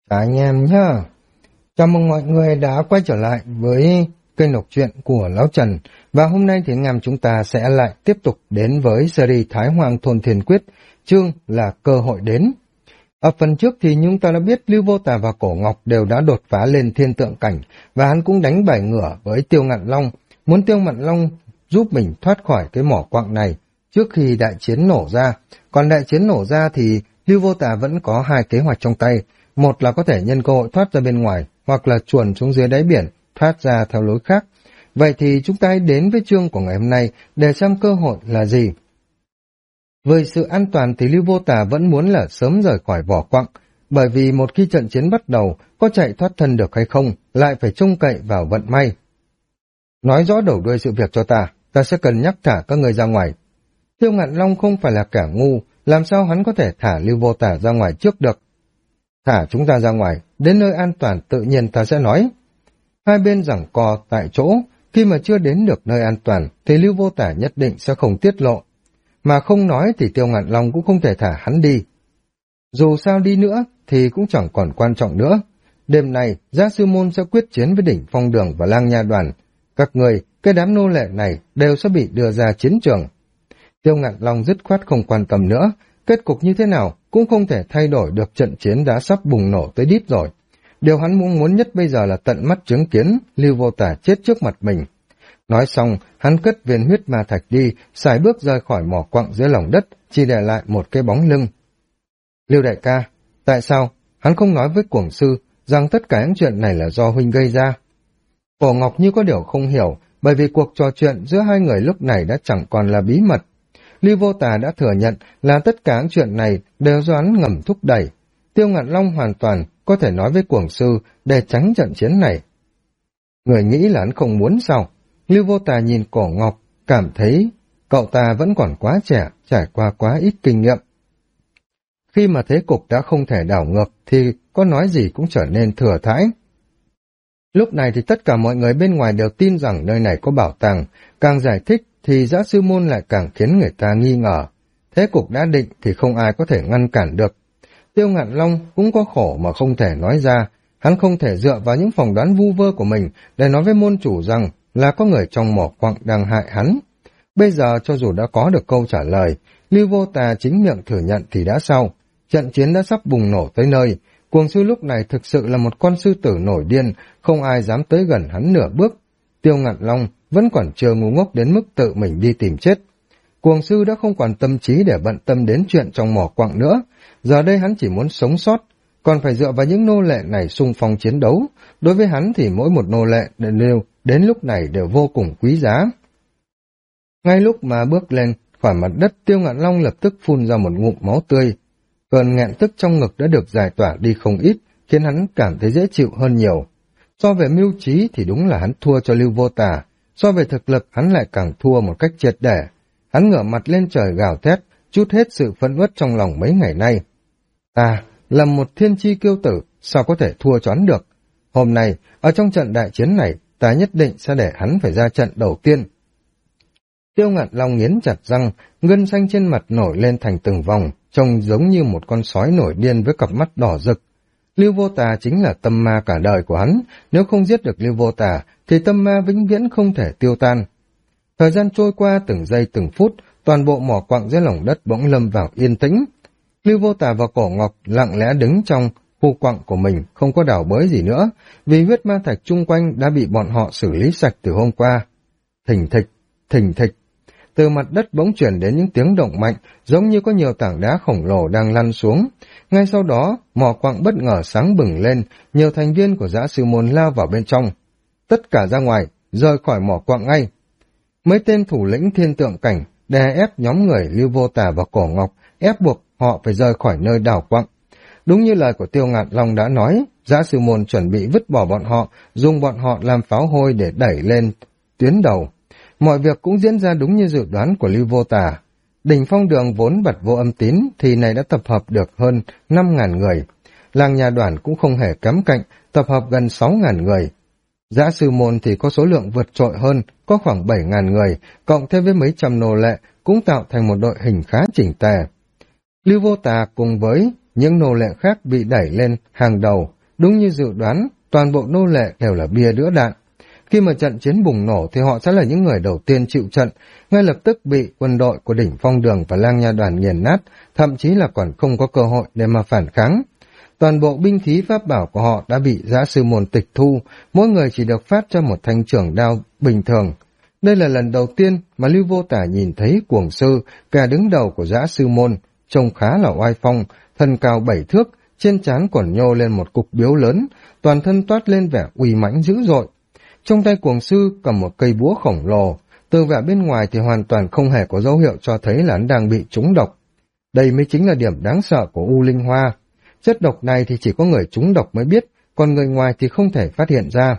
Cả anh em nhá. Chào mừng mọi người đã quay trở lại với kênh đọc truyện của Lão Trần. Và hôm nay thì anh em chúng ta sẽ lại tiếp tục đến với series Thái Hoàng Thôn Thiên Quyết, chương là cơ hội đến. Ở phần trước thì chúng ta đã biết Lưu Vô Tà và Cổ Ngọc đều đã đột phá lên thiên tượng cảnh, và hắn cũng đánh bài ngửa với Tiêu Ngạn Long, muốn Tiêu Ngạn Long giúp mình thoát khỏi cái mỏ quặng này trước khi đại chiến nổ ra. Còn đại chiến nổ ra thì Lưu Vô Tà vẫn có hai kế hoạch trong tay. Một là có thể nhân cơ hội thoát ra bên ngoài, hoặc là chuồn xuống dưới đáy biển, thoát ra theo lối khác. Vậy thì chúng ta hãy đến với chương của ngày hôm nay để xem cơ hội là gì. Vì sự an toàn thì Lưu Vô Tà vẫn muốn là sớm rời khỏi vỏ quặng, bởi vì một khi trận chiến bắt đầu, có chạy thoát thân được hay không, lại phải trông cậy vào vận may. Nói rõ đầu đuôi sự việc cho ta sẽ cân nhắc thả các người ra ngoài. Tiêu Ngạn Long không phải là kẻ ngu, làm sao hắn có thể thả Lưu Vô Tà ra ngoài trước được. Thả chúng ta ra ngoài, đến nơi an toàn tự nhiên ta sẽ nói. Hai bên giằng co tại chỗ, khi mà chưa đến được nơi an toàn thì Lưu Vô Tà nhất định sẽ không tiết lộ. Mà không nói thì Tiêu Ngạn Long cũng không thể thả hắn đi. Dù sao đi nữa thì cũng chẳng còn quan trọng nữa. Đêm nay, Giá Sư Môn sẽ quyết chiến với Đỉnh Phong Đường và Lang Nha Đoàn. Các người, cái đám nô lệ này đều sẽ bị đưa ra chiến trường. Tiêu Ngạn Long dứt khoát không quan tâm nữa, kết cục như thế nào cũng không thể thay đổi được trận chiến đã sắp bùng nổ tới đít rồi. Điều hắn muốn nhất bây giờ là tận mắt chứng kiến Lưu Vô Tà chết trước mặt mình. Nói xong, hắn cất viên huyết ma thạch đi, xài bước rời khỏi mỏ quặng dưới lòng đất, chỉ để lại một cái bóng lưng. Lưu đại ca, tại sao hắn không nói với Cuồng sư rằng tất cả những chuyện này là do huynh gây ra? Cổ Ngọc như có điều không hiểu, bởi vì cuộc trò chuyện giữa hai người lúc này đã chẳng còn là bí mật. Lưu Vô Tà đã thừa nhận là tất cả những chuyện này đều do hắn ngầm thúc đẩy. Tiêu Ngạn Long hoàn toàn có thể nói với Cuồng sư để tránh trận chiến này. Người nghĩ là hắn không muốn sao? Lưu Vô Tà nhìn Cổ Ngọc, cảm thấy cậu ta vẫn còn quá trẻ, trải qua quá ít kinh nghiệm. Khi mà thế cục đã không thể đảo ngược thì có nói gì cũng trở nên thừa thãi. Lúc này thì tất cả mọi người bên ngoài đều tin rằng nơi này có bảo tàng, càng giải thích thì Dã Sư Môn lại càng khiến người ta nghi ngờ. Thế cục đã định thì không ai có thể ngăn cản được. Tiêu Ngạn Long cũng có khổ mà không thể nói ra, hắn không thể dựa vào những phỏng đoán vu vơ của mình để nói với môn chủ rằng là có người trong mỏ quặng đang hại hắn. Bây giờ cho dù đã có được câu trả lời, Lưu Vô Tà chính miệng thừa nhận thì đã sao? Trận chiến đã sắp bùng nổ tới nơi, Cuồng sư lúc này thực sự là một con sư tử nổi điên, không ai dám tới gần hắn nửa bước. Tiêu Ngạn Long vẫn còn chưa ngu ngốc đến mức tự mình đi tìm chết. Cuồng sư đã không còn tâm trí để bận tâm đến chuyện trong mỏ quặng nữa, giờ đây hắn chỉ muốn sống sót, còn phải dựa vào những nô lệ này xung phong chiến đấu. Đối với hắn thì mỗi một nô lệ đến lúc này đều vô cùng quý giá. Ngay lúc mà bước lên khỏi mặt đất, Tiêu Ngạn Long lập tức phun ra một ngụm máu tươi. Cơn nghẹn tức trong ngực đã được giải tỏa đi không ít, khiến hắn cảm thấy dễ chịu hơn nhiều. So về mưu trí thì đúng là hắn thua cho Lưu Vô Tà, so về thực lực hắn lại càng thua một cách triệt để. Hắn ngửa mặt lên trời gào thét, trút hết sự phẫn uất trong lòng mấy ngày nay. Ta là một thiên chi kiêu tử, sao có thể thua choán được? Hôm nay, ở trong trận đại chiến này, ta nhất định sẽ để hắn phải ra trận đầu tiên. Tiêu Ngạn Long nghiến chặt răng, gân xanh trên mặt nổi lên thành từng vòng, trông giống như một con sói nổi điên với cặp mắt đỏ rực. Lưu Vô Tà chính là tâm ma cả đời của hắn, nếu không giết được Lưu Vô Tà, thì tâm ma vĩnh viễn không thể tiêu tan. Thời gian trôi qua từng giây từng phút, toàn bộ mỏ quặng dưới lòng đất bỗng lâm vào yên tĩnh. Lưu Vô Tà và Cổ Ngọc lặng lẽ đứng trong khu quặng của mình, không có đào bới gì nữa, vì huyết ma thạch chung quanh đã bị bọn họ xử lý sạch từ hôm qua. Thình thịch, thình thịch. Từ mặt đất bỗng chuyển đến những tiếng động mạnh, giống như có nhiều tảng đá khổng lồ đang lăn xuống. Ngay sau đó, mỏ quặng bất ngờ sáng bừng lên, nhiều thành viên của Dã Sư Môn lao vào bên trong. Tất cả ra ngoài, rời khỏi mỏ quặng ngay. Mấy tên thủ lĩnh thiên tượng cảnh đè ép nhóm người Lưu Vô Tà và Cổ Ngọc, ép buộc họ phải rời khỏi nơi đào quặng. Đúng như lời của Tiêu Ngạn Long đã nói, Dã Sư Môn chuẩn bị vứt bỏ bọn họ, dùng bọn họ làm pháo hôi để đẩy lên tuyến đầu. Mọi việc cũng diễn ra đúng như dự đoán của Lưu Vô Tà. Đỉnh Phong Đường vốn bật vô âm tín thì này đã tập hợp được hơn 5.000 người. Lang Nha Đoàn cũng không hề kém cạnh, tập hợp gần 6.000 người. Dã Sư Môn thì có số lượng vượt trội hơn, có khoảng 7.000 người, cộng thêm với mấy trăm nô lệ, cũng tạo thành một đội hình khá chỉnh tề. Lưu Vô Tà cùng với những nô lệ khác bị đẩy lên hàng đầu, Đúng như dự đoán, toàn bộ nô lệ đều là bia đỡ đạn. Khi mà trận chiến bùng nổ thì họ sẽ là những người đầu tiên chịu trận, ngay lập tức bị quân đội của đỉnh Phong Đường và Lang Nha Đoàn nghiền nát, thậm chí là còn không có cơ hội để mà phản kháng. Toàn bộ binh khí pháp bảo của họ đã bị Dã Sư Môn tịch thu, mỗi người chỉ được phát cho một thanh chưởng đao bình thường. Đây là lần đầu tiên mà Lưu Vô Tả nhìn thấy cuồng sư, kẻ đứng đầu của Dã Sư Môn, trông khá là oai phong, thân cao 7 thước, trên trán còn nhô lên một cục biếu lớn, toàn thân toát lên vẻ uy mãnh dữ dội. Trong tay cuồng sư cầm một cây búa khổng lồ, từ vẻ bên ngoài thì hoàn toàn không hề có dấu hiệu cho thấy là hắn đang bị trúng độc. Đây mới chính là điểm đáng sợ của U Linh Hoa. Chất độc này thì chỉ có người trúng độc mới biết, còn người ngoài thì không thể phát hiện ra.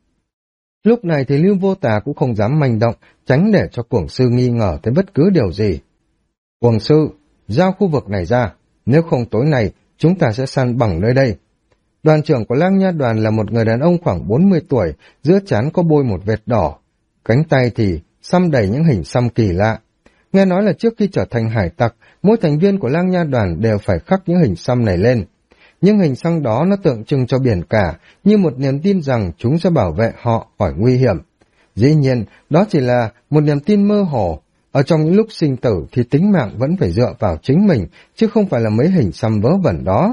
Lúc này thì Lưu Vô Tà cũng không dám manh động, tránh để cho cuồng sư nghi ngờ tới bất cứ điều gì. Cuồng sư, giao khu vực này ra, nếu không tối nay chúng ta sẽ săn bằng nơi đây. Đoàn trưởng của Lang Nha Đoàn là một người đàn ông khoảng 40 tuổi, giữa trán có bôi một vệt đỏ, cánh tay thì xăm đầy những hình xăm kỳ lạ. Nghe nói là trước khi trở thành hải tặc, mỗi thành viên của Lang Nha Đoàn đều phải khắc những hình xăm này lên. Những hình xăm đó nó tượng trưng cho biển cả, như một niềm tin rằng chúng sẽ bảo vệ họ khỏi nguy hiểm. Dĩ nhiên, đó chỉ là một niềm tin mơ hồ. Ở trong những lúc sinh tử thì tính mạng vẫn phải dựa vào chính mình, chứ không phải là mấy hình xăm vớ vẩn đó.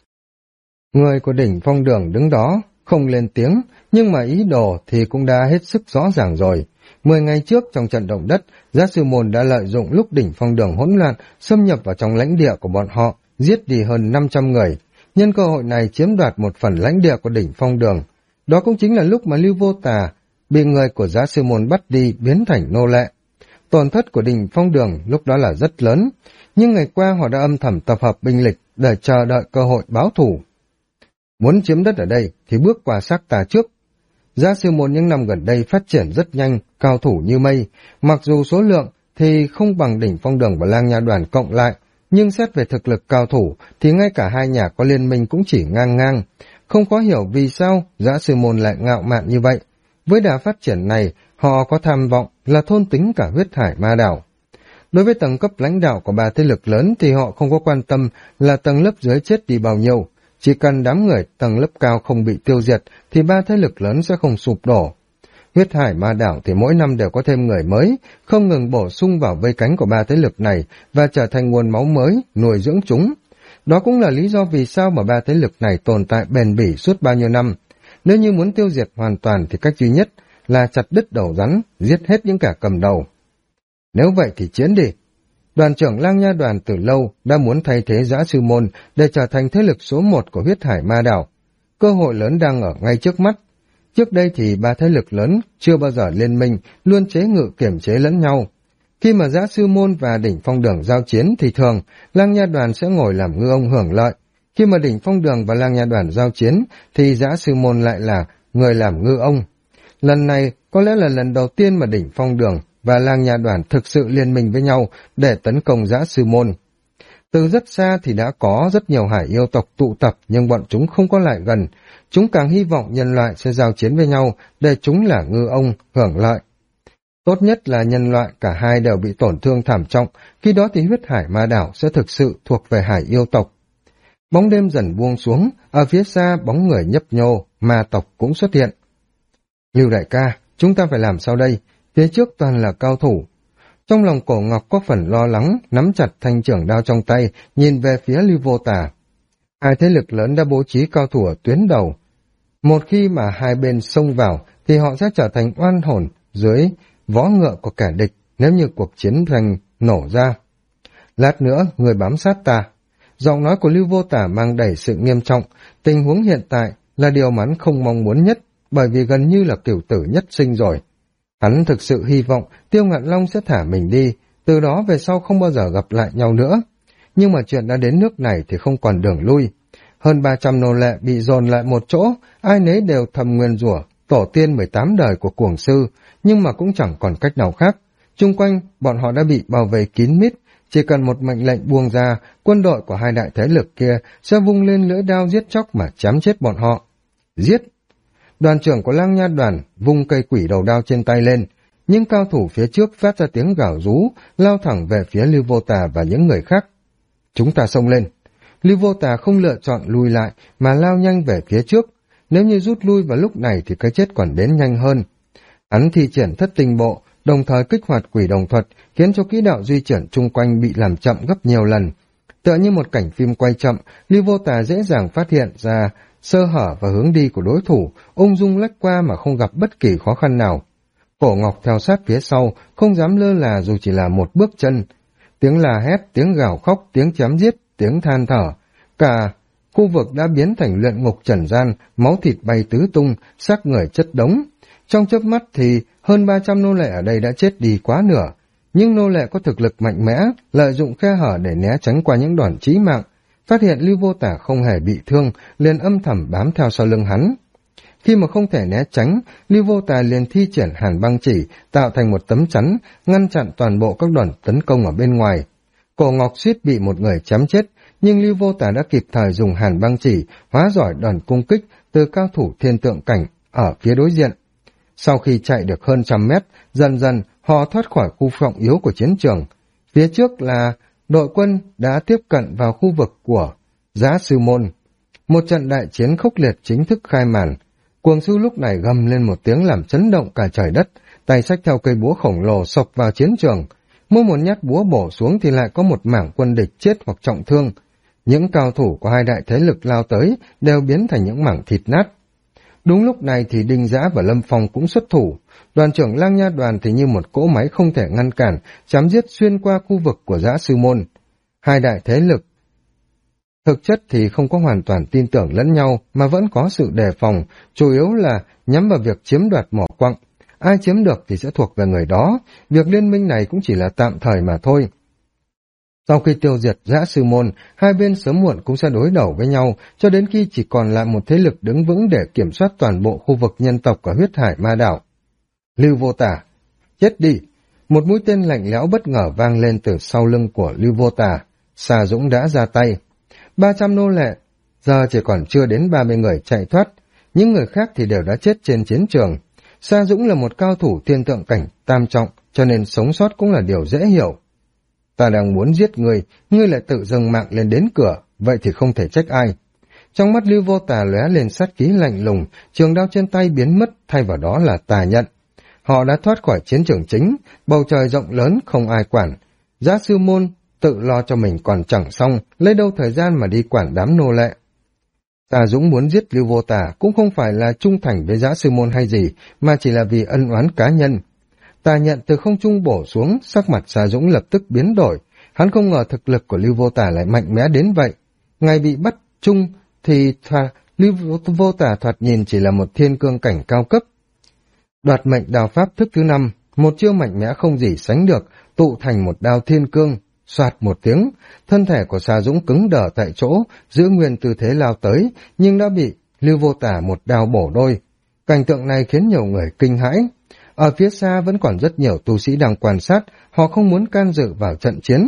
Người của đỉnh Phong Đường đứng đó, không lên tiếng, nhưng mà ý đồ thì cũng đã hết sức rõ ràng rồi. 10 ngày trước trong trận động đất, Dã Sư Môn đã lợi dụng lúc đỉnh Phong Đường hỗn loạn, xâm nhập vào trong lãnh địa của bọn họ, giết đi hơn 500 người. Nhân cơ hội này chiếm đoạt một phần lãnh địa của đỉnh Phong Đường. Đó cũng chính là lúc mà Lưu Vô Tà bị người của Dã Sư Môn bắt đi biến thành nô lệ. Tổn thất của đỉnh Phong Đường lúc đó là rất lớn, nhưng ngày qua họ đã âm thầm tập hợp binh lực để chờ đợi cơ hội báo thù. Muốn chiếm đất ở đây thì bước qua xác tà trước. Dã Sư Môn những năm gần đây phát triển rất nhanh, cao thủ như mây, mặc dù số lượng thì không bằng đỉnh Phong Đường và Lang Nha Đoàn cộng lại, nhưng xét về thực lực cao thủ thì ngay cả hai nhà có liên minh cũng chỉ ngang ngang. Không khó hiểu vì sao Dã Sư Môn lại ngạo mạn như vậy. Với đà phát triển này, họ có tham vọng là thôn tính cả huyết hải ma đảo. Đối với tầng cấp lãnh đạo của ba thế lực lớn thì họ không có quan tâm là tầng lớp dưới chết đi bao nhiêu. Chỉ cần đám người tầng lớp cao không bị tiêu diệt thì ba thế lực lớn sẽ không sụp đổ. Huyết hải ma đảo thì mỗi năm đều có thêm người mới, không ngừng bổ sung vào vây cánh của ba thế lực này và trở thành nguồn máu mới, nuôi dưỡng chúng. Đó cũng là lý do vì sao mà ba thế lực này tồn tại bền bỉ suốt bao nhiêu năm. Nếu như muốn tiêu diệt hoàn toàn thì cách duy nhất là chặt đứt đầu rắn, giết hết những kẻ cầm đầu. Nếu vậy thì chiến đi. Đoàn trưởng Lang Nha Đoàn từ lâu đã muốn thay thế Dã Sư Môn để trở thành thế lực số 1 của huyết hải ma đảo. Cơ hội lớn đang ở ngay trước mắt. Trước đây thì ba thế lực lớn chưa bao giờ liên minh, luôn chế ngự kiểm chế lẫn nhau. Khi mà Dã Sư Môn và đỉnh Phong Đường giao chiến thì thường Lang Nha Đoàn sẽ ngồi làm ngư ông hưởng lợi. Khi mà đỉnh Phong Đường và Lang Nha Đoàn giao chiến thì Dã Sư Môn lại là người làm ngư ông. Lần này có lẽ là lần đầu tiên mà đỉnh Phong Đường và Lang Nha Đoàn thực sự liên minh với nhau để tấn công Dã Sư Môn. Từ rất xa thì đã có rất nhiều hải yêu tộc tụ tập nhưng bọn chúng không có lại gần. Chúng càng hy vọng nhân loại sẽ giao chiến với nhau để chúng là ngư ông hưởng lợi. Tốt nhất là nhân loại cả hai đều bị tổn thương thảm trọng, khi đó thì huyết hải ma đảo sẽ thực sự thuộc về hải yêu tộc. Bóng đêm dần buông xuống, ở phía xa bóng người nhấp nhô, ma tộc cũng xuất hiện. Lưu đại ca, chúng ta phải làm sao đây? Phía trước toàn là cao thủ. Trong lòng Cổ Ngọc có phần lo lắng, nắm chặt thanh chưởng đao trong tay, nhìn về phía Lưu Vô Tà. Hai thế lực lớn đã bố trí cao thủ ở tuyến đầu. Một khi mà hai bên xông vào, thì họ sẽ trở thành oan hồn dưới vó ngựa của kẻ địch nếu như cuộc chiến tranh nổ ra. Lát nữa, người bám sát ta. Giọng nói của Lưu Vô Tả mang đầy sự nghiêm trọng. Tình huống hiện tại là điều mà hắn không mong muốn nhất, bởi vì gần như là cửu tử nhất sinh rồi. Hắn thực sự hy vọng Tiêu Ngạn Long sẽ thả mình đi, từ đó về sau không bao giờ gặp lại nhau nữa. Nhưng mà chuyện đã đến nước này thì không còn đường lui. Hơn 300 nô lệ bị dồn lại một chỗ, ai nấy đều thầm nguyền rủa tổ tiên 18 đời của cuồng sư, nhưng mà cũng chẳng còn cách nào khác. Chung quanh, bọn họ đã bị bao vây kín mít, chỉ cần một mệnh lệnh buông ra, quân đội của hai đại thế lực kia sẽ vung lên lưỡi đao giết chóc mà chém chết bọn họ. Giết! Đoàn trưởng của Lang Nha Đoàn vung cây quỷ đầu đao trên tay lên, những cao thủ phía trước phát ra tiếng gào rú, lao thẳng về phía Lưu Vô Tà và những người khác. Chúng ta xông lên. Lưu Vô Tà không lựa chọn lùi lại mà lao nhanh về phía trước. Nếu như rút lui vào lúc này thì cái chết còn đến nhanh hơn. Hắn thi triển thất tinh bộ, đồng thời kích hoạt quỷ đồng thuật, khiến cho quỹ đạo di chuyển chung quanh bị làm chậm gấp nhiều lần. Tựa như một cảnh phim quay chậm, Lưu Vô Tà dễ dàng phát hiện ra sơ hở và hướng đi của đối thủ, ung dung lách qua mà không gặp bất kỳ khó khăn nào. Cổ Ngọc theo sát phía sau, không dám lơ là dù chỉ là một bước chân. Tiếng la hét, tiếng gào khóc, tiếng chém giết, tiếng than thở. Cả khu vực đã biến thành luyện ngục trần gian, máu thịt bay tứ tung, xác người chất đống. Trong chớp mắt thì hơn 300 nô lệ ở đây đã chết đi quá nửa. Nhưng nô lệ có thực lực mạnh mẽ, lợi dụng khe hở để né tránh qua những đòn chí mạng. Phát hiện Lưu Vô Tà không hề bị thương, liền âm thầm bám theo sau lưng hắn. Khi mà không thể né tránh, Lưu Vô Tà liền thi triển Hàn Băng Chỉ, tạo thành một tấm chắn, ngăn chặn toàn bộ các đòn tấn công ở bên ngoài. Cổ Ngọc suýt bị một người chém chết, nhưng Lưu Vô Tà đã kịp thời dùng Hàn Băng Chỉ, hóa giải đòn cung kích từ cao thủ thiên tượng cảnh ở phía đối diện. Sau khi chạy được hơn 100 mét, dần dần họ thoát khỏi khu trọng yếu của chiến trường. Phía trước là đội quân đã tiếp cận vào khu vực của Giá Sư Môn. Một trận đại chiến khốc liệt chính thức khai màn. Cuồng sư lúc này gầm lên một tiếng làm chấn động cả trời đất, tay xách theo cây búa khổng lồ xộc vào chiến trường. Mỗi một nhát búa bổ xuống thì lại có một mảng quân địch chết hoặc trọng thương. Những cao thủ của hai đại thế lực lao tới đều biến thành những mảng thịt nát. Đúng lúc này thì Đinh Giã và Lâm Phong cũng xuất thủ. Đoàn trưởng Lang Nha đoàn thì như một cỗ máy không thể ngăn cản, chém giết xuyên qua khu vực của Giã Sư Môn. Hai đại thế lực thực chất thì không có hoàn toàn tin tưởng lẫn nhau mà vẫn có sự đề phòng, chủ yếu là nhắm vào việc chiếm đoạt mỏ quặng. Ai chiếm được thì sẽ thuộc về người đó, việc liên minh này cũng chỉ là tạm thời mà thôi. Sau khi tiêu diệt Giã Sư Môn, hai bên sớm muộn cũng sẽ đối đầu với nhau, cho đến khi chỉ còn lại một thế lực đứng vững để kiểm soát toàn bộ khu vực nhân tộc ở huyết hải ma đảo. Lưu Vô Tà, chết đi! Một mũi tên lạnh lẽo bất ngờ vang lên từ sau lưng của Lưu Vô Tà. Xà Dũng đã ra tay. 300 nô lệ, giờ chỉ còn chưa đến 30 người chạy thoát, những người khác thì đều đã chết trên chiến trường. Sa Dũng là một cao thủ thiên tượng cảnh tam trọng, cho nên sống sót cũng là điều dễ hiểu. Ta đang muốn giết ngươi, ngươi lại tự dâng mạng lên đến cửa, vậy thì không thể trách ai. Trong mắt Lưu Vô Tà lóe lên sát khí lạnh lùng, trường đao trên tay biến mất, thay vào đó là tà nhận. Họ đã thoát khỏi chiến trường chính, bầu trời rộng lớn không ai quản. Giã Sư Môn tự lo cho mình còn chẳng xong, lấy đâu thời gian mà đi quản đám nô lệ. Tà Dũng muốn giết Lưu Vô Tà cũng không phải là trung thành với Giã Sư Môn hay gì, mà chỉ là vì ân oán cá nhân. Tà nhận từ không trung bổ xuống, sắc mặt Tà Dũng lập tức biến đổi. Hắn không ngờ thực lực của Lưu Vô Tà lại mạnh mẽ đến vậy. Ngày bị bắt chung thì Lưu Vô Tà thoạt nhìn chỉ là một thiên cương cảnh cao cấp. Đoạt mệnh đao pháp thức thứ 5, một chiêu mạnh mẽ không gì sánh được, tụ thành một đao thiên cương. Soạt một tiếng, thân thể của Sa Dũng cứng đờ tại chỗ, giữ nguyên tư thế lao tới, nhưng đã bị Lưu Vô Tà một đao bổ đôi. Cảnh tượng này khiến nhiều người kinh hãi. Ở phía xa vẫn còn rất nhiều tu sĩ đang quan sát, họ không muốn can dự vào trận chiến.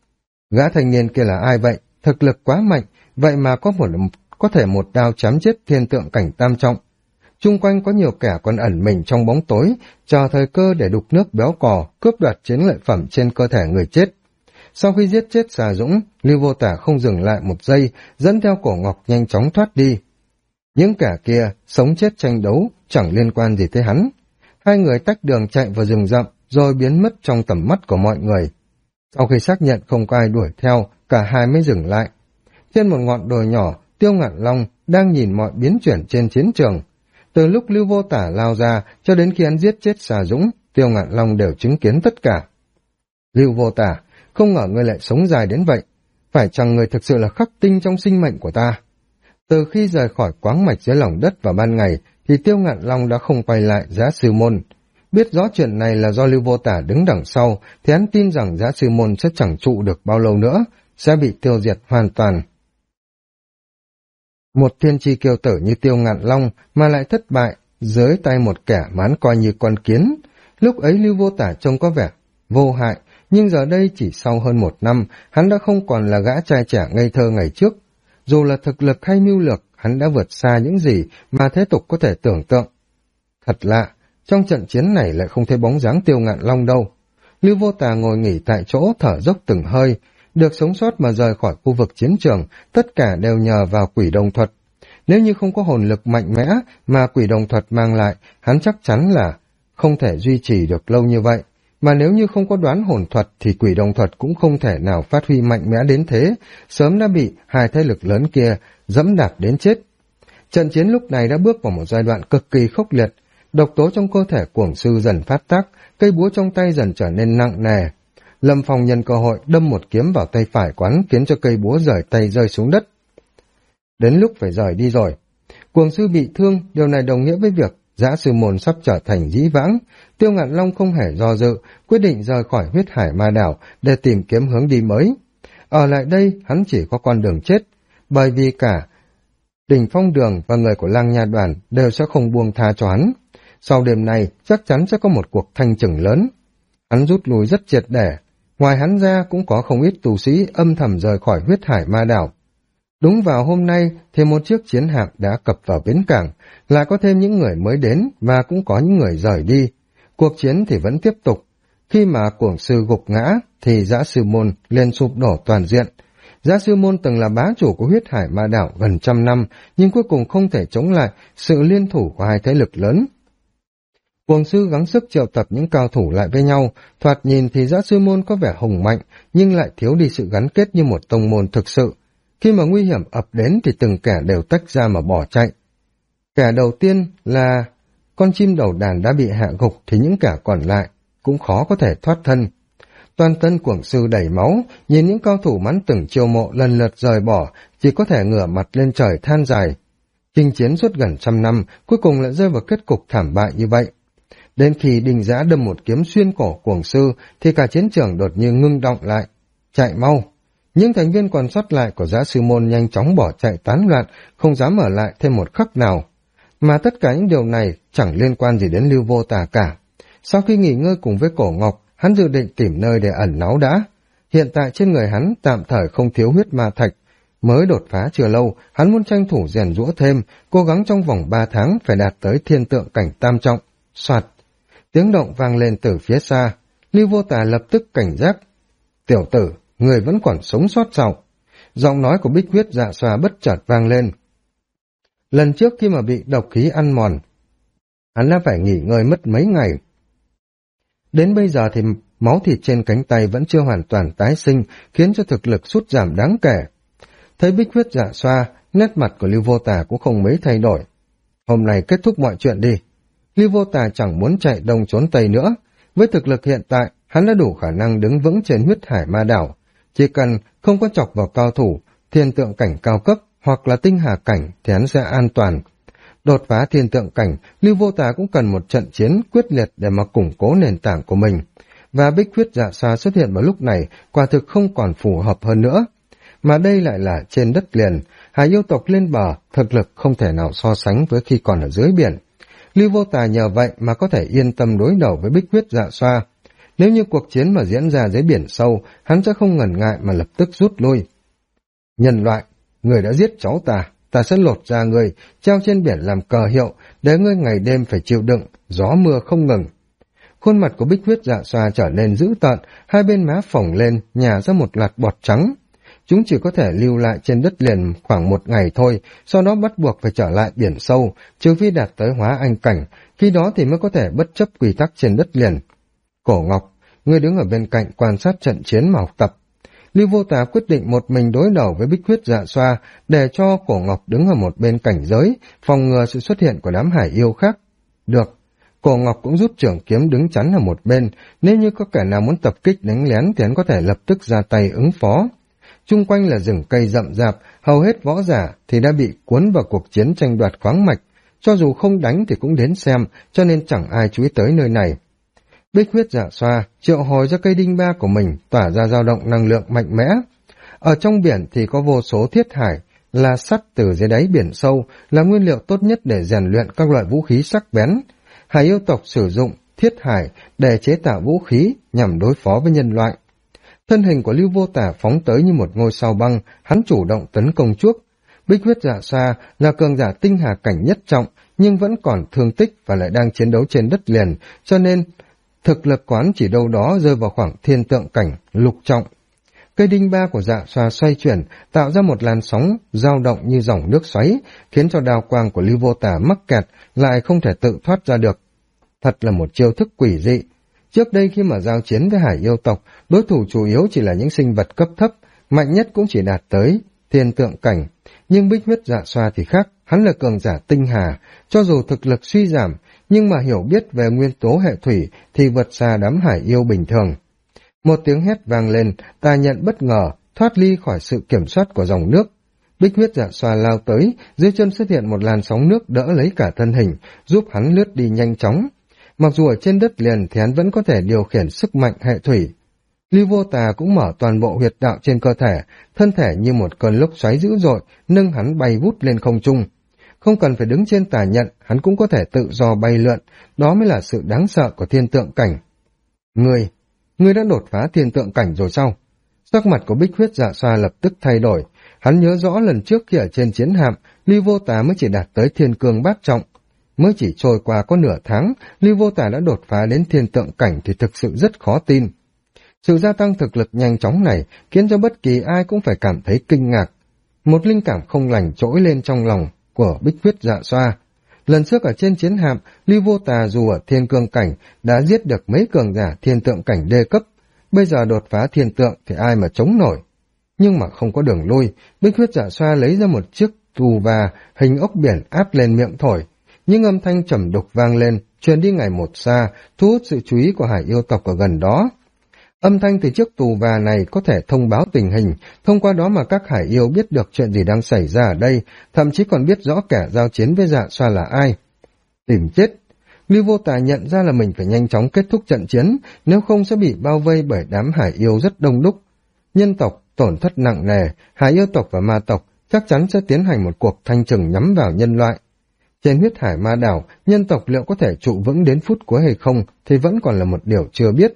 Gã thanh niên kia là ai vậy? Thực lực quá mạnh, vậy mà có thể một đao chém chết thiên tượng cảnh tam trọng. Chung quanh có nhiều kẻ còn ẩn mình trong bóng tối, chờ thời cơ để đục nước béo cò, cướp đoạt chiến lợi phẩm trên cơ thể người chết. Sau khi giết chết Sa Dũng, Lưu Vô Tà không dừng lại một giây, dẫn theo Cổ Ngọc nhanh chóng thoát đi. Những kẻ kia sống chết tranh đấu, chẳng liên quan gì tới hắn. Hai người tách đường chạy vào rừng rậm, rồi biến mất trong tầm mắt của mọi người. Sau khi xác nhận không có ai đuổi theo, cả hai mới dừng lại. Trên một ngọn đồi nhỏ, Tiêu Ngạn Long đang nhìn mọi biến chuyển trên chiến trường. Từ lúc Lưu Vô Tà lao ra cho đến khi hắn giết chết Sa Dũng, Tiêu Ngạn Long đều chứng kiến tất cả. Lưu Vô Tà, không ngờ ngươi lại sống dài đến vậy. Phải chăng ngươi thực sự là khắc tinh trong sinh mệnh của ta? Từ khi rời khỏi quáng mạch dưới lòng đất vào ban ngày, thì Tiêu Ngạn Long đã không quay lại Giã Sư Môn. Biết rõ chuyện này là do Lưu Vô Tà đứng đằng sau, thì hắn tin rằng Giã Sư Môn sẽ chẳng trụ được bao lâu nữa, sẽ bị tiêu diệt hoàn toàn. Một thiên tri kiêu tử như Tiêu Ngạn Long mà lại thất bại dưới tay một kẻ mà hắn coi như con kiến. Lúc ấy Lưu Vô Tà trông có vẻ vô hại, nhưng giờ đây chỉ sau hơn 1 năm, hắn đã không còn là gã trai trẻ ngây thơ ngày trước. Dù là thực lực hay mưu lược, hắn đã vượt xa những gì mà thế tục có thể tưởng tượng. Thật lạ, trong trận chiến này lại không thấy bóng dáng Tiêu Ngạn Long đâu. Lưu Vô Tà ngồi nghỉ tại chỗ thở dốc từng hơi, được sống sót mà rời khỏi khu vực chiến trường, tất cả đều nhờ vào quỷ đồng thuật. Nếu như không có hồn lực mạnh mẽ mà quỷ đồng thuật mang lại, hắn chắc chắn là không thể duy trì được lâu như vậy. Mà nếu như không có đoán hồn thuật thì quỷ đồng thuật cũng không thể nào phát huy mạnh mẽ đến thế, sớm đã bị hai thế lực lớn kia dẫm đạp đến chết. Trận chiến lúc này đã bước vào một giai đoạn cực kỳ khốc liệt, độc tố trong cơ thể cuồng sư dần phát tác, cây búa trong tay dần trở nên nặng nề. Lâm Phong nhân cơ hội đâm một kiếm vào tay phải quán, khiến cho cây búa rời tay rơi xuống đất. Đến lúc phải rời đi rồi. Cuồng sư bị thương, điều này đồng nghĩa với việc Dã Sư Môn sắp trở thành dĩ vãng. Tiêu Ngạn Long không hề do dự, quyết định rời khỏi huyết hải ma đảo để tìm kiếm hướng đi mới. Ở lại đây, hắn chỉ có con đường chết, bởi vì cả Đỉnh Phong Đường và người của Lang Nha Đoàn đều sẽ không buông tha cho hắn. Sau đêm này, chắc chắn sẽ có một cuộc thanh trừng lớn. Hắn rút lui rất triệt để. Ngoài hắn ra cũng có không ít tù sĩ âm thầm rời khỏi huyết hải ma đảo. Đúng vào hôm nay thì một chiếc chiến hạm đã cập vào bến cảng, lại có thêm những người mới đến và cũng có những người rời đi. Cuộc chiến thì vẫn tiếp tục. Khi mà cuồng sư gục ngã thì Dã Sư Môn liền sụp đổ toàn diện. Dã Sư Môn từng là bá chủ của huyết hải ma đảo gần 100 năm, nhưng cuối cùng không thể chống lại sự liên thủ của hai thế lực lớn. Cuồng sư gắng sức triệu tập những cao thủ lại với nhau, thoạt nhìn thì Dã Sư Môn có vẻ hùng mạnh, nhưng lại thiếu đi sự gắn kết như một tông môn thực sự. Khi mà nguy hiểm ập đến thì từng kẻ đều tách ra mà bỏ chạy. Kẻ đầu tiên là con chim đầu đàn đã bị hạ gục thì những kẻ còn lại cũng khó có thể thoát thân. Toàn thân cuồng sư đầy máu, nhìn những cao thủ mắn từng chiêu mộ lần lượt rời bỏ, chỉ có thể ngửa mặt lên trời than dài. Chinh chiến suốt gần 100 năm, cuối cùng lại rơi vào kết cục thảm bại như vậy. Đến khi Đinh Giã đâm một kiếm xuyên cổ cuồng sư thì cả chiến trường đột nhiên ngưng động lại. Chạy mau! Những thành viên còn sót lại của Dã Sư Môn nhanh chóng bỏ chạy tán loạn, không dám ở lại thêm một khắc nào. Mà tất cả những điều này chẳng liên quan gì đến Lưu Vô Tà cả. Sau khi nghỉ ngơi cùng với Cổ Ngọc, hắn dự định tìm nơi để ẩn náu đã. Hiện tại trên người hắn tạm thời không thiếu huyết ma thạch. Mới đột phá chưa lâu, hắn muốn tranh thủ rèn giũa thêm, cố gắng trong vòng 3 tháng phải đạt tới thiên tượng cảnh tam trọng. Soạt! Tiếng động vang lên từ phía xa. Lưu Vô Tà lập tức cảnh giác. Tiểu tử, người vẫn còn sống sót sao? Giọng nói của Bích Huyết Dạ Xoa bất chợt vang lên. Lần trước khi mà bị độc khí ăn mòn, hắn đã phải nghỉ ngơi mất mấy ngày. Đến bây giờ thì máu thịt trên cánh tay vẫn chưa hoàn toàn tái sinh, khiến cho thực lực sút giảm đáng kể. Thấy Bích Huyết Dạ Xoa, nét mặt của Lưu Vô Tà cũng không mấy thay đổi. Hôm nay kết thúc mọi chuyện đi. Lưu Vô Tà chẳng muốn chạy đông trốn tây nữa. Với thực lực hiện tại, hắn đã đủ khả năng đứng vững trên huyết hải ma đảo. Chỉ cần không có chọc vào cao thủ, thiên tượng cảnh cao cấp hoặc là tinh hà cảnh thì hắn sẽ an toàn. Đột phá thiên tượng cảnh, Lưu Vô Tà cũng cần một trận chiến quyết liệt để mà củng cố nền tảng của mình. Và Bích Huyết Dạ Xoa xuất hiện vào lúc này quả thực không còn phù hợp hơn nữa. Mà đây lại là trên đất liền, hải yêu tộc lên bờ, thực lực không thể nào so sánh với khi còn ở dưới biển. Lưu Vô Tà nhờ vậy mà có thể yên tâm đối đầu với Bích Huyết Dạ Xoa. Nếu như cuộc chiến mà diễn ra dưới biển sâu, hắn sẽ không ngần ngại mà lập tức rút lui. Nhân loại, người đã giết cháu ta sẽ lột ra người, treo trên biển làm cờ hiệu, để ngươi ngày đêm phải chịu đựng, gió mưa không ngừng. Khuôn mặt của Bích Huyết Dạ Xoa trở nên dữ tợn, hai bên má phồng lên, nhả ra một loạt bọt trắng. Chúng chỉ có thể lưu lại trên đất liền khoảng 1 ngày thôi, sau đó bắt buộc phải trở lại biển sâu, trừ phi đạt tới hóa anh cảnh, khi đó thì mới có thể bất chấp quy tắc trên đất liền. Cổ Ngọc, ngươi đứng ở bên cạnh quan sát trận chiến mà học tập. Lưu Vô Tà quyết định một mình đối đầu với Bích Huyết Dạ Xoa, để cho Cổ Ngọc đứng ở một bên cảnh giới, phòng ngừa sự xuất hiện của đám hải yêu khác. Được, Cổ Ngọc cũng rút trưởng kiếm đứng chắn ở một bên, nếu như có kẻ nào muốn tập kích đánh lén thì hắn có thể lập tức ra tay ứng phó. Chung quanh là rừng cây rậm rạp, hầu hết võ giả thì đã bị cuốn vào cuộc chiến tranh đoạt khoáng mạch, cho dù không đánh thì cũng đến xem, cho nên chẳng ai chú ý tới nơi này. Bích Huyết Dạ Xoa triệu hồi ra cây đinh ba của mình, tỏa ra dao động năng lượng mạnh mẽ. Ở trong biển thì có vô số thiết hải, là sắt từ dưới đáy biển sâu, là nguyên liệu tốt nhất để rèn luyện các loại vũ khí sắc bén. Hải yêu tộc sử dụng thiết hải để chế tạo vũ khí nhằm đối phó với nhân loại. Thân hình của Lưu Vô Tà phóng tới như một ngôi sao băng, hắn chủ động tấn công trước. Bích Huyết Dạ Xoa là cường giả tinh hà cảnh nhất trọng, nhưng vẫn còn thương tích và lại đang chiến đấu trên đất liền, cho nên thực lực quán chỉ đâu đó rơi vào khoảng thiên tượng cảnh lục trọng. Cây đinh ba của Dạ Xoa xoay chuyển, tạo ra một làn sóng dao động như dòng nước xoáy, khiến cho đao quang của Lưu Vô Tà mắc kẹt, lại không thể tự thoát ra được. Thật là một chiêu thức quỷ dị. Trước đây khi mà giao chiến với hải yêu tộc, đối thủ chủ yếu chỉ là những sinh vật cấp thấp, mạnh nhất cũng chỉ đạt tới thiên tượng cảnh. Nhưng Bích Huyết Dạ Xoa thì khác, hắn là cường giả tinh hà, cho dù thực lực suy giảm, nhưng mà hiểu biết về nguyên tố hệ thủy thì vượt xa đám hải yêu bình thường. Một tiếng hét vang lên, Tà Nhận bất ngờ thoát ly khỏi sự kiểm soát của dòng nước. Bích Huyết Dạ Xoa lao tới, dưới chân xuất hiện một làn sóng nước đỡ lấy cả thân hình, giúp hắn lướt đi nhanh chóng. Mặc dù ở trên đất liền thì hắn vẫn có thể điều khiển sức mạnh hệ thủy. Lưu Vô Tà cũng mở toàn bộ huyệt đạo trên cơ thể, thân thể như một cơn lốc xoáy dữ dội, nâng hắn bay vút lên không trung. Không cần phải đứng trên Tà Nhận, hắn cũng có thể tự do bay lượn, đó mới là sự đáng sợ của thiên tượng cảnh. Ngươi đã đột phá thiên tượng cảnh rồi sao? Sắc mặt của Bích Huyết Dạ Xoa lập tức thay đổi, hắn nhớ rõ lần trước khi ở trên chiến hạm, Lưu Vô Tà mới chỉ đạt tới thiên cương bát trọng. Mới chỉ trôi qua có nửa tháng, Lưu Vô Tà đã đột phá đến thiên tượng cảnh thì thực sự rất khó tin. Sự gia tăng thực lực nhanh chóng này khiến cho bất kỳ ai cũng phải cảm thấy kinh ngạc. Một linh cảm không lành trỗi lên trong lòng của Bích Huyết Dạ Xoa. Lần trước ở trên chiến hạm, Lưu Vô Tà dù ở thiên cương cảnh đã giết được mấy cường giả thiên tượng cảnh đê cấp, bây giờ đột phá thiên tượng thì ai mà chống nổi. Nhưng mà không có đường lui, Bích Huyết Dạ Xoa lấy ra một chiếc tù và hình ốc biển áp lên miệng thổi. Những âm thanh trầm đục vang lên, truyền đi ngày một xa, thu hút sự chú ý của hải yêu tộc ở gần đó. Âm thanh từ chiếc tù và này có thể thông báo tình hình, thông qua đó mà các hải yêu biết được chuyện gì đang xảy ra ở đây, thậm chí còn biết rõ kẻ giao chiến với Dạ Xoa là ai. Tìm chết! Lưu Vô Tà nhận ra là mình phải nhanh chóng kết thúc trận chiến, nếu không sẽ bị bao vây bởi đám hải yêu rất đông đúc. Nhân tộc tổn thất nặng nề, hải yêu tộc và ma tộc chắc chắn sẽ tiến hành một cuộc thanh trừng nhắm vào nhân loại. Trên huyết hải ma đảo, nhân tộc liệu có thể trụ vững đến phút cuối hay không thì vẫn còn là một điều chưa biết.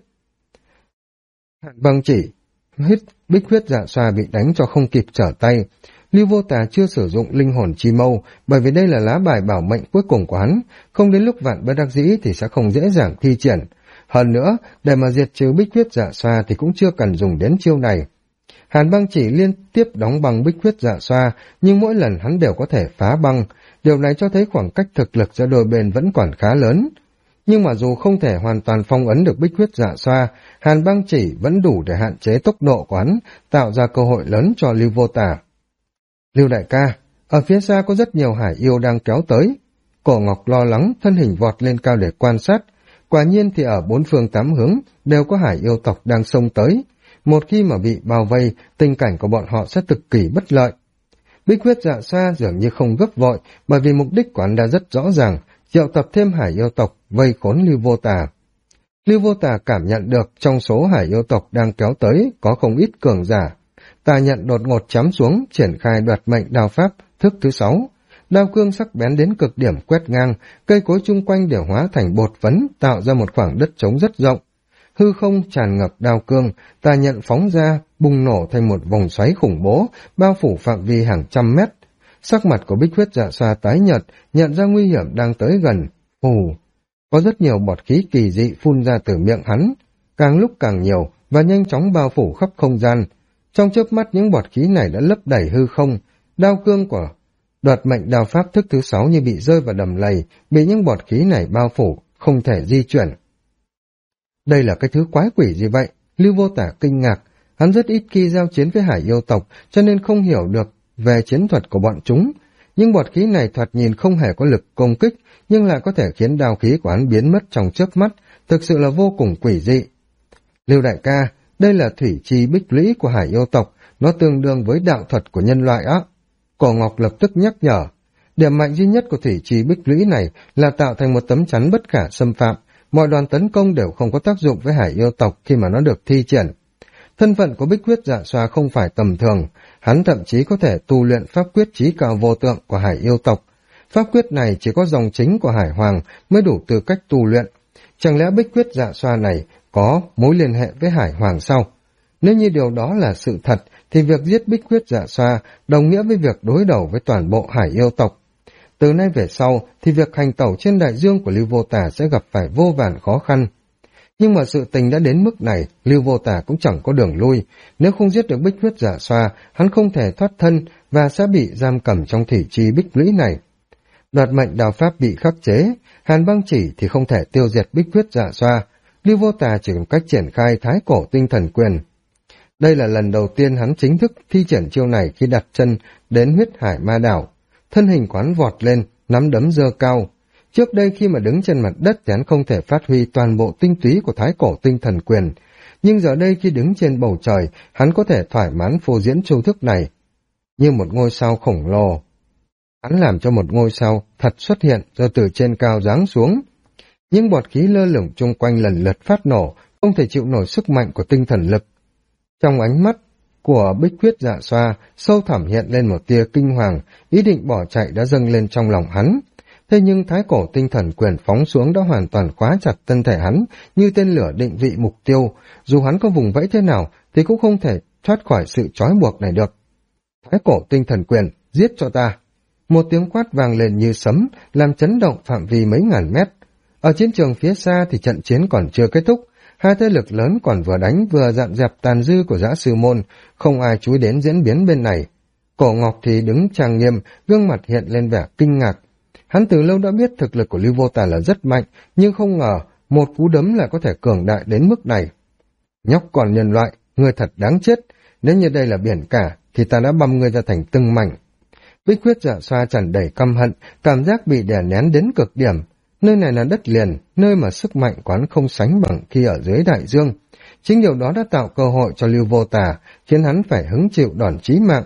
Hạn băng chỉ, Bích Huyết Dạ Xoa bị đánh cho không kịp trở tay. Lưu Vô Tà chưa sử dụng linh hồn chi mâu, bởi vì đây là lá bài bảo mệnh cuối cùng của hắn, không đến lúc vạn bất đắc dĩ thì sẽ không dễ dàng thi triển. Hơn nữa, để mà diệt trừ Bích Huyết Dạ Xoa thì cũng chưa cần dùng đến chiêu này. Hàn băng chỉ liên tiếp đóng băng Bích Huyết Dạ Xoa, nhưng mỗi lần hắn đều có thể phá băng. Điều này cho thấy khoảng cách thực lực giữa đôi bên vẫn còn khá lớn. Nhưng mà dù không thể hoàn toàn phong ấn được Bích Huyết Dạ Xoa, Hàn băng chỉ vẫn đủ để hạn chế tốc độ của hắn, tạo ra cơ hội lớn cho Lưu Vô Tà. Lưu đại ca, ở phía xa có rất nhiều hải yêu đang kéo tới. Cổ Ngọc lo lắng, thân hình vọt lên cao để quan sát. Quả nhiên thì ở bốn phương tám hướng đều có hải yêu tộc đang xông tới. Một khi mà bị bao vây, tình cảnh của bọn họ sẽ cực kỳ bất lợi. Bích Huyết Dạ Xoa dường như không gấp vội, bởi vì mục đích của hắn đã rất rõ ràng, triệu tập thêm hải yêu tộc vây khốn Lưu Vô Tà. Lưu Vô Tà cảm nhận được trong số hải yêu tộc đang kéo tới có không ít cường giả. Tà Nhận đột ngột chém xuống, triển khai đoạt mệnh đao pháp thức thứ 6. Đao cương sắc bén đến cực điểm quét ngang, cây cối chung quanh đều hóa thành bột phấn, tạo ra một khoảng đất trống rất rộng. Hư không tràn ngập đao cương, Tà Nhận phóng ra, bùng nổ thành một vòng xoáy khủng bố, bao phủ phạm vi hàng trăm mét. Sắc mặt của Bích Huyết Dạ Xoa tái nhợt, nhận ra nguy hiểm đang tới gần. Có rất nhiều bọt khí kỳ dị phun ra từ miệng hắn, càng lúc càng nhiều và nhanh chóng bao phủ khắp không gian. Trong chớp mắt những bọt khí này đã lấp đầy hư không, đao cương của đoạt mệnh đao pháp thức thứ 6 như bị rơi vào đầm lầy, bị những bọt khí này bao phủ, không thể di chuyển. Đây là cái thứ quái quỷ gì vậy? Lưu Vô Tà kinh ngạc, hắn rất ít khi giao chiến với hải yêu tộc, cho nên không hiểu được về chiến thuật của bọn chúng. Nhưng bọt khí này thoạt nhìn không hề có lực công kích, nhưng lại có thể khiến đao khí của hắn biến mất trong chớp mắt, thực sự là vô cùng quỷ dị. Lưu đại ca, đây là thủy chi bích lũy của hải yêu tộc, nó tương đương với đạo thuật của nhân loại á. Cổ Ngọc lập tức nhắc nhở, điểm mạnh duy nhất của thủy chi bích lũy này là tạo thành một tấm chắn bất khả xâm phạm, mọi đòn tấn công đều không có tác dụng với hải yêu tộc khi mà nó được thi triển. Thân phận của Bích Huyết Dạ Xoa không phải tầm thường, hắn thậm chí có thể tu luyện pháp quyết chí cao vô tượng của hải yêu tộc. Pháp quyết này chỉ có dòng chính của hải hoàng mới đủ tư cách tu luyện. Chẳng lẽ Bích Huyết Dạ Xoa này có mối liên hệ với hải hoàng sao? Nếu như điều đó là sự thật, thì việc giết Bích Huyết Dạ Xoa đồng nghĩa với việc đối đầu với toàn bộ hải yêu tộc. Từ nay về sau, thì việc hành tẩu trên đại dương của Lưu Vô Tà sẽ gặp phải vô vàn khó khăn. Nhưng mà sự tình đã đến mức này, Lưu Vô Tà cũng chẳng có đường lui. Nếu không giết được Bích Huyết Dạ Xoa, hắn không thể thoát thân và sẽ bị giam cầm trong thủy chi bích lũy này. Đoạt mệnh đào pháp bị khắc chế, Hàn Băng Chỉ thì không thể tiêu diệt Bích Huyết Dạ Xoa. Lưu Vô Tà chỉ còn cách triển khai Thái Cổ Tinh Thần Quyền. Đây là lần đầu tiên hắn chính thức thi triển chiêu này khi đặt chân đến Huyết Hải Ma Đảo. Thân hình quán vọt lên, nắm đấm giơ cao. Trước đây khi mà đứng trên mặt đất thì hắn không thể phát huy toàn bộ tinh túy của Thái Cổ Tinh Thần Quyền. Nhưng giờ đây khi đứng trên bầu trời, hắn có thể thoải mái phô diễn chiêu thức này. Như một ngôi sao khổng lồ. Hắn làm cho một ngôi sao thật xuất hiện rồi từ trên cao giáng xuống. Những bọt khí lơ lửng chung quanh lần lượt phát nổ, không thể chịu nổi sức mạnh của tinh thần lực. Trong ánh mắt của Bích Huyết Dạ Xoa, sâu thẳm hiện lên một tia kinh hoàng, ý định bỏ chạy đã dâng lên trong lòng hắn. Thế nhưng Thái Cổ Tinh Thần Quyền phóng xuống đã hoàn toàn khóa chặt thân thể hắn, như tên lửa định vị mục tiêu. Dù hắn có vùng vẫy thế nào, thì cũng không thể thoát khỏi sự trói buộc này được. Thái Cổ Tinh Thần Quyền, giết cho ta! Một tiếng quát vang lên như sấm, làm chấn động phạm vi mấy ngàn mét. Ở chiến trường phía xa thì trận chiến còn chưa kết thúc, hai thế lực lớn còn vừa đánh vừa dọn dẹp tàn dư của Dã Sư Môn, không ai chú ý đến diễn biến bên này. Cổ Ngọc thì đứng trang nghiêm, gương mặt hiện lên vẻ kinh ngạc. Hắn từ lâu đã biết thực lực của Lưu Vô Tà là rất mạnh, nhưng không ngờ một cú đấm lại có thể cường đại đến mức này. Nhóc còn nhân loại, ngươi thật đáng chết, nếu như đây là biển cả thì ta đã băm ngươi ra thành từng mảnh. Bích Huyết Dạ Xoa tràn đầy căm hận, cảm giác bị đè nén đến cực điểm. Nơi này là đất liền, nơi mà sức mạnh quán không sánh bằng khi ở dưới đại dương. Chính điều đó đã tạo cơ hội cho Lưu Vô Tà, khiến hắn phải hứng chịu đòn chí mạng.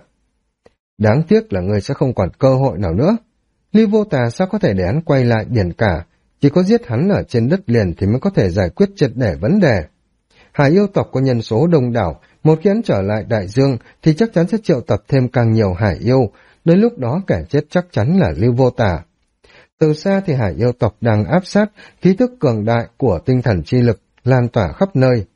Đáng tiếc là ngươi sẽ không còn cơ hội nào nữa. Lưu Vô Tà sao có thể để hắn quay lại biển cả, chỉ có giết hắn ở trên đất liền thì mới có thể giải quyết triệt để vấn đề. Hải yêu tộc có nhân số đông đảo, một khi hắn trở lại đại dương thì chắc chắn sẽ triệu tập thêm càng nhiều hải yêu, đến lúc đó kẻ chết chắc chắn là Lưu Vô Tà. Từ xa thì hải yêu tộc đang áp sát, khí thức cường đại của tinh thần chi lực lan tỏa khắp nơi.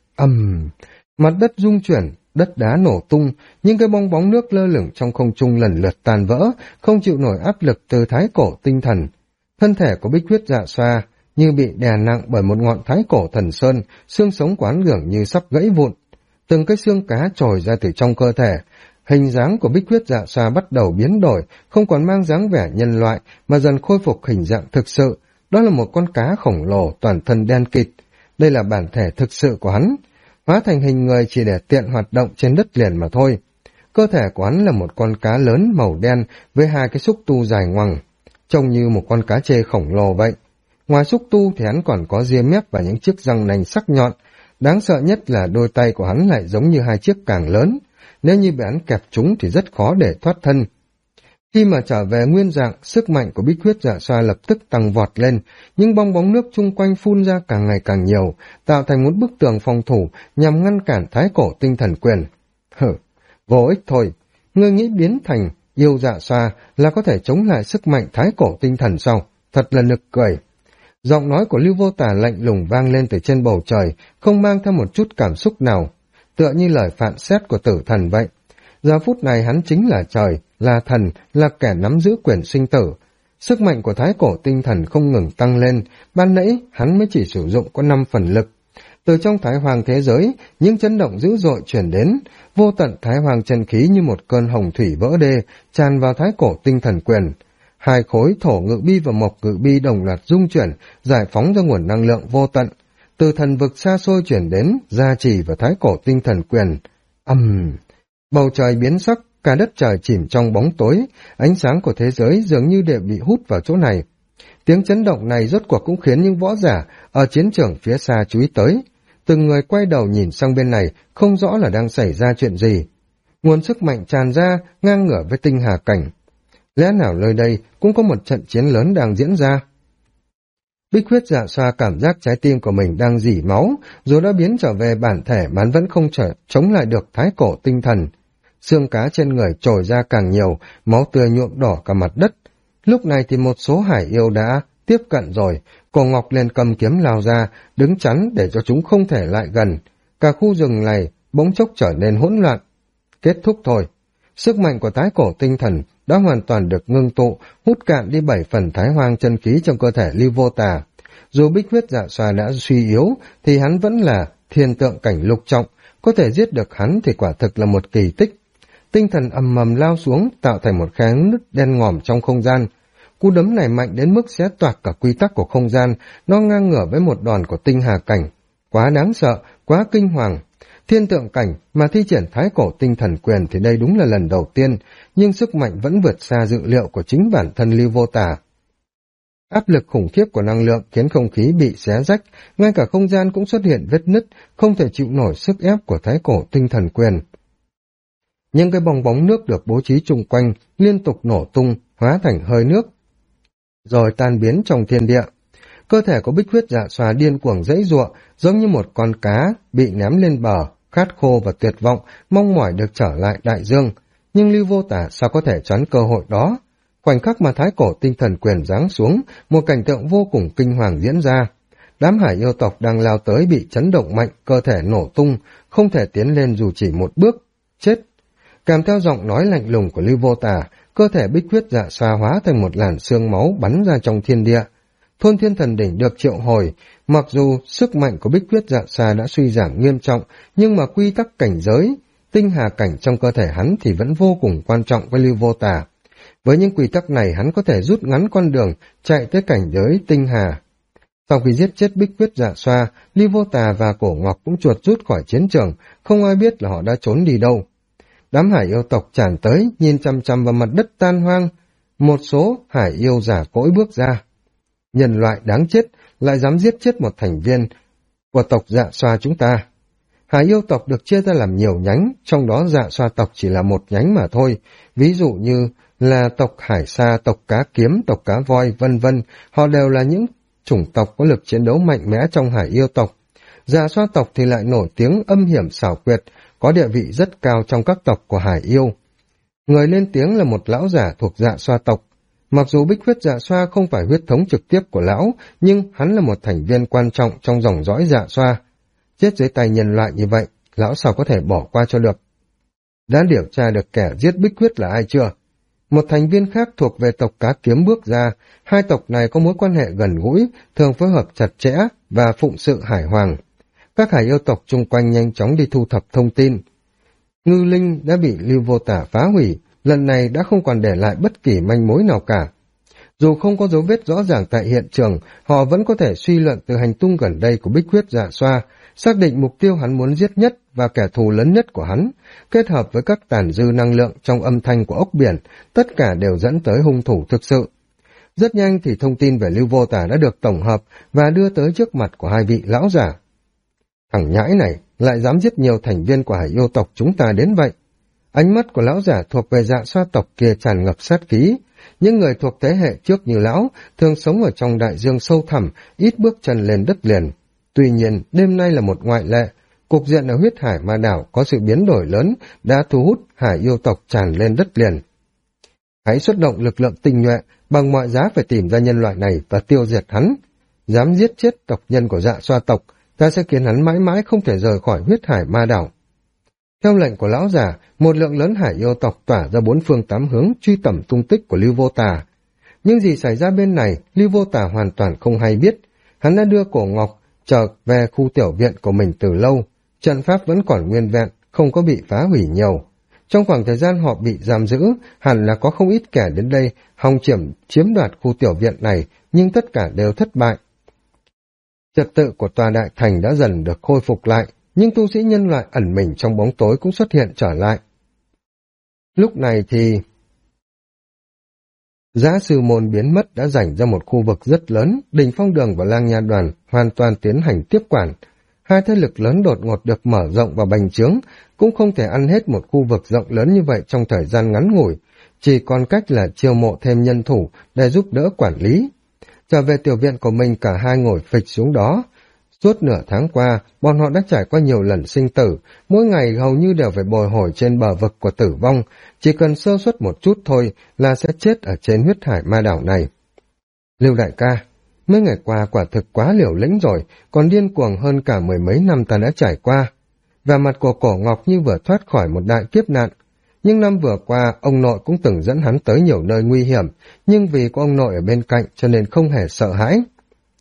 Mặt đất rung chuyển, đất đá nổ tung, những cái bong bóng nước lơ lửng trong không trung lần lượt tan vỡ, không chịu nổi áp lực từ thái cổ tinh thần. Thân thể của Bích Huyết Dạ Xoa như bị đè nặng bởi một ngọn thái cổ thần sơn, xương sống quán gưởng như sắp gãy vụn. Từng cái xương cá trồi ra từ trong cơ thể. Hình dáng của Bích Huyết Dạ Xoa bắt đầu biến đổi, không còn mang dáng vẻ nhân loại, mà dần khôi phục hình dạng thực sự. Đó là một con cá khổng lồ, toàn thân đen kịt. Đây là bản thể thực sự của hắn, hóa thành hình người chỉ để tiện hoạt động trên đất liền mà thôi. Cơ thể của hắn là một con cá lớn màu đen với hai cái xúc tu dài ngoằng, trông như một con cá trê khổng lồ vậy. Ngoài xúc tu thì hắn còn có ria mép và những chiếc răng nanh sắc nhọn. Đáng sợ nhất là đôi tay của hắn lại giống như hai chiếc càng lớn. Nếu như bị hắn kẹp chúng thì rất khó để thoát thân. Khi mà trở về nguyên dạng, sức mạnh của Bích Huyết Dạ Xoa lập tức tăng vọt lên, những bong bóng nước chung quanh phun ra càng ngày càng nhiều, tạo thành một bức tường phòng thủ nhằm ngăn cản thái cổ tinh thần quyền. Vô ích thôi, ngươi nghĩ biến thành yêu Dạ Xoa là có thể chống lại sức mạnh thái cổ tinh thần sao? Thật là nực cười. Giọng nói của Lưu Vô Tà lạnh lùng vang lên từ trên bầu trời, không mang theo một chút cảm xúc nào, tựa như lời phán xét của tử thần vậy. Giờ phút này hắn chính là trời, là thần, là kẻ nắm giữ quyền sinh tử. Sức mạnh của thái cổ tinh thần không ngừng tăng lên, ban nãy hắn mới chỉ sử dụng có 5 phần lực. Từ trong thái hoàng thế giới, những chấn động dữ dội chuyển đến, vô tận thái hoàng chân khí như một cơn hồng thủy vỡ đê, tràn vào thái cổ tinh thần quyền. Hai khối thổ ngự bi và mộc ngự bi đồng loạt dung chuyển, giải phóng ra nguồn năng lượng vô tận. Từ thần vực xa xôi chuyển đến, gia trì vào thái cổ tinh thần quyền. Bầu trời biến sắc, cả đất trời chìm trong bóng tối, ánh sáng của thế giới dường như đều bị hút vào chỗ này. Tiếng chấn động này rốt cuộc cũng khiến những võ giả ở chiến trường phía xa chú ý tới. Từng người quay đầu nhìn sang bên này, không rõ là đang xảy ra chuyện gì. Nguồn sức mạnh tràn ra, ngang ngửa với tinh hà cảnh. Lẽ nào nơi đây cũng có một trận chiến lớn đang diễn ra? Bích Huyết Dạ Xoa cảm giác trái tim của mình đang rỉ máu, rồi đã biến trở về bản thể mà hắn vẫn không chống lại được thái cổ tinh thần. Xương cá trên người trồi ra càng nhiều, máu tươi nhuộm đỏ cả mặt đất. Lúc này thì một số hải yêu đã tiếp cận rồi, Cổ Ngọc liền cầm kiếm lao ra, đứng chắn để cho chúng không thể lại gần. Cả khu rừng này bỗng chốc trở nên hỗn loạn. Kết thúc thôi. Sức mạnh của thái cổ tinh thần đã hoàn toàn được ngưng tụ, hút cạn đi 7 phần thái hoang chân khí trong cơ thể Lưu Vô Tà. Dù bích huyết dạ xoa đã suy yếu, thì hắn vẫn là thiên tượng cảnh lục trọng, có thể giết được hắn thì quả thực là một kỳ tích. Tinh thần ầm ầm lao xuống, tạo thành một khe nứt đen ngòm trong không gian. Cú đấm này mạnh đến mức xé toạc cả quy tắc của không gian, nó ngang ngửa với một đòn của tinh hà cảnh. Quá đáng sợ, quá kinh hoàng. Thiên tượng cảnh mà thi triển thái cổ tinh thần quyền thì đây đúng là lần đầu tiên, nhưng sức mạnh vẫn vượt xa dự liệu của chính bản thân Lưu Vô Tà. Áp lực khủng khiếp của năng lượng khiến không khí bị xé rách, ngay cả không gian cũng xuất hiện vết nứt, không thể chịu nổi sức ép của thái cổ tinh thần quyền. Nhưng cái bong bóng nước được bố trí chung quanh liên tục nổ tung, hóa thành hơi nước, rồi tan biến trong thiên địa. Cơ thể của bích huyết dạ xoa điên cuồng giãy giụa, giống như một con cá bị ném lên bờ, khát khô và tuyệt vọng, mong mỏi được trở lại đại dương. Nhưng Lưu Vô Tà sao có thể tránh cơ hội đó? Khoảnh khắc mà thái cổ tinh thần quyền giáng xuống, một cảnh tượng vô cùng kinh hoàng diễn ra. Đám hải yêu tộc đang lao tới bị chấn động mạnh, cơ thể nổ tung, không thể tiến lên dù chỉ một bước. Chết! Kèm theo giọng nói lạnh lùng của Lưu Vô Tà, cơ thể bích huyết dạ xoa hóa thành một làn xương máu bắn ra trong thiên địa. Thôn Thiên Thần Đỉnh được triệu hồi, mặc dù sức mạnh của bích huyết dạ xoa đã suy giảm nghiêm trọng, nhưng mà quy tắc cảnh giới, tinh hà cảnh trong cơ thể hắn thì vẫn vô cùng quan trọng với Lưu Vô Tà. Với những quy tắc này hắn có thể rút ngắn con đường, chạy tới cảnh giới tinh hà. Sau khi giết chết bích huyết dạ xoa, Lưu Vô Tà và Cổ Ngọc cũng chuột rút khỏi chiến trường, không ai biết là họ đã trốn đi đâu. Đám hải yêu tộc tràn tới, nhìn chằm chằm vào mặt đất tan hoang. Một số hải yêu giả cỗi bước ra. Nhân loại đáng chết, lại dám giết chết một thành viên của tộc dạ xoa chúng ta. Hải yêu tộc được chia ra làm nhiều nhánh, trong đó dạ xoa tộc chỉ là một nhánh mà thôi. Ví dụ như là tộc hải sa, tộc cá kiếm, tộc cá voi, vân vân, họ đều là những chủng tộc có lực chiến đấu mạnh mẽ trong hải yêu tộc. Dạ xoa tộc thì lại nổi tiếng âm hiểm xảo quyệt, có địa vị rất cao trong các tộc của hải yêu. Người lên tiếng là một lão giả thuộc dạ xoa tộc. Mặc dù bích huyết dạ xoa không phải huyết thống trực tiếp của lão, nhưng hắn là một thành viên quan trọng trong dòng dõi dạ xoa. Chết dưới tay nhân loại như vậy, lão sao có thể bỏ qua cho được? Đã điều tra được kẻ giết bích huyết là ai chưa? Một thành viên khác thuộc về tộc cá kiếm bước ra, hai tộc này có mối quan hệ gần gũi, thường phối hợp chặt chẽ và phụng sự hải hoàng. Các hải yêu tộc chung quanh nhanh chóng đi thu thập thông tin. Ngư linh đã bị Lưu Vô Tà phá hủy, lần này đã không còn để lại bất kỳ manh mối nào cả. Dù không có dấu vết rõ ràng tại hiện trường, họ vẫn có thể suy luận từ hành tung gần đây của bích huyết dạ xoa, xác định mục tiêu hắn muốn giết nhất và kẻ thù lớn nhất của hắn, kết hợp với các tàn dư năng lượng trong âm thanh của ốc biển, tất cả đều dẫn tới hung thủ thực sự. Rất nhanh thì thông tin về Lưu Vô Tà đã được tổng hợp và đưa tới trước mặt của hai vị lão giả. Thằng nhãi này lại dám giết nhiều thành viên của hải yêu tộc chúng ta đến vậy. Ánh mắt của lão giả thuộc về dạ xoa tộc kia tràn ngập sát khí. Những người thuộc thế hệ trước như lão thường sống ở trong đại dương sâu thẳm, ít bước chân lên đất liền. Tuy nhiên, đêm nay là một ngoại lệ. Cục diện ở huyết hải ma đảo có sự biến đổi lớn đã thu hút hải yêu tộc tràn lên đất liền. Hãy xuất động lực lượng tinh nhuệ, bằng mọi giá phải tìm ra nhân loại này và tiêu diệt hắn. Dám giết chết tộc nhân của dạ xoa tộc, ta sẽ khiến hắn mãi mãi không thể rời khỏi huyết hải ma đảo. Theo lệnh của lão giả, một lượng lớn hải yêu tộc tỏa ra bốn phương tám hướng truy tầm tung tích của Lưu Vô Tà. Nhưng gì xảy ra bên này, Lưu Vô Tà hoàn toàn không hay biết. Hắn đã đưa Cổ Ngọc trở về khu tiểu viện của mình từ lâu. Trận pháp vẫn còn nguyên vẹn, không có bị phá hủy nhiều. Trong khoảng thời gian họ bị giam giữ, hẳn là có không ít kẻ đến đây hòng chiếm đoạt khu tiểu viện này, nhưng tất cả đều thất bại. Trật tự của tòa đại thành đã dần được khôi phục lại, nhưng tu sĩ nhân loại ẩn mình trong bóng tối cũng xuất hiện trở lại. Lúc này thì Giã Sư Môn biến mất đã dành ra một khu vực rất lớn, Đình Phong Đường và Lang Nha Đoàn hoàn toàn tiến hành tiếp quản. Hai thế lực lớn đột ngột được mở rộng và bành trướng, cũng không thể ăn hết một khu vực rộng lớn như vậy trong thời gian ngắn ngủi, chỉ còn cách là chiêu mộ thêm nhân thủ để giúp đỡ quản lý. Trở về tiểu viện của mình, cả hai ngồi phịch xuống đó. Suốt nửa tháng qua, bọn họ đã trải qua nhiều lần sinh tử, mỗi ngày hầu như đều phải bồi hồi trên bờ vực của tử vong, chỉ cần sơ suất một chút thôi là sẽ chết ở trên huyết hải ma đảo này. Lưu đại ca, mấy ngày qua quả thực quá liều lĩnh rồi, còn điên cuồng hơn cả mười mấy năm ta đã trải qua. Và mặt của Cổ Ngọc như vừa thoát khỏi một đại kiếp nạn. Nhưng năm vừa qua, ông nội cũng từng dẫn hắn tới nhiều nơi nguy hiểm, nhưng vì có ông nội ở bên cạnh cho nên không hề sợ hãi.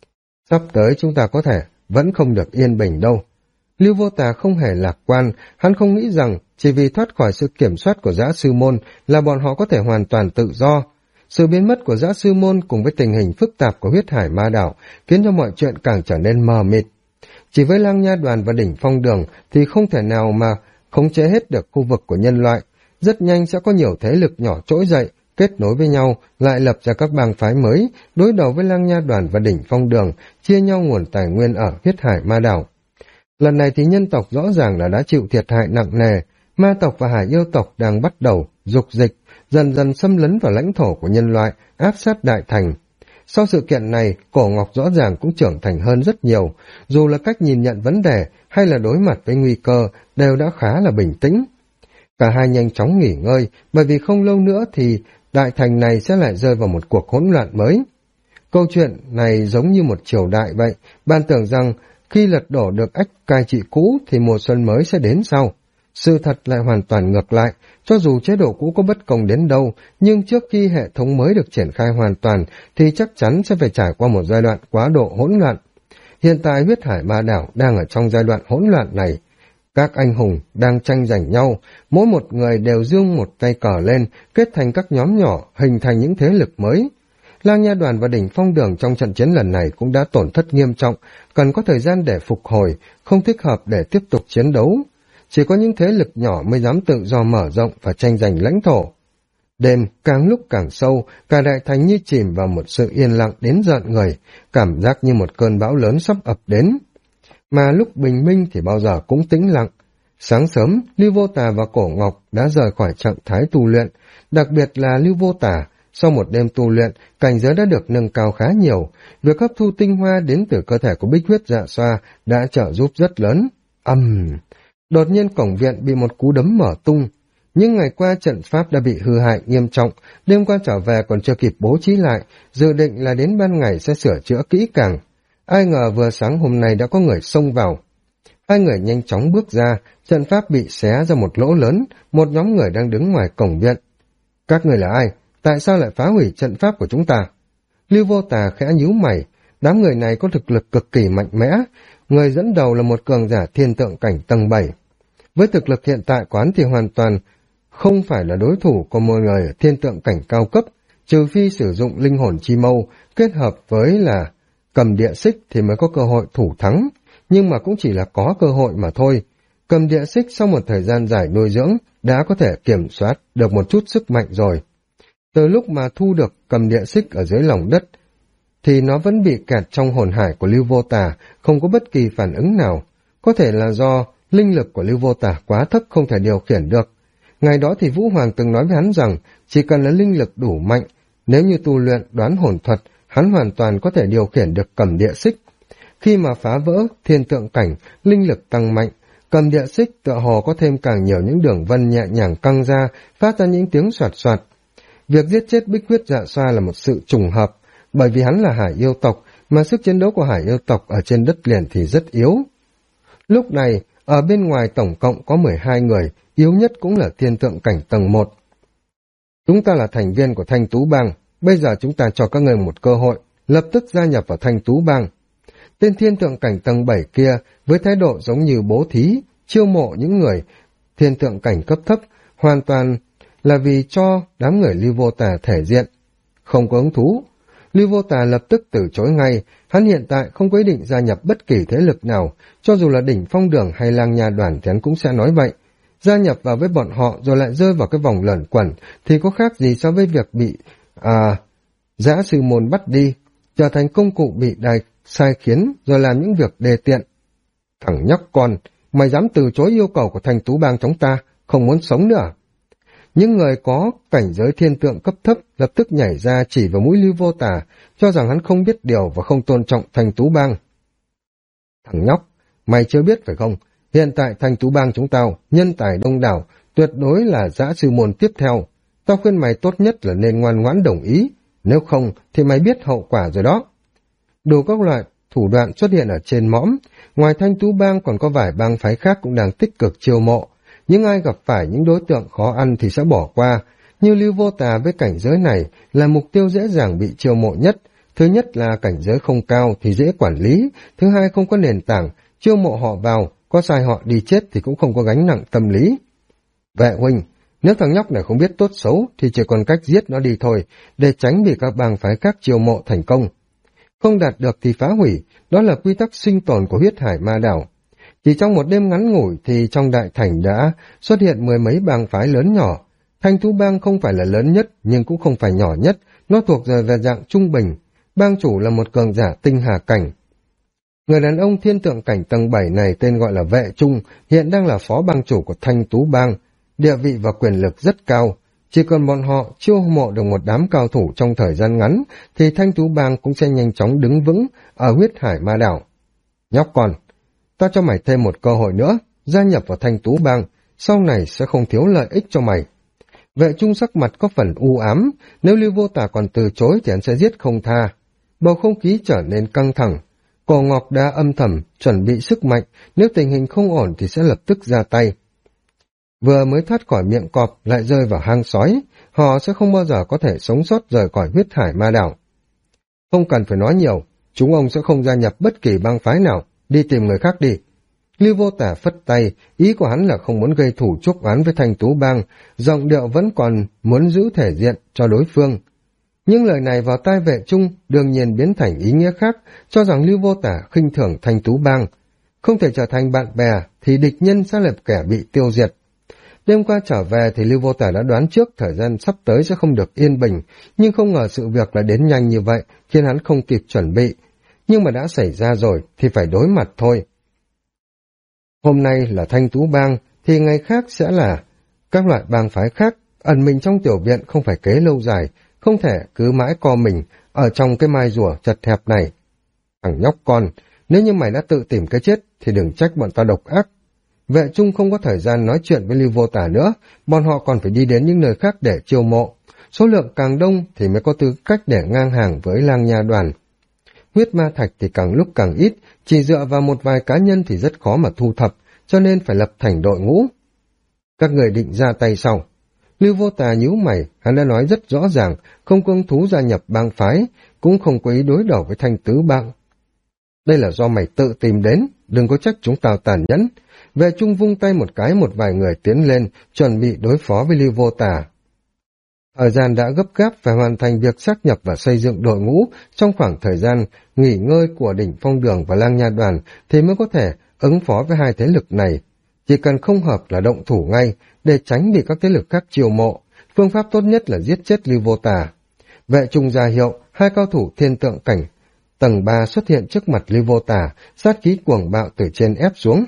Sắp tới chúng ta có thể vẫn không được yên bình đâu. Lưu Vô Tà không hề lạc quan, hắn không nghĩ rằng chỉ vì thoát khỏi sự kiểm soát của Dã Sư Môn là bọn họ có thể hoàn toàn tự do. Sự biến mất của Dã Sư Môn cùng với tình hình phức tạp của huyết hải ma đảo khiến cho mọi chuyện càng trở nên mờ mịt. Chỉ với Lang Nha Đoàn và Đỉnh Phong Đường thì không thể nào mà khống chế hết được khu vực của nhân loại. Rất nhanh sẽ có nhiều thế lực nhỏ trỗi dậy, kết nối với nhau, lại lập ra các bang phái mới, đối đầu với Lang Nha Đoàn và Đỉnh Phong Đường, chia nhau nguồn tài nguyên ở huyết hải ma đảo. Lần này thì nhân tộc rõ ràng là đã chịu thiệt hại nặng nề, ma tộc và hải yêu tộc đang bắt đầu dục dịch, dần dần xâm lấn vào lãnh thổ của nhân loại, áp sát đại thành. Sau sự kiện này, Cổ Ngọc rõ ràng cũng trưởng thành hơn rất nhiều, dù là cách nhìn nhận vấn đề hay là đối mặt với nguy cơ đều đã khá là bình tĩnh. Cả hai nhanh chóng nghỉ ngơi, bởi vì không lâu nữa thì đại thành này sẽ lại rơi vào một cuộc hỗn loạn mới. Câu chuyện này giống như một triều đại vậy, ban tưởng rằng khi lật đổ được ách cai trị cũ thì mùa xuân mới sẽ đến sau. Sự thật lại hoàn toàn ngược lại, cho dù chế độ cũ có bất công đến đâu, nhưng trước khi hệ thống mới được triển khai hoàn toàn thì chắc chắn sẽ phải trải qua một giai đoạn quá độ hỗn loạn. Hiện tại huyết hải ma đảo đang ở trong giai đoạn hỗn loạn này. Các anh hùng đang tranh giành nhau, mỗi một người đều giương một tay cờ lên, kết thành các nhóm nhỏ, hình thành những thế lực mới. Lang Nha Đoàn và Đỉnh Phong Đường trong trận chiến lần này cũng đã tổn thất nghiêm trọng, cần có thời gian để phục hồi, không thích hợp để tiếp tục chiến đấu. Chỉ có những thế lực nhỏ mới dám tự do mở rộng và tranh giành lãnh thổ. Đêm càng lúc càng sâu, cả đại thành như chìm vào một sự yên lặng đến rợn người, cảm giác như một cơn bão lớn sắp ập đến. Mà lúc bình minh thì bao giờ cũng tĩnh lặng. Sáng sớm, Lưu Vô Tà và Cổ Ngọc đã rời khỏi trạng thái tu luyện, đặc biệt là Lưu Vô Tà. Sau một đêm tu luyện, cảnh giới đã được nâng cao khá nhiều, việc hấp thu tinh hoa đến từ cơ thể của Bích Huyết Dạ Xoa đã trợ giúp rất lớn. Đột nhiên cổng viện bị một cú đấm mở tung. Những ngày qua trận pháp đã bị hư hại nghiêm trọng, đêm qua trở về còn chưa kịp bố trí lại, dự định là đến ban ngày sẽ sửa chữa kỹ càng. Ai ngờ vừa sáng hôm nay đã có người xông vào. Hai người nhanh chóng bước ra, trận pháp bị xé ra một lỗ lớn, một nhóm người đang đứng ngoài cổng viện. Các người là ai? Tại sao lại phá hủy trận pháp của chúng ta? Lưu Vô Tà khẽ nhíu mày, đám người này có thực lực cực kỳ mạnh mẽ, người dẫn đầu là một cường giả thiên tượng cảnh tầng 7. Với thực lực hiện tại của hắn thì hoàn toàn không phải là đối thủ của một người ở thiên tượng cảnh cao cấp, trừ phi sử dụng linh hồn chi mâu kết hợp với là cầm địa xích thì mới có cơ hội thủ thắng, nhưng mà cũng chỉ là có cơ hội mà thôi. Cầm địa xích sau một thời gian dài nuôi dưỡng đã có thể kiểm soát được một chút sức mạnh rồi. Từ lúc mà thu được cầm địa xích ở dưới lòng đất thì nó vẫn bị kẹt trong hồn hải của Lưu Vô Tà, không có bất kỳ phản ứng nào. Có thể là do linh lực của Lưu Vô Tà quá thấp không thể điều khiển được. Ngày đó thì Vũ Hoàng từng nói với hắn rằng chỉ cần là linh lực đủ mạnh, nếu như tu luyện đoán hồn thuật, hắn hoàn toàn có thể điều khiển được cầm địa xích. Khi mà phá vỡ thiên tượng cảnh, linh lực tăng mạnh, cầm địa xích tựa hồ có thêm càng nhiều những đường vân nhẹ nhàng căng ra, phát ra những tiếng xoạt xoạt. Việc giết chết Bích Huyết Dạ Xoa là một sự trùng hợp, bởi vì hắn là hải yêu tộc, mà sức chiến đấu của hải yêu tộc ở trên đất liền thì rất yếu. Lúc này, ở bên ngoài tổng cộng có 12 người, yếu nhất cũng là thiên tượng cảnh tầng 1. Chúng ta là thành viên của Thanh Tú Bang, bây giờ chúng ta cho các người một cơ hội, lập tức gia nhập vào Thanh Tú Bang. Tên thiên tượng cảnh tầng 7 kia, với thái độ giống như bố thí, chiêu mộ những người thiên tượng cảnh cấp thấp, hoàn toàn là vì cho đám người Lưu Vô Tà thể diện. Không có hứng thú, Lưu Vô Tà lập tức từ chối ngay, hắn hiện tại không có ý định gia nhập bất kỳ thế lực nào, cho dù là Đỉnh Phong Đường hay Lang Nha Đoàn thì hắn cũng sẽ nói vậy. Gia nhập vào với bọn họ rồi lại rơi vào cái vòng luẩn quẩn thì có khác gì so với việc bị Dã Sư Môn bắt đi, trở thành công cụ bị đài sai khiến rồi làm những việc đề tiện. Thằng nhóc con, mày dám từ chối yêu cầu của Thanh Tú Bang chúng ta, không muốn sống nữa. Những người có cảnh giới thiên tượng cấp thấp lập tức nhảy ra chỉ vào mũi Lưu Vô Tà, cho rằng hắn không biết điều và không tôn trọng Thanh Tú Bang. Thằng nhóc, mày chưa biết phải không? Hiện tại Thanh Tú Bang chúng tao, nhân tài đông đảo, tuyệt đối là Dã Sư Môn tiếp theo. Tao khuyên mày tốt nhất là nên ngoan ngoãn đồng ý, nếu không thì mày biết hậu quả rồi đó. Đủ các loại thủ đoạn xuất hiện ở trên mõm, ngoài Thanh Tú Bang còn có vài bang phái khác cũng đang tích cực chiêu mộ. Những ai gặp phải những đối tượng khó ăn thì sẽ bỏ qua, như Lưu Vô Tà với cảnh giới này là mục tiêu dễ dàng bị chiêu mộ nhất, Thứ nhất là cảnh giới không cao thì dễ quản lý, thứ hai không có nền tảng, chiêu mộ họ vào, có sai họ đi chết thì cũng không có gánh nặng tâm lý. Vệ huynh, nếu thằng nhóc này không biết tốt xấu thì chỉ còn cách giết nó đi thôi, để tránh bị các bang phái khác chiêu mộ thành công. Không đạt được thì phá hủy, đó là quy tắc sinh tồn của huyết hải ma đảo. Chỉ trong một đêm ngắn ngủi thì trong đại thành đã xuất hiện mười mấy bang phái lớn nhỏ. Thanh thú bang không phải là lớn nhất nhưng cũng không phải nhỏ nhất, nó thuộc về dạng trung bình. Bang chủ là một cường giả tinh hà cảnh. Người đàn ông thiên tượng cảnh tầng 7 này tên gọi là Vệ Trung, hiện đang là phó bang chủ của Thanh Tú Bang, địa vị và quyền lực rất cao. Chỉ cần bọn họ chiêu mộ được một đám cao thủ trong thời gian ngắn, thì Thanh Tú Bang cũng sẽ nhanh chóng đứng vững ở huyết hải ma đảo. Nhóc con, ta cho mày thêm một cơ hội nữa, gia nhập vào Thanh Tú Bang, sau này sẽ không thiếu lợi ích cho mày. Vệ Trung sắc mặt có phần u ám, nếu Lưu Vô Tả còn từ chối thì hắn sẽ giết không tha. Bầu không khí trở nên căng thẳng. Cổ Ngọc đã âm thầm, chuẩn bị sức mạnh, nếu tình hình không ổn thì sẽ lập tức ra tay. Vừa mới thoát khỏi miệng cọp lại rơi vào hang sói, họ sẽ không bao giờ có thể sống sót rời khỏi huyết hải ma đảo. Không cần phải nói nhiều, chúng ông sẽ không gia nhập bất kỳ bang phái nào, đi tìm người khác đi. Lưu Vô Tả phất tay, ý của hắn là không muốn gây thủ chuốc oán với Thanh Tú Bang, giọng điệu vẫn còn muốn giữ thể diện cho đối phương. Nhưng lời này vào tai Vệ Trung đương nhiên biến thành ý nghĩa khác, cho rằng Lưu Vô Tả khinh thường Thanh Tú Bang. Không thể trở thành bạn bè thì địch nhân sẽ là kẻ bị tiêu diệt. Đêm qua trở về thì Lưu Vô Tả đã đoán trước thời gian sắp tới sẽ không được yên bình, nhưng không ngờ sự việc lại đến nhanh như vậy, khiến hắn không kịp chuẩn bị. Nhưng mà đã xảy ra rồi thì phải đối mặt thôi. Hôm nay là Thanh Tú Bang, thì ngày khác sẽ là các loại bang phái khác. Ẩn mình trong tiểu viện không phải kế lâu dài, không thể cứ mãi co mình ở trong cái mai rùa chật hẹp này. Thằng nhóc con, nếu như mày đã tự tìm cái chết thì đừng trách bọn ta độc ác. Vệ Trung không có thời gian nói chuyện với Lưu Vô Tả nữa, bọn họ còn phải đi đến những nơi khác để chiêu mộ. Số lượng càng đông thì mới có tư cách để ngang hàng với Lang Nha đoàn. Huyết ma thạch thì càng lúc càng ít, chỉ dựa vào một vài cá nhân thì rất khó mà thu thập, cho nên phải lập thành đội ngũ. Các người định ra tay sau. Lưu Vô Tà nhíu mày, hắn đã nói rất rõ ràng, không có hứng thú gia nhập bang phái, cũng không có ý đối đầu với Thanh Tứ Bang. Đây là do mày tự tìm đến, đừng có trách chúng tao tàn nhẫn. Vệ Trung vung tay một cái, một vài người tiến lên, chuẩn bị đối phó với Lưu Vô Tà. Thời gian đã gấp gáp phải hoàn thành việc xác nhập và xây dựng đội ngũ trong khoảng thời gian nghỉ ngơi của đỉnh Phong Đường và Lang Nha đoàn thì mới có thể ứng phó với hai thế lực này. Chỉ cần không hợp là động thủ ngay để tránh bị các thế lực khác chiêu mộ. Phương pháp tốt nhất là giết chết Lưu Vô Tà. Vệ Trung ra hiệu, hai cao thủ thiên tượng cảnh tầng 3 xuất hiện trước mặt Lưu Vô Tà, sát khí cuồng bạo từ trên ép xuống.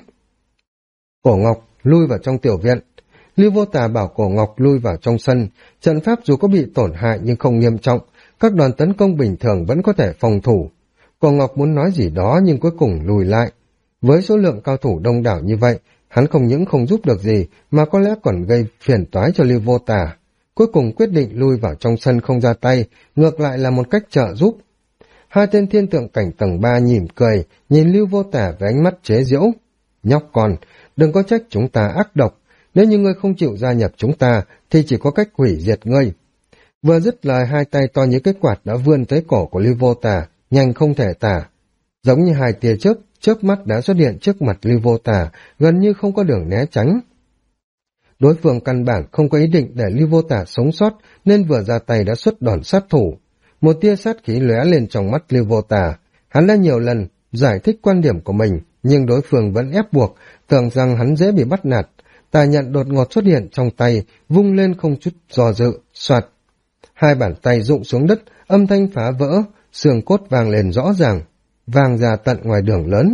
Cổ Ngọc lui vào trong tiểu viện. Lưu Vô Tà bảo Cổ Ngọc lui vào trong sân. Trận pháp dù có bị tổn hại nhưng không nghiêm trọng, các đòn tấn công bình thường vẫn có thể phòng thủ. Cổ Ngọc muốn nói gì đó nhưng cuối cùng lùi lại. Với số lượng cao thủ đông đảo như vậy, hắn không những không giúp được gì mà có lẽ còn gây phiền toái cho Lưu Vô Tà. Cuối cùng quyết định lui vào trong sân không ra tay, ngược lại là một cách trợ giúp. Hai tên thiên tượng cảnh tầng 3 mỉm cười, nhìn Lưu Vô Tà với ánh mắt chế giễu. Nhóc con, đừng có trách chúng ta ác độc, nếu như ngươi không chịu gia nhập chúng ta thì chỉ có cách hủy diệt ngươi. Vừa dứt lời, hai tay to như cái quạt đã vươn tới cổ của Lưu Vô Tà, nhanh không thể tả. Giống như hai tia chớp mắt đã xuất hiện trước mặt Lưu Vô Tà, gần như không có đường né tránh. Đối phương căn bản không có ý định để Lưu Vô Tà sống sót, nên vừa ra tay đã xuất đòn sát thủ. Một tia sát khí lóe lên trong mắt Lưu Vô Tà. Hắn đã nhiều lần giải thích quan điểm của mình, nhưng đối phương vẫn ép buộc, tưởng rằng hắn dễ bị bắt nạt. Tà nhận đột ngột xuất hiện trong tay, vung lên không chút do dự, soạt. Hai bàn tay rụng xuống đất, âm thanh phá vỡ, xương cốt vang lên rõ ràng, vang ra tận ngoài đường lớn.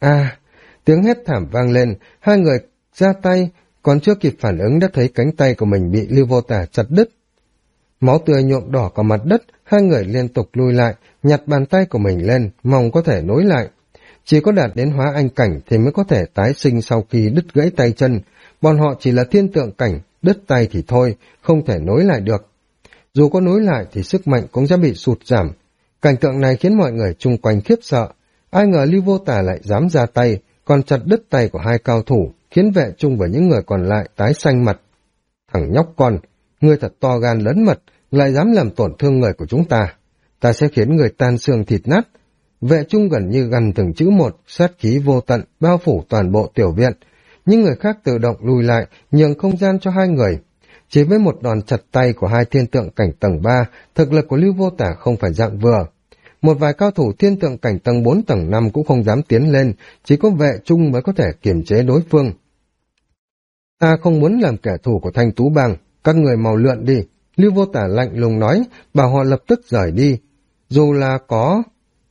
Tiếng hét thảm vang lên, hai người ra tay, còn chưa kịp phản ứng đã thấy cánh tay của mình bị Lưu Vô Tà chặt đứt. Máu tươi nhuộm đỏ cả mặt đất, hai người liên tục lui lại, nhặt bàn tay của mình lên, mong có thể nối lại. Chỉ có đạt đến hóa anh cảnh thì mới có thể tái sinh sau khi đứt gãy tay chân. Bọn họ chỉ là thiên tượng cảnh, đứt tay thì thôi, không thể nối lại được. Dù có nối lại thì sức mạnh cũng sẽ bị sụt giảm. Cảnh tượng này khiến mọi người chung quanh khiếp sợ. Ai ngờ Lưu Vô Tà lại dám ra tay, còn chặt đứt tay của hai cao thủ, khiến Vệ Trung và những người còn lại tái xanh mặt. Thằng nhóc con, ngươi thật to gan lớn mật, lại dám làm tổn thương người của chúng ta. ta sẽ khiến người tan xương thịt nát. Vệ Trung gần như gần từng chữ một, sát khí vô tận, bao phủ toàn bộ tiểu viện. Những người khác tự động lùi lại, nhường không gian cho hai người. Chỉ với một đòn chặt tay của hai thiên tượng cảnh tầng 3, thực lực của Lưu Vô Tả không phải dạng vừa. Một vài cao thủ thiên tượng cảnh tầng 4 tầng 5 cũng không dám tiến lên, chỉ có Vệ Trung mới có thể kiềm chế đối phương. Ta không muốn làm kẻ thù của Thanh Tú Bang, các người mau lượn đi. Lưu Vô Tả lạnh lùng nói, bảo họ lập tức rời đi. Dù là có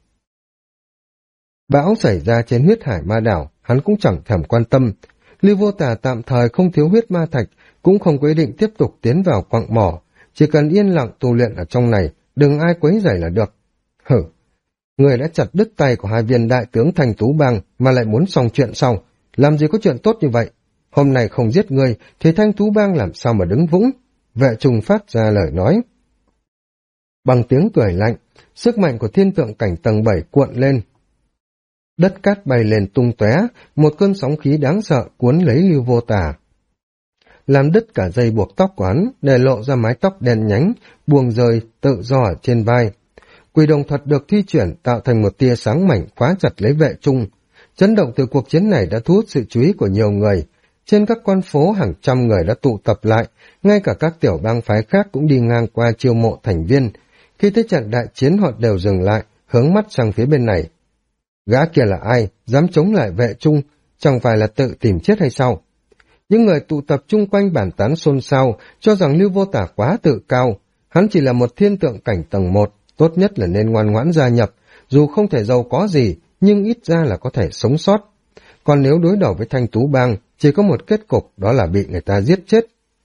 bão xảy ra trên huyết hải ma đảo, hắn cũng chẳng thèm quan tâm. Lưu Vô Tả tạm thời không thiếu huyết ma thạch, cũng không quyết định tiếp tục tiến vào quặng mỏ. Chỉ cần yên lặng tu luyện ở trong này, đừng ai quấy rầy là được. Hử! Người đã chặt đứt tay của hai viên đại tướng Thanh Tú Bang mà lại muốn xong chuyện sau. Làm gì có chuyện tốt như vậy? Hôm nay không giết người thì Thanh Tú Bang làm sao mà đứng vững? Vệ Trung phát ra lời nói. Bằng tiếng cười lạnh, sức mạnh của thiên tượng cảnh tầng 7 cuộn lên. Đất cát bay lên tung tóe, một cơn sóng khí đáng sợ cuốn lấy Lưu Vô Tả. Làm đứt cả dây buộc tóc của hắn, để lộ ra mái tóc đen nhánh, buông rơi tự do ở trên vai. Quỷ đồng thuật được thi chuyển tạo thành một tia sáng mảnh khóa chặt lấy Vệ Trung. Chấn động từ cuộc chiến này đã thu hút sự chú ý của nhiều người. Trên các con phố hàng trăm người đã tụ tập lại, ngay cả các tiểu bang phái khác cũng đi ngang qua chiêu mộ thành viên. Khi tới trận đại chiến họ đều dừng lại, hướng mắt sang phía bên này. Gã kia là ai, dám chống lại Vệ Trung, chẳng phải là tự tìm chết hay sao? Những người tụ tập chung quanh bàn tán xôn xao, cho rằng Lưu Vô Tả quá tự cao. Hắn chỉ là một thiên tượng cảnh tầng 1, tốt nhất là nên ngoan ngoãn gia nhập, dù không thể giàu có gì, nhưng ít ra là có thể sống sót. Còn nếu đối đầu với Thanh Tú Bang, chỉ có một kết cục, đó là bị người ta giết chết.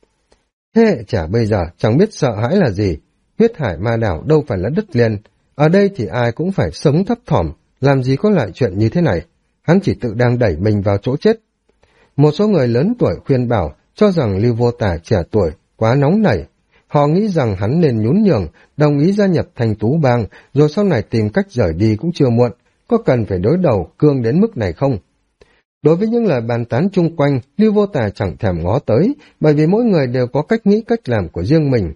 Thế hệ trẻ bây giờ chẳng biết sợ hãi là gì, huyết hải ma đảo đâu phải là đất liền, ở đây thì ai cũng phải sống thấp thỏm, làm gì có loại chuyện như thế này, hắn chỉ tự đang đẩy mình vào chỗ chết. Một số người lớn tuổi khuyên bảo, cho rằng Lưu Vô Tả trẻ tuổi, quá nóng nảy. Họ nghĩ rằng hắn nên nhún nhường, đồng ý gia nhập Thanh Tú Bang, rồi sau này tìm cách rời đi cũng chưa muộn, có cần phải đối đầu cương đến mức này không? Đối với những lời bàn tán chung quanh, Lưu Vô Tả chẳng thèm ngó tới, bởi vì mỗi người đều có cách nghĩ cách làm của riêng mình.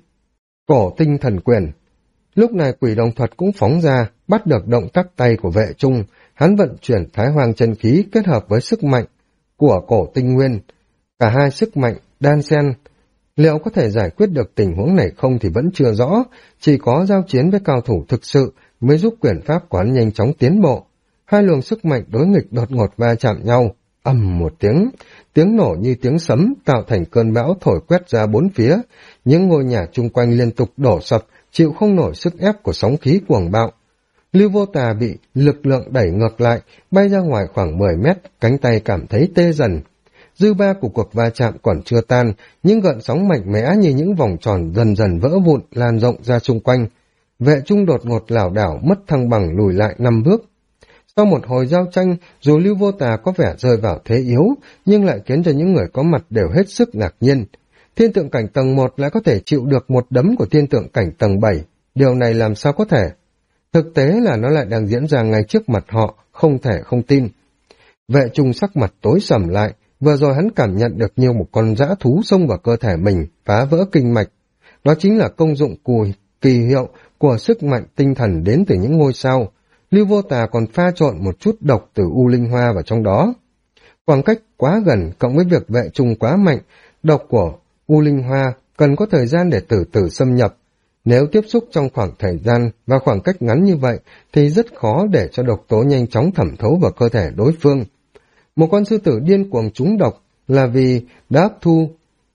Cổ tinh thần quyền. Lúc này quỷ đồng thuật cũng phóng ra, bắt được động tác tay của Vệ Trung, hắn vận chuyển Thái Hoang chân khí kết hợp với sức mạnh của cổ tinh nguyên. Cả hai sức mạnh đan xen. Liệu có thể giải quyết được tình huống này không thì vẫn chưa rõ, chỉ có giao chiến với cao thủ thực sự mới giúp quyền pháp quán nhanh chóng tiến bộ. Hai luồng sức mạnh đối nghịch đột ngột va chạm nhau, ầm một tiếng, tiếng nổ như tiếng sấm tạo thành cơn bão thổi quét ra bốn phía, những ngôi nhà chung quanh liên tục đổ sập, chịu không nổi sức ép của sóng khí cuồng bạo. Lưu Vô Tà bị lực lượng đẩy ngược lại, bay ra ngoài khoảng 10 mét, cánh tay cảm thấy tê dần. Dư ba của cuộc va chạm còn chưa tan, những gợn sóng mạnh mẽ như những vòng tròn dần dần vỡ vụn lan rộng ra xung quanh. Vệ Trung đột ngột lảo đảo mất thăng bằng lùi lại 5 bước. Sau một hồi giao tranh, dù Lưu Vô Tà có vẻ rơi vào thế yếu, nhưng lại khiến cho những người có mặt đều hết sức ngạc nhiên. Thiên tượng cảnh tầng 1 lại có thể chịu được một đấm của thiên tượng cảnh tầng 7, điều này làm sao có thể? Thực tế là nó lại đang diễn ra ngay trước mặt họ, không thể không tin. Vệ Trung sắc mặt tối sầm lại, vừa rồi hắn cảm nhận được như một con dã thú xông vào cơ thể mình, phá vỡ kinh mạch. Đó chính là công dụng kỳ hiệu của sức mạnh tinh thần đến từ những ngôi sao. Lưu Vô Tà còn pha trộn một chút độc từ U Linh Hoa vào trong đó. Khoảng cách quá gần cộng với việc Vệ Trung quá mạnh, độc của U Linh Hoa cần có thời gian để từ từ xâm nhập. Nếu tiếp xúc trong khoảng thời gian và khoảng cách ngắn như vậy thì rất khó để cho độc tố nhanh chóng thẩm thấu vào cơ thể đối phương. Một con sư tử điên cuồng trúng độc là vì đã hấp thu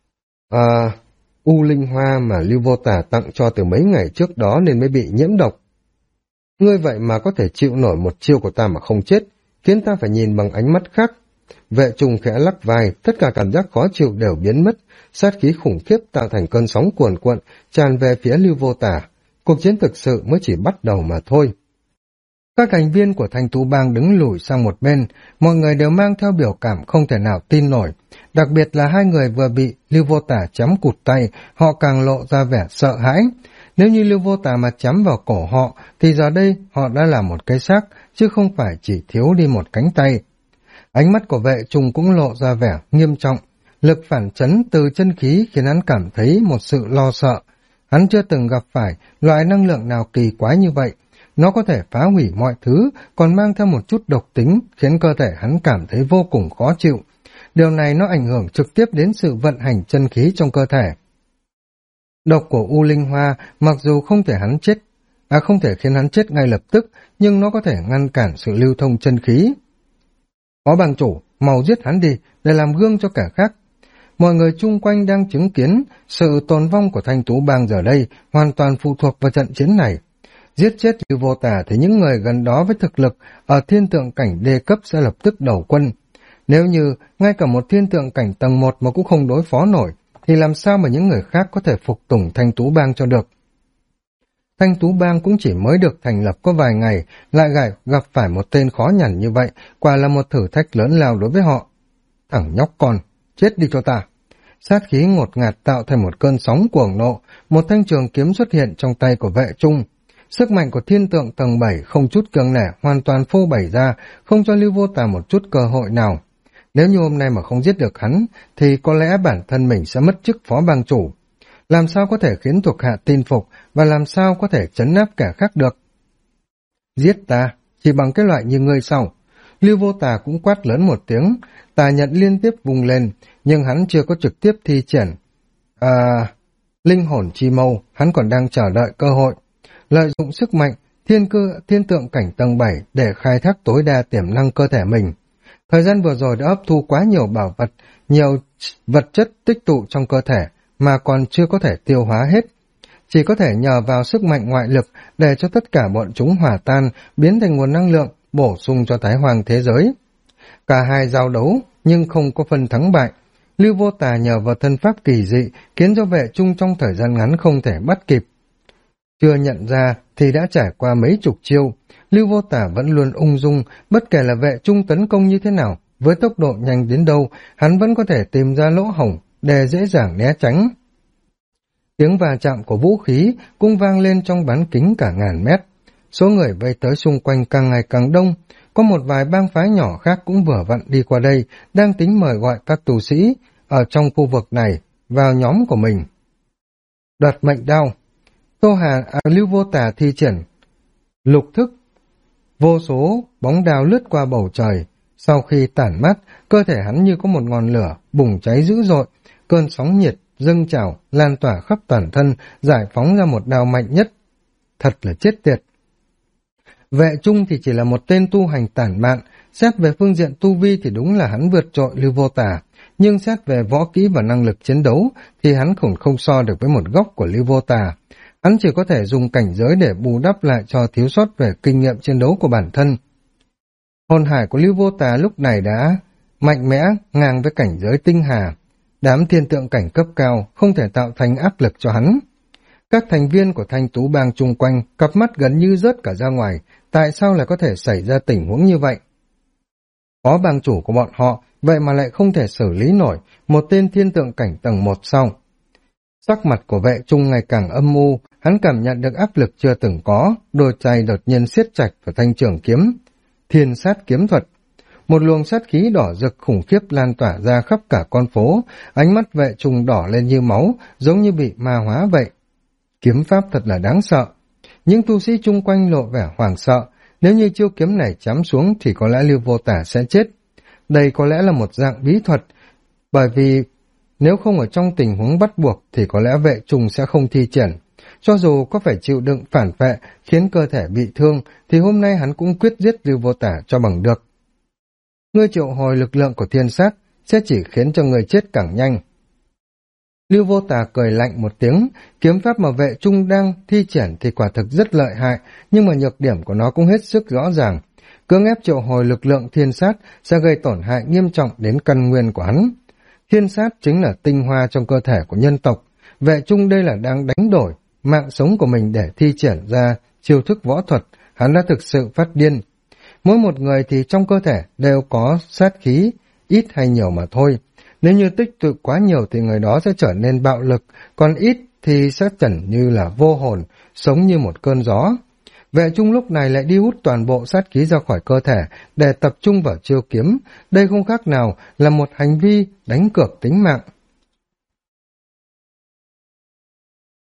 U Linh Hoa mà Lưu Vô Tà tặng cho từ mấy ngày trước đó nên mới bị nhiễm độc. Ngươi vậy mà có thể chịu nổi một chiêu của ta mà không chết, khiến ta phải nhìn bằng ánh mắt khác. Vệ Trung khẽ lắc vai, tất cả cảm giác khó chịu đều biến mất, sát khí khủng khiếp tạo thành cơn sóng cuồn cuộn, tràn về phía Lưu Vô Tả. Cuộc chiến thực sự mới chỉ bắt đầu mà thôi. Các thành viên của Thanh Tú Bang đứng lùi sang một bên, mọi người đều mang theo biểu cảm không thể nào tin nổi. Đặc biệt là hai người vừa bị Lưu Vô Tả chém cụt tay, họ càng lộ ra vẻ sợ hãi. Nếu như Lưu Vô Tả mà chém vào cổ họ, thì giờ đây họ đã là một cái xác, chứ không phải chỉ thiếu đi một cánh tay. Ánh mắt của Vệ Trung cũng lộ ra vẻ nghiêm trọng, lực phản chấn từ chân khí khiến hắn cảm thấy một sự lo sợ. hắn chưa từng gặp phải loại năng lượng nào kỳ quái như vậy. Nó có thể phá hủy mọi thứ, còn mang theo một chút độc tính, khiến cơ thể hắn cảm thấy vô cùng khó chịu. Điều này nó ảnh hưởng trực tiếp đến sự vận hành chân khí trong cơ thể. Độc của U Linh Hoa mặc dù không thể khiến hắn chết ngay lập tức, nhưng nó có thể ngăn cản sự lưu thông chân khí. Phó bang chủ, mau giết hắn đi, để làm gương cho kẻ khác. Mọi người chung quanh đang chứng kiến sự tồn vong của Thanh Tú Bang giờ đây hoàn toàn phụ thuộc vào trận chiến này. Giết chết Lưu Vô Tà thì những người gần đó với thực lực ở thiên tượng cảnh đê cấp sẽ lập tức đầu quân. Nếu như ngay cả một thiên tượng cảnh tầng 1 mà cũng không đối phó nổi, thì làm sao mà những người khác có thể phục tùng Thanh Tú Bang cho được. Thanh Tú Bang cũng chỉ mới được thành lập có vài ngày, lại gặp phải một tên khó nhằn như vậy, quả là một thử thách lớn lao đối với họ. Thằng nhóc con, chết đi cho ta. Sát khí ngột ngạt tạo thành một cơn sóng cuồng nộ, một thanh trường kiếm xuất hiện trong tay của Vệ Trung. Sức mạnh của thiên tượng tầng 7 không chút kiêng nể, hoàn toàn phô bày ra, không cho Lưu Vô Tà một chút cơ hội nào. Nếu như hôm nay mà không giết được hắn, thì có lẽ bản thân mình sẽ mất chức phó bang chủ. Làm sao có thể khiến thuộc hạ tin phục, và làm sao có thể trấn áp kẻ khác được? Giết ta, chỉ bằng cái loại như ngươi sau. Lưu Vô Tà cũng quát lớn một tiếng, tà nhận liên tiếp vung lên, nhưng hắn chưa có trực tiếp thi triển. Linh hồn chi mâu, hắn còn đang chờ đợi cơ hội. Lợi dụng sức mạnh, thiên tượng cảnh tầng 7 để khai thác tối đa tiềm năng cơ thể mình. Thời gian vừa rồi đã hấp thu quá nhiều bảo vật, nhiều vật chất tích tụ trong cơ thể, mà còn chưa có thể tiêu hóa hết. Chỉ có thể nhờ vào sức mạnh ngoại lực để cho tất cả bọn chúng hòa tan, biến thành nguồn năng lượng, bổ sung cho Thái Hoàng thế giới. Cả hai giao đấu, nhưng không có phân thắng bại. Lưu Vô Tà nhờ vào thân pháp kỳ dị, khiến cho Vệ Trung trong thời gian ngắn không thể bắt kịp. Chưa nhận ra thì đã trải qua mấy chục chiêu, Lưu Vô Tà vẫn luôn ung dung, bất kể là Vệ Trung tấn công như thế nào, với tốc độ nhanh đến đâu, hắn vẫn có thể tìm ra lỗ hổng để dễ dàng né tránh. Tiếng va chạm của vũ khí cũng vang lên trong bán kính cả ngàn mét. Số người vây tới xung quanh càng ngày càng đông, có một vài bang phái nhỏ khác cũng vừa vặn đi qua đây, đang tính mời gọi các tu sĩ ở trong khu vực này vào nhóm của mình. Đoạt mệnh đao. Lưu Vô Tà thi triển lục thức, vô số bóng đao lướt qua bầu trời. Sau khi tản mát, cơ thể hắn như có một ngọn lửa bùng cháy dữ dội, cơn sóng nhiệt dâng trào lan tỏa khắp toàn thân, giải phóng ra một đao mạnh nhất. Thật là chết tiệt. Vệ Trung thì chỉ là một tên tu hành tản mạn, xét về phương diện tu vi thì đúng là hắn vượt trội Lưu Vô Tà, nhưng xét về võ kỹ và năng lực chiến đấu thì hắn cũng không so được với một góc của Lưu Vô Tà. Hắn chỉ có thể dùng cảnh giới để bù đắp lại cho thiếu sót về kinh nghiệm chiến đấu của bản thân. Hồn hải của Lưu Vô Tà lúc này đã mạnh mẽ ngang với cảnh giới tinh hà. Đám thiên tượng cảnh cấp cao không thể tạo thành áp lực cho hắn. Các thành viên của Thanh Tú Bang chung quanh cặp mắt gần như rớt cả ra ngoài, tại sao lại có thể xảy ra tình huống như vậy? Phó bang chủ của bọn họ vậy mà lại không thể xử lý nổi một tên thiên tượng cảnh tầng 1 sau. Sắc mặt của Vệ Trung ngày càng âm u, hắn cảm nhận được áp lực chưa từng có, đôi tay đột nhiên siết chặt vào thanh trường kiếm. Thiên sát kiếm thuật. Một luồng sát khí đỏ rực khủng khiếp lan tỏa ra khắp cả con phố, ánh mắt Vệ Trung đỏ lên như máu, giống như bị ma hóa vậy. Kiếm pháp thật là đáng sợ. Những tu sĩ chung quanh lộ vẻ hoảng sợ, nếu như chiêu kiếm này chém xuống thì có lẽ Lưu Vô Tà sẽ chết. Đây có lẽ là một dạng bí thuật, bởi vì nếu không ở trong tình huống bắt buộc thì có lẽ Vệ Trung sẽ không thi triển. Cho dù có phải chịu đựng phản vệ khiến cơ thể bị thương thì hôm nay hắn cũng quyết giết Lưu Vô Tà cho bằng được. Ngươi triệu hồi lực lượng của thiên sát sẽ chỉ khiến cho người chết càng nhanh. Lưu Vô Tà cười lạnh một tiếng, kiếm pháp mà Vệ Trung đang thi triển thì quả thực rất lợi hại, nhưng mà nhược điểm của nó cũng hết sức rõ ràng. Cưỡng ép triệu hồi lực lượng thiên sát sẽ gây tổn hại nghiêm trọng đến căn nguyên của hắn. Thiên sát chính là tinh hoa trong cơ thể của nhân tộc. Vệ Trung đây là đang đánh đổi mạng sống của mình để thi triển ra chiêu thức võ thuật, hắn đã thực sự phát điên. Mỗi một người thì trong cơ thể đều có sát khí, ít hay nhiều mà thôi. Nếu như tích tụ quá nhiều thì người đó sẽ trở nên bạo lực, còn ít thì sẽ chẩn như là vô hồn, sống như một cơn gió. Vệ Trung lúc này lại đi hút toàn bộ sát khí ra khỏi cơ thể để tập trung vào chiêu kiếm. Đây không khác nào là một hành vi đánh cược tính mạng.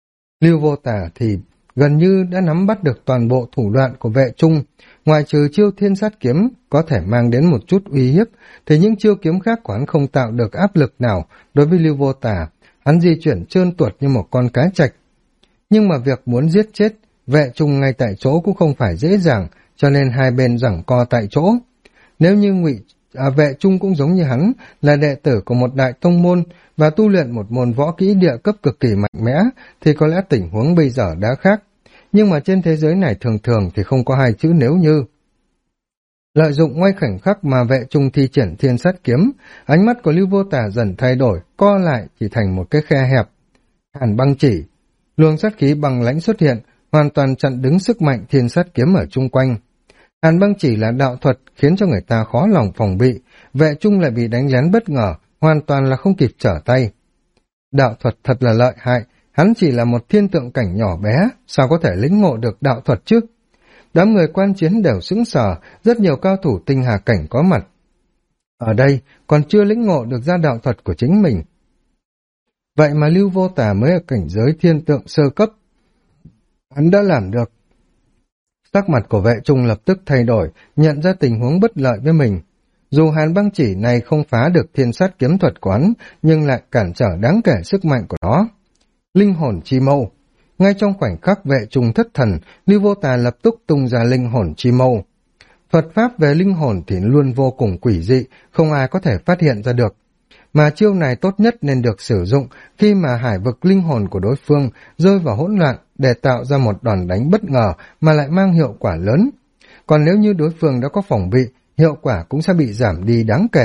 Lưu Vô Tả thì gần như đã nắm bắt được toàn bộ thủ đoạn của Vệ Trung, ngoại trừ chiêu thiên sát kiếm có thể mang đến một chút uy hiếp, thì những chiêu kiếm khác của hắn không tạo được áp lực nào đối với Lưu Vô Tả. Hắn di chuyển trơn tuột như một con cá trạch. Nhưng mà việc muốn giết chết Vệ Trung ngay tại chỗ cũng không phải dễ dàng, cho nên hai bên giằng co tại chỗ. Nếu như Vệ Trung cũng giống như hắn, là đệ tử của một đại tông môn và tu luyện một môn võ kỹ địa cấp cực kỳ mạnh mẽ, thì có lẽ tình huống bây giờ đã khác. Nhưng mà trên thế giới này thường thường thì không có hai chữ nếu như. Lợi dụng ngay khoảnh khắc mà Vệ Trung thi triển thiên sát kiếm, ánh mắt của Lưu Vô Tả dần thay đổi, co lại chỉ thành một cái khe hẹp. Hàn băng chỉ, luồng sát khí băng lãnh xuất hiện, hoàn toàn chặn đứng sức mạnh thiên sát kiếm ở chung quanh. Hàn băng chỉ là đạo thuật khiến cho người ta khó lòng phòng bị, Vệ Trung lại bị đánh lén bất ngờ, hoàn toàn là không kịp trở tay. Đạo thuật thật là lợi hại, hắn chỉ là một thiên tượng cảnh nhỏ bé, sao có thể lĩnh ngộ được đạo thuật chứ? Đám người quan chiến đều sững sờ, rất nhiều cao thủ tinh hà cảnh có mặt. Ở đây còn chưa lĩnh ngộ được ra đạo thuật của chính mình. Vậy mà Lưu Vô Tả mới ở cảnh giới thiên tượng sơ cấp. Hắn đã làm được. Sắc mặt của Vệ Trung lập tức thay đổi, nhận ra tình huống bất lợi với mình. Dù hàn băng chỉ này không phá được thiên sát kiếm thuật của hắn, nhưng lại cản trở đáng kể sức mạnh của nó. Linh hồn chi mâu. Ngay trong khoảnh khắc Vệ Trung thất thần, Lưu Vô Tà lập tức tung ra linh hồn chi mâu. Thuật pháp về linh hồn thì luôn vô cùng quỷ dị, không ai có thể phát hiện ra được. Mà chiêu này tốt nhất nên được sử dụng khi mà hải vực linh hồn của đối phương rơi vào hỗn loạn để tạo ra một đòn đánh bất ngờ mà lại mang hiệu quả lớn. Còn nếu như đối phương đã có phòng bị, hiệu quả cũng sẽ bị giảm đi đáng kể.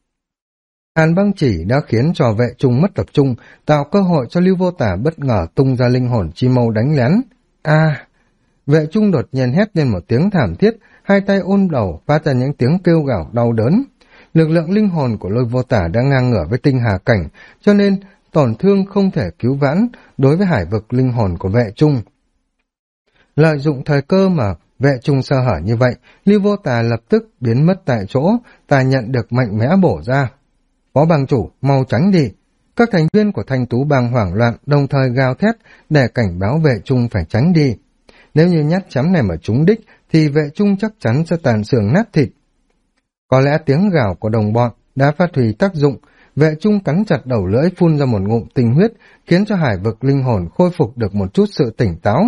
Hàn băng chỉ đã khiến cho Vệ Trung mất tập trung, tạo cơ hội cho Lưu Vô Tả bất ngờ tung ra linh hồn chi mâu đánh lén. Vệ Trung đột nhiên hét lên một tiếng thảm thiết, hai tay ôm đầu phát ra những tiếng kêu gào đau đớn. Lực lượng linh hồn của Lôi Vô Tả đang ngang ngửa với tinh hà cảnh, cho nên tổn thương không thể cứu vãn đối với hải vực linh hồn của Vệ Trung. Lợi dụng thời cơ mà Vệ Trung sơ hở như vậy, Lưu Vô Tả lập tức biến mất tại chỗ, ta nhận được mạnh mẽ bổ ra. Phó bang chủ, mau tránh đi. Các thành viên của Thanh Tú bang hoảng loạn đồng thời gào thét để cảnh báo Vệ Trung phải tránh đi. Nếu như nhát chém này mà trúng đích, thì Vệ Trung chắc chắn sẽ tàn xương nát thịt. Có lẽ tiếng gào của đồng bọn đã phát huy tác dụng, Vệ Trung cắn chặt đầu lưỡi phun ra một ngụm tinh huyết, khiến cho hải vực linh hồn khôi phục được một chút sự tỉnh táo.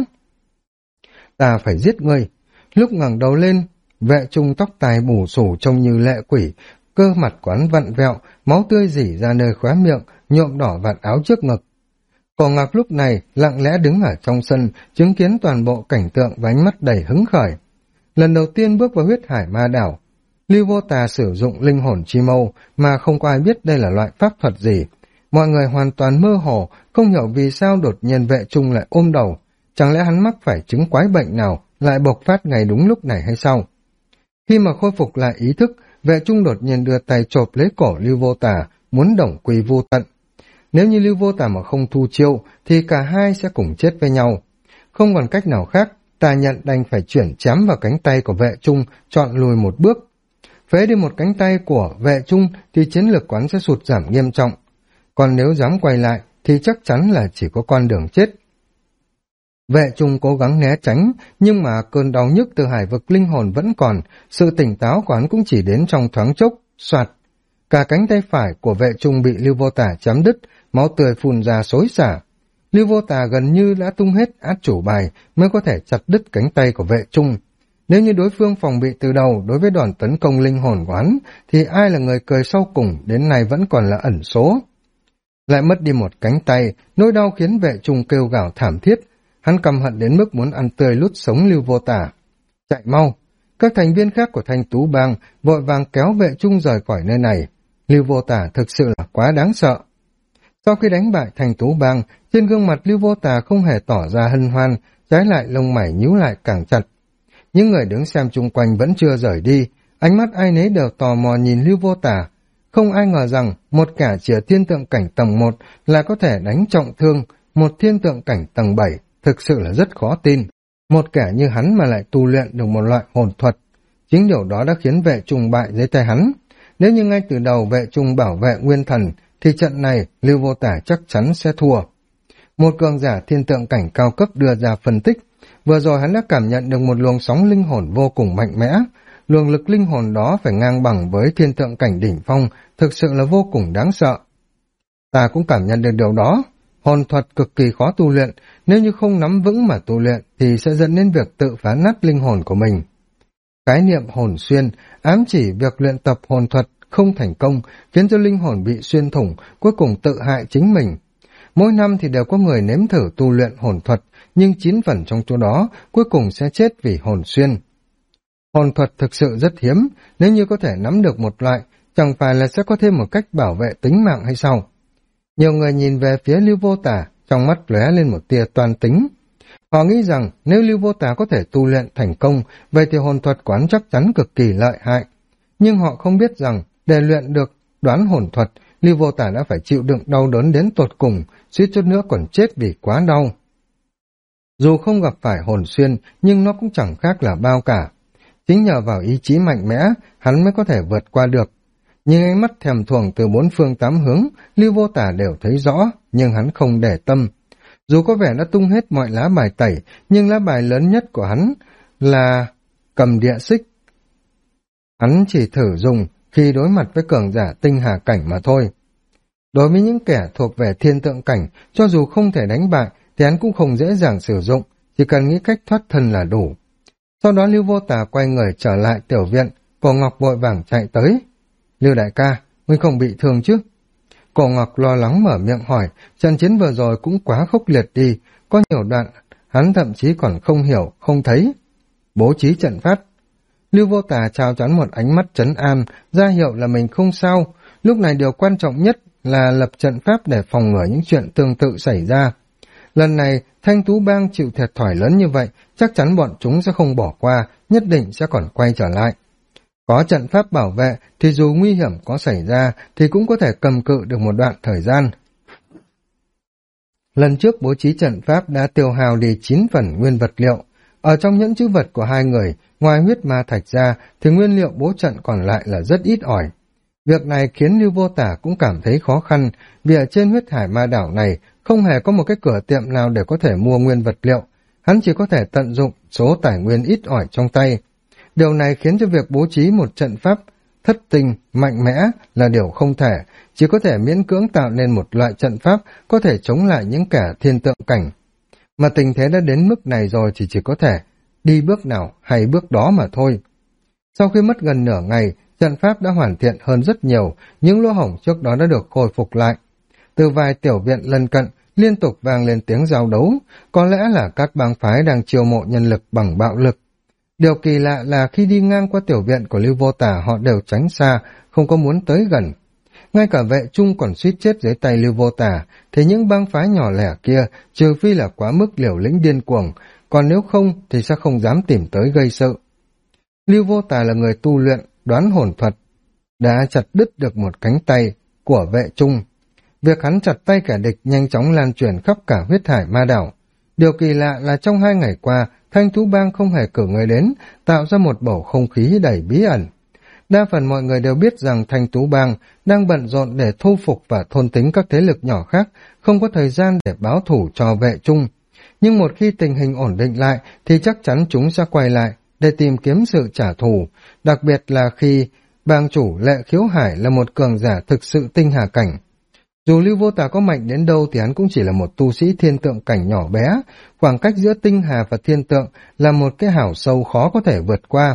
Ta phải giết ngươi. Lúc ngẩng đầu lên, Vệ Trung tóc tai bù xù trông như lệ quỷ, cơ mặt quán vặn vẹo, máu tươi rỉ ra nơi khóe miệng, nhuộm đỏ vạt áo trước ngực. Cổ Ngạc lúc này lặng lẽ đứng ở trong sân, chứng kiến toàn bộ cảnh tượng và ánh mắt đầy hứng khởi. Lần đầu tiên bước vào huyết hải ma đảo, Lưu Vô Tà sử dụng linh hồn chi mâu mà không có ai biết đây là loại pháp thuật gì. Mọi người hoàn toàn mơ hồ, không hiểu vì sao đột nhiên Vệ Trung lại ôm đầu. Chẳng lẽ hắn mắc phải chứng quái bệnh nào lại bộc phát ngay đúng lúc này hay sao? Khi mà khôi phục lại ý thức, Vệ Trung đột nhiên đưa tay chộp lấy cổ Lưu Vô Tà, muốn đồng quy vô tận. Nếu như Lưu Vô Tà mà không thu chiêu, thì cả hai sẽ cùng chết với nhau. Không còn cách nào khác, Tà Nhận đành phải chuyển chém vào cánh tay của Vệ Trung, chọn lùi một bước. Phế đi một cánh tay của Vệ Trung thì chiến lược quán sẽ sụt giảm nghiêm trọng. Còn nếu dám quay lại thì chắc chắn là chỉ có con đường chết. Vệ Trung cố gắng né tránh, nhưng mà cơn đau nhức từ hải vực linh hồn vẫn còn, sự tỉnh táo của hắn cũng chỉ đến trong thoáng chốc, soạt. Cả cánh tay phải của Vệ Trung bị Lưu Vô Tả chém đứt, máu tươi phun ra xối xả. Lưu Vô Tả gần như đã tung hết át chủ bài mới có thể chặt đứt cánh tay của Vệ Trung. Nếu như đối phương phòng bị từ đầu đối với đòn tấn công linh hồn của hắn, thì ai là người cười sau cùng đến nay vẫn còn là ẩn số. Lại mất đi một cánh tay, nỗi đau khiến Vệ Trung kêu gào thảm thiết. Hắn căm hận đến mức muốn ăn tươi lút sống Lưu Vô Tả. Chạy mau! Các thành viên khác của Thanh Tú bang vội vàng kéo Vệ Trung rời khỏi nơi này. Lưu Vô Tả thực sự là quá đáng sợ. Sau khi đánh bại Thanh Tú bang, trên gương mặt Lưu Vô Tả không hề tỏ ra hân hoan, trái lại lông mày nhíu lại càng chặt. Những người đứng xem chung quanh vẫn chưa rời đi, ánh mắt ai nấy đều tò mò nhìn Lưu Vô Tả. Không ai ngờ rằng một kẻ chỉ thiên tượng cảnh tầng 1 là có thể đánh trọng thương một thiên tượng cảnh tầng 7, thực sự là rất khó tin. Một kẻ như hắn mà lại tu luyện được một loại hồn thuật. Chính điều đó đã khiến Vệ Trung bại dưới tay hắn. Nếu như ngay từ đầu Vệ Trung bảo vệ nguyên thần, thì trận này Lưu Vô Tả chắc chắn sẽ thua. Một cường giả thiên tượng cảnh cao cấp đưa ra phân tích. Vừa rồi hắn đã cảm nhận được một luồng sóng linh hồn vô cùng mạnh mẽ. Luồng lực linh hồn đó phải ngang bằng với thiên tượng cảnh đỉnh phong, thực sự là vô cùng đáng sợ. Ta cũng cảm nhận được điều đó. Hồn thuật cực kỳ khó tu luyện, nếu như không nắm vững mà tu luyện thì sẽ dẫn đến việc tự phá nát linh hồn của mình. Khái niệm hồn xuyên ám chỉ việc luyện tập hồn thuật không thành công, khiến cho linh hồn bị xuyên thủng, cuối cùng tự hại chính mình. Mỗi năm thì đều có người nếm thử tu luyện hồn thuật, nhưng 9 phần trong số đó cuối cùng sẽ chết vì hồn xuyên. Hồn thuật thực sự rất hiếm, nếu như có thể nắm được một loại, chẳng phải là sẽ có thêm một cách bảo vệ tính mạng hay sao? Nhiều người nhìn về phía Lưu Vô Tả, trong mắt lóe lên một tia toan tính. Họ nghĩ rằng nếu Lưu Vô Tả có thể tu luyện thành công, vậy thì hồn thuật quán chắc chắn cực kỳ lợi hại. Nhưng họ không biết rằng, để luyện được đoán hồn thuật, Lưu Vô Tả đã phải chịu đựng đau đớn đến tột cùng, suýt chút nữa còn chết vì quá đau. Dù không gặp phải hồn xuyên, nhưng nó cũng chẳng khác là bao cả. Chính nhờ vào ý chí mạnh mẽ, hắn mới có thể vượt qua được. Nhưng ánh mắt thèm thuồng từ bốn phương tám hướng, Lưu Vô Tả đều thấy rõ, nhưng hắn không để tâm. Dù có vẻ đã tung hết mọi lá bài tẩy, nhưng lá bài lớn nhất của hắn là cầm địa xích. Hắn chỉ thử dùng khi đối mặt với cường giả tinh hà cảnh mà thôi. Đối với những kẻ thuộc về thiên tượng cảnh, cho dù không thể đánh bại, thì hắn cũng không dễ dàng sử dụng, chỉ cần nghĩ cách thoát thân là đủ. Sau đó Lưu Vô Tả quay người trở lại tiểu viện, Cổ Ngọc vội vàng chạy tới. Lưu đại ca, ngươi không bị thương chứ? Cổ Ngọc lo lắng mở miệng hỏi, trận chiến vừa rồi cũng quá khốc liệt đi, có nhiều đoạn, hắn thậm chí còn không hiểu, không thấy. Bố trí trận pháp. Lưu Vô Tả chào choán một ánh mắt trấn an, ra hiệu là mình không sao, lúc này điều quan trọng nhất là lập trận pháp để phòng ngừa những chuyện tương tự xảy ra. Lần này, Thanh Tú Bang chịu thiệt thòi lớn như vậy, chắc chắn bọn chúng sẽ không bỏ qua, nhất định sẽ còn quay trở lại. Có trận pháp bảo vệ thì dù nguy hiểm có xảy ra thì cũng có thể cầm cự được một đoạn thời gian. Lần trước bố trí trận pháp đã tiêu hao đi 9 phần nguyên vật liệu. Ở trong nhẫn trữ vật của hai người, ngoài huyết ma thạch ra thì nguyên liệu bố trận còn lại là rất ít ỏi. Việc này khiến Lưu Vô Tả cũng cảm thấy khó khăn, vì ở trên huyết hải ma đảo này không hề có một cái cửa tiệm nào để có thể mua nguyên vật liệu. Hắn chỉ có thể tận dụng số tài nguyên ít ỏi trong tay. Điều này khiến cho việc bố trí một trận pháp thất tinh, mạnh mẽ là điều không thể, chỉ có thể miễn cưỡng tạo nên một loại trận pháp có thể chống lại những kẻ thiên tượng cảnh. Mà tình thế đã đến mức này rồi thì chỉ có thể đi bước nào hay bước đó mà thôi. Sau khi mất gần nửa ngày, trận pháp đã hoàn thiện hơn rất nhiều, những lỗ hổng trước đó đã được khôi phục lại. Từ vài tiểu viện lân cận, liên tục vang lên tiếng giao đấu, có lẽ là các bang phái đang chiêu mộ nhân lực bằng bạo lực. Điều kỳ lạ là khi đi ngang qua tiểu viện của Lưu Vô Tả họ đều tránh xa, không có muốn tới gần. Ngay cả vệ trung còn suýt chết dưới tay Lưu Vô Tả, thì những bang phái nhỏ lẻ kia, trừ phi là quá mức liều lĩnh điên cuồng, còn nếu không thì sẽ không dám tìm tới gây sự. Lưu Vô Tả là người tu luyện, đoán hồn thuật, đã chặt đứt được một cánh tay của vệ trung. Việc hắn chặt tay kẻ địch nhanh chóng lan truyền khắp cả huyết hải ma đảo. Điều kỳ lạ là trong 2 ngày qua, Thanh Thú Bang không hề cử người đến, tạo ra một bầu không khí đầy bí ẩn. Đa phần mọi người đều biết rằng Thanh Tú Bang đang bận rộn để thu phục và thôn tính các thế lực nhỏ khác, không có thời gian để báo thủ cho vệ trung. Nhưng một khi tình hình ổn định lại thì chắc chắn chúng sẽ quay lại để tìm kiếm sự trả thù, đặc biệt là khi bang chủ Lệ Khiếu Hải là một cường giả thực sự tinh hà cảnh. Dù Lưu Vô Tả có mạnh đến đâu thì hắn cũng chỉ là một tu sĩ thiên tượng cảnh nhỏ bé, khoảng cách giữa tinh hà và thiên tượng là một cái hảo sâu khó có thể vượt qua.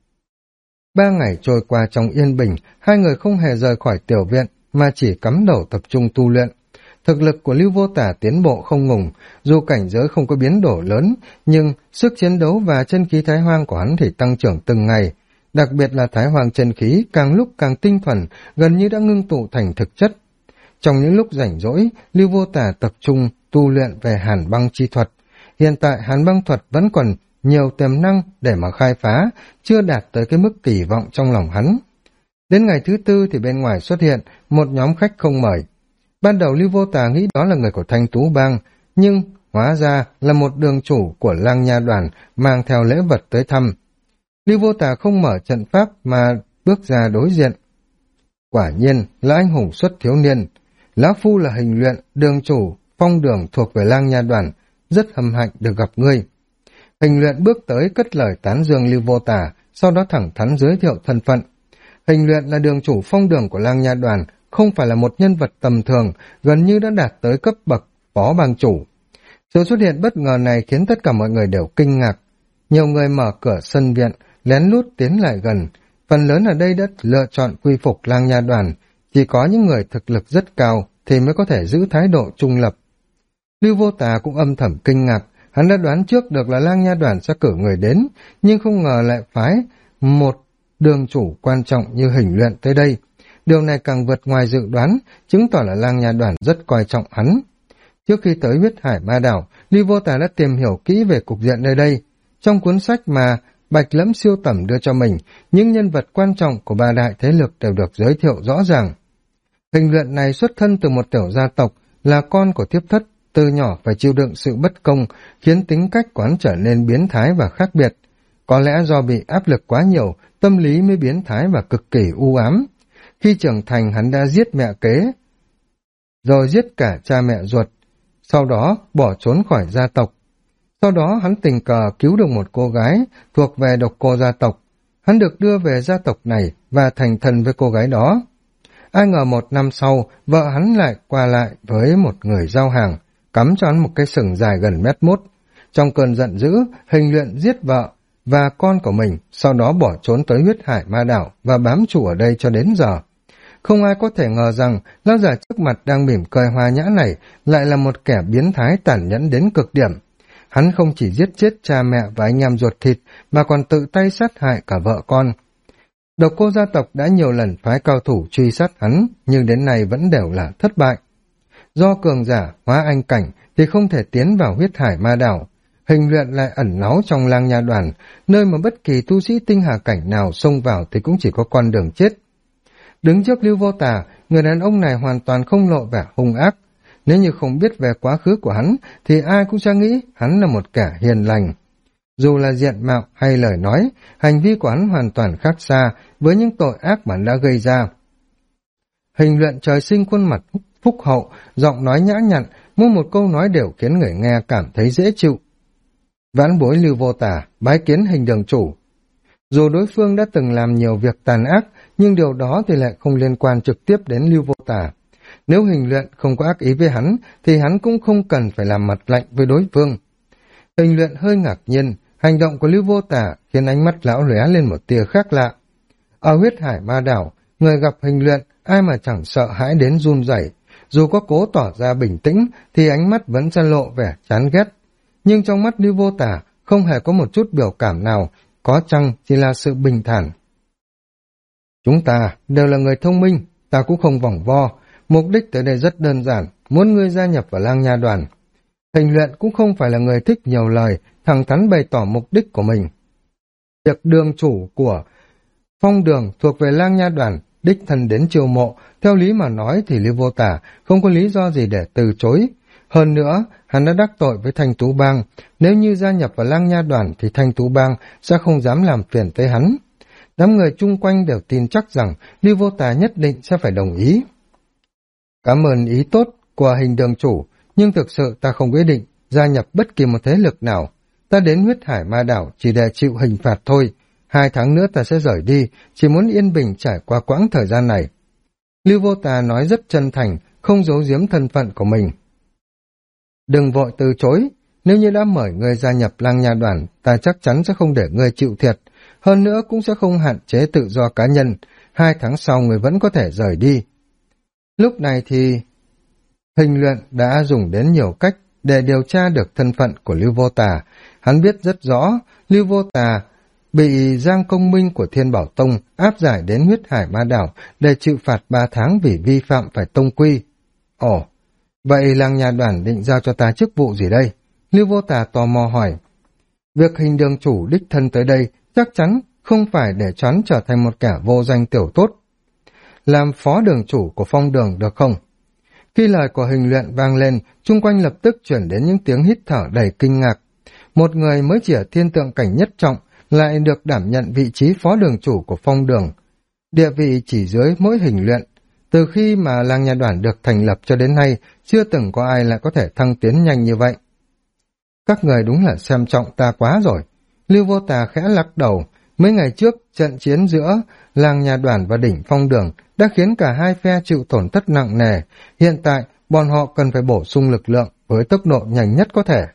3 ngày trôi qua trong yên bình, hai người không hề rời khỏi tiểu viện mà chỉ cắm đầu tập trung tu luyện. Thực lực của Lưu Vô Tả tiến bộ không ngừng, dù cảnh giới không có biến đổi lớn, nhưng sức chiến đấu và chân khí thái hoang của hắn thì tăng trưởng từng ngày. Đặc biệt là thái hoang chân khí càng lúc càng tinh thuần, gần như đã ngưng tụ thành thực chất. Trong những lúc rảnh rỗi, Lưu Vô Tả tập trung tu luyện về hàn băng chi thuật. Hiện tại hàn băng thuật vẫn còn nhiều tiềm năng để mà khai phá, chưa đạt tới cái mức kỳ vọng trong lòng hắn. Đến ngày thứ 4 thì bên ngoài xuất hiện một nhóm khách không mời. Ban đầu Lưu Vô Tả nghĩ đó là người của Thanh Tú Bang, nhưng hóa ra là một đường chủ của Lang Nha đoàn mang theo lễ vật tới thăm. Lưu Vô Tả không mở trận pháp mà bước ra đối diện. Quả nhiên là anh hùng xuất thiếu niên. Lão phu là hình luyện, đường chủ, Phong Đường thuộc về Lang Nha Đoàn, rất hâm hạnh được gặp ngươi. Hình Luyện bước tới cất lời tán dương Lưu Vô Tà, sau đó thẳng thắn giới thiệu thân phận. Hình Luyện là đường chủ Phong Đường của Lang Nha Đoàn, không phải là một nhân vật tầm thường, gần như đã đạt tới cấp bậc phó bang chủ. Sự xuất hiện bất ngờ này khiến tất cả mọi người đều kinh ngạc. Nhiều người mở cửa sân viện, lén lút tiến lại gần. Phần lớn ở đây đã lựa chọn quy phục Lang Nha Đoàn, chỉ có những người thực lực rất cao thì mới có thể giữ thái độ trung lập. Lưu Vô Tà cũng âm thầm kinh ngạc, hắn đã đoán trước được là Lang Nha Đoàn sẽ cử người đến, nhưng không ngờ lại phái một đường chủ quan trọng như Hình Luyện tới đây. Điều này càng vượt ngoài dự đoán, chứng tỏ là Lang Nha Đoàn rất coi trọng hắn. Trước khi tới Huyết Hải Ma Đảo, Lưu Vô Tà đã tìm hiểu kỹ về cục diện nơi đây. Trong cuốn sách mà Bạch Lẫm siêu tầm đưa cho mình, những nhân vật quan trọng của ba đại thế lực đều được giới thiệu rõ ràng. Hình Luyện này xuất thân từ một tiểu gia tộc, là con của thiếp thất, từ nhỏ phải chịu đựng sự bất công, khiến tính cách quán trở nên biến thái và khác biệt. Có lẽ do bị áp lực quá nhiều, tâm lý mới biến thái và cực kỳ u ám. Khi trưởng thành hắn đã giết mẹ kế, rồi giết cả cha mẹ ruột, sau đó bỏ trốn khỏi gia tộc. Sau đó hắn tình cờ cứu được một cô gái thuộc về độc cô gia tộc. Hắn được đưa về gia tộc này và thành thân với cô gái đó. Ai ngờ 1 năm sau, vợ hắn lại qua lại với một người giao hàng, cắm cho hắn một cái sừng dài gần 1,1 m. Trong cơn giận dữ, Hình Luyện giết vợ và con của mình, sau đó bỏ trốn tới Huyết Hải Ma Đảo và bám trụ ở đây cho đến giờ. Không ai có thể ngờ rằng lão già trước mặt đang mỉm cười hòa nhã này lại là một kẻ biến thái tàn nhẫn đến cực điểm. Hắn không chỉ giết chết cha mẹ và anh em ruột thịt mà còn tự tay sát hại cả vợ con. Độc cô gia tộc đã nhiều lần phái cao thủ truy sát hắn, nhưng đến nay vẫn đều là thất bại. Do cường giả hóa anh cảnh thì không thể tiến vào Huyết Hải Ma Đảo. Hình Luyện lại ẩn náu trong Lang Nha Đoàn, nơi mà bất kỳ tu sĩ tinh hà cảnh nào xông vào thì cũng chỉ có con đường chết. Đứng trước Lưu Vô Tà, người đàn ông này hoàn toàn không lộ vẻ hung ác. Nếu như không biết về quá khứ của hắn, thì ai cũng sẽ nghĩ hắn là một kẻ hiền lành. Dù là diện mạo hay lời nói, hành vi của hắn hoàn toàn khác xa với những tội ác mà hắn đã gây ra. Hình Luyện trời sinh khuôn mặt phúc hậu, giọng nói nhã nhặn, mỗi một câu nói đều khiến người nghe cảm thấy dễ chịu. Vãn bối Lưu Vô Tà, bái kiến Hình đường chủ. Dù đối phương đã từng làm nhiều việc tàn ác, nhưng điều đó thì lại không liên quan trực tiếp đến Lưu Vô Tà. Nếu Hình Luyện không có ác ý với hắn, thì hắn cũng không cần phải làm mặt lạnh với đối phương. Hình Luyện hơi ngạc nhiên, hành động của Lưu Vô Tà khiến ánh mắt lão lóe lên một tia khác lạ. Ở Huyết Hải Ma Đảo, người gặp Hình Luyện, ai mà chẳng sợ hãi đến run rẩy. Dù có cố tỏ ra bình tĩnh, thì ánh mắt vẫn sẽ lộ vẻ chán ghét. Nhưng trong mắt Lưu Vô Tà không hề có một chút biểu cảm nào, có chăng chỉ là sự bình thản. Chúng ta đều là người thông minh, ta cũng không vòng vo. Mục đích tới đây rất đơn giản, muốn ngươi gia nhập vào Lang Nha Đoàn. Hình Luyện cũng không phải là người thích nhiều lời, thẳng thắn bày tỏ mục đích của mình. Việc đường chủ của Phong Đường thuộc về Lang Nha Đoàn, đích thân đến chiêu mộ, theo lý mà nói thì Lưu Vô Tà không có lý do gì để từ chối. Hơn nữa, hắn đã đắc tội với Thanh Tú Bang, nếu như gia nhập vào Lang Nha Đoàn thì Thanh Tú Bang sẽ không dám làm phiền tới hắn. Đám người chung quanh đều tin chắc rằng Lưu Vô Tà nhất định sẽ phải đồng ý. Cảm ơn ý tốt của Hình đường chủ, nhưng thực sự ta không quyết định gia nhập bất kỳ một thế lực nào. Ta đến Huyết Hải Ma Đảo chỉ để chịu hình phạt thôi. 2 tháng nữa ta sẽ rời đi, chỉ muốn yên bình trải qua quãng thời gian này. Lưu Vô Tà nói rất chân thành, không giấu giếm thân phận của mình. Đừng vội từ chối, nếu như đã mời ngươi gia nhập Lang Nha Đoàn, ta chắc chắn sẽ không để ngươi chịu thiệt. Hơn nữa cũng sẽ không hạn chế tự do cá nhân. 2 tháng sau ngươi vẫn có thể rời đi. Lúc này thì Hình Luyện đã dùng đến nhiều cách để điều tra được thân phận của Lưu Vô Tà. Hắn biết rất rõ Lưu Vô Tà bị Giang Công Minh của Thiên Bảo Tông áp giải đến Huyết Hải Ma Đảo để chịu phạt 3 tháng vì vi phạm phải tông quy. Ồ, vậy Lang Nha Đoàn định giao cho ta chức vụ gì đây? Lưu Vô Tà tò mò hỏi. Việc Hình đường chủ đích thân tới đây chắc chắn không phải để cho hắn trở thành một kẻ vô danh tiểu tốt. Làm phó đường chủ của Phong Đường được không? Khi lời của Hình Luyện vang lên, chung quanh lập tức chuyển đến những tiếng hít thở đầy kinh ngạc. Một người mới chỉ ở thiên tượng cảnh nhất trọng lại được đảm nhận vị trí phó đường chủ của Phong Đường. Địa vị chỉ dưới mỗi Hình Luyện. Từ khi mà Lang Nha Đoàn được thành lập cho đến nay, chưa từng có ai lại có thể thăng tiến nhanh như vậy. Các người đúng là xem trọng ta quá rồi. Lưu Vô Tà khẽ lắc đầu. Mấy ngày trước, trận chiến giữa Lang Nha Đoàn và Đỉnh Phong Đường đã khiến cả hai phe chịu tổn thất nặng nề. Hiện tại, bọn họ cần phải bổ sung lực lượng với tốc độ nhanh nhất có thể.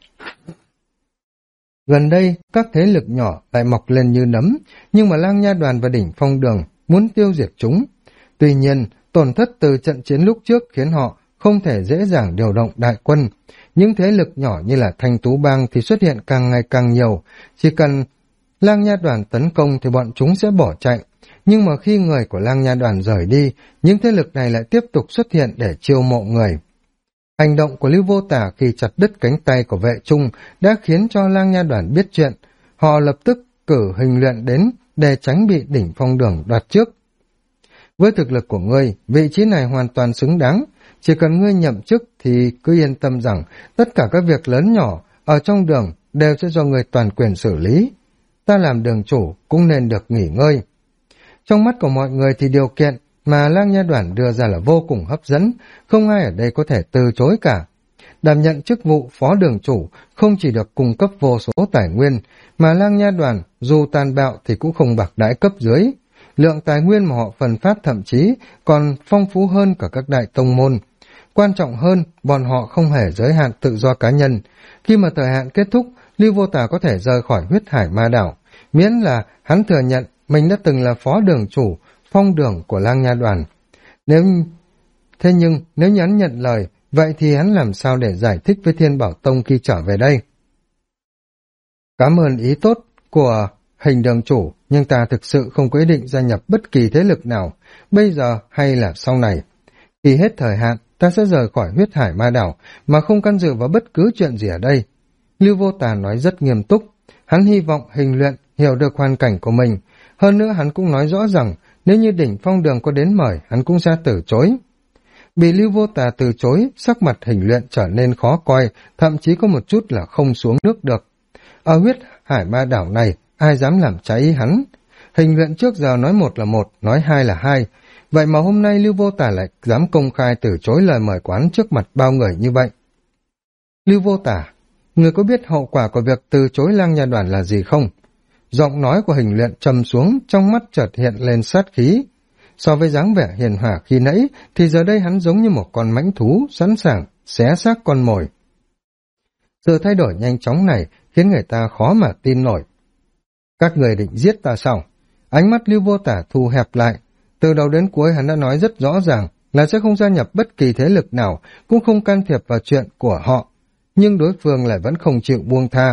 Gần đây, các thế lực nhỏ lại mọc lên như nấm, nhưng mà Lang Nha Đoàn và Đỉnh Phong Đường muốn tiêu diệt chúng. Tuy nhiên, tổn thất từ trận chiến lúc trước khiến họ không thể dễ dàng điều động đại quân. Những thế lực nhỏ như là Thanh Tú Bang thì xuất hiện càng ngày càng nhiều. Chỉ cần Lang Nha Đoàn tấn công thì bọn chúng sẽ bỏ chạy. Nhưng mà khi người của Lang Nha Đoàn rời đi, những thế lực này lại tiếp tục xuất hiện để chiêu mộ người. Hành động của Lưu Vô Tà khi chặt đứt cánh tay của vệ trung đã khiến cho Lang Nha Đoàn biết chuyện. Họ lập tức cử hình luyện đến để tránh bị Đỉnh Phong Đường đoạt trước. Với thực lực của ngươi, vị trí này hoàn toàn xứng đáng. Chỉ cần ngươi nhậm chức thì cứ yên tâm rằng tất cả các việc lớn nhỏ ở trong đường đều sẽ do ngươi toàn quyền xử lý. Ta làm đường chủ cũng nên được nghỉ ngơi. Trong mắt của mọi người thì điều kiện mà Lang Nha Đoàn đưa ra là vô cùng hấp dẫn, không ai ở đây có thể từ chối cả. Đảm nhận chức vụ phó đường chủ không chỉ được cung cấp vô số tài nguyên, mà Lang Nha Đoàn dù tàn bạo thì cũng không bạc đãi cấp dưới. Lượng tài nguyên mà họ phân phát thậm chí còn phong phú hơn cả các đại tông môn. Quan trọng hơn, bọn họ không hề giới hạn tự do cá nhân. Khi mà thời hạn kết thúc, Lưu Vô Tà có thể rời khỏi huyết hải ma đảo, miễn là hắn thừa nhận mình đã từng là phó đường chủ, phong đường của Lang Nha Đoàn. Thế nhưng, nếu như hắn nhận lời, vậy thì hắn làm sao để giải thích với Thiên Bảo Tông khi trở về đây? Cảm ơn ý tốt của Hình đường chủ, nhưng ta thực sự không có ý định gia nhập bất kỳ thế lực nào, bây giờ hay là sau này. Khi hết thời hạn, ta sẽ rời khỏi huyết hải ma đảo, mà không can dự vào bất cứ chuyện gì ở đây. Lưu Vô Tà nói rất nghiêm túc, hắn hy vọng Hình luyện hiểu được hoàn cảnh của mình. Hơn nữa hắn cũng nói rõ rằng, nếu như Đỉnh Phong Đường có đến mời, hắn cũng sẽ từ chối. Bị Lưu Vô Tà từ chối, sắc mặt Hình luyện trở nên khó coi, thậm chí có một chút là không xuống nước được. Ở huyết hải ma đảo này, ai dám làm trái ý hắn? Hình luyện trước giờ nói một là một, nói hai là hai. Vậy mà hôm nay Lưu Vô Tà lại dám công khai từ chối lời mời quán trước mặt bao người như vậy. Lưu Vô Tà, người có biết hậu quả của việc từ chối Lang Nha Đoàn là gì không? Giọng nói của Hình luyện trầm xuống, trong mắt chợt hiện lên sát khí. So với dáng vẻ hiền hòa khi nãy, thì giờ đây hắn giống như một con mãnh thú, sẵn sàng xé xác con mồi. Sự thay đổi nhanh chóng này khiến người ta khó mà tin nổi. Các người định giết ta sao? Ánh mắt Lưu Vô Tà thu hẹp lại. Từ đầu đến cuối hắn đã nói rất rõ ràng là sẽ không gia nhập bất kỳ thế lực nào, cũng không can thiệp vào chuyện của họ. Nhưng đối phương lại vẫn không chịu buông tha.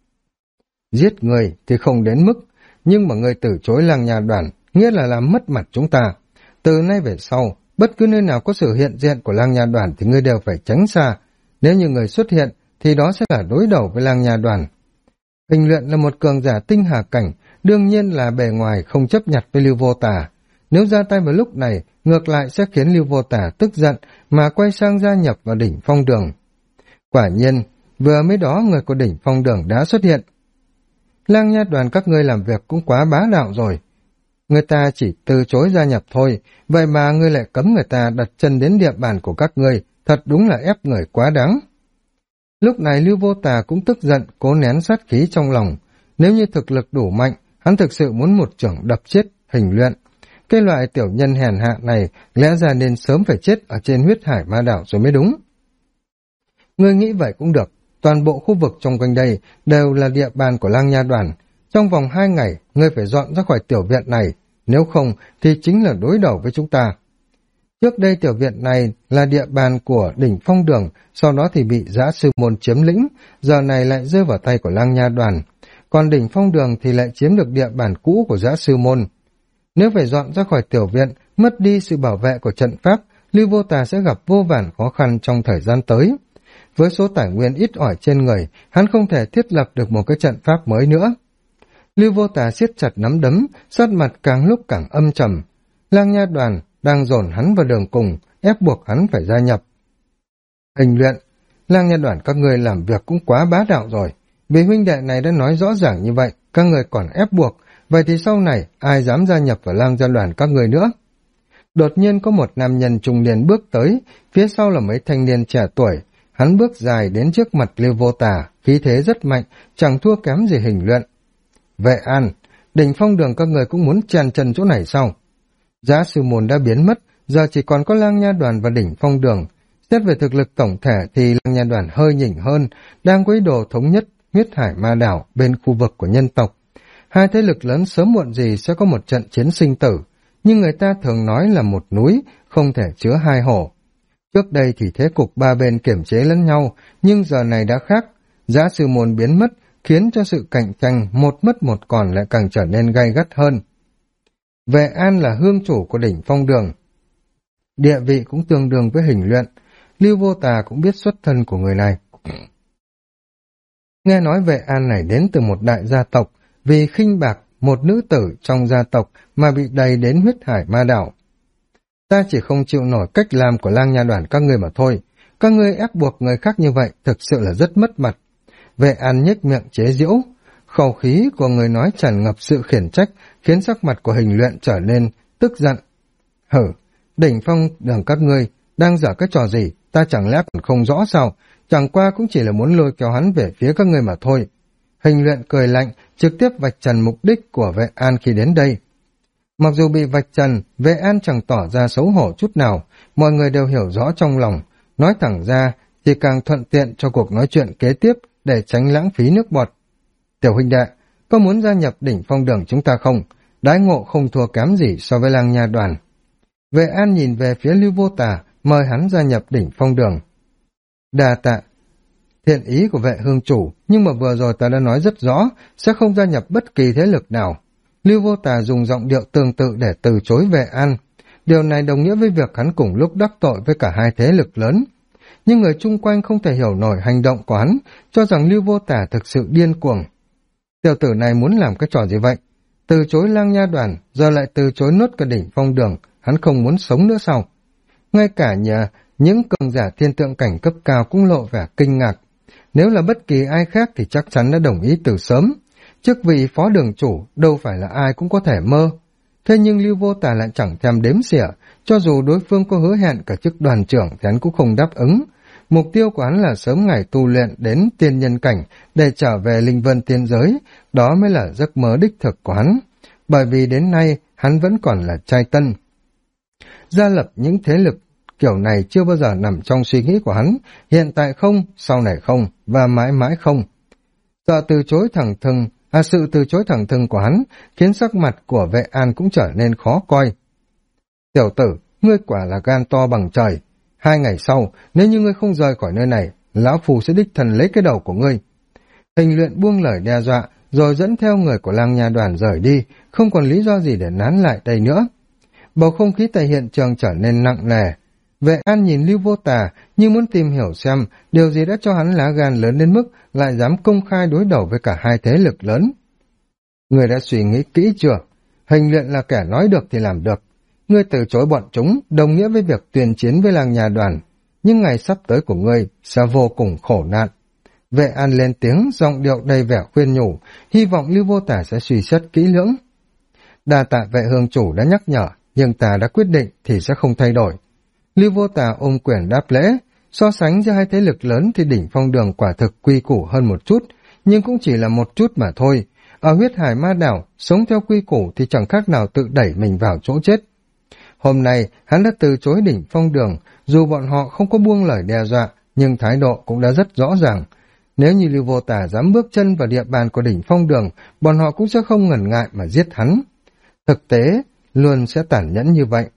Giết người thì không đến mức, nhưng mà người từ chối Lang Nha Đoàn, nghĩa là làm mất mặt chúng ta. Từ nay về sau, bất cứ nơi nào có sự hiện diện của Lang Nha Đoàn thì ngươi đều phải tránh xa. Nếu như người xuất hiện, thì đó sẽ là đối đầu với Lang Nha Đoàn. Hình luyện là một cường giả tinh hà cảnh, đương nhiên là bề ngoài không chấp nhặt với Lưu Vô Tà. Nếu ra tay vào lúc này, ngược lại sẽ khiến Lưu Vô Tà tức giận mà quay sang gia nhập vào Đỉnh Phong Đường. Quả nhiên, vừa mới đó người của Đỉnh Phong Đường đã xuất hiện. Lang Nha Đoàn các ngươi làm việc cũng quá bá đạo rồi. Người ta chỉ từ chối gia nhập thôi, vậy mà ngươi lại cấm người ta đặt chân đến địa bàn của các ngươi, thật đúng là ép người quá đáng. Lúc này Lưu Vô Tà cũng tức giận, cố nén sát khí trong lòng. Nếu như thực lực đủ mạnh, hắn thực sự muốn một chưởng đập chết Hình luyện. Cái loại tiểu nhân hèn hạ này lẽ ra nên sớm phải chết ở trên huyết hải ma đảo rồi mới đúng. Ngươi nghĩ vậy cũng được, toàn bộ khu vực trong quanh đây đều là địa bàn của Lang Nha Đoàn. Trong vòng 2 ngày, ngươi phải dọn ra khỏi tiểu viện này, nếu không thì chính là đối đầu với chúng ta. Trước đây tiểu viện này là địa bàn của Đỉnh Phong Đường, sau đó thì bị Dã Sư Môn chiếm lĩnh, giờ này lại rơi vào tay của Lang Nha Đoàn. Còn Đỉnh Phong Đường thì lại chiếm được địa bàn cũ của Dã Sư Môn. Nếu phải dọn ra khỏi tiểu viện, mất đi sự bảo vệ của trận pháp, Lưu Vô Tà sẽ gặp vô vàn khó khăn trong thời gian tới. Với số tài nguyên ít ỏi trên người, hắn không thể thiết lập được một cái trận pháp mới nữa. Lưu Vô Tà siết chặt nắm đấm, sắc mặt càng lúc càng âm trầm. Lang Nha Đoàn đang dồn hắn vào đường cùng, ép buộc hắn phải gia nhập. Hình luyện, Lang Nha Đoàn các ngươi làm việc cũng quá bá đạo rồi. Vì huynh đệ này đã nói rõ ràng như vậy, các người còn ép buộc, vậy thì sau này ai dám gia nhập vào Lang Nha Đoàn các ngươi nữa? Đột nhiên có một nam nhân trung niên bước tới, phía sau là mấy thanh niên trẻ tuổi. Hắn bước dài đến trước mặt Lưu Vô Tà, khí thế rất mạnh, chẳng thua kém gì Hình Luyện. Vệ An, Đỉnh Phong Đường các người cũng muốn chen chân chỗ này sao? Giá sư môn đã biến mất, giờ chỉ còn có Lang Nha Đoàn và Đỉnh Phong Đường. Xét về thực lực tổng thể thì Lang Nha Đoàn hơi nhỉnh hơn, đang có ý đồ thống nhất Huyết Hải Ma Đảo bên khu vực của nhân tộc. Hai thế lực lớn sớm muộn gì sẽ có một trận chiến sinh tử, nhưng người ta thường nói là một núi không thể chứa hai hổ. Trước đây thì thế cục ba bên kiểm chế lẫn nhau, nhưng giờ này đã khác. Giá sư môn biến mất khiến cho sự cạnh tranh một mất một còn lại càng trở nên gay gắt hơn. Vệ An là hương chủ của Đỉnh Phong Đường, địa vị cũng tương đương với Hình Luyện. Lưu Vô Tà cũng biết xuất thân của người này. Nghe nói Vệ An này đến từ một đại gia tộc, vì khinh bạc một nữ tử trong gia tộc mà bị đầy đến Huyết Hải Ma Đảo. Ta chỉ không chịu nổi cách làm của Lang Nha Đoàn các ngươi mà thôi. Các ngươi ép buộc người khác như vậy thực sự là rất mất mặt. Vệ An nhếch miệng chế giễu. Khẩu khí của người nói tràn ngập sự khiển trách, khiến sắc mặt của Hình Luyện trở nên tức giận. Hử, Đỉnh Phong Đường các ngươi đang dở cái trò gì, ta chẳng lẽ còn không rõ sao? Chẳng qua cũng chỉ là muốn lôi kéo hắn về phía các ngươi mà thôi. Hình Luyện cười lạnh, trực tiếp vạch trần mục đích của Vệ An khi đến đây. Mặc dù bị vạch trần, Vệ An chẳng tỏ ra xấu hổ chút nào, mọi người đều hiểu rõ trong lòng, nói thẳng ra thì càng thuận tiện cho cuộc nói chuyện kế tiếp để tránh lãng phí nước bọt. Tiểu huynh đệ, có muốn gia nhập Đỉnh Phong Đường chúng ta không? Đãi ngộ không thua kém gì so với Lang Nha Đoàn. Vệ An nhìn về phía Lưu Vô Tà, mời hắn gia nhập Đỉnh Phong Đường. Đà tạ thiện ý của Vệ hương chủ, nhưng mà vừa rồi ta đã nói rất rõ, sẽ không gia nhập bất kỳ thế lực nào. Lưu Vô Tà dùng giọng điệu tương tự để từ chối Vệ An. Điều này đồng nghĩa với việc hắn cùng lúc đắc tội với cả hai thế lực lớn. Nhưng người chung quanh không thể hiểu nổi hành động của hắn, cho rằng Lưu Vô Tà thực sự điên cuồng. Tiểu tử này muốn làm cái trò gì vậy? Từ chối Lang Nha Đoàn, giờ lại từ chối nốt cả Đỉnh Phong Đường, hắn không muốn sống nữa sao? Ngay cả những cường giả thiên tượng cảnh cấp cao cũng lộ vẻ kinh ngạc. Nếu là bất kỳ ai khác thì chắc chắn đã đồng ý từ sớm. Chức vị phó đường chủ đâu phải là ai cũng có thể mơ. Thế nhưng Lưu Vô Tà lại chẳng thèm đếm xỉa, cho dù đối phương có hứa hẹn cả chức đoàn trưởng thì hắn cũng không đáp ứng. Mục tiêu của hắn là sớm ngày tu luyện đến tiên nhân cảnh để trở về linh vân tiên giới, đó mới là giấc mơ đích thực của hắn. Bởi vì đến nay hắn vẫn còn là trai tân. Gia lập những thế lực kiểu này chưa bao giờ nằm trong suy nghĩ của hắn, hiện tại không, sau này không, và mãi mãi không. Sự từ chối thẳng thừng của hắn khiến sắc mặt của Vệ An cũng trở nên khó coi. Tiểu tử, ngươi quả là gan to bằng trời. 2 ngày sau, nếu như ngươi không rời khỏi nơi này, lão phù sẽ đích thần lấy cái đầu của ngươi. Hình Luyện buông lời đe dọa, rồi dẫn theo người của Lang Nha Đoàn rời đi, không còn lý do gì để nán lại đây nữa. Bầu không khí tại hiện trường trở nên nặng nề. Vệ An nhìn Lưu Vô Tà như muốn tìm hiểu xem điều gì đã cho hắn lá gan lớn đến mức lại dám công khai đối đầu với cả hai thế lực lớn. Người đã suy nghĩ kỹ chưa? Hình Luyện là kẻ nói được thì làm được. Ngươi từ chối bọn chúng đồng nghĩa với việc tuyên chiến với Lang Nha Đoàn, nhưng ngày sắp tới của ngươi sẽ vô cùng khổ nạn. Vệ An lên tiếng, giọng điệu đầy vẻ khuyên nhủ, hy vọng Lưu Vô Tà sẽ suy xét kỹ lưỡng. Đa tạ Vệ hương chủ đã nhắc nhở, nhưng ta đã quyết định thì sẽ không thay đổi. Lưu Vô Tà ôm quyền đáp lễ. So sánh giữa hai thế lực lớn thì Đỉnh Phong Đường quả thực quy củ hơn một chút, nhưng cũng chỉ là một chút mà thôi. Ở Huyết Hải Ma Đảo, sống theo quy củ thì chẳng khác nào tự đẩy mình vào chỗ chết. Hôm nay, hắn đã từ chối Đỉnh Phong Đường, dù bọn họ không có buông lời đe dọa, nhưng thái độ cũng đã rất rõ ràng. Nếu như Lưu Vô Tà dám bước chân vào địa bàn của Đỉnh Phong Đường, bọn họ cũng sẽ không ngần ngại mà giết hắn. Thực tế, luôn sẽ tàn nhẫn như vậy.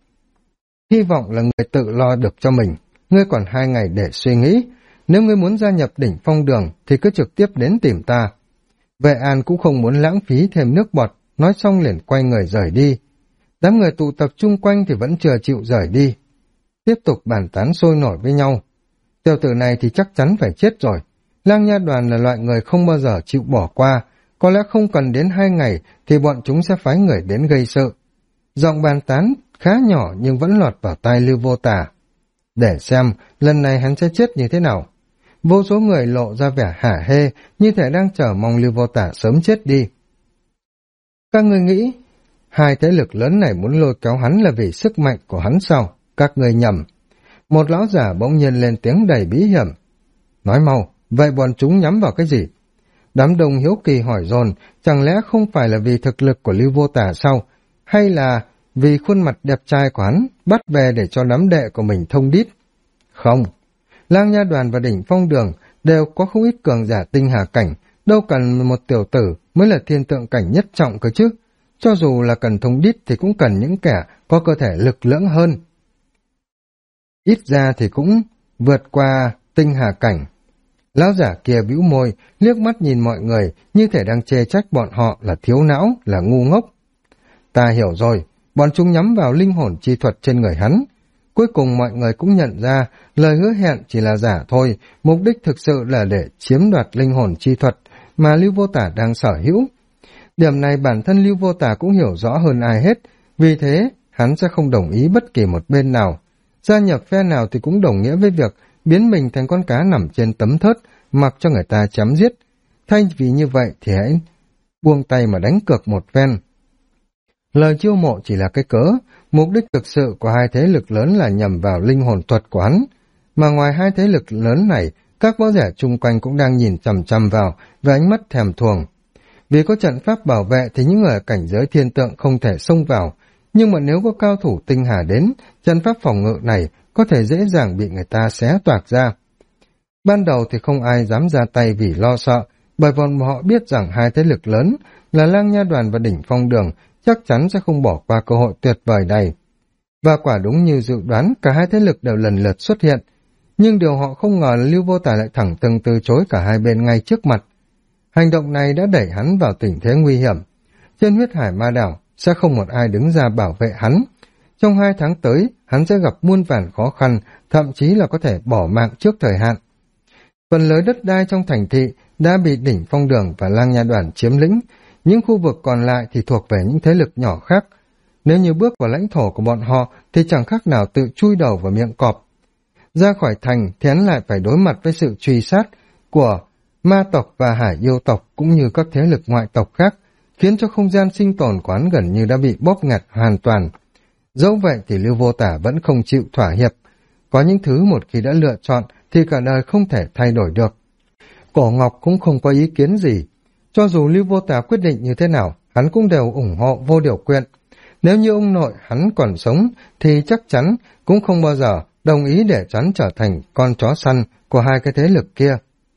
Hy vọng là người tự lo được cho mình. Ngươi còn 2 ngày để suy nghĩ. Nếu ngươi muốn gia nhập Đỉnh Phong Đường thì cứ trực tiếp đến tìm ta. Vệ An cũng không muốn lãng phí thêm nước bọt, nói xong liền quay người rời đi. Đám người tụ tập chung quanh thì vẫn chưa chịu rời đi. Tiếp tục bàn tán sôi nổi với nhau. Tiểu tử này thì chắc chắn phải chết rồi. Lang Nha Đoàn là loại người không bao giờ chịu bỏ qua. Có lẽ không cần đến 2 ngày thì bọn chúng sẽ phái người đến gây sự. Giọng bàn tán khá nhỏ nhưng vẫn lọt vào tai Lưu Vô Tà. Để xem lần này hắn sẽ chết như thế nào. Vô số người lộ ra vẻ hả hê, như thể đang chờ mong Lưu Vô Tà sớm chết đi. Các người nghĩ Hai thế lực lớn này muốn lôi kéo hắn là vì sức mạnh của hắn sao? Các ngươi nhầm. Một lão giả bỗng nhiên lên tiếng đầy bí hiểm. Nói mau, vậy bọn chúng nhắm vào cái gì? Đám đông hiếu kỳ hỏi dồn, chẳng lẽ không phải là vì thực lực của Lưu Vô Tả sao? Hay là vì khuôn mặt đẹp trai của hắn bắt về để cho đám đệ của mình thông đít? Không. Lang Nha Đoàn và Đỉnh Phong Đường đều có không ít cường giả tinh hà cảnh, đâu cần một tiểu tử mới là thiên tượng cảnh nhất trọng cơ chứ. Cho dù là cần thông đít thì cũng cần những kẻ có cơ thể lực lưỡng hơn. Ít ra thì cũng vượt qua tinh hà cảnh. Lão giả kia bĩu môi, liếc mắt nhìn mọi người như thể đang chê trách bọn họ là thiếu não, là ngu ngốc. Ta hiểu rồi, bọn chúng nhắm vào linh hồn chi thuật trên người hắn. Cuối cùng mọi người cũng nhận ra lời hứa hẹn chỉ là giả thôi, mục đích thực sự là để chiếm đoạt linh hồn chi thuật mà Lưu Vô Tả đang sở hữu. Điểm này bản thân Lưu Vô Tả cũng hiểu rõ hơn ai hết, vì thế hắn sẽ không đồng ý bất kỳ một bên nào. Gia nhập phe nào thì cũng đồng nghĩa với việc biến mình thành con cá nằm trên tấm thớt, mặc cho người ta chém giết. Thay vì như vậy thì hãy buông tay mà đánh cược một phen. Lời chiêu mộ chỉ là cái cớ, mục đích thực sự của hai thế lực lớn là nhằm vào linh hồn thuật của hắn. Mà ngoài hai thế lực lớn này, các võ giả chung quanh cũng đang nhìn chằm chằm vào với ánh mắt thèm thuồng. Vì có trận pháp bảo vệ thì những người ở cảnh giới thiên tượng không thể xông vào, nhưng mà nếu có cao thủ tinh hà đến, trận pháp phòng ngự này có thể dễ dàng bị người ta xé toạc ra. Ban đầu thì không ai dám ra tay vì lo sợ, bởi vì họ biết rằng hai thế lực lớn là Lang Nha Đoàn và Đỉnh Phong Đường chắc chắn sẽ không bỏ qua cơ hội tuyệt vời này. Và quả đúng như dự đoán, cả hai thế lực đều lần lượt xuất hiện, nhưng điều họ không ngờ là Lưu Vô Tả lại thẳng thừng từ chối cả hai bên ngay trước mặt. Hành động này đã đẩy hắn vào tình thế nguy hiểm. Trên huyết hải ma đảo sẽ không một ai đứng ra bảo vệ hắn. Trong 2 tháng tới, hắn sẽ gặp muôn vàn khó khăn, thậm chí là có thể bỏ mạng trước thời hạn. Phần lớn đất đai trong thành thị đã bị Đỉnh Phong Đường và Lang Nha Đoàn chiếm lĩnh, những khu vực còn lại thì thuộc về những thế lực nhỏ khác. Nếu như bước vào lãnh thổ của bọn họ thì chẳng khác nào tự chui đầu vào miệng cọp. Ra khỏi thành thì hắn lại phải đối mặt với sự truy sát của ma tộc và hải yêu tộc cũng như các thế lực ngoại tộc khác, khiến cho không gian sinh tồn của hắn gần như đã bị bóp nghẹt hoàn toàn. Dẫu vậy thì Lưu Vô Tả vẫn không chịu thỏa hiệp. Có những thứ một khi đã lựa chọn thì cả đời không thể thay đổi được. Cổ Ngọc cũng không có ý kiến gì. Cho dù Lưu Vô Tả quyết định như thế nào, hắn cũng đều ủng hộ vô điều kiện. Nếu như ông nội hắn còn sống thì chắc chắn cũng không bao giờ đồng ý để hắn trở thành con chó săn của hai cái thế lực kia.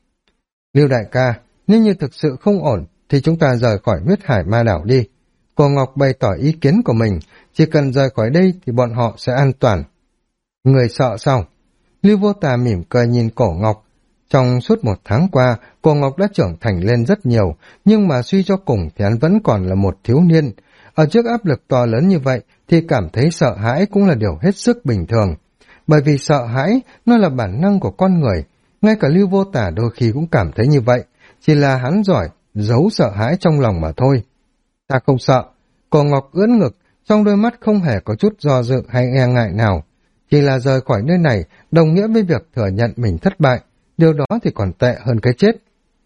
Lưu đại ca, nếu như thực sự không ổn thì chúng ta rời khỏi huyết hải ma đảo đi. Cổ Ngọc bày tỏ ý kiến của mình, chỉ cần rời khỏi đây thì bọn họ sẽ an toàn. Người sợ sao? Lưu Vô Tà mỉm cười nhìn Cổ Ngọc. Trong suốt 1 tháng qua, Cổ Ngọc đã trưởng thành lên rất nhiều, nhưng mà suy cho cùng thì hắn vẫn còn là một thiếu niên. Ở trước áp lực to lớn như vậy thì cảm thấy sợ hãi cũng là điều hết sức bình thường. Bởi vì sợ hãi, nó là bản năng của con người. Ngay cả Lưu Vô Tả đôi khi cũng cảm thấy như vậy, chỉ là hắn giỏi giấu sợ hãi trong lòng mà thôi. Ta không sợ. Cổ Ngọc ưỡn ngực, trong đôi mắt không hề có chút do dự hay e ngại nào. Chỉ là rời khỏi nơi này đồng nghĩa với việc thừa nhận mình thất bại, điều đó thì còn tệ hơn cái chết.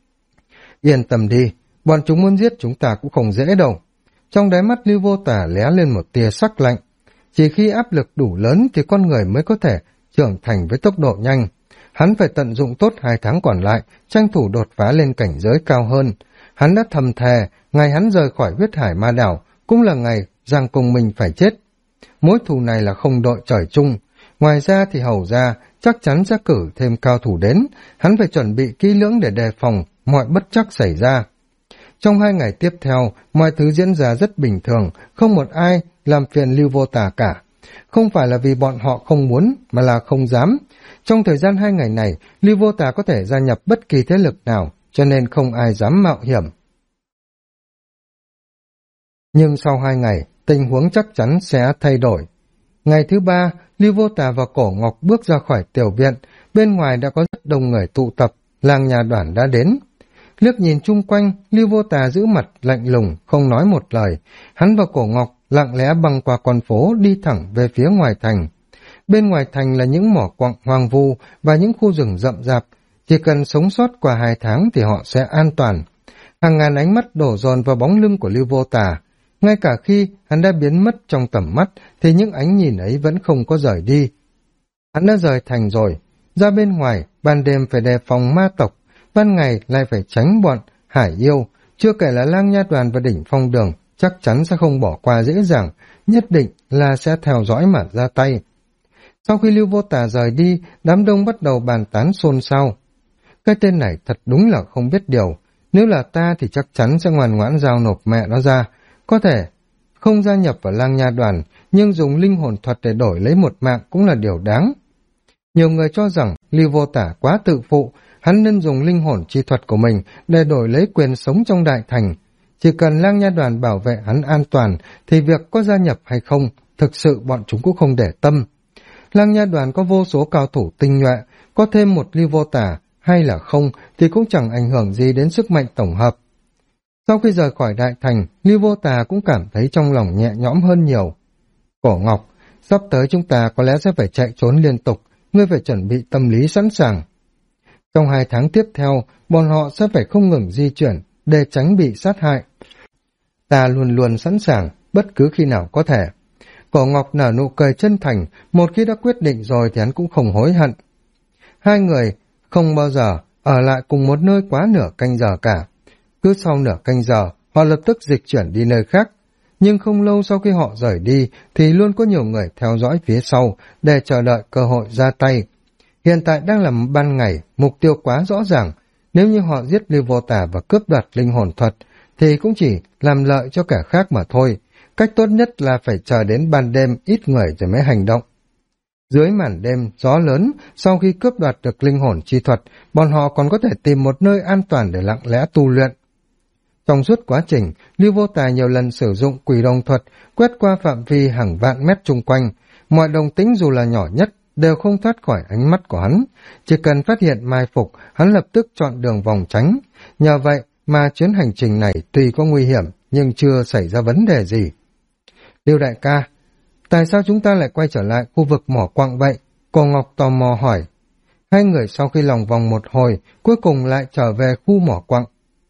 Yên tâm đi, bọn chúng muốn giết chúng ta cũng không dễ đâu. Trong đáy mắt Lưu Vô Tả lóe lên một tia sắc lạnh. Chỉ khi áp lực đủ lớn thì con người mới có thể trưởng thành với tốc độ nhanh. Hắn phải tận dụng tốt 2 tháng còn lại, tranh thủ đột phá lên cảnh giới cao hơn. Hắn đã thầm thề, ngày hắn rời khỏi huyết hải ma đảo cũng là ngày rằng cùng mình phải chết. Mối thù này là không đội trời chung. Ngoài ra thì Hầu gia chắc chắn sẽ cử thêm cao thủ đến, hắn phải chuẩn bị kỹ lưỡng để đề phòng mọi bất trắc xảy ra. Trong 2 ngày tiếp theo, mọi thứ diễn ra rất bình thường, không một ai làm phiền Lưu Vô Tả cả. Không phải là vì bọn họ không muốn, mà là không dám. Trong thời gian 2 ngày này, Lưu Vô Tả có thể gia nhập bất kỳ thế lực nào, cho nên không ai dám mạo hiểm. Nhưng sau 2 ngày, tình huống chắc chắn sẽ thay đổi. Ngày thứ 3, Lưu Vô Tả và Cổ Ngọc bước ra khỏi tiểu viện, bên ngoài đã có rất đông người tụ tập, Lang Nha Đoàn đã đến. Liếc nhìn chung quanh, Lưu Vô Tả giữ mặt lạnh lùng, không nói một lời. Hắn và Cổ Ngọc lặng lẽ băng qua con phố đi thẳng về phía ngoài thành. Bên ngoài thành là những mỏ quặng hoang vu và những khu rừng rậm rạp. Chỉ cần sống sót qua 2 tháng thì họ sẽ an toàn. Hàng ngàn ánh mắt đổ dồn vào bóng lưng của Lưu Vô Tả. Ngay cả khi hắn đã biến mất trong tầm mắt, thì những ánh nhìn ấy vẫn không có rời đi. Hắn đã rời thành rồi, ra bên ngoài, ban đêm phải đề phòng ma tộc, ban ngày lại phải tránh bọn hải yêu, chưa kể là Lang Nha Đoàn và Đỉnh Phong Đường, chắc chắn sẽ không bỏ qua dễ dàng, nhất định là sẽ theo dõi mà ra tay. Sau khi Lưu Vô Tà rời đi, đám đông bắt đầu bàn tán xôn xao. Cái tên này thật đúng là không biết điều, nếu là ta thì chắc chắn sẽ ngoan ngoãn giao nộp mẹ nó ra, có thể không gia nhập vào Lang Nha Đoàn, nhưng dùng linh hồn thuật để đổi lấy một mạng cũng là điều đáng. Nhiều người cho rằng Lưu Vô Tả quá tự phụ, hắn nên dùng linh hồn chi thuật của mình để đổi lấy quyền sống trong đại thành. Chỉ cần Lang Nha Đoàn bảo vệ hắn an toàn, thì việc có gia nhập hay không, thực sự bọn chúng cũng không để tâm. Lang Nha Đoàn có vô số cao thủ tinh nhuệ, có thêm một Lưu Vô Tả hay là không thì cũng chẳng ảnh hưởng gì đến sức mạnh tổng hợp. Sau khi rời khỏi đại thành, Lưu Vô Tà cũng cảm thấy trong lòng nhẹ nhõm hơn nhiều. Cổ Ngọc, sắp tới chúng ta có lẽ sẽ phải chạy trốn liên tục, ngươi phải chuẩn bị tâm lý sẵn sàng. Trong 2 tháng tiếp theo, bọn họ sẽ phải không ngừng di chuyển để tránh bị sát hại. Ta luôn luôn sẵn sàng, bất cứ khi nào có thể. Cổ Ngọc nở nụ cười chân thành, một khi đã quyết định rồi thì hắn cũng không hối hận. Hai người không bao giờ ở lại cùng một nơi quá nửa canh giờ cả. Cứ sau nửa canh giờ, họ lập tức dịch chuyển đi nơi khác. Nhưng không lâu sau khi họ rời đi, thì luôn có nhiều người theo dõi phía sau để chờ đợi cơ hội ra tay. Hiện tại đang là ban ngày, mục tiêu quá rõ ràng. Nếu như họ giết Lưu Vô Tả và cướp đoạt linh hồn thuật, thì cũng chỉ làm lợi cho kẻ khác mà thôi. Cách tốt nhất là phải chờ đến ban đêm ít người rồi mới hành động. Dưới màn đêm, gió lớn, sau khi cướp đoạt được linh hồn chi thuật, bọn họ còn có thể tìm một nơi an toàn để lặng lẽ tu luyện. Trong suốt quá trình, Lưu Vô Tà nhiều lần sử dụng quỷ đồng thuật, quét qua phạm vi hàng vạn mét chung quanh. Mọi động tĩnh dù là nhỏ nhất, đều không thoát khỏi ánh mắt của hắn. Chỉ cần phát hiện mai phục, hắn lập tức chọn đường vòng tránh. Nhờ vậy mà chuyến hành trình này tuy có nguy hiểm, nhưng chưa xảy ra vấn đề gì. Lưu đại ca, tại sao chúng ta lại quay trở lại khu vực mỏ quặng vậy? Cô Ngọc tò mò hỏi. Hai người sau khi lòng vòng một hồi, cuối cùng lại trở về khu mỏ quặng.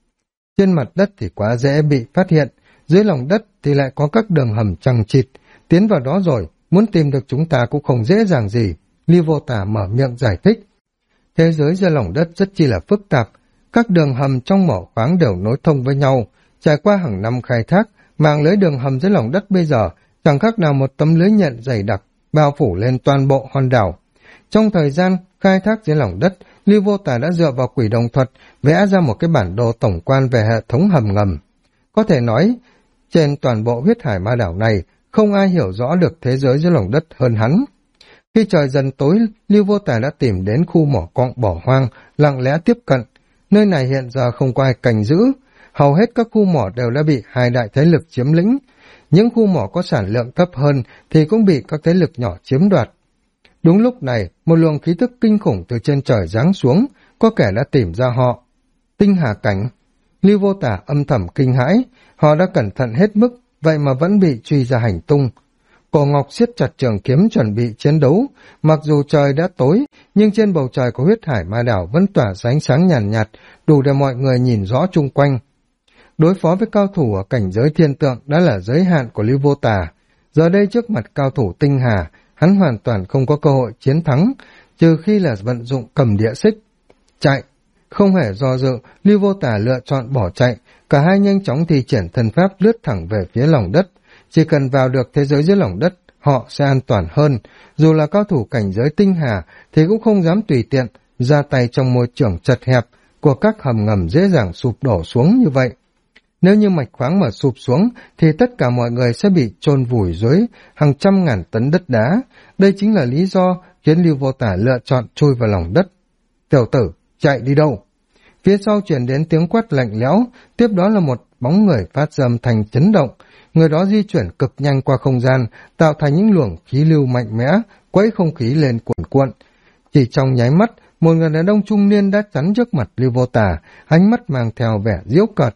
Trên mặt đất thì quá dễ bị phát hiện, dưới lòng đất thì lại có các đường hầm chằng chịt. Tiến vào đó rồi, muốn tìm được chúng ta cũng không dễ dàng gì. Lưu Vô Tả mở miệng giải thích. Thế giới dưới lòng đất rất chi là phức tạp. Các đường hầm trong mỏ khoáng đều nối thông với nhau. Trải qua hàng năm khai thác, mạng lưới đường hầm dưới lòng đất bây giờ chẳng khác nào một tấm lưới nhện dày đặc, bao phủ lên toàn bộ hòn đảo. Trong thời gian khai thác dưới lòng đất, Lưu Vô Tả đã dựa vào quỷ đồng thuật vẽ ra một cái bản đồ tổng quan về hệ thống hầm ngầm. Có thể nói, trên toàn bộ huyết hải ma đảo này, không ai hiểu rõ được thế giới dưới lòng đất hơn hắn. Khi trời dần tối, Lưu Vô Tả đã tìm đến khu mỏ quặng bỏ hoang, lặng lẽ tiếp cận. Nơi này hiện giờ không có ai canh giữ, hầu hết các khu mỏ đều đã bị hai đại thế lực chiếm lĩnh. Những khu mỏ có sản lượng thấp hơn thì cũng bị các thế lực nhỏ chiếm đoạt. Đúng lúc này, một luồng khí tức kinh khủng từ trên trời giáng xuống, có kẻ đã tìm ra họ. Tinh Hà Cảnh. Lưu Vô Tả âm thầm kinh hãi, họ đã cẩn thận hết mức, vậy mà vẫn bị truy ra hành tung. Cổ Ngọc siết chặt trường kiếm chuẩn bị chiến đấu, mặc dù trời đã tối, nhưng trên bầu trời của huyết hải ma đảo vẫn tỏa ra ánh sáng nhàn nhạt, đủ để mọi người nhìn rõ chung quanh. Đối phó với cao thủ ở cảnh giới thiên tượng đã là giới hạn của Lưu Vô Tả. Giờ đây trước mặt cao thủ Tinh Hà, hắn hoàn toàn không có cơ hội chiến thắng, trừ khi là vận dụng cầm địa xích. Chạy! Không hề do dự, Lưu Vô Tả lựa chọn bỏ chạy, cả hai nhanh chóng thi triển thần pháp lướt thẳng về phía lòng đất. Chỉ cần vào được thế giới dưới lòng đất, họ sẽ an toàn hơn. Dù là cao thủ cảnh giới Tinh Hà, thì cũng không dám tùy tiện ra tay trong môi trường chật hẹp của các hầm ngầm dễ dàng sụp đổ xuống như vậy. Nếu như mạch khoáng mà sụp xuống, thì tất cả mọi người sẽ bị chôn vùi dưới hàng trăm ngàn tấn đất đá. Đây chính là lý do khiến Lưu Vô Tả lựa chọn chui vào lòng đất. Tiểu tử, chạy đi đâu? Phía sau truyền đến tiếng quát lạnh lẽo, tiếp đó là một bóng người phát ra âm thanh chấn động. Người đó di chuyển cực nhanh qua không gian, tạo thành những luồng khí lưu mạnh mẽ, quấy không khí lên cuộn cuộn. Chỉ trong nháy mắt, một người đàn ông trung niên đã chắn trước mặt Lưu Vô Tả, ánh mắt mang theo vẻ giễu cợt.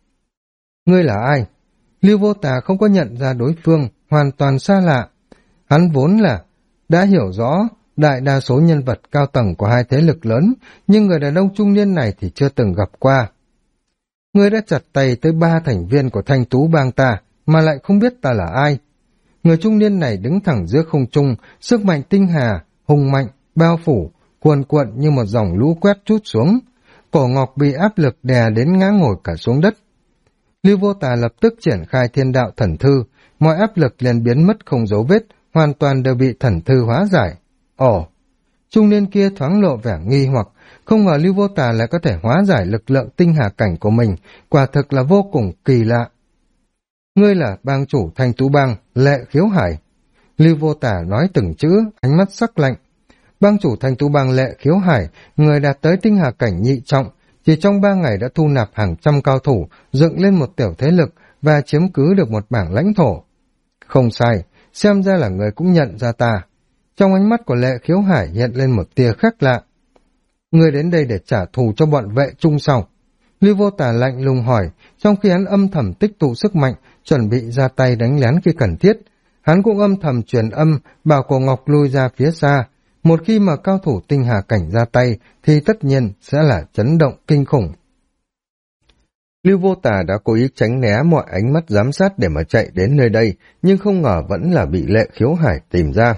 Ngươi là ai? Lưu Vô Tả không có nhận ra đối phương, hoàn toàn xa lạ. Hắn vốn là đã hiểu rõ đại đa số nhân vật cao tầng của hai thế lực lớn, nhưng người đàn ông trung niên này thì chưa từng gặp qua. Ngươi đã chặt tay tới 3 thành viên của Thanh Tú bang ta, mà lại không biết ta là ai. Người trung niên này đứng thẳng giữa không trung, sức mạnh tinh hà, hùng mạnh, bao phủ, cuồn cuộn như một dòng lũ quét trút xuống. Cổ Ngọc bị áp lực đè đến ngã ngồi cả xuống đất. Lưu Vô Tà lập tức triển khai thiên đạo thần thư, mọi áp lực liền biến mất không dấu vết, hoàn toàn đều bị thần thư hóa giải. Ồ! Trung niên kia thoáng lộ vẻ nghi hoặc, không ngờ Lưu Vô Tà lại có thể hóa giải lực lượng tinh hà cảnh của mình, quả thực là vô cùng kỳ lạ. Ngươi là bang chủ Thanh Tú Bang, Lệ Khiếu Hải. Lưu Vô Tà nói từng chữ, ánh mắt sắc lạnh. Bang chủ Thanh Tú Bang Lệ Khiếu Hải, người đạt tới tinh hà cảnh nhị trọng, chỉ trong 3 ngày đã thu nạp hàng trăm cao thủ, dựng lên một tiểu thế lực và chiếm cứ được một bảng lãnh thổ. Không sai, xem ra là người cũng nhận ra ta. Trong ánh mắt của Lệ Khiếu Hải hiện lên một tia khác lạ. Ngươi đến đây để trả thù cho bọn vệ trung sau. Lưu Vô Tà lạnh lùng hỏi, trong khi hắn âm thầm tích tụ sức mạnh, chuẩn bị ra tay đánh lén khi cần thiết. Hắn cũng âm thầm truyền âm, bảo Cổ Ngọc lui ra phía xa. Một khi mà cao thủ tinh hà cảnh ra tay, thì tất nhiên sẽ là chấn động kinh khủng. Lưu Vô Tà đã cố ý tránh né mọi ánh mắt giám sát để mà chạy đến nơi đây, nhưng không ngờ vẫn là bị Lệ Khiếu Hải tìm ra.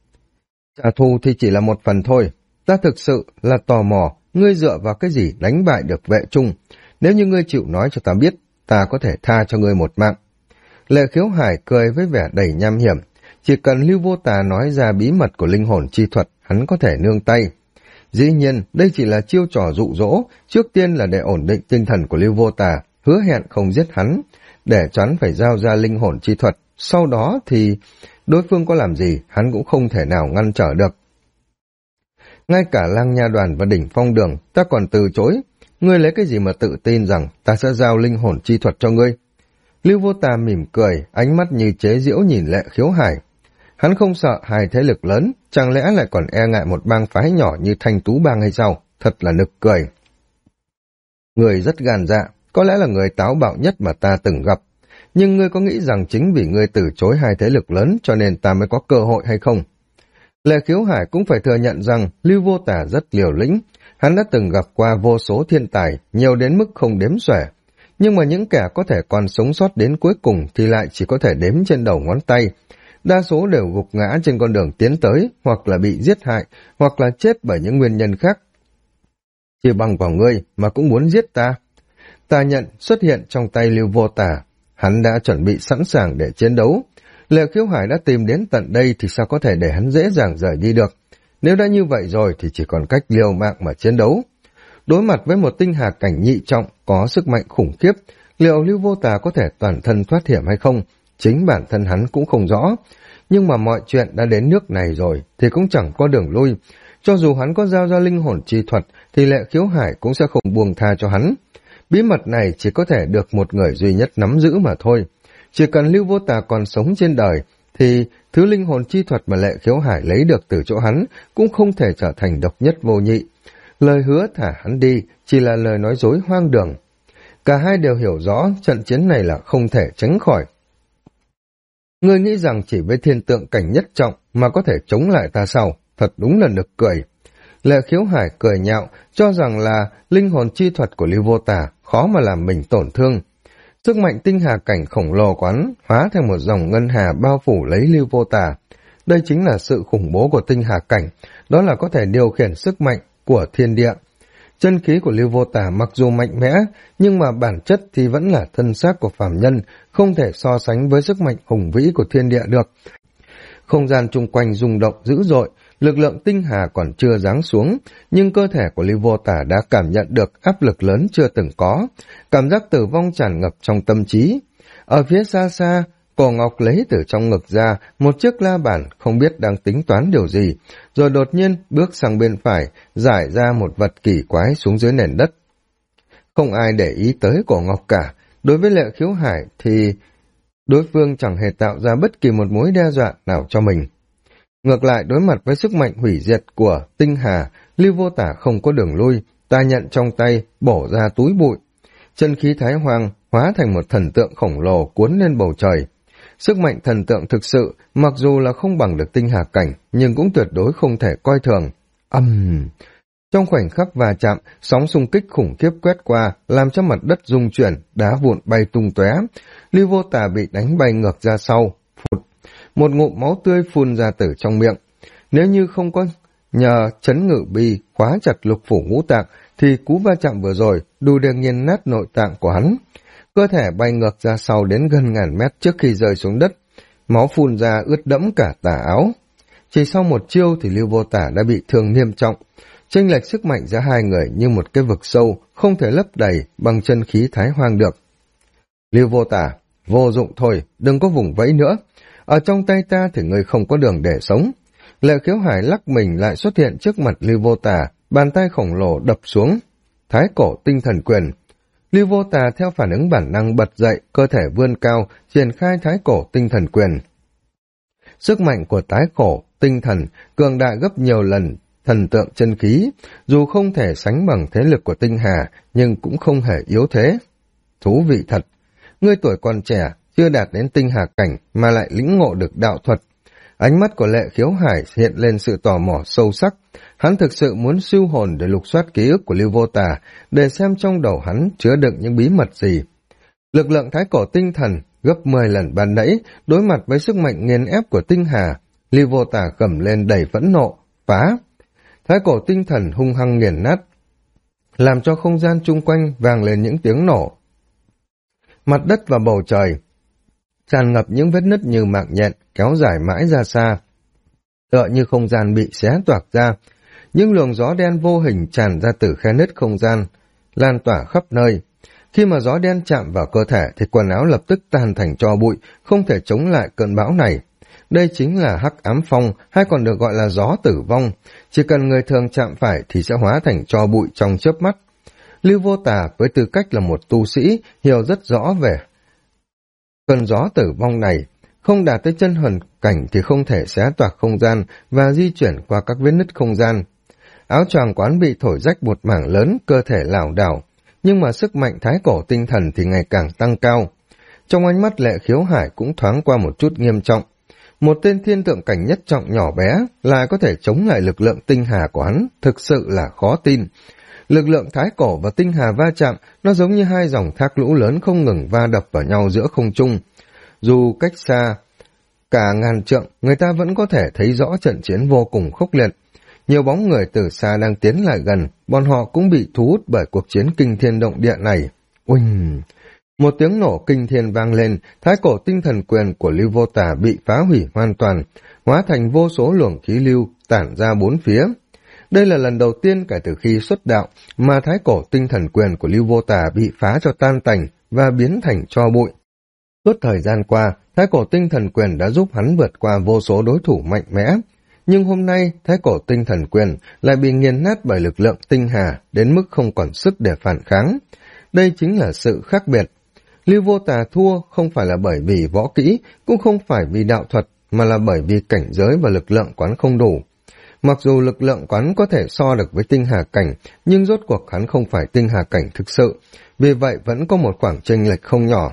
Trả thù thì chỉ là một phần thôi, ta thực sự là tò mò, ngươi dựa vào cái gì đánh bại được vệ trung? Nếu như ngươi chịu nói cho ta biết, ta có thể tha cho ngươi một mạng. Lệ Khiếu Hải cười với vẻ đầy nham hiểm, chỉ cần Lưu Vô Tà nói ra bí mật của linh hồn chi thuật, hắn có thể nương tay. Dĩ nhiên, đây chỉ là chiêu trò dụ dỗ, trước tiên là để ổn định tinh thần của Lưu Vô Tà, hứa hẹn không giết hắn, để cho hắn phải giao ra linh hồn chi thuật, sau đó thì đối phương có làm gì, hắn cũng không thể nào ngăn trở được. Ngay cả Lang Nha Đoàn và Đỉnh Phong Đường, ta còn từ chối. Ngươi lấy cái gì mà tự tin rằng ta sẽ giao linh hồn chi thuật cho ngươi? Lưu Vô Tà mỉm cười, ánh mắt như chế giễu nhìn Lệ Khiếu Hải. Hắn không sợ hai thế lực lớn, chẳng lẽ lại còn e ngại một bang phái nhỏ như Thanh Tú Bang hay sao? Thật là nực cười. Người rất gan dạ, có lẽ là người táo bạo nhất mà ta từng gặp. Nhưng ngươi có nghĩ rằng chính vì ngươi từ chối hai thế lực lớn cho nên ta mới có cơ hội hay không? Lệ Khiếu Hải cũng phải thừa nhận rằng Lưu Vô Tà rất liều lĩnh. Hắn đã từng gặp qua vô số thiên tài, nhiều đến mức không đếm xuể. Nhưng mà những kẻ có thể còn sống sót đến cuối cùng thì lại chỉ có thể đếm trên đầu ngón tay. Đa số đều gục ngã trên con đường tiến tới, hoặc là bị giết hại, hoặc là chết bởi những nguyên nhân khác. Chỉ bằng vào ngươi mà cũng muốn giết ta. Tà nhận xuất hiện trong tay Lưu Vô Tà. Hắn đã chuẩn bị sẵn sàng để chiến đấu. Lệ Khiếu Hải đã tìm đến tận đây thì sao có thể để hắn dễ dàng rời đi được. Nếu đã như vậy rồi thì chỉ còn cách liều mạng mà chiến đấu. Đối mặt với một tinh hà cảnh nhị trọng có sức mạnh khủng khiếp, liệu Lưu Vô Tà có thể toàn thân thoát hiểm hay không? Chính bản thân hắn cũng không rõ. Nhưng mà mọi chuyện đã đến nước này rồi thì cũng chẳng có đường lui. Cho dù hắn có giao ra linh hồn chi thuật thì Lệ Khiếu Hải cũng sẽ không buông tha cho hắn. Bí mật này chỉ có thể được một người duy nhất nắm giữ mà thôi. Chỉ cần Lưu Vô Tà còn sống trên đời thì thứ linh hồn chi thuật mà Lệ Khiếu Hải lấy được từ chỗ hắn cũng không thể trở thành độc nhất vô nhị. Lời hứa thả hắn đi chỉ là lời nói dối hoang đường. Cả hai đều hiểu rõ trận chiến này là không thể tránh khỏi. Ngươi nghĩ rằng chỉ với thiên tượng cảnh nhất trọng mà có thể chống lại ta sao? Thật đúng là nực cười. Lệ Khiếu Hải cười nhạo, cho rằng là linh hồn chi thuật của Lưu Vô Tà khó mà làm mình tổn thương. Sức mạnh tinh hà cảnh khổng lồ quán hóa thành một dòng ngân hà bao phủ lấy Lưu Vô Tà. Đây chính là sự khủng bố của tinh hà cảnh, đó là có thể điều khiển sức mạnh của thiên địa. Chân khí của Lưu Vô Tà mặc dù mạnh mẽ, nhưng mà bản chất thì vẫn là thân xác của phàm nhân, không thể so sánh với sức mạnh hùng vĩ của thiên địa được. Không gian chung quanh rung động dữ dội, lực lượng tinh hà còn chưa giáng xuống, nhưng cơ thể của Lưu Vô Tà đã cảm nhận được áp lực lớn chưa từng có, cảm giác tử vong tràn ngập trong tâm trí. Ở phía xa xa, Cổ Ngọc lấy từ trong ngực ra một chiếc la bàn không biết đang tính toán điều gì, rồi đột nhiên bước sang bên phải, giải ra một vật kỳ quái xuống dưới nền đất. Không ai để ý tới Cổ Ngọc cả, đối với Lệ Khiếu Hải thì đối phương chẳng hề tạo ra bất kỳ một mối đe dọa nào cho mình. Ngược lại, đối mặt với sức mạnh hủy diệt của tinh hà, Lưu Vô Tà không có đường lui, ta nhận trong tay, bổ ra túi bụi. Chân khí Thái Hoang hóa thành một thần tượng khổng lồ cuốn lên bầu trời. Sức mạnh thần tượng thực sự, mặc dù là không bằng được tinh hà cảnh, nhưng cũng tuyệt đối không thể coi thường. Trong khoảnh khắc va chạm, sóng xung kích khủng khiếp quét qua, làm cho mặt đất rung chuyển, đá vụn bay tung tóe. Lưu Vô Tà bị đánh bay ngược ra sau. Phụt, một ngụm máu tươi phun ra từ trong miệng. Nếu như không có nhờ chấn ngự bi khóa chặt lục phủ ngũ tạng, thì cú va chạm vừa rồi đủ để nghiền nát nội tạng của hắn. Cơ thể bay ngược ra sau đến gần ngàn mét trước khi rơi xuống đất. Máu phun ra ướt đẫm cả tà áo. Chỉ sau một chiêu thì Lưu Vô Tà đã bị thương nghiêm trọng. Chênh lệch sức mạnh giữa hai người như một cái vực sâu, không thể lấp đầy bằng chân khí thái hoang được. Lưu Vô Tà, vô dụng thôi, đừng có vùng vẫy nữa. Ở trong tay ta thì ngươi không có đường để sống. Lệ Khiếu Hải lắc mình lại xuất hiện trước mặt Lưu Vô Tà, bàn tay khổng lồ đập xuống. Thái cổ tinh thần quyền. Lưu Vô Tà theo phản ứng bản năng bật dậy, cơ thể vươn cao, triển khai thái cổ tinh thần quyền. Sức mạnh của thái cổ tinh thần cường đại gấp nhiều lần thần tượng chân khí, dù không thể sánh bằng thế lực của tinh hà, nhưng cũng không hề yếu thế. Thú vị thật, ngươi tuổi còn trẻ, chưa đạt đến tinh hà cảnh mà lại lĩnh ngộ được đạo thuật. Ánh mắt của Lệ Khiếu Hải hiện lên sự tò mò sâu sắc. Hắn thực sự muốn siêu hồn để lục soát ký ức của Lưu Vô Tà, để xem trong đầu hắn chứa đựng những bí mật gì. Lực lượng thái cổ tinh thần gấp 10 lần ban nãy, đối mặt với sức mạnh nghiền ép của tinh hà, Lưu Vô Tà gầm lên đầy phẫn nộ, phá. Thái cổ tinh thần hung hăng nghiền nát, làm cho không gian chung quanh vang lên những tiếng nổ. Mặt đất và bầu trời tràn ngập những vết nứt như mạng nhện, kéo dài mãi ra xa. Tựa như không gian bị xé toạc ra, những luồng gió đen vô hình tràn ra từ khe nứt không gian, lan tỏa khắp nơi. Khi mà gió đen chạm vào cơ thể thì quần áo lập tức tan thành tro bụi, không thể chống lại cơn bão này. Đây chính là hắc ám phong, hay còn được gọi là gió tử vong. Chỉ cần người thường chạm phải thì sẽ hóa thành tro bụi trong chớp mắt. Lưu Vô Tà với tư cách là một tu sĩ hiểu rất rõ về cơn gió tử vong này. Không đạt tới chân hồn cảnh thì không thể xé toạc không gian và di chuyển qua các vết nứt không gian. Áo choàng quán bị thổi rách một mảng lớn, cơ thể lảo đảo, nhưng mà sức mạnh thái cổ tinh thần thì ngày càng tăng cao. Trong ánh mắt Lệ Khiếu Hải cũng thoáng qua một chút nghiêm trọng. Một tên thiên tượng cảnh nhất trọng nhỏ bé lại có thể chống lại lực lượng tinh hà của hắn, thực sự là khó tin. Lực lượng thái cổ và tinh hà va chạm, nó giống như hai dòng thác lũ lớn không ngừng va đập vào nhau giữa không trung. Dù cách xa cả ngàn trượng, người ta vẫn có thể thấy rõ trận chiến vô cùng khốc liệt. Nhiều bóng người từ xa đang tiến lại gần, bọn họ cũng bị thu hút bởi cuộc chiến kinh thiên động địa này. Uỳnh! Một tiếng nổ kinh thiên vang lên, thái cổ tinh thần quyền của Lưu Vô Tà bị phá hủy hoàn toàn, hóa thành vô số luồng khí lưu tản ra bốn phía. Đây là lần đầu tiên kể từ khi xuất đạo mà thái cổ tinh thần quyền của Lưu Vô Tà bị phá cho tan tành và biến thành tro bụi. Suốt thời gian qua, thái cổ tinh thần quyền đã giúp hắn vượt qua vô số đối thủ mạnh mẽ. Nhưng hôm nay, thái cổ tinh thần quyền lại bị nghiền nát bởi lực lượng tinh hà đến mức không còn sức để phản kháng. Đây chính là sự khác biệt. Lưu Vô Tà thua không phải là bởi vì võ kỹ, cũng không phải vì đạo thuật, mà là bởi vì cảnh giới và lực lượng quán không đủ. Mặc dù lực lượng quán có thể so được với tinh hà cảnh, nhưng rốt cuộc hắn không phải tinh hà cảnh thực sự, vì vậy vẫn có một khoảng chênh lệch không nhỏ.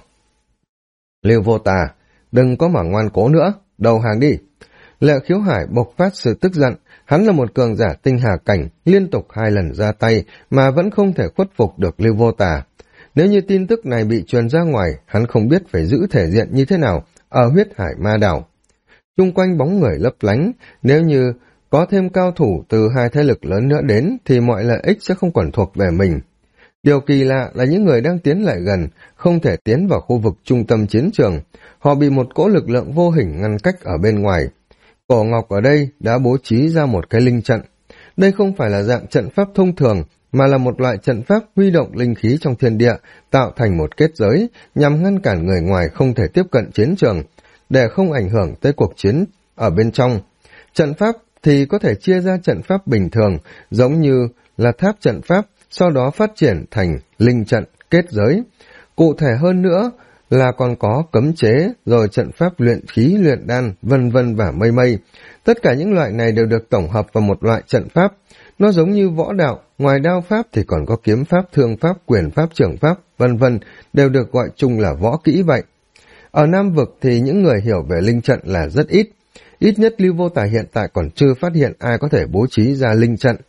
Lưu Vô Tà, đừng có mà ngoan cố nữa, đầu hàng đi. Lệ Khiếu Hải bộc phát sự tức giận, hắn là một cường giả tinh hà cảnh, liên tục 2 lần ra tay mà vẫn không thể khuất phục được Lưu Vô Tà. Nếu như tin tức này bị truyền ra ngoài, hắn không biết phải giữ thể diện như thế nào ở huyết hải ma đảo. Chung quanh bóng người lấp lánh, nếu như có thêm cao thủ từ hai thế lực lớn nữa đến thì mọi lợi ích sẽ không còn thuộc về mình. Điều kỳ lạ là những người đang tiến lại gần, không thể tiến vào khu vực trung tâm chiến trường. Họ bị một cỗ lực lượng vô hình ngăn cách ở bên ngoài. Cổ Ngọc ở đây đã bố trí ra một cái linh trận. Đây không phải là dạng trận pháp thông thường, mà là một loại trận pháp huy động linh khí trong thiên địa, tạo thành một kết giới, nhằm ngăn cản người ngoài không thể tiếp cận chiến trường, để không ảnh hưởng tới cuộc chiến ở bên trong. Trận pháp thì có thể chia ra trận pháp bình thường, giống như là tháp trận pháp, sau đó phát triển thành linh trận, kết giới. Cụ thể hơn nữa là còn có cấm chế, rồi trận pháp luyện khí, luyện đan, vân vân và mây mây. Tất cả những loại này đều được tổng hợp vào một loại trận pháp. Nó giống như võ đạo, ngoài đao pháp thì còn có kiếm pháp, thương pháp, quyền pháp, trưởng pháp, vân vân, đều được gọi chung là võ kỹ vậy. Ở Nam Vực thì những người hiểu về linh trận là rất ít. Ít nhất Lưu Vô Tà hiện tại còn chưa phát hiện ai có thể bố trí ra linh trận.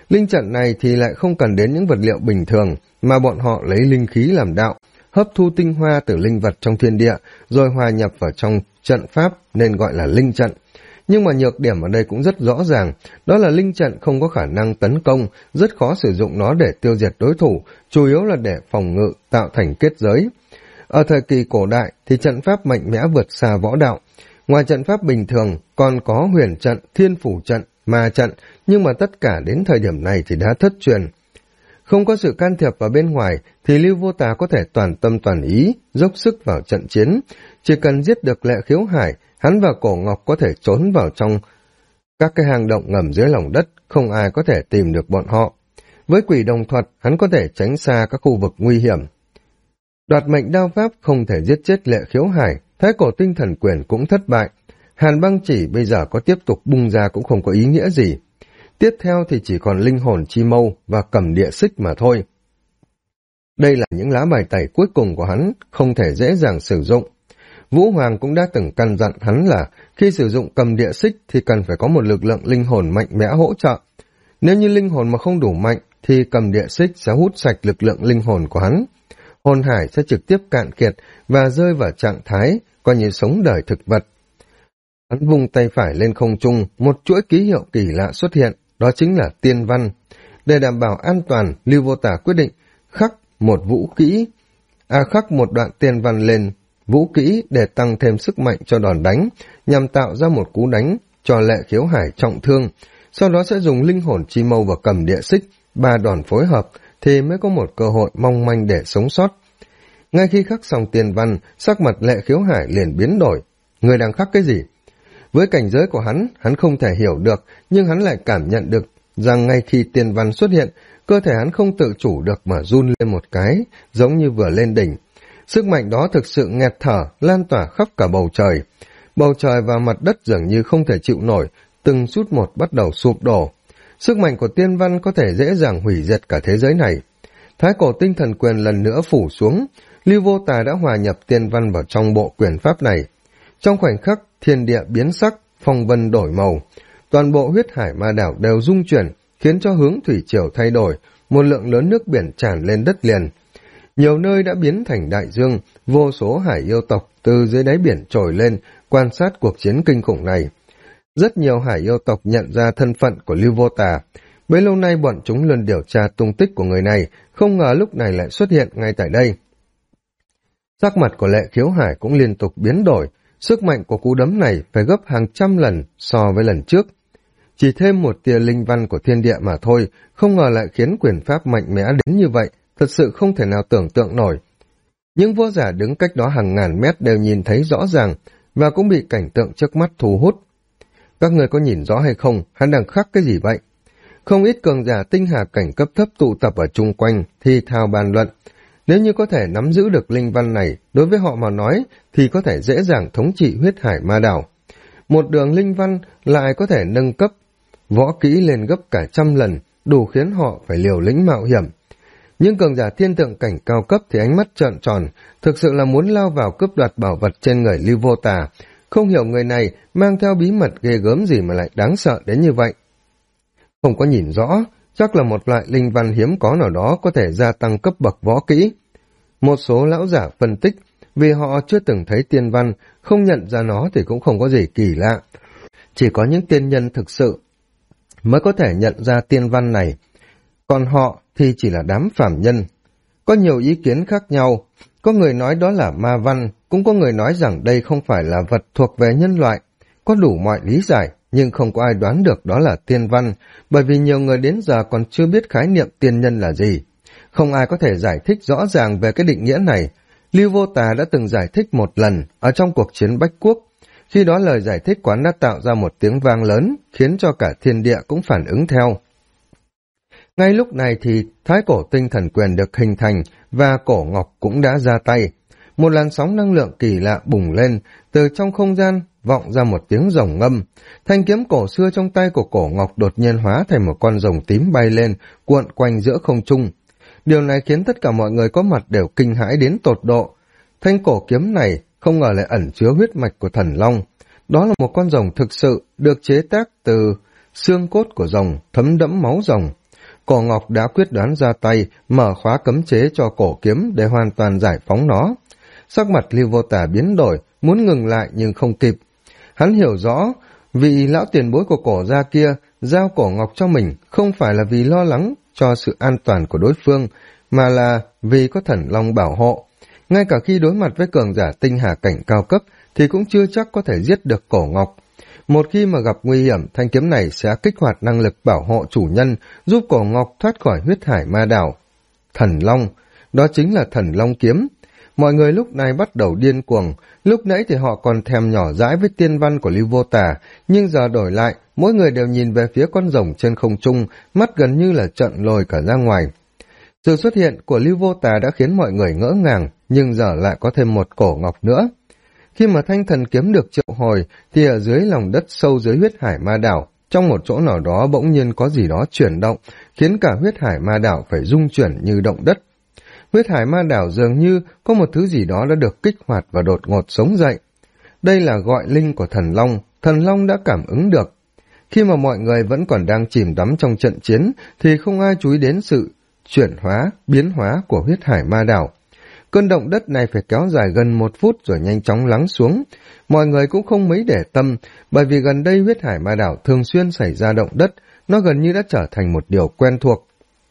Linh trận này thì lại không cần đến những vật liệu bình thường, mà bọn họ lấy linh khí làm đạo, hấp thu tinh hoa từ linh vật trong thiên địa, rồi hòa nhập vào trong trận pháp nên gọi là linh trận. Nhưng mà nhược điểm ở đây cũng rất rõ ràng, đó là linh trận không có khả năng tấn công, rất khó sử dụng nó để tiêu diệt đối thủ, chủ yếu là để phòng ngự, tạo thành kết giới. Ở thời kỳ cổ đại thì trận pháp mạnh mẽ vượt xa võ đạo. Ngoài trận pháp bình thường còn có huyền trận, thiên phủ trận, ma trận, nhưng mà tất cả đến thời điểm này thì đã thất truyền. Không có sự can thiệp vào bên ngoài thì Lưu Vô Tà có thể toàn tâm toàn ý, dốc sức vào trận chiến. Chỉ cần giết được Lệ Khiếu Hải, hắn và Cổ Ngọc có thể trốn vào trong các cái hang động ngầm dưới lòng đất, không ai có thể tìm được bọn họ. Với quỷ đồng thuật, hắn có thể tránh xa các khu vực nguy hiểm. Đoạt mệnh đao pháp không thể giết chết Lệ Khiếu Hải, Thái Cổ Tinh Thần Quyền cũng thất bại. Hàn băng chỉ bây giờ có tiếp tục bung ra cũng không có ý nghĩa gì. Tiếp theo thì chỉ còn linh hồn chi mâu và cầm địa xích mà thôi. Đây là những lá bài tẩy cuối cùng của hắn, không thể dễ dàng sử dụng. Vũ Hoàng cũng đã từng căn dặn hắn là khi sử dụng cầm địa xích thì cần phải có một lực lượng linh hồn mạnh mẽ hỗ trợ. Nếu như linh hồn mà không đủ mạnh thì cầm địa xích sẽ hút sạch lực lượng linh hồn của hắn. Hồn hải sẽ trực tiếp cạn kiệt và rơi vào trạng thái coi như sống đời thực vật. Hắn vung tay phải lên không trung, một chuỗi ký hiệu kỳ lạ xuất hiện, đó chính là tiên văn. Để đảm bảo an toàn, Lưu Vô Tà quyết định khắc một đoạn tiên văn lên vũ kỹ để tăng thêm sức mạnh cho đòn đánh, nhằm tạo ra một cú đánh cho Lệ Khiếu Hải trọng thương. Sau đó sẽ dùng linh hồn chi mâu và cầm địa xích, 3 đòn phối hợp thì mới có một cơ hội mong manh để sống sót. Ngay khi khắc xong tiên văn, sắc mặt Lệ Khiếu Hải liền biến đổi. Người đang khắc cái gì? Với cảnh giới của hắn không thể hiểu được, nhưng hắn lại cảm nhận được rằng ngay khi tiên văn xuất hiện, cơ thể hắn không tự chủ được mà run lên một cái, giống như vừa lên đỉnh. Sức mạnh đó thực sự nghẹt thở, lan tỏa khắp cả bầu trời. Bầu trời và mặt đất dường như không thể chịu nổi, từng chút một bắt đầu sụp đổ. Sức mạnh của tiên văn có thể dễ dàng hủy diệt cả thế giới này. Thái Cổ Tinh Thần Quyền lần nữa phủ xuống, Lưu Vô Tà đã hòa nhập tiên văn vào trong bộ quyền pháp này. Trong khoảnh khắc, thiên địa biến sắc, phong vân đổi màu. Toàn bộ huyết hải ma đảo đều rung chuyển, khiến cho hướng thủy triều thay đổi, một lượng lớn nước biển tràn lên đất liền. Nhiều nơi đã biến thành đại dương, vô số hải yêu tộc từ dưới đáy biển trồi lên, quan sát cuộc chiến kinh khủng này. Rất nhiều hải yêu tộc nhận ra thân phận của Lưu Vô Tà. Bấy lâu nay bọn chúng luôn điều tra tung tích của người này, không ngờ lúc này lại xuất hiện ngay tại đây. Sắc mặt của Lệ Khiếu Hải cũng liên tục biến đổi, sức mạnh của cú đấm này phải gấp hàng trăm lần so với lần trước. Chỉ thêm một tia linh văn của thiên địa mà thôi, không ngờ lại khiến quyền pháp mạnh mẽ đến như vậy, thật sự không thể nào tưởng tượng nổi. Những võ giả đứng cách đó hàng ngàn mét đều nhìn thấy rõ ràng, và cũng bị cảnh tượng trước mắt thu hút. Các người có nhìn rõ hay không, hắn đang khắc cái gì vậy? Không ít cường giả tinh hà cảnh cấp thấp tụ tập ở chung quanh, thì thào bàn luận. Nếu như có thể nắm giữ được linh văn này, đối với họ mà nói, thì có thể dễ dàng thống trị huyết hải ma đảo. Một đường linh văn lại có thể nâng cấp võ kỹ lên gấp cả trăm lần, đủ khiến họ phải liều lĩnh mạo hiểm. Nhưng cường giả thiên tượng cảnh cao cấp thì ánh mắt trợn tròn, thực sự là muốn lao vào cướp đoạt bảo vật trên người Lưu Vô Tà. Không hiểu người này mang theo bí mật ghê gớm gì mà lại đáng sợ đến như vậy. Không có nhìn rõ, chắc là một loại linh văn hiếm có nào đó có thể gia tăng cấp bậc võ kỹ. Một số lão giả phân tích, vì họ chưa từng thấy tiên văn, không nhận ra nó thì cũng không có gì kỳ lạ. Chỉ có những tiên nhân thực sự mới có thể nhận ra tiên văn này, còn họ thì chỉ là đám phàm nhân. Có nhiều ý kiến khác nhau, có người nói đó là ma văn, cũng có người nói rằng đây không phải là vật thuộc về nhân loại. Có đủ mọi lý giải, nhưng không có ai đoán được đó là tiên văn, bởi vì nhiều người đến giờ còn chưa biết khái niệm tiên nhân là gì. Không ai có thể giải thích rõ ràng về cái định nghĩa này. Lưu Vô Tà đã từng giải thích một lần ở trong cuộc chiến Bách Quốc. Khi đó lời giải thích quán đã tạo ra một tiếng vang lớn, khiến cho cả thiên địa cũng phản ứng theo. Ngay lúc này thì Thái Cổ Tinh Thần Quyền được hình thành và Cổ Ngọc cũng đã ra tay. Một làn sóng năng lượng kỳ lạ bùng lên, từ trong không gian vọng ra một tiếng rồng ngâm. Thanh kiếm cổ xưa trong tay của Cổ Ngọc đột nhiên hóa thành một con rồng tím bay lên, cuộn quanh giữa không trung. Điều này khiến tất cả mọi người có mặt đều kinh hãi đến tột độ. Thanh cổ kiếm này không ngờ lại ẩn chứa huyết mạch của thần long. Đó là một con rồng thực sự được chế tác từ xương cốt của rồng, thấm đẫm máu rồng. Cổ Ngọc đã quyết đoán ra tay, mở khóa cấm chế cho cổ kiếm để hoàn toàn giải phóng nó. Sắc mặt Lưu Vô Tà biến đổi, muốn ngừng lại nhưng không kịp. Hắn hiểu rõ, vị lão tiền bối của cổ gia kia giao Cổ Ngọc cho mình không phải là vì lo lắng cho sự an toàn của đối phương, mà là vì có Thần Long bảo hộ. Ngay cả khi đối mặt với cường giả tinh hà cảnh cao cấp thì cũng chưa chắc có thể giết được Cổ Ngọc. Một khi mà gặp nguy hiểm, thanh kiếm này sẽ kích hoạt năng lực bảo hộ chủ nhân, giúp Cổ Ngọc thoát khỏi huyết hải ma đảo. Thần Long, đó chính là Thần Long kiếm. Mọi người lúc này bắt đầu điên cuồng, lúc nãy thì họ còn thèm nhỏ dãi với tiên văn của Lưu Vô Tà, nhưng giờ đổi lại, mỗi người đều nhìn về phía con rồng trên không trung, mắt gần như là trợn lồi cả ra ngoài. Sự xuất hiện của Lưu Vô Tà đã khiến mọi người ngỡ ngàng, nhưng giờ lại có thêm một Cổ Ngọc nữa. Khi mà thanh thần kiếm được triệu hồi, thì ở dưới lòng đất sâu dưới huyết hải ma đảo, trong một chỗ nào đó bỗng nhiên có gì đó chuyển động, khiến cả huyết hải ma đảo phải rung chuyển như động đất. Huyết hải ma đảo dường như có một thứ gì đó đã được kích hoạt và đột ngột sống dậy. Đây là gọi linh của Thần Long đã cảm ứng được. Khi mà mọi người vẫn còn đang chìm đắm trong trận chiến, thì không ai chú ý đến sự biến hóa của huyết hải ma đảo. Cơn động đất này phải kéo dài gần 1 phút rồi nhanh chóng lắng xuống. Mọi người cũng không mấy để tâm, bởi vì gần đây huyết hải ma đảo thường xuyên xảy ra động đất, nó gần như đã trở thành một điều quen thuộc.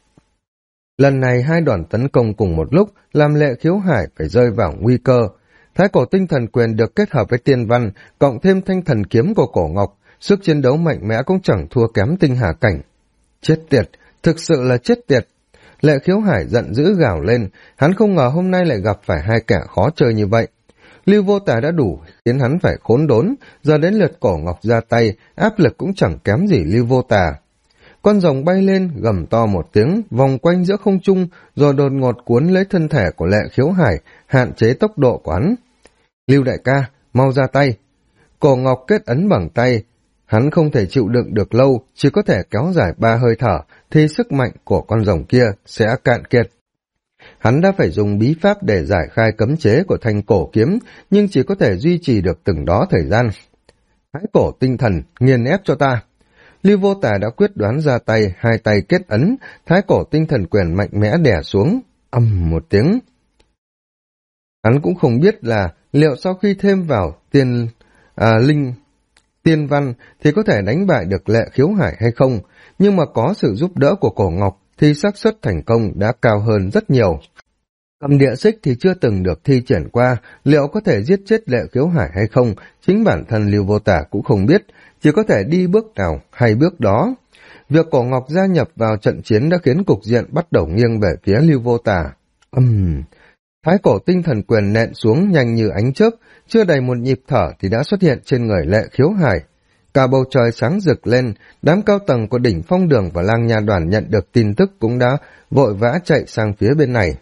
Lần này 2 đoàn tấn công cùng một lúc, làm Lệ Khiếu Hải phải rơi vào nguy cơ. Thái cổ tinh thần quyền được kết hợp với tiên văn, cộng thêm thanh thần kiếm của Cổ Ngọc, sức chiến đấu mạnh mẽ cũng chẳng thua kém tinh hà cảnh. Chết tiệt, thực sự là chết tiệt. Lệ Khiếu Hải giận dữ gào lên, hắn không ngờ hôm nay lại gặp phải 2 kẻ khó chơi như vậy. Lưu Vô Tà đã đủ khiến hắn phải khốn đốn, giờ đến lượt Cổ Ngọc ra tay, áp lực cũng chẳng kém gì Lưu Vô Tà. Con rồng bay lên, gầm to một tiếng, vòng quanh giữa không trung, rồi đột ngột cuốn lấy thân thể của Lệ Khiếu Hải, hạn chế tốc độ của hắn. Lưu đại ca, mau ra tay. Cổ Ngọc kết ấn bằng tay. Hắn không thể chịu đựng được lâu, chỉ có thể kéo dài 3 hơi thở, thì sức mạnh của con rồng kia sẽ cạn kiệt. Hắn đã phải dùng bí pháp để giải khai cấm chế của thanh cổ kiếm, nhưng chỉ có thể duy trì được từng đó thời gian. Thái cổ tinh thần, nghiền ép cho ta. Lưu Vô Tà đã quyết đoán ra tay, 2 tay kết ấn, thái cổ tinh thần quyền mạnh mẽ đè xuống, ầm một tiếng. Hắn cũng không biết là liệu sau khi thêm vào tiên văn thì có thể đánh bại được Lệ Khiếu Hải hay không, nhưng mà có sự giúp đỡ của Cổ Ngọc thì xác suất thành công đã cao hơn rất nhiều. Cầm địa xích thì chưa từng được thi triển qua, liệu có thể giết chết Lệ Khiếu Hải hay không, chính bản thân Lưu Vô Tà cũng không biết, chỉ có thể đi bước nào hay bước đó. Việc Cổ Ngọc gia nhập vào trận chiến đã khiến cục diện bắt đầu nghiêng về phía Lưu Vô Tà. Thái cổ tinh thần quyền nện xuống nhanh như ánh chớp, chưa đầy một nhịp thở thì đã xuất hiện trên người Lệ Khiếu Hải. Cả bầu trời sáng rực lên, đám cao tầng của đỉnh Phong Đường và Lang Nha đoàn nhận được tin tức cũng đã vội vã chạy sang phía bên này.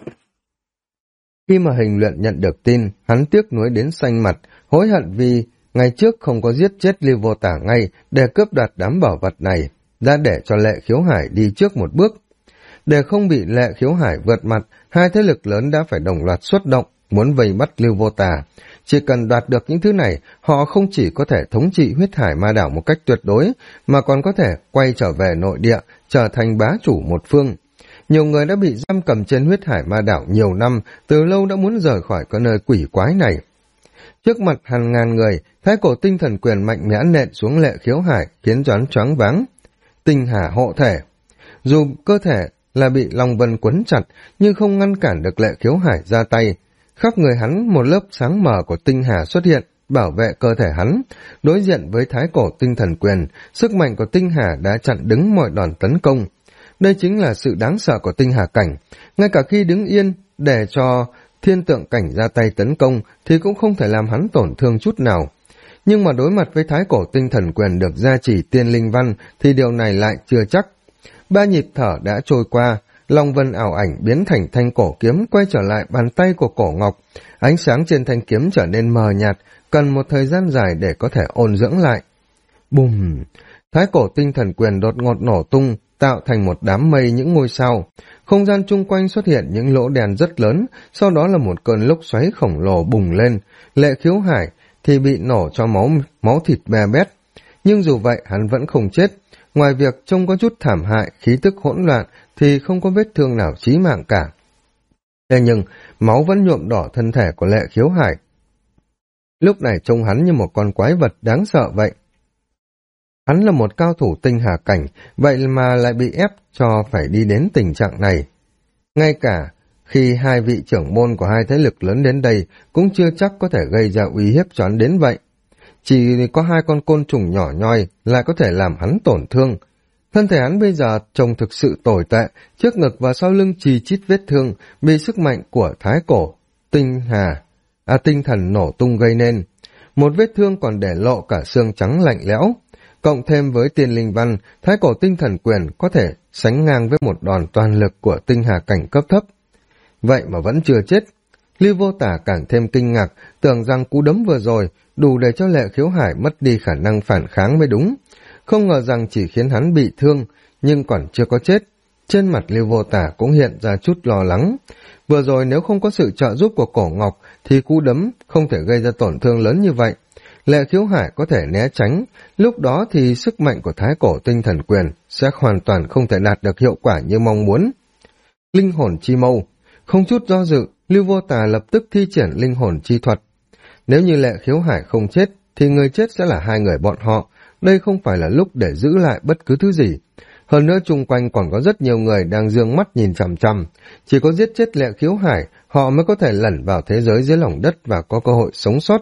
Khi mà Hình Luyện nhận được tin, hắn tiếc nuối đến xanh mặt, hối hận vì ngày trước không có giết chết Lưu Vô Tà ngay để cướp đoạt đám bảo vật này, đã để cho Lệ Khiếu Hải đi trước một bước. Để không bị Lệ Khiếu Hải vượt mặt, 2 thế lực lớn đã phải đồng loạt xuất động, muốn vây bắt Lưu Vô Tà. Chỉ cần đoạt được những thứ này, họ không chỉ có thể thống trị huyết hải ma đảo một cách tuyệt đối, mà còn có thể quay trở về nội địa, trở thành bá chủ một phương. Nhiều người đã bị giam cầm trên huyết hải ma đảo nhiều năm, từ lâu đã muốn rời khỏi cái nơi quỷ quái này. Trước mặt hàng ngàn người, thái cổ tinh thần quyền mạnh mẽ nện xuống Lệ Khiếu Hải, khiến cho hắn choáng váng. Tinh hà hộ thể. Dù cơ thể là bị Long Vân quấn chặt, nhưng không ngăn cản được Lệ Khiếu Hải ra tay. Khắp người hắn một lớp sáng mờ của tinh hà xuất hiện, bảo vệ cơ thể hắn. Đối diện với thái cổ tinh thần quyền, sức mạnh của tinh hà đã chặn đứng mọi đòn tấn công. Đây chính là sự đáng sợ của tinh hà cảnh. Ngay cả khi đứng yên để cho thiên tượng cảnh ra tay tấn công thì cũng không thể làm hắn tổn thương chút nào. Nhưng mà đối mặt với thái cổ tinh thần quyền được gia trì tiên linh văn thì điều này lại chưa chắc. 3 nhịp thở đã trôi qua, Long Vân ảo ảnh biến thành thanh cổ kiếm quay trở lại bàn tay của Cổ Ngọc. Ánh sáng trên thanh kiếm trở nên mờ nhạt, cần một thời gian dài để có thể ôn dưỡng lại. Bùm! Thái cổ tinh thần quyền đột ngột nổ tung, tạo thành một đám mây những ngôi sao. Không gian chung quanh xuất hiện những lỗ đen rất lớn, sau đó là một cơn lốc xoáy khổng lồ bùng lên. Lệ Khiếu Hải thì bị nổ cho máu thịt bè bét. Nhưng dù vậy hắn vẫn không chết. ngoài việc trông có chút thảm hại, khí tức hỗn loạn thì không có vết thương nào chí mạng cả. Thế nhưng, máu vẫn nhuộm đỏ thân thể của Lệ Khiếu Hải. Lúc này trông hắn như một con quái vật đáng sợ vậy. Hắn là một cao thủ tinh hà cảnh, vậy mà lại bị ép cho phải đi đến tình trạng này. Ngay cả khi hai vị trưởng môn của hai thế lực lớn đến đây cũng chưa chắc có thể gây ra uy hiếp cho hắn đến vậy. Chỉ có hai con côn trùng nhỏ nhoi lại có thể làm hắn tổn thương. Thân thể hắn bây giờ trông thực sự tồi tệ, trước ngực và sau lưng chì chít vết thương bị sức mạnh của thái cổ, tinh thần nổ tung gây nên. Một vết thương còn để lộ cả xương trắng lạnh lẽo. Cộng thêm với tiên linh văn, thái cổ tinh thần quyền có thể sánh ngang với một đòn toàn lực của tinh hà cảnh cấp thấp. Vậy mà vẫn chưa chết. Lưu Vô Tả càng thêm kinh ngạc, tưởng rằng cú đấm vừa rồi đủ để cho Lệ Khiếu Hải mất đi khả năng phản kháng mới đúng. Không ngờ rằng chỉ khiến hắn bị thương, nhưng còn chưa có chết. Trên mặt Lưu Vô Tả cũng hiện ra chút lo lắng. Vừa rồi nếu không có sự trợ giúp của Cổ Ngọc thì cú đấm không thể gây ra tổn thương lớn như vậy. Lệ Khiếu Hải có thể né tránh, lúc đó thì sức mạnh của thái cổ tinh thần quyền sẽ hoàn toàn không thể đạt được hiệu quả như mong muốn. Linh hồn chi mâu. Không chút do dự, Lưu Vô Tà lập tức thi triển linh hồn chi thuật. Nếu như Lệ Khiếu Hải không chết, thì người chết sẽ là hai người bọn họ. Đây không phải là lúc để giữ lại bất cứ thứ gì. Hơn nữa chung quanh còn có rất nhiều người đang dương mắt nhìn chằm chằm. Chỉ có giết chết Lệ Khiếu Hải, họ mới có thể lẩn vào thế giới dưới lòng đất và có cơ hội sống sót.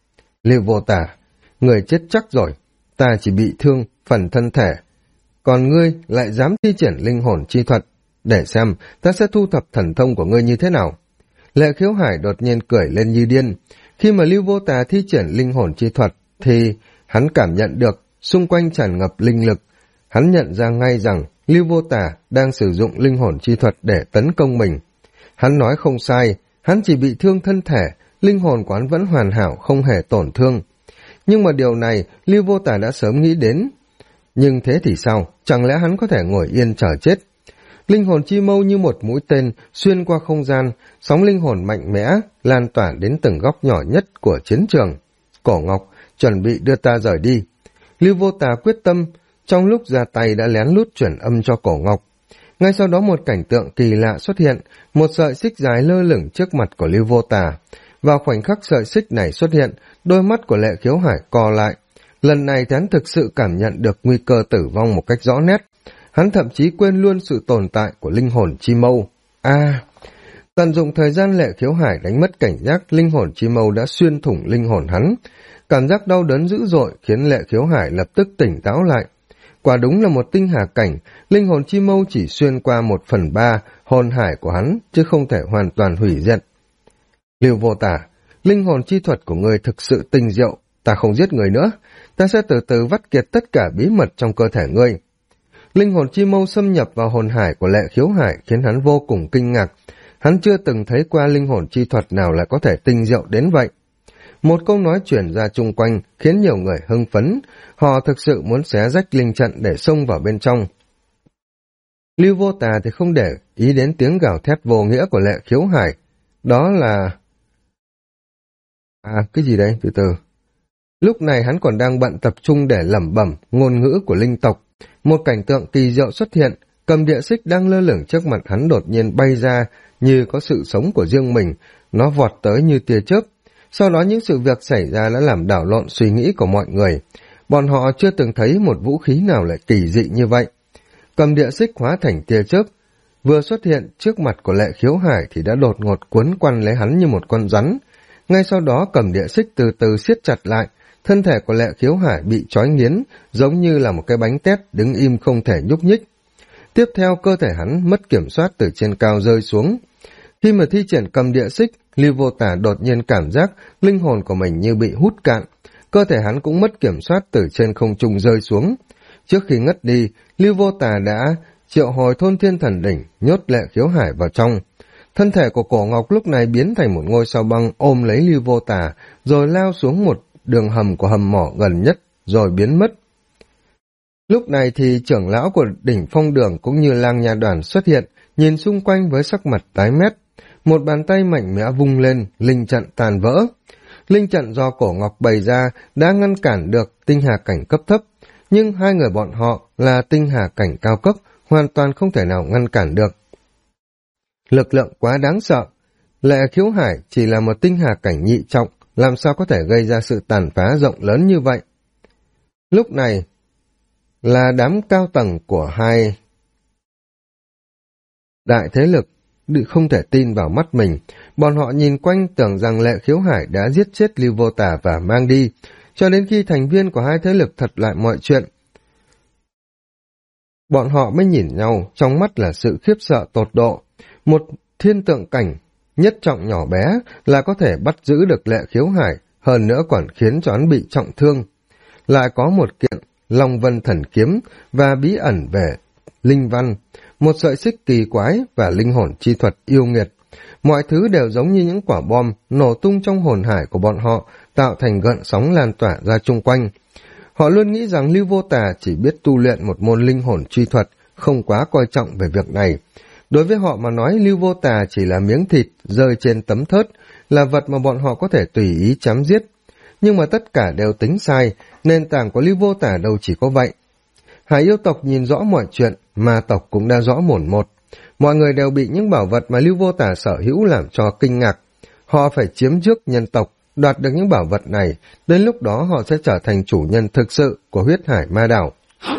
Lưu Vô Tà, người chết chắc rồi. Ta chỉ bị thương phần thân thể. Còn ngươi lại dám thi triển linh hồn chi thuật. Để xem ta sẽ thu thập thần thông của ngươi như thế nào. Lệ Khiếu Hải đột nhiên cười lên như điên. Khi mà Lưu Vô Tà thi triển linh hồn chi thuật thì hắn cảm nhận được xung quanh tràn ngập linh lực. Hắn nhận ra ngay rằng Lưu Vô Tà đang sử dụng linh hồn chi thuật để tấn công mình. Hắn nói không sai, hắn chỉ bị thương thân thể, linh hồn của hắn vẫn hoàn hảo, không hề tổn thương. Nhưng mà điều này Lưu Vô Tà đã sớm nghĩ đến. Nhưng thế thì sao? Chẳng lẽ hắn có thể ngồi yên chờ chết? Linh hồn chi mâu như một mũi tên xuyên qua không gian, sóng linh hồn mạnh mẽ lan tỏa đến từng góc nhỏ nhất của chiến trường. Cổ Ngọc, chuẩn bị đưa ta rời đi. Lưu Vô Tà quyết tâm, trong lúc ra tay đã lén lút chuyển âm cho Cổ Ngọc. Ngay sau đó một cảnh tượng kỳ lạ xuất hiện, một sợi xích dài lơ lửng trước mặt của Lưu Vô Tà. Vào khoảnh khắc sợi xích này xuất hiện, đôi mắt của Lệ Khiếu Hải co lại. Lần này hắn thực sự cảm nhận được nguy cơ tử vong một cách rõ nét. Hắn thậm chí quên luôn sự tồn tại của linh hồn chi mâu. Tận dụng thời gian Lệ Khiếu Hải đánh mất cảnh giác, linh hồn chi mâu đã xuyên thủng linh hồn hắn. Cảm giác đau đớn dữ dội khiến Lệ Khiếu Hải lập tức tỉnh táo lại. Quả đúng là một tinh hà cảnh, linh hồn chi mâu chỉ xuyên qua 1/3 hồn hải của hắn, chứ không thể hoàn toàn hủy diệt. Lưu Vô Tà, linh hồn chi thuật của người thực sự tinh diệu, ta không giết người nữa, ta sẽ từ từ vắt kiệt tất cả bí mật trong cơ thể ngươi. Linh hồn chi mâu xâm nhập vào hồn hải của Lệ Khiếu Hải khiến hắn vô cùng kinh ngạc. Hắn chưa từng thấy qua linh hồn chi thuật nào lại có thể tinh diệu đến vậy. Một câu nói truyền ra chung quanh khiến nhiều người hưng phấn, họ thực sự muốn xé rách linh trận để xông vào bên trong. Lưu Vô Tà thì không để ý đến tiếng gào thét vô nghĩa của Lệ Khiếu Hải. Đó là... cái gì đây? Từ từ. Lúc này hắn còn đang bận tập trung để lẩm bẩm ngôn ngữ của linh tộc. Một cảnh tượng kỳ diệu xuất hiện, cầm địa xích đang lơ lửng trước mặt hắn đột nhiên bay ra như có sự sống của riêng mình, nó vọt tới như tia chớp. Sau đó những sự việc xảy ra đã làm đảo lộn suy nghĩ của mọi người. Bọn họ chưa từng thấy một vũ khí nào lại kỳ dị như vậy. Cầm địa xích hóa thành tia chớp, vừa xuất hiện trước mặt của Lệ Khiếu Hải thì đã đột ngột cuốn quăn lấy hắn như một con rắn. Ngay sau đó cầm địa xích từ từ siết chặt lại, thân thể của Lệ Khiếu Hải bị trói nghiến, giống như là một cái bánh tét đứng im không thể nhúc nhích. Tiếp theo cơ thể hắn mất kiểm soát từ trên cao rơi xuống. Khi mà thi triển cầm địa xích, Lưu Vô Tà đột nhiên cảm giác linh hồn của mình như bị hút cạn, cơ thể hắn cũng mất kiểm soát từ trên không trung rơi xuống. Trước khi ngất đi, Lưu Vô Tà đã triệu hồi Thôn Thiên Thần Đỉnh, nhốt Lệ Khiếu Hải vào trong. Thân thể của Cổ Ngọc lúc này biến thành một ngôi sao băng ôm lấy Lưu Vô Tà, rồi lao xuống một đường hầm của hầm mỏ gần nhất, rồi biến mất. Lúc này thì trưởng lão của đỉnh phong đường cũng như lang nha đoàn xuất hiện, nhìn xung quanh với sắc mặt tái mét. Một bàn tay mạnh mẽ vung lên, linh trận tàn vỡ. Linh trận do Cổ Ngọc bày ra đã ngăn cản được tinh hà cảnh cấp thấp. nhưng hai người bọn họ là tinh hà cảnh cao cấp, hoàn toàn không thể nào ngăn cản được. Lực lượng quá đáng sợ, Lệ Khiếu Hải chỉ là một tinh hà cảnh nhị trọng, làm sao có thể gây ra sự tàn phá rộng lớn như vậy. Lúc này là đám cao tầng của hai đại thế lực không thể tin vào mắt mình. Bọn họ nhìn quanh tưởng rằng Lệ Khiếu Hải đã giết chết Lưu Vô Tà và mang đi, cho đến khi thành viên của hai thế lực thật lại mọi chuyện. Bọn họ mới nhìn nhau, trong mắt là sự khiếp sợ tột độ. Một thiên tượng cảnh nhất trọng nhỏ bé là có thể bắt giữ được Lệ Khiếu Hải, hơn nữa còn khiến cho hắn bị trọng thương. Lại có một kiện Long Vân Thần Kiếm và bí ẩn về linh văn, một sợi xích kỳ quái và linh hồn chi thuật yêu nghiệt. Mọi thứ đều giống như những quả bom nổ tung trong hồn hải của bọn họ, tạo thành gợn sóng lan tỏa ra chung quanh. Họ luôn nghĩ rằng Lưu Vô Tà chỉ biết tu luyện một môn linh hồn chi thuật, không quá coi trọng về việc này. Đối với họ mà nói, Lưu Vô Tà chỉ là miếng thịt rơi trên tấm thớt, là vật mà bọn họ có thể tùy ý chém giết. Nhưng mà tất cả đều tính sai, nền tảng của Lưu Vô Tà đâu chỉ có vậy. Hải yêu tộc nhìn rõ mọi chuyện, ma tộc cũng đã rõ mồn một. Mọi người đều bị những bảo vật mà Lưu Vô Tà sở hữu làm cho kinh ngạc. Họ phải chiếm trước nhân tộc, đoạt được những bảo vật này, đến lúc đó họ sẽ trở thành chủ nhân thực sự của huyết hải ma đảo.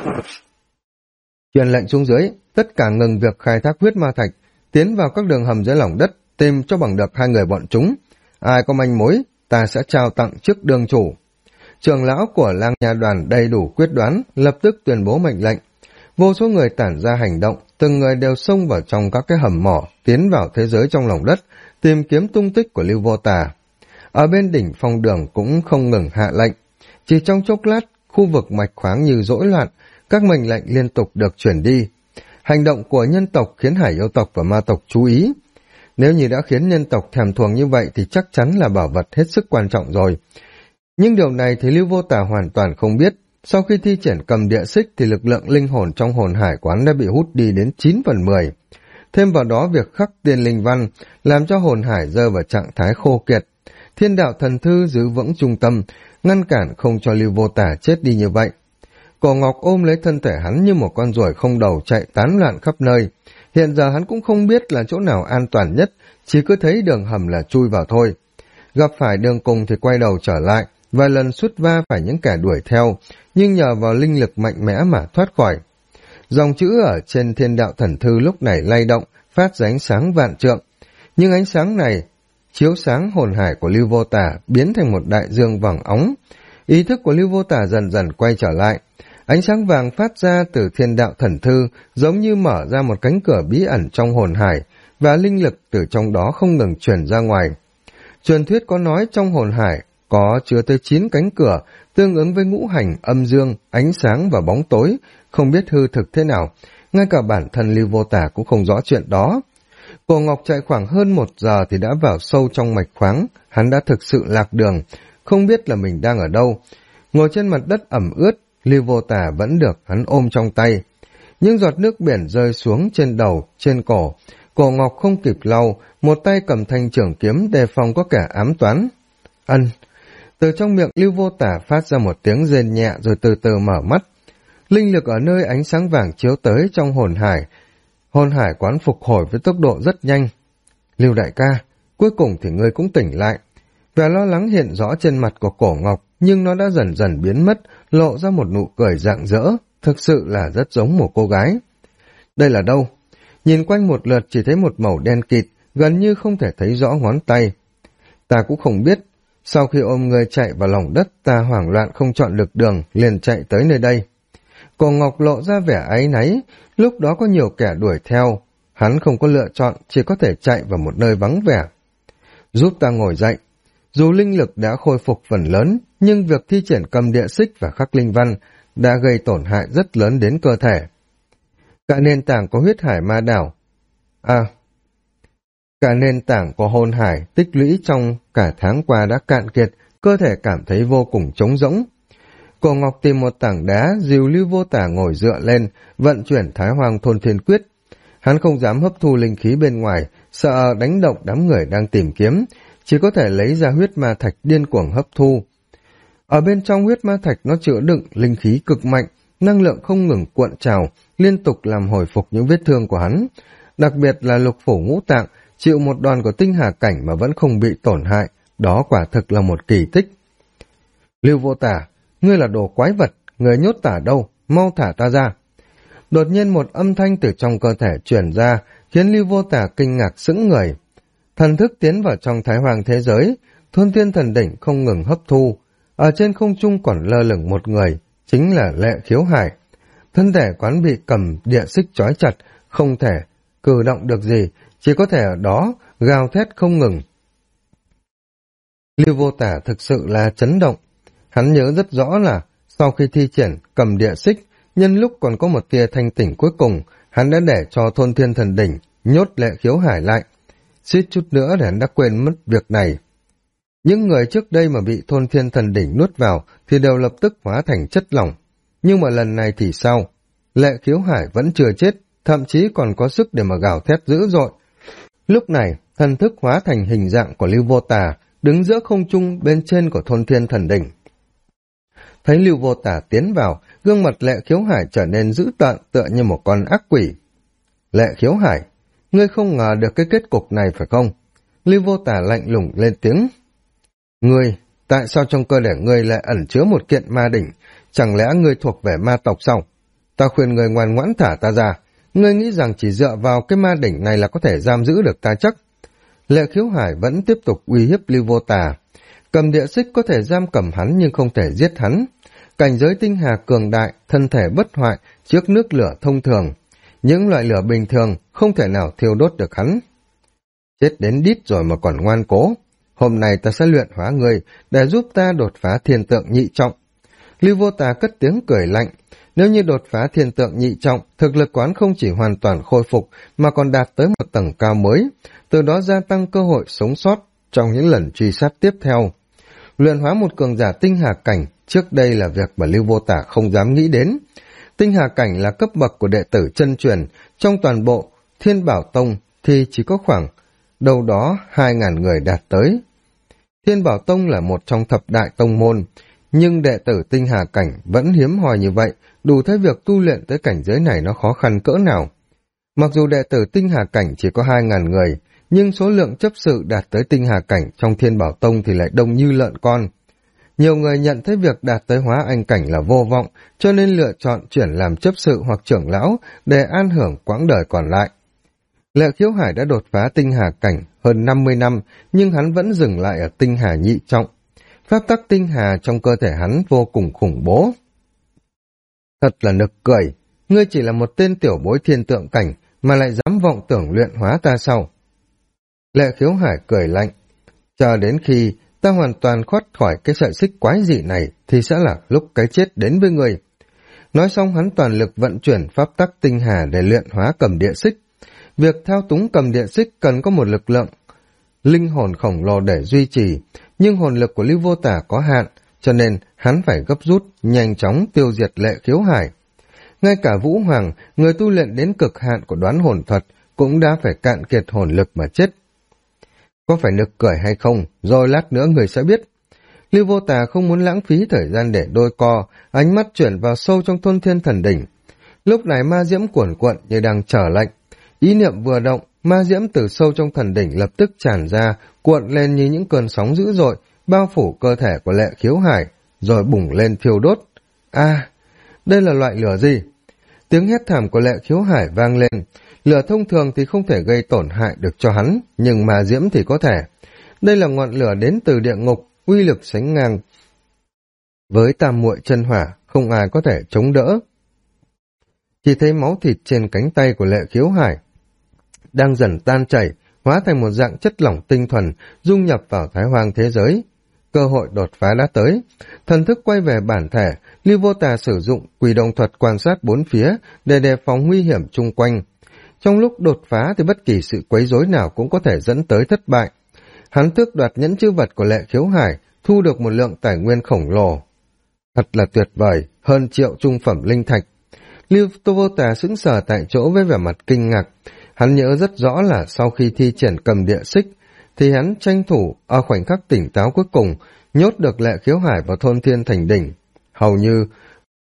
Truyền lệnh xuống dưới, tất cả ngừng việc khai thác huyết ma thạch, tiến vào các đường hầm dưới lòng đất, tìm cho bằng được hai người bọn chúng. Ai có manh mối, ta sẽ trao tặng trước đường chủ. Trưởng lão của lang nha đoàn đầy đủ quyết đoán, lập tức tuyên bố mệnh lệnh. Vô số người tản ra hành động, từng người đều xông vào trong các cái hầm mỏ, tiến vào thế giới trong lòng đất, tìm kiếm tung tích của Lưu Vô Tà. Ở bên đỉnh phong đường cũng không ngừng hạ lệnh. Chỉ trong chốc lát, khu vực mạch khoáng như rối loạn, các mệnh lệnh liên tục được chuyển đi. Hành động của nhân tộc khiến hải yêu tộc và ma tộc chú ý. Nếu như đã khiến nhân tộc thèm thuồng như vậy thì chắc chắn là bảo vật hết sức quan trọng rồi. Nhưng điều này thì Lưu Vô Tà hoàn toàn không biết. Sau khi thi triển cầm địa xích thì lực lượng linh hồn trong hồn hải quán đã bị hút đi đến 9/10. Thêm vào đó việc khắc tiên linh văn làm cho hồn hải rơi vào trạng thái khô kiệt. Thiên đạo thần thư giữ vững trung tâm, ngăn cản không cho Lưu Vô Tà chết đi như vậy. Cổ Ngọc ôm lấy thân thể hắn như một con ruồi không đầu chạy tán loạn khắp nơi. Hiện giờ hắn cũng không biết là chỗ nào an toàn nhất, chỉ cứ thấy đường hầm là chui vào thôi. Gặp phải đường cùng thì quay đầu trở lại, vài lần sút va phải những kẻ đuổi theo, nhưng nhờ vào linh lực mạnh mẽ mà thoát khỏi. Dòng chữ ở trên thiên đạo thần thư lúc này lay động, phát ra ánh sáng vạn trượng. Nhưng ánh sáng này chiếu sáng hồn hải của Lưu Vô Tà, biến thành một đại dương vàng óng. Ý thức của Lưu Vô Tà dần dần quay trở lại. Ánh sáng vàng phát ra từ thiên đạo thần thư giống như mở ra một cánh cửa bí ẩn trong hồn hải, và linh lực từ trong đó không ngừng truyền ra ngoài. Truyền thuyết có nói trong hồn hải có chứa tới 9 cánh cửa, tương ứng với ngũ hành, âm dương, ánh sáng và bóng tối, không biết hư thực thế nào. Ngay cả bản thân Lưu Vô Tà cũng không rõ chuyện đó. Cổ Ngọc chạy khoảng hơn 1 giờ thì đã vào sâu trong mạch khoáng, hắn đã thực sự lạc đường, không biết là mình đang ở đâu. Ngồi trên mặt đất ẩm ướt, Lưu Vô Tà vẫn được hắn ôm trong tay. Những giọt nước biển rơi xuống trên đầu, trên cổ. Cổ Ngọc không kịp lau, một tay cầm thanh trường kiếm đề phòng có kẻ ám toán. Ân. Từ trong miệng Lưu Vô Tà phát ra một tiếng rên nhẹ rồi từ từ mở mắt. Linh lực ở nơi ánh sáng vàng chiếu tới trong hồn hải quán phục hồi với tốc độ rất nhanh. Lưu đại ca, cuối cùng thì ngươi cũng tỉnh lại. Vẻ lo lắng hiện rõ trên mặt của Cổ Ngọc, nhưng nó đã dần dần biến mất, lộ ra một nụ cười rạng rỡ, thực sự là rất giống một cô gái. Đây là đâu? Nhìn quanh một lượt chỉ thấy một màu đen kịt, gần như không thể thấy rõ ngón tay. Ta cũng không biết. Sau khi ôm người chạy vào lòng đất, ta hoảng loạn không chọn được đường, liền chạy tới nơi đây. Cổ Ngọc lộ ra vẻ áy náy, lúc đó có nhiều kẻ đuổi theo. Hắn không có lựa chọn, chỉ có thể chạy vào một nơi vắng vẻ. Giúp ta ngồi dậy. Dù linh lực đã khôi phục phần lớn, nhưng việc thi triển cầm địa xích và khắc linh văn đã gây tổn hại rất lớn đến cơ thể. Cả nền tảng của huyết hải ma đảo, cả nền tảng của hồn hải tích lũy trong cả tháng qua đã cạn kiệt, cơ thể cảm thấy vô cùng trống rỗng. Cổ Ngọc tìm một tảng đá, dìu Lưu Vô Tà ngồi dựa lên, vận chuyển Thái Hoang Thôn Thiên Quyết. Hắn không dám hấp thu linh khí bên ngoài, sợ đánh động đám người đang tìm kiếm, chỉ có thể lấy ra huyết ma thạch điên cuồng hấp thu. Ở bên trong huyết ma thạch nó chứa đựng linh khí cực mạnh, năng lượng không ngừng cuộn trào, liên tục làm hồi phục những vết thương của hắn. Đặc biệt là lục phủ ngũ tạng, chịu một đòn của tinh hà cảnh mà vẫn không bị tổn hại, đó quả thực là một kỳ tích. Lưu Vô Tả, ngươi là đồ quái vật, người nhốt tả đâu, mau thả ta ra. Đột nhiên một âm thanh từ trong cơ thể truyền ra, khiến Lưu Vô Tả kinh ngạc sững người. Thần thức tiến vào trong Thái Hoàng thế giới, Thôn Thiên Thần Đỉnh không ngừng hấp thu. Ở trên không trung còn lơ lửng một người, chính là Lệ Khiếu Hải. Thân thể quán bị cầm địa xích trói chặt, không thể cử động được gì, chỉ có thể ở đó gào thét không ngừng. Lưu Vô Tả thực sự là chấn động. Hắn nhớ rất rõ là sau khi thi triển cầm địa xích, nhân lúc còn có một tia thanh tỉnh cuối cùng, hắn đã để cho Thôn Thiên Thần Đỉnh nhốt Lệ Khiếu Hải lại. Suýt chút nữa để hắn đã quên mất việc này. Những người trước đây mà bị Thôn Thiên Thần Đỉnh nuốt vào thì đều lập tức hóa thành chất lỏng. Nhưng mà lần này thì sao? Lệ Khiếu Hải vẫn chưa chết, thậm chí còn có sức để mà gào thét dữ dội. Lúc này, thần thức hóa thành hình dạng của Lưu Vô Tả, đứng giữa không trung bên trên của Thôn Thiên Thần Đỉnh. Thấy Lưu Vô Tả tiến vào, gương mặt Lệ Khiếu Hải trở nên dữ tợn tựa như một con ác quỷ. Lệ Khiếu Hải, ngươi không ngờ được cái kết cục này phải không? Lưu Vô Tả lạnh lùng lên tiếng. Ngươi, tại sao trong cơ thể ngươi lại ẩn chứa một kiện ma đỉnh? Chẳng lẽ ngươi thuộc về ma tộc sao? Ta khuyên ngươi ngoan ngoãn thả ta ra. Ngươi nghĩ rằng chỉ dựa vào cái ma đỉnh này là có thể giam giữ được ta chắc? Lệ Khiếu Hải vẫn tiếp tục uy hiếp Lưu Vô Tả. Cầm địa xích có thể giam cầm hắn nhưng không thể giết hắn. Cảnh giới tinh hà cường đại, thân thể bất hoại trước nước lửa thông thường. Những loại lửa bình thường không thể nào thiêu đốt được hắn. Chết đến đít rồi mà còn ngoan cố. Hôm nay ta sẽ luyện hóa ngươi để giúp ta đột phá thiên tượng nhị trọng. Lưu Vô Tả cất tiếng cười lạnh. Nếu như đột phá thiên tượng nhị trọng, thực lực quán không chỉ hoàn toàn khôi phục mà còn đạt tới một tầng cao mới, từ đó gia tăng cơ hội sống sót trong những lần truy sát tiếp theo. Luyện hóa một cường giả tinh hà cảnh, trước đây là việc mà Lưu Vô Tả không dám nghĩ đến. Tinh hà cảnh là cấp bậc của đệ tử chân truyền, trong toàn bộ Thiên Bảo Tông thì chỉ có khoảng đâu đó 2.000 người đạt tới. Thiên Bảo Tông là một trong thập đại tông môn, nhưng đệ tử tinh hà cảnh vẫn hiếm hoi như vậy, đủ thấy việc tu luyện tới cảnh giới này nó khó khăn cỡ nào. Mặc dù đệ tử tinh hà cảnh chỉ có 2.000 người, nhưng số lượng chấp sự đạt tới tinh hà cảnh trong Thiên Bảo Tông thì lại đông như lợn con. Nhiều người nhận thấy việc đạt tới hóa anh cảnh là vô vọng, cho nên lựa chọn chuyển làm chấp sự hoặc trưởng lão để an hưởng quãng đời còn lại. Lệ Khiếu Hải đã đột phá tinh hà cảnh hơn 50 năm, nhưng hắn vẫn dừng lại ở tinh hà nhị trọng. Pháp tắc tinh hà trong cơ thể hắn vô cùng khủng bố. Thật là nực cười, ngươi chỉ là một tên tiểu bối thiên tượng cảnh mà lại dám vọng tưởng luyện hóa ta sao? Lệ Khiếu Hải cười lạnh, chờ đến khi ta hoàn toàn thoát khỏi cái sợi xích quái dị này thì sẽ là lúc cái chết đến với ngươi. Nói xong hắn toàn lực vận chuyển pháp tắc tinh hà để luyện hóa cầm địa xích. Việc thao túng cầm địa xích cần có một lực lượng linh hồn khổng lồ để duy trì, nhưng hồn lực của Lưu Vô Tả có hạn, cho nên hắn phải gấp rút, nhanh chóng tiêu diệt Lệ Khiếu Hải. Ngay cả Vũ Hoàng, người tu luyện đến cực hạn của đoán hồn thuật, cũng đã phải cạn kiệt hồn lực mà chết. Có phải nực cười hay không, rồi lát nữa người sẽ biết. Lưu Vô Tả không muốn lãng phí thời gian để đôi co, ánh mắt chuyển vào sâu trong Thôn Thiên Thần Đỉnh. Lúc này ma diễm cuồn cuộn như đang chờ lệnh. Ý niệm vừa động, ma diễm từ sâu trong thần đỉnh lập tức tràn ra, cuộn lên như những cơn sóng dữ dội, bao phủ cơ thể của Lệ Khiếu Hải, rồi bùng lên thiêu đốt. Đây là loại lửa gì? Tiếng hét thảm của Lệ Khiếu Hải vang lên. Lửa thông thường thì không thể gây tổn hại được cho hắn, nhưng ma diễm thì có thể. Đây là ngọn lửa đến từ địa ngục, uy lực sánh ngang với tam muội chân hỏa, không ai có thể chống đỡ. Chỉ thấy máu thịt trên cánh tay của Lệ Khiếu Hải đang dần tan chảy, hóa thành một dạng chất lỏng tinh thuần, dung nhập vào Thái Hoang thế giới. Cơ hội đột phá đã tới. Thần thức quay về bản thể, Lưu Vô Tả sử dụng Quỷ Đồng thuật quan sát bốn phía để đề phòng nguy hiểm chung quanh. Trong lúc đột phá thì bất kỳ sự quấy rối nào cũng có thể dẫn tới thất bại. Hắn tước đoạt nhẫn chữ vật của Lệ Khiếu Hải, thu được một lượng tài nguyên khổng lồ. Thật là tuyệt vời, hơn 1 triệu trung phẩm linh thạch. Lưu Vô Tả sững sờ tại chỗ với vẻ mặt kinh ngạc. Hắn nhớ rất rõ là sau khi thi triển cầm địa xích, thì hắn tranh thủ ở khoảnh khắc tỉnh táo cuối cùng, nhốt được Lệ Khiếu Hải vào Thôn Thiên Thành Đỉnh. Hầu như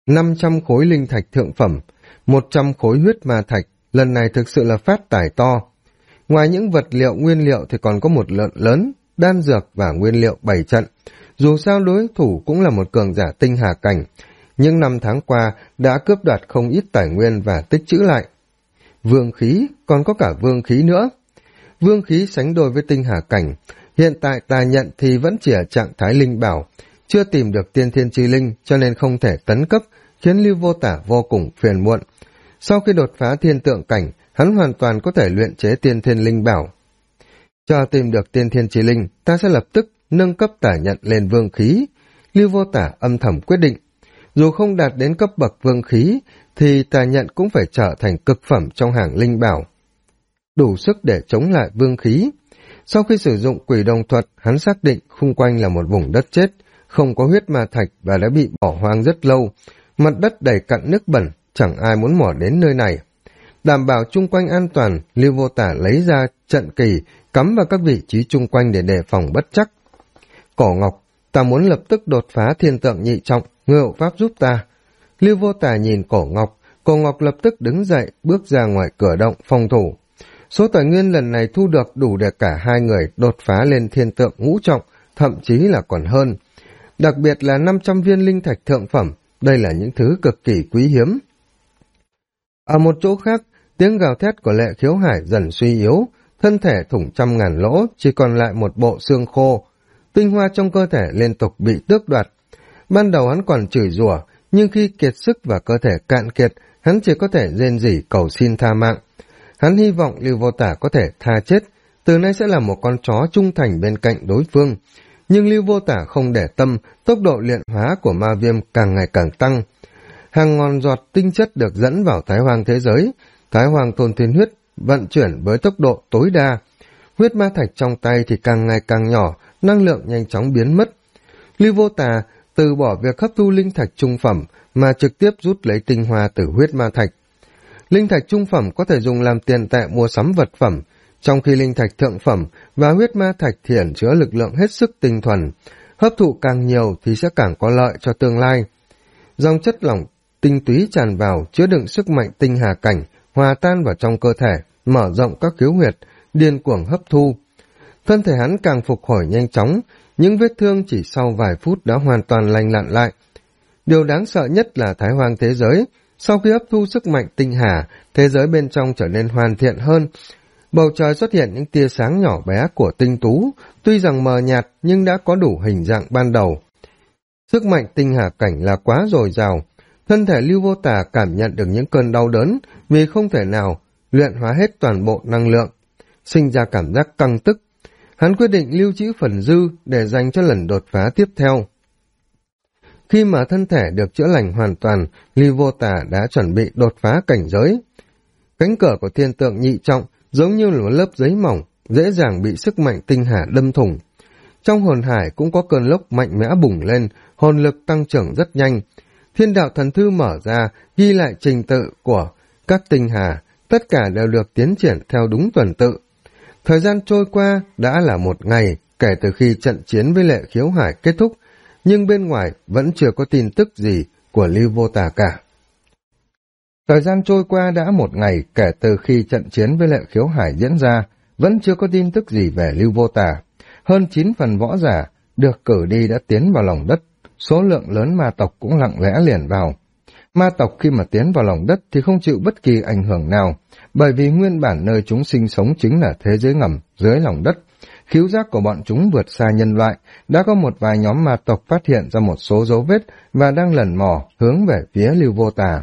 500 khối linh thạch thượng phẩm, 100 khối huyết ma thạch, lần này thực sự là phát tài to. Ngoài những vật liệu nguyên liệu thì còn có một lượng lớn, đan dược và nguyên liệu bày trận. Dù sao đối thủ cũng là một cường giả tinh hà cảnh, nhưng 5 tháng qua đã cướp đoạt không ít tài nguyên và tích trữ lại. Vương khí, còn có cả vương khí nữa. Vương khí sánh đôi với tinh hà cảnh, hiện tại Tà Nhận thì vẫn chỉ ở trạng thái linh bảo, chưa tìm được tiên thiên chi linh cho nên không thể tấn cấp, khiến Lưu Vô Tả vô cùng phiền muộn. Sau khi đột phá thiên tượng cảnh, hắn hoàn toàn có thể luyện chế tiên thiên linh bảo. Chờ tìm được tiên thiên chi linh, ta sẽ lập tức nâng cấp Tà Nhận lên vương khí. Lưu Vô Tả âm thầm quyết định, dù không đạt đến cấp bậc vương khí, thì Tà Nhận cũng phải trở thành cực phẩm trong hàng linh bảo, đủ sức để chống lại vương khí. Sau khi sử dụng quỷ đồng thuật, hắn xác định xung quanh là một vùng đất chết, không có huyết ma thạch và đã bị bỏ hoang rất lâu. Mặt đất đầy cặn nước bẩn, chẳng ai muốn mò đến nơi này. Đảm bảo chung quanh an toàn, Lưu Vô Tả lấy ra trận kỳ, cắm vào các vị trí chung quanh để đề phòng bất trắc. Cổ Ngọc, ta muốn lập tức đột phá thiên tượng nhị trọng, ngươi hộ pháp giúp ta. Lưu Vô Tả nhìn Cổ Ngọc lập tức đứng dậy, bước ra ngoài cửa động phòng thủ. Số tài nguyên lần này thu được đủ để cả hai người đột phá lên thiên tượng ngũ trọng, thậm chí là còn hơn. Đặc biệt là 500 viên linh thạch thượng phẩm, đây là những thứ cực kỳ quý hiếm. Ở một chỗ khác, tiếng gào thét của Lệ Khiếu Hải dần suy yếu, thân thể thủng trăm ngàn lỗ, chỉ còn lại một bộ xương khô. Tinh hoa trong cơ thể liên tục bị tước đoạt. Ban đầu hắn còn chửi rủa, nhưng khi kiệt sức và cơ thể cạn kiệt, hắn chỉ có thể rên rỉ cầu xin tha mạng. Hắn hy vọng Lưu Vô Tả có thể tha chết, từ nay sẽ là một con chó trung thành bên cạnh đối phương. Nhưng Lưu Vô Tả không để tâm, tốc độ luyện hóa của ma viêm càng ngày càng tăng. Hàng ngàn giọt tinh chất được dẫn vào Thái Hoang thế giới, Thái Hoang Thôn Thiên Huyết vận chuyển với tốc độ tối đa. Huyết ma thạch trong tay thì càng ngày càng nhỏ, năng lượng nhanh chóng biến mất. Lưu Vô Tả từ bỏ việc hấp thu linh thạch trung phẩm mà trực tiếp rút lấy tinh hoa từ huyết ma thạch. Linh thạch trung phẩm có thể dùng làm tiền tệ mua sắm vật phẩm, trong khi linh thạch thượng phẩm và huyết ma thạch thì ẩn chứa lực lượng hết sức tinh thuần. Hấp thụ càng nhiều thì sẽ càng có lợi cho tương lai. Dòng chất lỏng tinh túy tràn vào, chứa đựng sức mạnh tinh hà cảnh, hòa tan vào trong cơ thể, mở rộng các khiếu huyệt, điên cuồng hấp thu. Thân thể hắn càng phục hồi nhanh chóng, những vết thương chỉ sau vài phút đã hoàn toàn lành lặn lại. Điều đáng sợ nhất là Thái Hoang thế giới, sau khi hấp thu sức mạnh tinh hà, thế giới bên trong trở nên hoàn thiện hơn. Bầu trời xuất hiện những tia sáng nhỏ bé của tinh tú, tuy rằng mờ nhạt nhưng đã có đủ hình dạng ban đầu. Sức mạnh tinh hà cảnh là quá dồi dào, thân thể Lưu Vô Tả cảm nhận được những cơn đau đớn vì không thể nào luyện hóa hết toàn bộ năng lượng, sinh ra cảm giác căng tức. Hắn quyết định lưu trữ phần dư để dành cho lần đột phá tiếp theo. Khi mà thân thể được chữa lành hoàn toàn, Lưu Vô Tả đã chuẩn bị đột phá cảnh giới. Cánh cửa của thiên tượng nhị trọng giống như là một lớp giấy mỏng, dễ dàng bị sức mạnh tinh hà đâm thủng. Trong hồn hải cũng có cơn lốc mạnh mẽ bùng lên, hồn lực tăng trưởng rất nhanh. Thiên đạo thần thư mở ra, ghi lại trình tự của các tinh hà, tất cả đều được tiến triển theo đúng tuần tự. Thời gian trôi qua đã là một ngày kể từ khi trận chiến với Lệ Khiếu Hải kết thúc, nhưng bên ngoài vẫn chưa có tin tức gì của Lưu Vô Tả cả. Thời gian trôi qua đã một ngày kể từ khi trận chiến với Lệ Khiếu Hải diễn ra, vẫn chưa có tin tức gì về Lưu Vô Tả. Hơn 9 phần võ giả được cử đi đã tiến vào lòng đất, số lượng lớn ma tộc cũng lặng lẽ liền vào. Ma tộc khi mà tiến vào lòng đất thì không chịu bất kỳ ảnh hưởng nào, bởi vì nguyên bản nơi chúng sinh sống chính là thế giới ngầm dưới lòng đất. Khứu giác của bọn chúng vượt xa nhân loại, đã có một vài nhóm ma tộc phát hiện ra một số dấu vết và đang lẩn mò hướng về phía Lưu Vô Tả.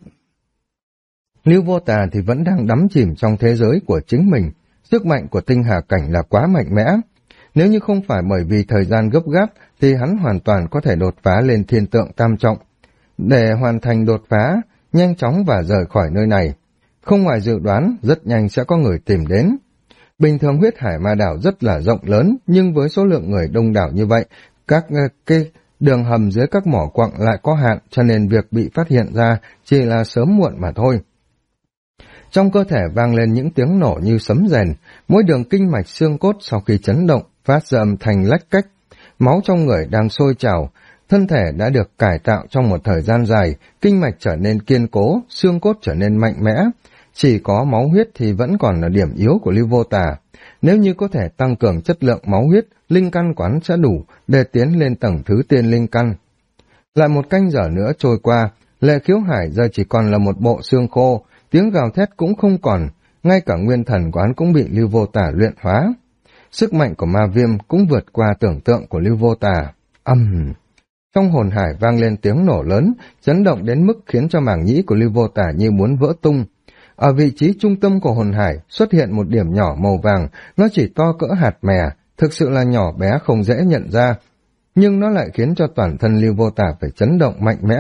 Lưu Vô Tả thì vẫn đang đắm chìm trong thế giới của chính mình, sức mạnh của tinh hà cảnh là quá mạnh mẽ. Nếu như không phải bởi vì thời gian gấp gáp thì hắn hoàn toàn có thể đột phá lên thiên tượng tam trọng. Để hoàn thành đột phá, nhanh chóng và rời khỏi nơi này. Không ngoài dự đoán, rất nhanh sẽ có người tìm đến. Bình thường huyết hải ma đảo rất là rộng lớn, nhưng với số lượng người đông đảo như vậy, các cái đường hầm dưới các mỏ quặng lại có hạn, cho nên việc bị phát hiện ra chỉ là sớm muộn mà thôi. Trong cơ thể vang lên những tiếng nổ như sấm rền, mỗi đường kinh mạch xương cốt sau khi chấn động phát ra âm thanh lách cách, máu trong người đang sôi trào, thân thể đã được cải tạo trong một thời gian dài, kinh mạch trở nên kiên cố, xương cốt trở nên mạnh mẽ. Chỉ có máu huyết thì vẫn còn là điểm yếu của Lưu Vô Tà. Nếu như có thể tăng cường chất lượng máu huyết, linh căn quán sẽ đủ để tiến lên tầng thứ tiên linh căn. Lại một canh giờ nữa trôi qua, Lệ Khiếu Hải giờ chỉ còn là một bộ xương khô, tiếng gào thét cũng không còn, ngay cả nguyên thần quán cũng bị Lưu Vô Tà luyện hóa. Sức mạnh của ma viêm cũng vượt qua tưởng tượng của Lưu Vô Tà. Trong hồn hải vang lên tiếng nổ lớn, chấn động đến mức khiến cho màng nhĩ của Lưu Vô Tà như muốn vỡ tung. Ở vị trí trung tâm của hồn hải xuất hiện một điểm nhỏ màu vàng, nó chỉ to cỡ hạt mè, thực sự là nhỏ bé không dễ nhận ra, nhưng nó lại khiến cho toàn thân Lưu Vô Tà phải chấn động mạnh mẽ.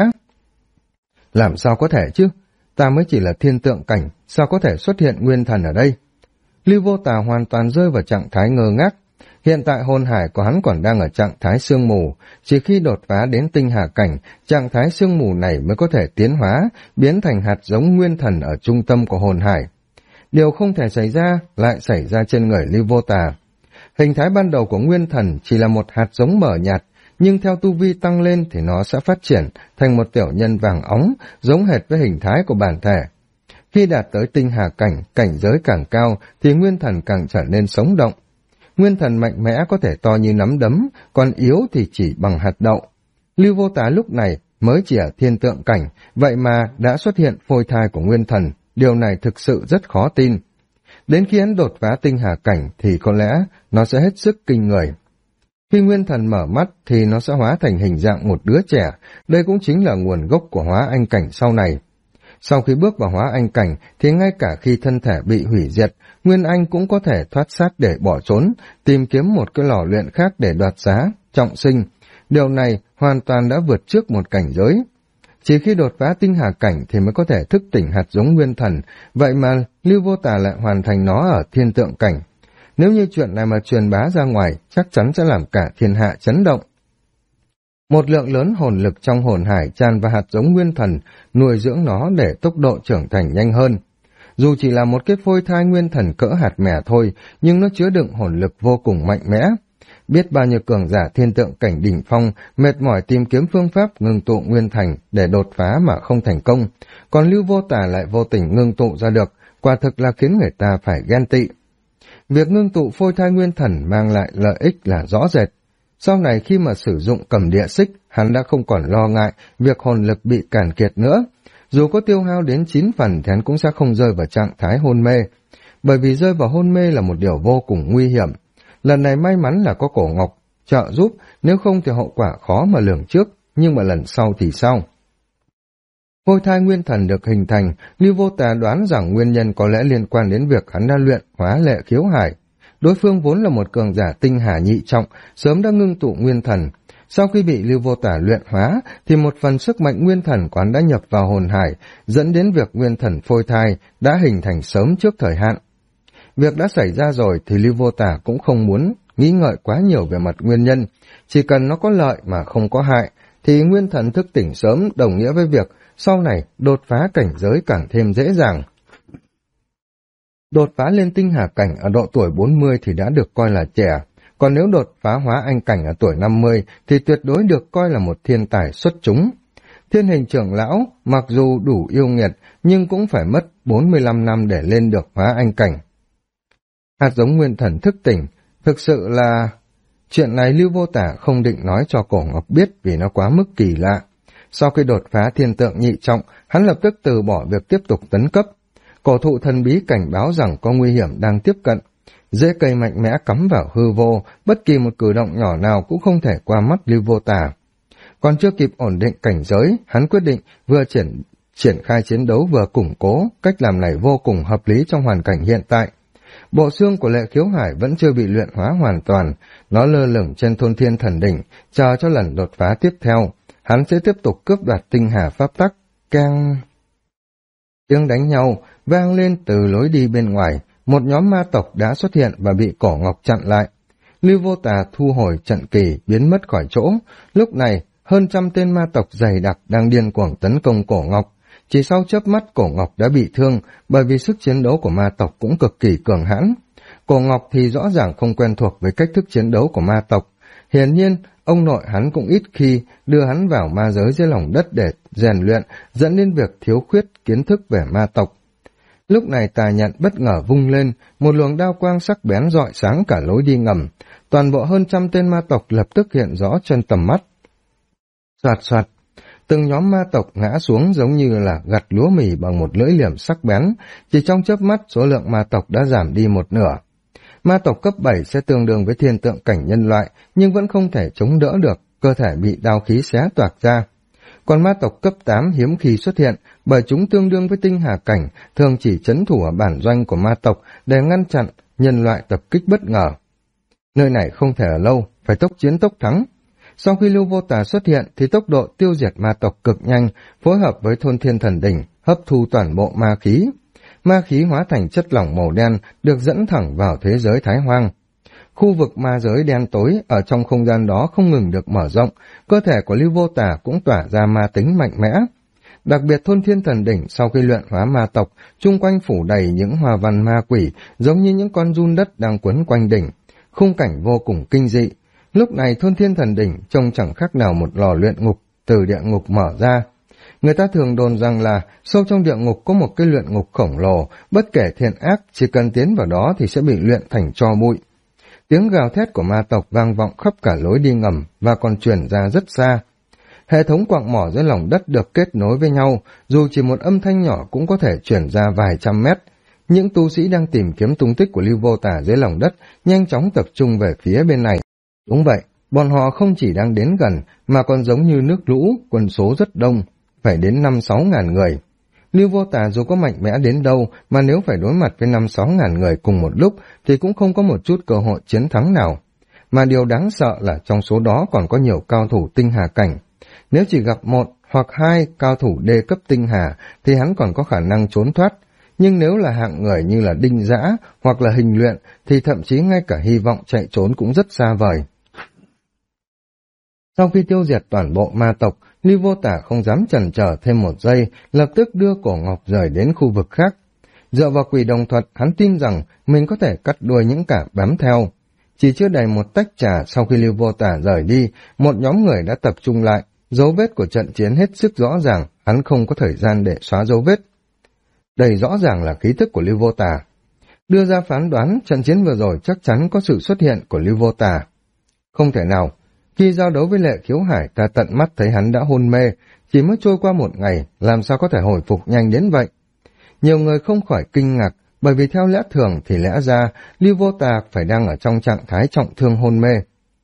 Làm sao có thể chứ? Ta mới chỉ là thiên tượng cảnh, sao có thể xuất hiện nguyên thần ở đây? Lưu Vô Tà hoàn toàn rơi vào trạng thái ngơ ngác. Hiện tại hồn hải của hắn còn đang ở trạng thái sương mù, chỉ khi đột phá đến tinh hà cảnh, trạng thái sương mù này mới có thể tiến hóa, biến thành hạt giống nguyên thần ở trung tâm của hồn hải. Điều không thể xảy ra lại xảy ra trên người Lưu Vô Tà. Hình thái ban đầu của nguyên thần chỉ là một hạt giống mờ nhạt, nhưng theo tu vi tăng lên thì nó sẽ phát triển thành một tiểu nhân vàng óng, giống hệt với hình thái của bản thể. Khi đạt tới tinh hà cảnh, cảnh giới càng cao thì nguyên thần càng trở nên sống động. Nguyên thần mạnh mẽ có thể to như nắm đấm, còn yếu thì chỉ bằng hạt đậu. Lưu Vô Tà lúc này mới chỉ ở thiên tượng cảnh, vậy mà đã xuất hiện phôi thai của nguyên thần, điều này thực sự rất khó tin. Đến khi hắn đột phá tinh hà cảnh thì có lẽ nó sẽ hết sức kinh người. Khi nguyên thần mở mắt thì nó sẽ hóa thành hình dạng một đứa trẻ, đây cũng chính là nguồn gốc của hóa anh cảnh sau này. Sau khi bước vào hóa anh cảnh thì ngay cả khi thân thể bị hủy diệt, Nguyên Anh cũng có thể thoát xác để bỏ trốn, tìm kiếm một cái lò luyện khác để đoạt giá, trọng sinh. Điều này hoàn toàn đã vượt trước một cảnh giới. Chỉ khi đột phá tinh hà cảnh thì mới có thể thức tỉnh hạt giống nguyên thần, vậy mà Lưu Vô Tà lại hoàn thành nó ở thiên tượng cảnh. Nếu như chuyện này mà truyền bá ra ngoài, chắc chắn sẽ làm cả thiên hạ chấn động. Một lượng lớn hồn lực trong hồn hải tràn vào hạt giống nguyên thần, nuôi dưỡng nó để tốc độ trưởng thành nhanh hơn. Dù chỉ là một cái phôi thai nguyên thần cỡ hạt mè thôi, nhưng nó chứa đựng hồn lực vô cùng mạnh mẽ. Biết bao nhiêu cường giả thiên tượng cảnh đỉnh phong mệt mỏi tìm kiếm phương pháp ngưng tụ nguyên thành để đột phá mà không thành công, còn Lưu Vô Tà lại vô tình ngưng tụ ra được, quả thực là khiến người ta phải ghen tị. Việc ngưng tụ phôi thai nguyên thần mang lại lợi ích là rõ rệt. Sau này khi mà sử dụng cầm địa xích, hắn đã không còn lo ngại việc hồn lực bị cạn kiệt nữa. Dù có tiêu hao đến 9 phần thì hắn cũng sẽ không rơi vào trạng thái hôn mê, bởi vì rơi vào hôn mê là một điều vô cùng nguy hiểm. Lần này may mắn là có cổ ngọc trợ giúp, nếu không thì hậu quả khó mà lường trước, nhưng mà lần sau thì sao? Phôi thai nguyên thần được hình thành, Lưu Vô Tà đoán rằng nguyên nhân có lẽ liên quan đến việc hắn đã luyện hóa Lệ Khiếu Hải. Đối phương vốn là một cường giả tinh hà nhị trọng, sớm đã ngưng tụ nguyên thần. Sau khi bị Lưu Vô Tà luyện hóa, thì một phần sức mạnh nguyên thần quán đã nhập vào hồn hải, dẫn đến việc nguyên thần phôi thai đã hình thành sớm trước thời hạn. Việc đã xảy ra rồi thì Lưu Vô Tà cũng không muốn nghĩ ngợi quá nhiều về mặt nguyên nhân. Chỉ cần nó có lợi mà không có hại, thì nguyên thần thức tỉnh sớm đồng nghĩa với việc sau này đột phá cảnh giới càng thêm dễ dàng. Đột phá lên tinh hà cảnh ở độ tuổi 40 thì đã được coi là trẻ, còn nếu đột phá hóa anh cảnh ở tuổi 50 thì tuyệt đối được coi là một thiên tài xuất chúng. Thiên Hình trưởng lão mặc dù đủ yêu nghiệt nhưng cũng phải mất 45 năm để lên được hóa anh cảnh. Hạt giống nguyên thần thức tỉnh, thực sự là... Chuyện này Lưu Vô Tà không định nói cho Cổ Ngọc biết vì nó quá mức kỳ lạ. Sau khi đột phá thiên tượng nhị trọng, hắn lập tức từ bỏ việc tiếp tục tấn cấp. Cổ thụ thần bí cảnh báo rằng có nguy hiểm đang tiếp cận. Rễ cây mạnh mẽ cắm vào hư vô, bất kỳ một cử động nhỏ nào cũng không thể qua mắt Lưu Vô Tà. Còn chưa kịp ổn định cảnh giới, hắn quyết định vừa triển khai chiến đấu vừa củng cố, cách làm này vô cùng hợp lý trong hoàn cảnh hiện tại. Bộ xương của Lệ Khiếu Hải vẫn chưa bị luyện hóa hoàn toàn, nó lơ lửng trên thôn thiên thần đỉnh, chờ cho lần đột phá tiếp theo. Hắn sẽ tiếp tục cướp đoạt tinh hà pháp tắc. Tiếng đánh nhau vang lên từ lối đi bên ngoài, một nhóm ma tộc đã xuất hiện và bị Cổ Ngọc chặn lại. Lưu Vô Tà thu hồi trận kỳ, biến mất khỏi chỗ. Lúc này, hơn trăm tên ma tộc dày đặc đang điên cuồng tấn công Cổ Ngọc. Chỉ sau chớp mắt Cổ Ngọc đã bị thương, bởi vì sức chiến đấu của ma tộc cũng cực kỳ cường hãn. Cổ Ngọc thì rõ ràng không quen thuộc với cách thức chiến đấu của ma tộc. Hiển nhiên, ông nội hắn cũng ít khi đưa hắn vào ma giới dưới lòng đất để rèn luyện, dẫn đến việc thiếu khuyết kiến thức về ma tộc. Lúc này tà nhận bất ngờ vung lên, một luồng đao quang sắc bén rọi sáng cả lối đi ngầm. Toàn bộ hơn 100 tên ma tộc lập tức hiện rõ trên tầm mắt. Soạt soạt, từng nhóm ma tộc ngã xuống giống như là gặt lúa mì bằng một lưỡi liềm sắc bén, chỉ trong chớp mắt số lượng ma tộc đã giảm đi một nửa. Ma tộc cấp 7 sẽ tương đương với thiên tượng cảnh nhân loại, nhưng vẫn không thể chống đỡ được, cơ thể bị đao khí xé toạc ra. Còn ma tộc cấp 8 hiếm khi xuất hiện, bởi chúng tương đương với tinh hà cảnh, thường chỉ trấn thủ ở bản doanh của ma tộc để ngăn chặn nhân loại tập kích bất ngờ. Nơi này không thể ở lâu, phải tốc chiến tốc thắng. Sau khi Lưu Vô Tà xuất hiện thì tốc độ tiêu diệt ma tộc cực nhanh, phối hợp với thôn thiên thần đỉnh, hấp thu toàn bộ ma khí. Ma khí hóa thành chất lỏng màu đen, được dẫn thẳng vào thế giới Thái Hoang. Khu vực ma giới đen tối ở trong không gian đó không ngừng được mở rộng, cơ thể của Lưu Vô Tà cũng tỏa ra ma tính mạnh mẽ. Đặc biệt thôn thiên thần đỉnh sau khi luyện hóa ma tộc, chung quanh phủ đầy những hoa văn ma quỷ, giống như những con giun đất đang quấn quanh đỉnh. Khung cảnh vô cùng kinh dị. Lúc này thôn thiên thần đỉnh trông chẳng khác nào một lò luyện ngục từ địa ngục mở ra. Người ta thường đồn rằng là sâu trong địa ngục có một cái luyện ngục khổng lồ, bất kể thiện ác, chỉ cần tiến vào đó thì sẽ bị luyện thành tro bụi. Tiếng gào thét của ma tộc vang vọng khắp cả lối đi ngầm và còn truyền ra rất xa. Hệ thống quặng mỏ dưới lòng đất được kết nối với nhau, dù chỉ một âm thanh nhỏ cũng có thể truyền ra vài trăm mét. Những tu sĩ đang tìm kiếm tung tích của Lưu Vô Tà dưới lòng đất nhanh chóng tập trung về phía bên này. Đúng vậy, bọn họ không chỉ đang đến gần mà còn giống như nước lũ, quân số rất đông, phải đến 5-6 ngàn người. Lưu Vô Tà dù có mạnh mẽ đến đâu mà nếu phải đối mặt với 5-6 ngàn người cùng một lúc thì cũng không có một chút cơ hội chiến thắng nào. Mà điều đáng sợ là trong số đó còn có nhiều cao thủ tinh hà cảnh. Nếu chỉ gặp một hoặc hai cao thủ đê cấp tinh hà thì hắn còn có khả năng trốn thoát. Nhưng nếu là hạng người như là đinh dã hoặc là hình luyện thì thậm chí ngay cả hy vọng chạy trốn cũng rất xa vời. Sau khi tiêu diệt toàn bộ ma tộc, Lưu Vô Tà không dám chần chờ thêm một giây, lập tức đưa cổ ngọc rời đến khu vực khác. Dựa vào quỷ đồng thuật, hắn tin rằng mình có thể cắt đuôi những kẻ bám theo. Chỉ chưa đầy một tách trà sau khi Lưu Vô Tà rời đi, một nhóm người đã tập trung lại, dấu vết của trận chiến hết sức rõ ràng, hắn không có thời gian để xóa dấu vết. Đây rõ ràng là khí tức của Lưu Vô Tà. Đưa ra phán đoán, trận chiến vừa rồi chắc chắn có sự xuất hiện của Lưu Vô Tà. Không thể nào. Khi giao đấu với Lệ Khiếu Hải, ta tận mắt thấy hắn đã hôn mê, chỉ mới trôi qua một ngày, làm sao có thể hồi phục nhanh đến vậy? Nhiều người không khỏi kinh ngạc, bởi vì theo lẽ thường thì lẽ ra Lưu Vô Tà phải đang ở trong trạng thái trọng thương hôn mê.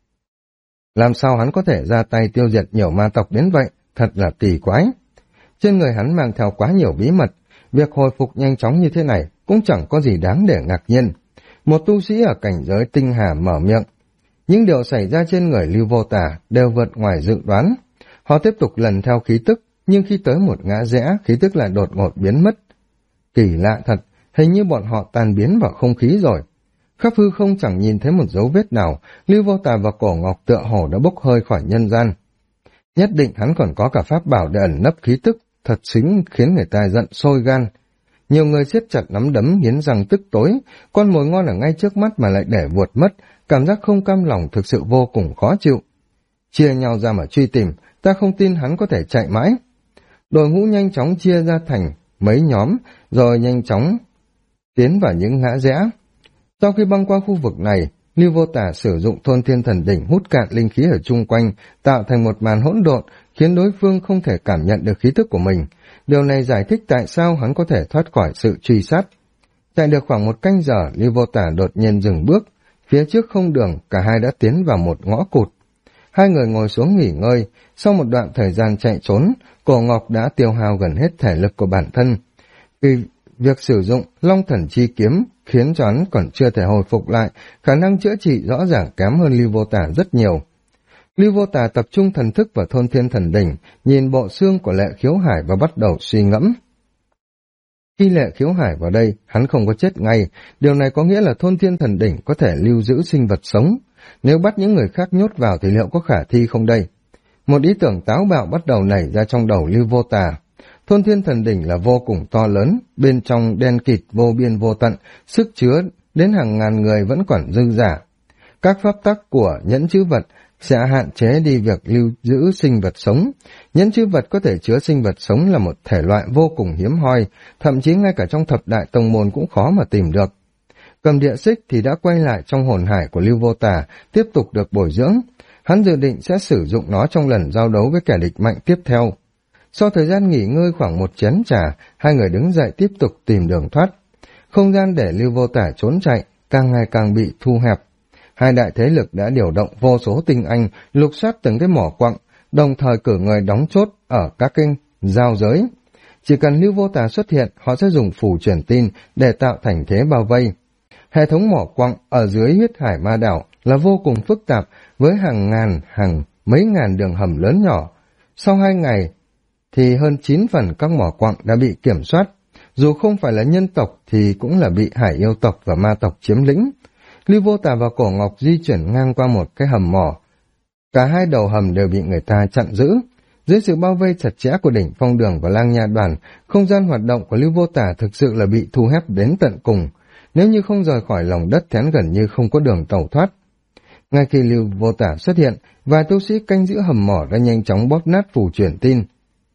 Làm sao hắn có thể ra tay tiêu diệt nhiều ma tộc đến vậy? Thật là kỳ quái. Trên người hắn mang theo quá nhiều bí mật, việc hồi phục nhanh chóng như thế này cũng chẳng có gì đáng để ngạc nhiên. Một tu sĩ ở cảnh giới tinh hà mở miệng. Những điều xảy ra trên người Lưu Vô Tà đều vượt ngoài dự đoán. Họ tiếp tục lần theo khí tức, nhưng khi tới một ngã rẽ, khí tức lại đột ngột biến mất. Kỳ lạ thật, hình như bọn họ tan biến vào không khí rồi. Khắp hư không chẳng nhìn thấy một dấu vết nào, Lưu Vô Tà và cổ ngọc tựa hồ đã bốc hơi khỏi nhân gian. Nhất định hắn còn có cả pháp bảo để ẩn nấp khí tức, thật xính khiến người ta giận sôi gan. Nhiều người siết chặt nắm đấm nghiến răng tức tối, con mồi ngon ở ngay trước mắt mà lại để vuột mất, cảm giác không cam lòng thực sự vô cùng khó chịu. Chia nhau ra mà truy tìm, ta không tin hắn có thể chạy mãi. Đội ngũ nhanh chóng chia ra thành mấy nhóm, rồi nhanh chóng tiến vào những ngã rẽ. Sau khi băng qua khu vực này, Lưu Vô Tà sử dụng thôn thiên thần đỉnh hút cạn linh khí ở chung quanh, tạo thành một màn hỗn độn, khiến đối phương không thể cảm nhận được khí tức của mình. Điều này giải thích tại sao hắn có thể thoát khỏi sự truy sát. Chạy được khoảng một canh giờ, Lưu Vô Tà đột nhiên dừng bước. Phía trước không đường, cả hai đã tiến vào một ngõ cụt. Hai người ngồi xuống nghỉ ngơi, sau một đoạn thời gian chạy trốn, cổ ngọc đã tiêu hao gần hết thể lực của bản thân. Vì việc sử dụng Long Thần Chi Kiếm khiến cho hắn còn chưa thể hồi phục lại, khả năng chữa trị rõ ràng kém hơn Lưu Vô Tà rất nhiều. Lưu Vô Tà tập trung thần thức vào thôn thiên thần đỉnh, nhìn bộ xương của Lệ Khiếu Hải và bắt đầu suy ngẫm. Khi Lệ Khiếu Hải vào đây, hắn không có chết ngay, điều này có nghĩa là thôn thiên thần đỉnh có thể lưu giữ sinh vật sống. Nếu bắt những người khác nhốt vào thì liệu có khả thi không đây? Một ý tưởng táo bạo bắt đầu nảy ra trong đầu Lưu Vô Tà. Thôn thiên thần đỉnh là vô cùng to lớn, bên trong đen kịt vô biên vô tận, sức chứa đến hàng ngàn người vẫn còn dư giả. Các pháp tắc của nhẫn chữ vật sẽ hạn chế đi việc lưu giữ sinh vật sống. Nhẫn chữ vật có thể chứa sinh vật sống là một thể loại vô cùng hiếm hoi, thậm chí ngay cả trong thập đại tông môn cũng khó mà tìm được. Cầm địa xích thì đã quay lại trong hồn hải của Lưu Vô Tà, tiếp tục được bồi dưỡng. Hắn dự định sẽ sử dụng nó trong lần giao đấu với kẻ địch mạnh tiếp theo. Sau thời gian nghỉ ngơi khoảng một chén trà, hai người đứng dậy tiếp tục tìm đường thoát. Không gian để Lưu Vô Tà trốn chạy càng ngày càng bị thu hẹp. Hai đại thế lực đã điều động vô số tinh anh lục soát từng cái mỏ quặng, đồng thời cử người đóng chốt ở các kênh giao giới. Chỉ cần Lưu Vô Tà xuất hiện, họ sẽ dùng phù truyền tin để tạo thành thế bao vây. Hệ thống mỏ quặng ở dưới huyết hải ma đảo là vô cùng phức tạp với hàng mấy ngàn đường hầm lớn nhỏ. Sau 2 ngày thì hơn 9 phần các mỏ quặng đã bị kiểm soát. Dù không phải là nhân tộc thì cũng là bị hải yêu tộc và ma tộc chiếm lĩnh. Lưu Vô Tà và Cổ Ngọc di chuyển ngang qua một cái hầm mỏ. Cả hai đầu hầm đều bị người ta chặn giữ. Dưới sự bao vây chặt chẽ của đỉnh phong đường và lang nha đoàn, không gian hoạt động của Lưu Vô Tà thực sự là bị thu hẹp đến tận cùng. Nếu như không rời khỏi lòng đất thì hắn gần như không có đường tẩu thoát. Ngay khi Lưu Vô Tà xuất hiện, vài tu sĩ canh giữ hầm mỏ đã nhanh chóng bóp nát phù truyền tin.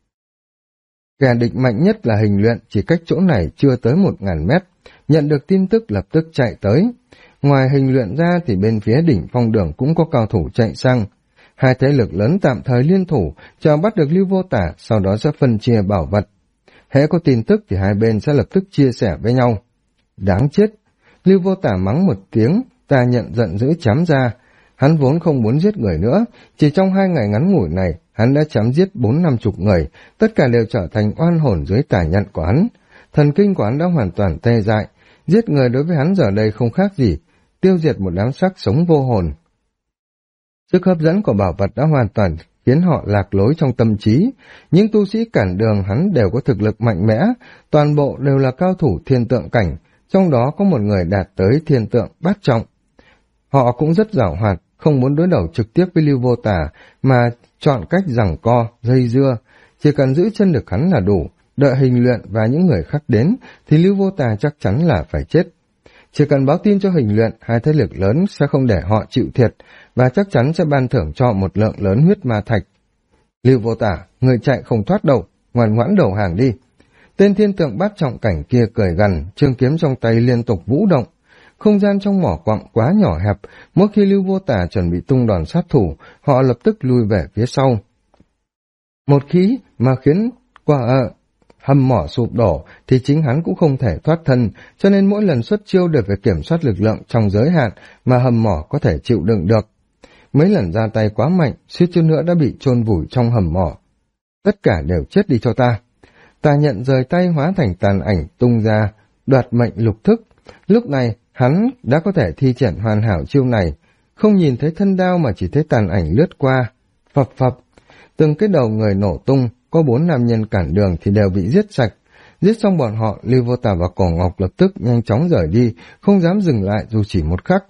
Kẻ địch mạnh nhất là Hình Luyện chỉ cách chỗ này chưa tới 1000 mét, nhận được tin tức lập tức chạy tới. Ngoài Hình Luyện ra thì bên phía đỉnh phong đường cũng có cao thủ chạy sang. Hai thế lực lớn tạm thời liên thủ, chờ bắt được Lưu Vô Tà, sau đó sẽ phân chia bảo vật. Hễ có tin tức thì hai bên sẽ lập tức chia sẻ với nhau. Đáng chết! Lưu Vô Tà mắng một tiếng, ta nhận giận dữ chém ra. Hắn vốn không muốn giết người nữa, chỉ trong 2 ngày ngắn ngủi này, hắn đã chém giết 40-50 người, tất cả đều trở thành oan hồn dưới tà nhận của hắn. Thần kinh của hắn đã hoàn toàn tê dại, giết người đối với hắn giờ đây không khác gì, tiêu diệt một đám xác sống vô hồn. Sức hấp dẫn của bảo vật đã hoàn toàn khiến họ lạc lối trong tâm trí. Những tu sĩ cản đường hắn đều có thực lực mạnh mẽ, toàn bộ đều là cao thủ thiên tượng cảnh, trong đó có một người đạt tới thiên tượng bát trọng. Họ cũng rất giàu hoạt, không muốn đối đầu trực tiếp với Lưu Vô Tà, mà chọn cách giằng co, dây dưa. Chỉ cần giữ chân được hắn là đủ, đợi Hình Luyện và những người khác đến, thì Lưu Vô Tà chắc chắn là phải chết. Chỉ cần báo tin cho Hình Luyện, hai thế lực lớn sẽ không để họ chịu thiệt, và chắc chắn sẽ ban thưởng cho một lượng lớn huyết ma thạch. Lưu Vô Tà, người chạy không thoát đâu, ngoan ngoãn đầu hàng đi. Tên thiên tượng bát trọng cảnh kia cười gằn, trường kiếm trong tay liên tục vũ động. Không gian trong mỏ quặng quá nhỏ hẹp, mỗi khi Lưu Vô Tà chuẩn bị tung đòn sát thủ, họ lập tức lui về phía sau. Một khí mà khiến hầm mỏ sụp đổ thì chính hắn cũng không thể thoát thân, cho nên mỗi lần xuất chiêu đều phải kiểm soát lực lượng trong giới hạn mà hầm mỏ có thể chịu đựng được. Mấy lần ra tay quá mạnh, suýt chút nữa đã bị chôn vùi trong hầm mỏ. Tất cả đều chết đi cho ta. Tà nhận rời tay hóa thành tàn ảnh tung ra, đoạt mệnh lục thức. Lúc này, hắn đã có thể thi triển hoàn hảo chiêu này, không nhìn thấy thân đao mà chỉ thấy tàn ảnh lướt qua. Phập phập, từng cái đầu người nổ tung, có 4 nam nhân cản đường thì đều bị giết sạch. Giết xong bọn họ, Lưu Vô Tà và Cổ Ngọc lập tức nhanh chóng rời đi, không dám dừng lại dù chỉ một khắc.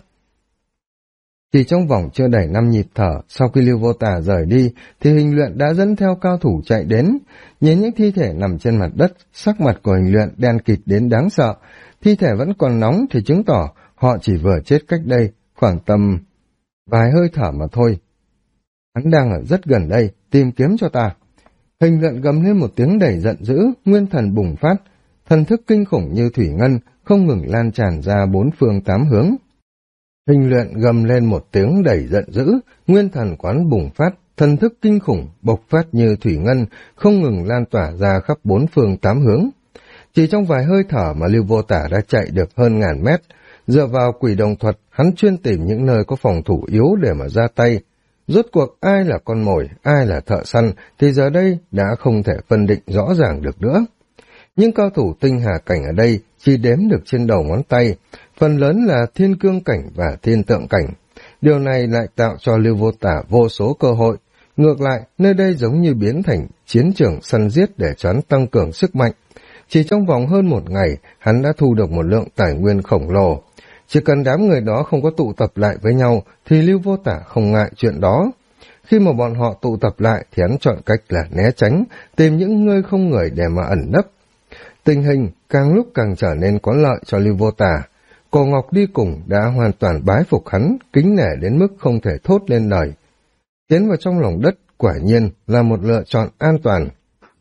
Chỉ trong vòng chưa đầy 5 nhịp thở, sau khi Lưu Vô Tà rời đi, thì Hình Luyện đã dẫn theo cao thủ chạy đến. Nhìn những thi thể nằm trên mặt đất, sắc mặt của Hình Luyện đen kịt đến đáng sợ. Thi thể vẫn còn nóng thì chứng tỏ họ chỉ vừa chết cách đây, khoảng tầm vài hơi thở mà thôi. Hắn đang ở rất gần đây, tìm kiếm cho ta. Hình Luyện gầm lên một tiếng đầy giận dữ, nguyên thần bùng phát, thần thức kinh khủng như thủy ngân, không ngừng lan tràn ra 4 phương 8 hướng. Hình Luyện gầm lên một tiếng đầy giận dữ, nguyên thần quán bùng phát, thần thức kinh khủng, bộc phát như thủy ngân, không ngừng lan tỏa ra khắp 4 phương 8 hướng. Chỉ trong vài hơi thở mà Lưu Vô Tà đã chạy được hơn 1000 mét. Dựa vào quỷ đồng thuật, hắn chuyên tìm những nơi có phòng thủ yếu để mà ra tay. Rốt cuộc ai là con mồi, ai là thợ săn, thì giờ đây đã không thể phân định rõ ràng được nữa. Những cao thủ tinh hà cảnh ở đây chỉ đếm được trên đầu ngón tay, phần lớn là thiên cương cảnh và thiên tượng cảnh. Điều này lại tạo cho Lưu Vô Tà vô số cơ hội. Ngược lại, nơi đây giống như biến thành chiến trường săn giết để cho hắn tăng cường sức mạnh. Chỉ trong vòng hơn 1 ngày, hắn đã thu được một lượng tài nguyên khổng lồ. Chỉ cần đám người đó không có tụ tập lại với nhau, thì Lưu Vô Tà không ngại chuyện đó. Khi mà bọn họ tụ tập lại, thì hắn chọn cách là né tránh, tìm những nơi không người để mà ẩn nấp. Tình hình càng lúc càng trở nên có lợi cho Lưu Vô Tà. Cổ Ngọc đi cùng đã hoàn toàn bái phục hắn, kính nể đến mức không thể thốt lên lời. Tiến vào trong lòng đất quả nhiên là một lựa chọn an toàn.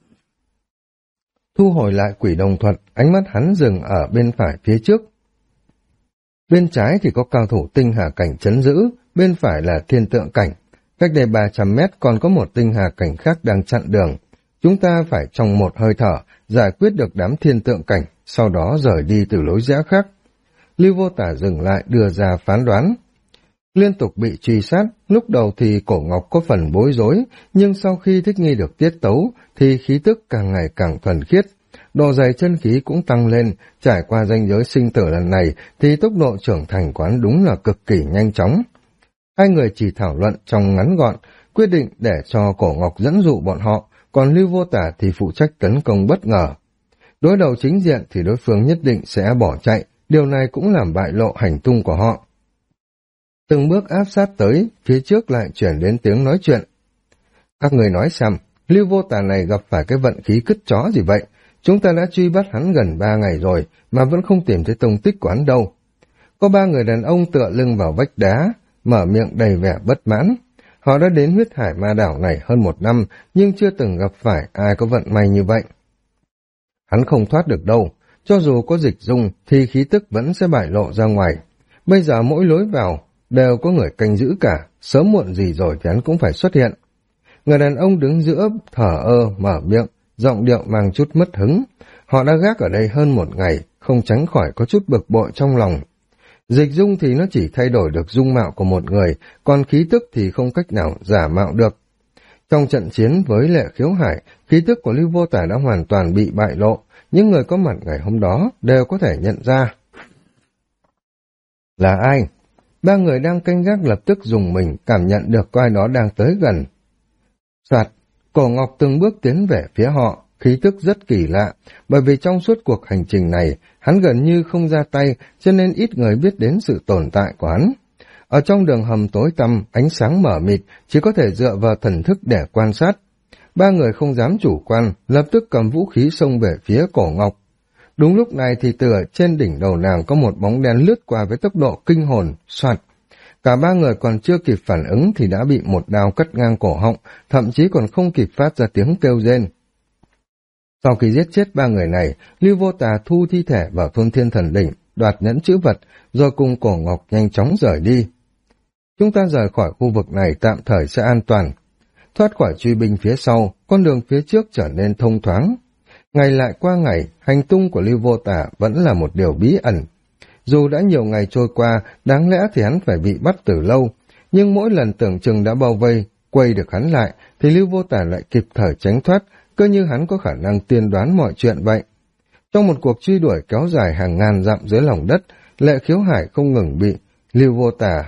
Thu hồi lại quỷ đồng thuật, ánh mắt hắn dừng ở bên phải phía trước. Bên trái thì có cao thủ tinh hà cảnh trấn giữ, bên phải là thiên tượng cảnh. Cách đây 300 mét còn có một tinh hà cảnh khác đang chặn đường. Chúng ta phải trong một hơi thở giải quyết được đám thiên tượng cảnh, sau đó rời đi từ lối rẽ khác. Lưu Vô Tả dừng lại đưa ra phán đoán. Liên tục bị truy sát, lúc đầu thì Cổ Ngọc có phần bối rối, nhưng sau khi thích nghi được tiết tấu thì khí tức càng ngày càng thuần khiết. Độ dày chân khí cũng tăng lên, trải qua ranh giới sinh tử lần này thì tốc độ trưởng thành của hắn đúng là cực kỳ nhanh chóng. Hai người chỉ thảo luận trong ngắn gọn, quyết định để cho Cổ Ngọc dẫn dụ bọn họ, còn Lưu Vô Tả thì phụ trách tấn công bất ngờ. Đối đầu chính diện thì đối phương nhất định sẽ bỏ chạy, điều này cũng làm bại lộ hành tung của họ. Từng bước áp sát tới, phía trước lại chuyển đến tiếng nói chuyện. Các người nói xem, Lưu Vô Tả này gặp phải cái vận khí cứt chó gì vậy? Chúng ta đã truy bắt hắn gần 3 ngày rồi, mà vẫn không tìm thấy tung tích của hắn đâu. Có 3 người đàn ông tựa lưng vào vách đá, mở miệng đầy vẻ bất mãn. Họ đã đến huyết hải ma đảo này hơn 1 năm, nhưng chưa từng gặp phải ai có vận may như vậy. Hắn không thoát được đâu, cho dù có dịch dung thì khí tức vẫn sẽ bại lộ ra ngoài. Bây giờ mỗi lối vào đều có người canh giữ cả, sớm muộn gì rồi thì hắn cũng phải xuất hiện. Người đàn ông đứng giữa thở ơ mở miệng, giọng điệu mang chút mất hứng. Họ đã gác ở đây hơn 1 ngày, không tránh khỏi có chút bực bội trong lòng. Dịch dung thì nó chỉ thay đổi được dung mạo của một người, còn khí tức thì không cách nào giả mạo được. Trong trận chiến với Lệ Khiếu Hải, khí tức của Lưu Vô Tả đã hoàn toàn bị bại lộ, những người có mặt ngày hôm đó đều có thể nhận ra. Là ai? 3 người đang canh gác lập tức dùng mình, cảm nhận được có ai đó đang tới gần. Soạt, Cổ Ngọc từng bước tiến về phía họ, khí tức rất kỳ lạ, bởi vì trong suốt cuộc hành trình này, hắn gần như không ra tay, cho nên ít người biết đến sự tồn tại của hắn. Ở trong đường hầm tối tăm, ánh sáng mờ mịt, chỉ có thể dựa vào thần thức để quan sát. 3 người không dám chủ quan, lập tức cầm vũ khí xông về phía Cổ Ngọc. Đúng lúc này thì từ trên đỉnh đầu nàng có một bóng đen lướt qua với tốc độ kinh hồn, soạt. Cả 3 người còn chưa kịp phản ứng thì đã bị một đao cắt ngang cổ họng, thậm chí còn không kịp phát ra tiếng kêu rên. Sau khi giết chết 3 người này, Lưu Vô Tà thu thi thể vào Thôn Thiên Thần Đỉnh, đoạt nhẫn chữ vật, rồi cùng Cổ Ngọc nhanh chóng rời đi. Chúng ta rời khỏi khu vực này tạm thời sẽ an toàn. Thoát khỏi truy binh phía sau, con đường phía trước trở nên thông thoáng. Ngày lại qua ngày, hành tung của Lưu Vô Tả vẫn là một điều bí ẩn. Dù đã nhiều ngày trôi qua, đáng lẽ thì hắn phải bị bắt từ lâu, nhưng mỗi lần tưởng chừng đã bao vây, quay được hắn lại, thì Lưu Vô Tả lại kịp thời tránh thoát, cơ như hắn có khả năng tiên đoán mọi chuyện vậy. Trong một cuộc truy đuổi kéo dài hàng ngàn dặm dưới lòng đất, Lệ Khiếu Hải không ngừng bị Lưu Vô Tả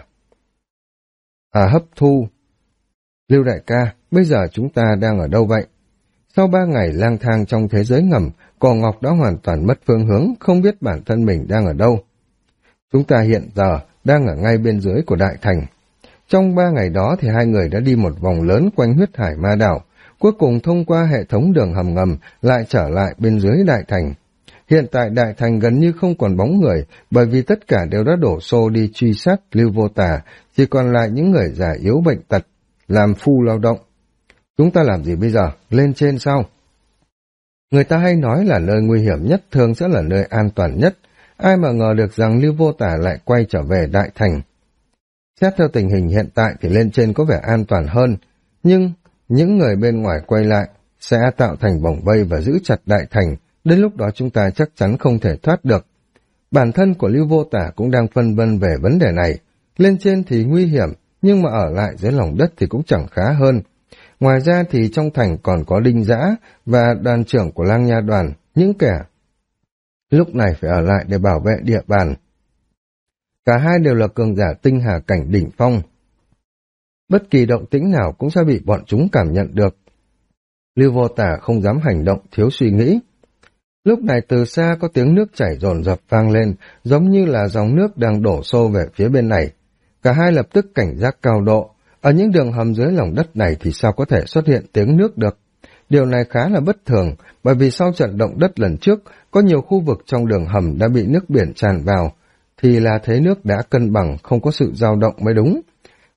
hấp thu. Lưu đại ca, bây giờ chúng ta đang ở đâu vậy? Sau 3 ngày lang thang trong thế giới ngầm, Cổ Ngọc đã hoàn toàn mất phương hướng, không biết bản thân mình đang ở đâu. Chúng ta hiện giờ đang ở ngay bên dưới của đại thành. Trong 3 ngày đó thì 2 người đã đi một vòng lớn quanh huyết hải ma đảo, cuối cùng thông qua hệ thống đường hầm ngầm lại trở lại bên dưới đại thành. Hiện tại đại thành gần như không còn bóng người, bởi vì tất cả đều đã đổ xô đi truy sát Lưu Vô Tả, chỉ còn lại những người già yếu bệnh tật, làm phu lao động. Chúng ta làm gì bây giờ? Lên trên sao? Người ta hay nói là nơi nguy hiểm nhất thường sẽ là nơi an toàn nhất. Ai mà ngờ được rằng Lưu Vô Tả lại quay trở về đại thành. Xét theo tình hình hiện tại thì lên trên có vẻ an toàn hơn, nhưng những người bên ngoài quay lại sẽ tạo thành vòng vây và giữ chặt đại thành. Đến lúc đó chúng ta chắc chắn không thể thoát được. Bản thân của Lưu Vô Tả cũng đang phân vân về vấn đề này. Lên trên thì nguy hiểm, nhưng mà ở lại dưới lòng đất thì cũng chẳng khá hơn. Ngoài ra thì trong thành còn có Đinh Dã và đoàn trưởng của Lang Nha đoàn, những kẻ lúc này phải ở lại để bảo vệ địa bàn. Cả hai đều là cường giả tinh hà cảnh đỉnh phong. Bất kỳ động tĩnh nào cũng sẽ bị bọn chúng cảm nhận được. Lưu Vô Tả không dám hành động thiếu suy nghĩ. Lúc này từ xa có tiếng nước chảy dồn dập vang lên, giống như là dòng nước đang đổ xô về phía bên này. Cả hai lập tức cảnh giác cao độ. Ở những đường hầm dưới lòng đất này thì sao có thể xuất hiện tiếng nước được? Điều này khá là bất thường, bởi vì sau trận động đất lần trước, có nhiều khu vực trong đường hầm đã bị nước biển tràn vào, thì là thế nước đã cân bằng, không có sự dao động mới đúng.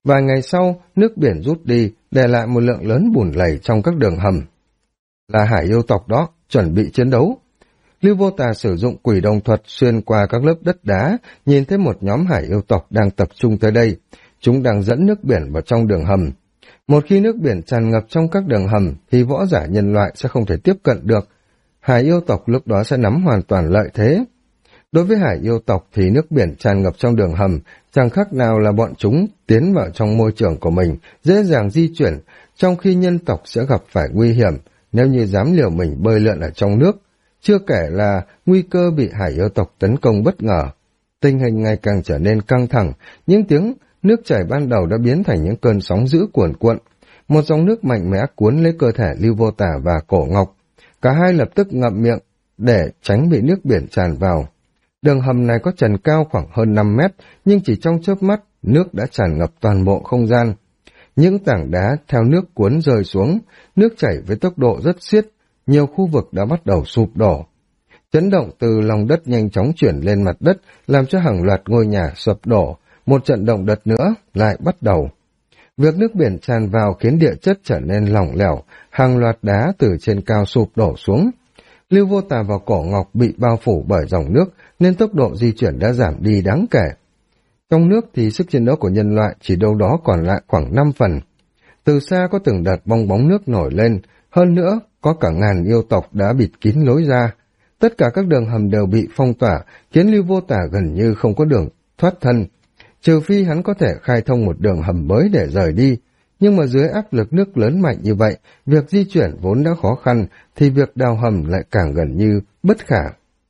Vài ngày sau, nước biển rút đi, để lại một lượng lớn bùn lầy trong các đường hầm. Là hải yêu tộc đó, chuẩn bị chiến đấu. Lưu Vô Tà sử dụng quỷ đồng thuật xuyên qua các lớp đất đá, nhìn thấy một nhóm hải yêu tộc đang tập trung tới đây. Chúng đang dẫn nước biển vào trong đường hầm. Một khi nước biển tràn ngập trong các đường hầm, thì võ giả nhân loại sẽ không thể tiếp cận được. Hải yêu tộc lúc đó sẽ nắm hoàn toàn lợi thế. Đối với hải yêu tộc thì nước biển tràn ngập trong đường hầm, chẳng khác nào là bọn chúng tiến vào trong môi trường của mình, dễ dàng di chuyển, trong khi nhân tộc sẽ gặp phải nguy hiểm nếu như dám liều mình bơi lượn ở trong nước. Chưa kể là nguy cơ bị hải yêu tộc tấn công bất ngờ. Tình hình ngày càng trở nên căng thẳng, những tiếng nước chảy ban đầu đã biến thành những cơn sóng dữ cuồn cuộn. Một dòng nước mạnh mẽ cuốn lấy cơ thể Lưu Vô Tà và Cổ Ngọc. Cả hai lập tức ngậm miệng để tránh bị nước biển tràn vào. Đường hầm này có trần cao khoảng hơn 5 mét, nhưng chỉ trong chớp mắt, nước đã tràn ngập toàn bộ không gian. Những tảng đá theo nước cuốn rơi xuống, nước chảy với tốc độ rất xiết, nhiều khu vực đã bắt đầu sụp đổ. Chấn động từ lòng đất nhanh chóng chuyển lên mặt đất, làm cho hàng loạt ngôi nhà sụp đổ, một trận động đất nữa lại bắt đầu. Việc nước biển tràn vào khiến địa chất trở nên lỏng lẻo, hàng loạt đá từ trên cao sụp đổ xuống. Lưu Vô Tà và Cổ Ngọc bị bao phủ bởi dòng nước, nên tốc độ di chuyển đã giảm đi đáng kể. Trong nước thì sức chiến đấu của nhân loại chỉ đâu đó còn lại khoảng 5 phần. Từ xa có từng đợt bong bóng nước nổi lên, hơn nữa có cả ngàn yêu tộc đã bịt kín lối ra. Tất cả các đường hầm đều bị phong tỏa, khiến Lưu Vô Tà gần như không có đường thoát thân. Trừ phi hắn có thể khai thông một đường hầm mới để rời đi, nhưng mà dưới áp lực nước lớn mạnh như vậy, việc di chuyển vốn đã khó khăn, thì việc đào hầm lại càng gần như bất khả.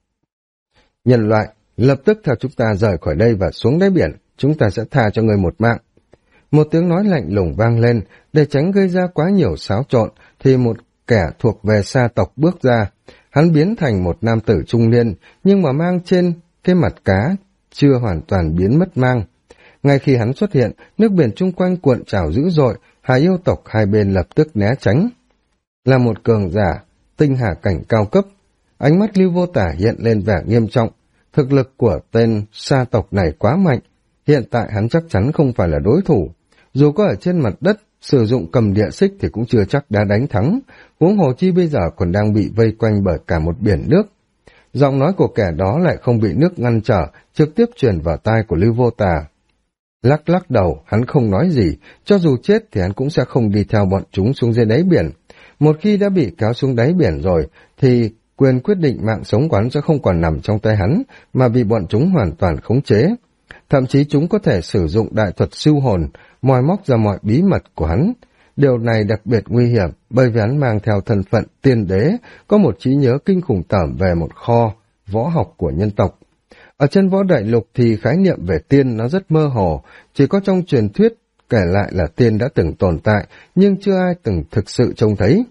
Nhân loại, lập tức theo chúng ta rời khỏi đây và xuống đáy biển, chúng ta sẽ tha cho người một mạng. Một tiếng nói lạnh lùng vang lên, để tránh gây ra quá nhiều xáo trộn, thì một kẻ thuộc về sa tộc bước ra. Hắn biến thành một nam tử trung niên, nhưng mà mang trên cái mặt cá, chưa hoàn toàn biến mất mang. Ngay khi hắn xuất hiện, nước biển chung quanh cuộn trào dữ dội, hải yêu tộc hai bên lập tức né tránh. Là một cường giả, tinh hà cảnh cao cấp, ánh mắt Lưu Vô Tà hiện lên vẻ nghiêm trọng. Thực lực của tên sa tộc này quá mạnh, hiện tại hắn chắc chắn không phải là đối thủ. Dù có ở trên mặt đất, sử dụng cầm địa xích thì cũng chưa chắc đã đánh thắng, huống hồ chi bây giờ còn đang bị vây quanh bởi cả một biển nước. Giọng nói của kẻ đó lại không bị nước ngăn trở, trực tiếp truyền vào tai của Lưu Vô Tà. Lắc lắc đầu, hắn không nói gì, cho dù chết thì hắn cũng sẽ không đi theo bọn chúng xuống dưới đáy biển. Một khi đã bị kéo xuống đáy biển rồi, thì quyền quyết định mạng sống của hắn sẽ không còn nằm trong tay hắn, mà bị bọn chúng hoàn toàn khống chế. Thậm chí chúng có thể sử dụng đại thuật siêu hồn, moi móc ra mọi bí mật của hắn. Điều này đặc biệt nguy hiểm, bởi vì hắn mang theo thân phận tiên đế, có một trí nhớ kinh khủng tởm về một kho võ học của nhân tộc. Ở trên võ đại lục thì khái niệm về tiên nó rất mơ hồ, chỉ có trong truyền thuyết kể lại là tiên đã từng tồn tại, nhưng chưa ai từng thực sự trông thấy.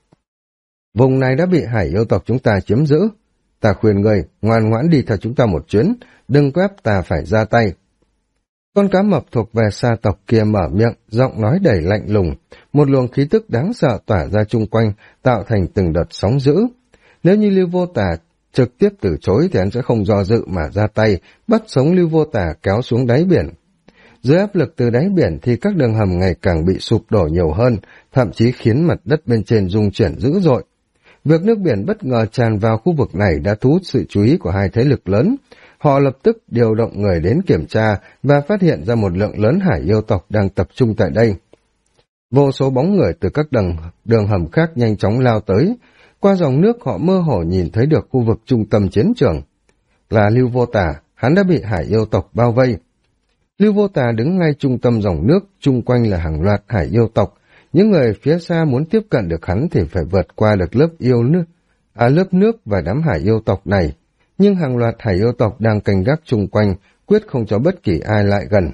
Vùng này đã bị hải yêu tộc chúng ta chiếm giữ. Ta khuyên người ngoan ngoãn đi theo chúng ta một chuyến, đừng có ép ta phải ra tay. Con cá mập thuộc về sa tộc kia mở miệng, giọng nói đầy lạnh lùng, một luồng khí tức đáng sợ tỏa ra chung quanh, tạo thành từng đợt sóng dữ. Nếu như Lưu Vô Tà trực tiếp từ chối thì hắn sẽ không do dự mà ra tay, bắt sống Lưu Vô Tà kéo xuống đáy biển. Dưới áp lực từ đáy biển thì các đường hầm ngày càng bị sụp đổ nhiều hơn, thậm chí khiến mặt đất bên trên rung chuyển dữ dội. Việc nước biển bất ngờ tràn vào khu vực này đã thu hút sự chú ý của hai thế lực lớn. Họ lập tức điều động người đến kiểm tra và phát hiện ra một lượng lớn hải yêu tộc đang tập trung tại đây. Vô số bóng người từ các đường hầm khác nhanh chóng lao tới. Qua dòng nước họ mơ hồ nhìn thấy được khu vực trung tâm chiến trường. Là Lưu Vô Tà, hắn đã bị hải yêu tộc bao vây. Lưu Vô Tà đứng ngay trung tâm dòng nước, chung quanh là hàng loạt hải yêu tộc. Những người phía xa muốn tiếp cận được hắn thì phải vượt qua được lớp nước và đám hải yêu tộc này. Nhưng hàng loạt hải yêu tộc đang canh gác chung quanh, quyết không cho bất kỳ ai lại gần.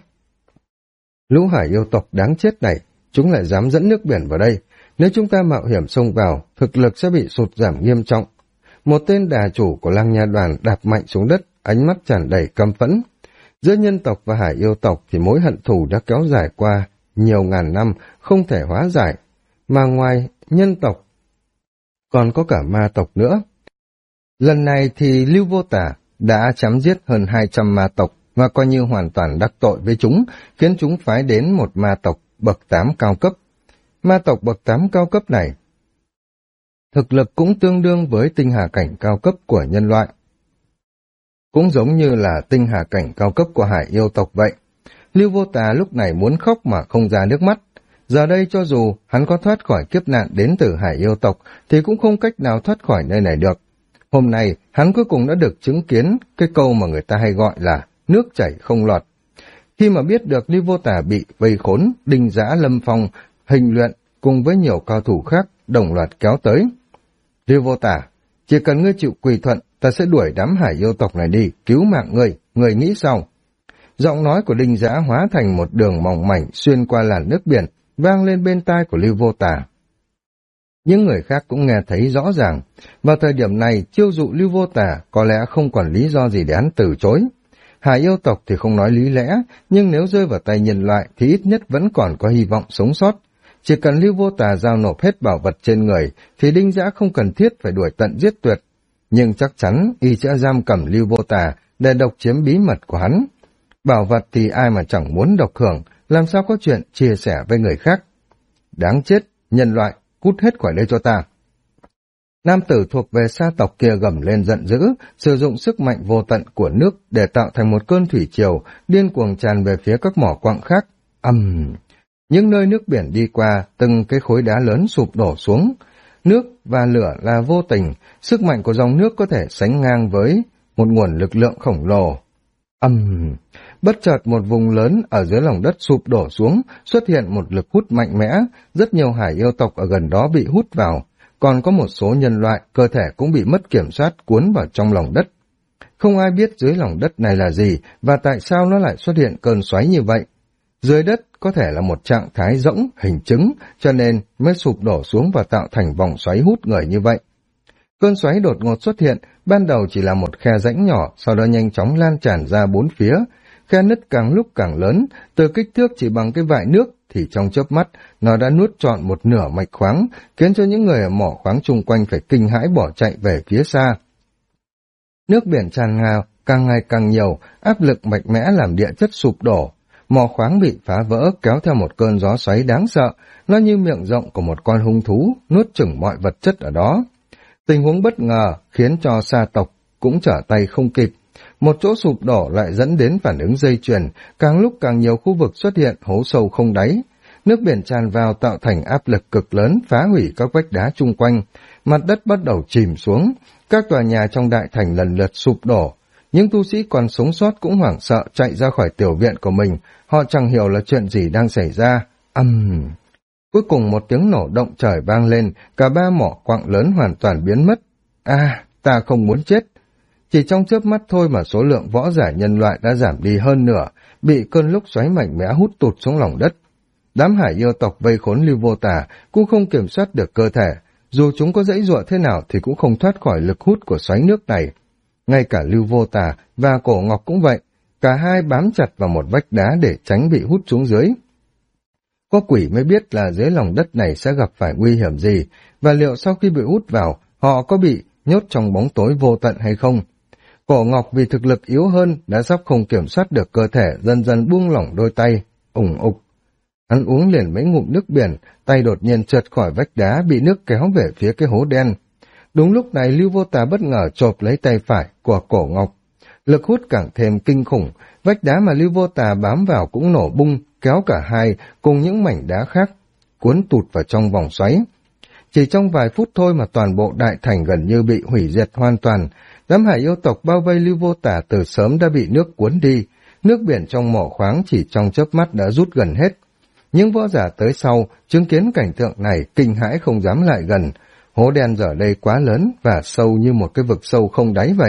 Lũ hải yêu tộc đáng chết này, chúng lại dám dẫn nước biển vào đây. Nếu chúng ta mạo hiểm xông vào, thực lực sẽ bị sụt giảm nghiêm trọng. Một tên đà chủ của Lăng Nha Đoàn đạp mạnh xuống đất, ánh mắt tràn đầy căm phẫn. Giữa nhân tộc và hải yêu tộc thì mối hận thù đã kéo dài qua nhiều ngàn năm, không thể hóa giải. Mà ngoài nhân tộc, còn có cả ma tộc nữa. Lần này thì Lưu Vô Tà đã chém giết hơn 200 ma tộc, và coi như hoàn toàn đắc tội với chúng, khiến chúng phái đến một ma tộc bậc 8 cao cấp. Ma tộc bậc 8 cao cấp này, thực lực cũng tương đương với tinh hà cảnh cao cấp của nhân loại. Cũng giống như là tinh hà cảnh cao cấp của hải yêu tộc vậy. Lưu Vô Tà lúc này muốn khóc mà không ra nước mắt. Giờ đây cho dù hắn có thoát khỏi kiếp nạn đến từ hải yêu tộc thì cũng không cách nào thoát khỏi nơi này được. Hôm nay hắn cuối cùng đã được chứng kiến cái câu mà người ta hay gọi là nước chảy không lọt. Khi mà biết được Lưu Vô Tà bị vây khốn, Đinh Giã, Lâm Phong, Hình Luyện cùng với nhiều cao thủ khác đồng loạt kéo tới. Lưu Vô Tà, chỉ cần ngươi chịu quỳ thuận, ta sẽ đuổi đám hải yêu tộc này đi, cứu mạng ngươi nghĩ sao? Giọng nói của Đinh Giã hóa thành một đường mỏng mảnh xuyên qua làn nước biển, vang lên bên tai của Lưu Vô Tà. Những người khác cũng nghe thấy rõ ràng. Vào thời điểm này, chiêu dụ Lưu Vô Tà có lẽ không còn lý do gì để hắn từ chối. Hải yêu tộc thì không nói lý lẽ, nhưng nếu rơi vào tay nhân loại thì ít nhất vẫn còn có hy vọng sống sót. Chỉ cần Lưu Vô Tà giao nộp hết bảo vật trên người, thì Đinh Giã không cần thiết phải đuổi tận giết tuyệt. Nhưng chắc chắn y sẽ giam cầm Lưu Vô Tà để độc chiếm bí mật của hắn. Bảo vật thì ai mà chẳng muốn độc hưởng, làm sao có chuyện chia sẻ với người khác. Đáng chết, nhân loại, cút hết khỏi đây cho ta. Nam tử thuộc về sa tộc kia gầm lên giận dữ, sử dụng sức mạnh vô tận của nước để tạo thành một cơn thủy triều, điên cuồng tràn về phía các mỏ quặng khác. Những nơi nước biển đi qua, từng cái khối đá lớn sụp đổ xuống. Nước và lửa là vô tình, sức mạnh của dòng nước có thể sánh ngang với một nguồn lực lượng khổng lồ. Bất chợt một vùng lớn ở dưới lòng đất sụp đổ xuống, xuất hiện một lực hút mạnh mẽ, rất nhiều hải yêu tộc ở gần đó bị hút vào, còn có một số nhân loại cơ thể cũng bị mất kiểm soát cuốn vào trong lòng đất. Không ai biết dưới lòng đất này là gì và tại sao nó lại xuất hiện cơn xoáy như vậy. Dưới đất có thể là một trạng thái rỗng, hình trứng, cho nên mới sụp đổ xuống và tạo thành vòng xoáy hút người như vậy. Cơn xoáy đột ngột xuất hiện, ban đầu chỉ là một khe rãnh nhỏ, sau đó nhanh chóng lan tràn ra bốn phía. Khe nứt càng lúc càng lớn, từ kích thước chỉ bằng cái vại nước, thì trong chớp mắt, nó đã nuốt trọn một nửa mạch khoáng, khiến cho những người ở mỏ khoáng chung quanh phải kinh hãi bỏ chạy về phía xa. Nước biển tràn ngào, càng ngày càng nhiều, áp lực mạnh mẽ làm địa chất sụp đổ. Mỏ khoáng bị phá vỡ kéo theo một cơn gió xoáy đáng sợ, nó như miệng rộng của một con hung thú, nuốt chửng mọi vật chất ở đó. Tình huống bất ngờ khiến cho sa tộc cũng trở tay không kịp. Một chỗ sụp đổ lại dẫn đến phản ứng dây chuyền, càng lúc càng nhiều khu vực xuất hiện hố sâu không đáy. Nước biển tràn vào tạo thành áp lực cực lớn phá hủy các vách đá chung quanh, mặt đất bắt đầu chìm xuống, các tòa nhà trong đại thành lần lượt sụp đổ. Những tu sĩ còn sống sót cũng hoảng sợ chạy ra khỏi tiểu viện của mình, họ chẳng hiểu là chuyện gì đang xảy ra. Cuối cùng một tiếng nổ động trời vang lên, cả ba mỏ quặng lớn hoàn toàn biến mất. Ta không muốn chết. Chỉ trong chớp mắt thôi mà số lượng võ giả nhân loại đã giảm đi hơn nửa, bị cơn lốc xoáy mạnh mẽ hút tụt xuống lòng đất. Đám hải yêu tộc vây khốn Lưu Vô Tà cũng không kiểm soát được cơ thể, dù chúng có giãy giụa thế nào thì cũng không thoát khỏi lực hút của xoáy nước này. Ngay cả Lưu Vô Tà và Cổ Ngọc cũng vậy, cả hai bám chặt vào một vách đá để tránh bị hút xuống dưới. Có quỷ mới biết là dưới lòng đất này sẽ gặp phải nguy hiểm gì, và liệu sau khi bị hút vào, họ có bị nhốt trong bóng tối vô tận hay không. Cổ Ngọc vì thực lực yếu hơn đã sắp không kiểm soát được cơ thể, dần dần buông lỏng đôi tay, ủng ục. Hắn uống liền mấy ngụm nước biển, tay đột nhiên trượt khỏi vách đá bị nước kéo về phía cái hố đen. Đúng lúc này Lưu Vô Tà bất ngờ chộp lấy tay phải của Cổ Ngọc. Lực hút càng thêm kinh khủng, vách đá mà Lưu Vô Tà bám vào cũng nổ bung, kéo cả hai cùng những mảnh đá khác, cuốn tụt vào trong vòng xoáy. Chỉ trong vài phút thôi mà toàn bộ đại thành gần như bị hủy diệt hoàn toàn. Đám hải yêu tộc bao vây Lưu Vô Tà từ sớm đã bị nước cuốn đi, nước biển trong mỏ khoáng chỉ trong chớp mắt đã rút gần hết. Những võ giả tới sau, chứng kiến cảnh tượng này kinh hãi không dám lại gần. Hố đen giờ đây quá lớn và sâu như một cái vực sâu không đáy vậy.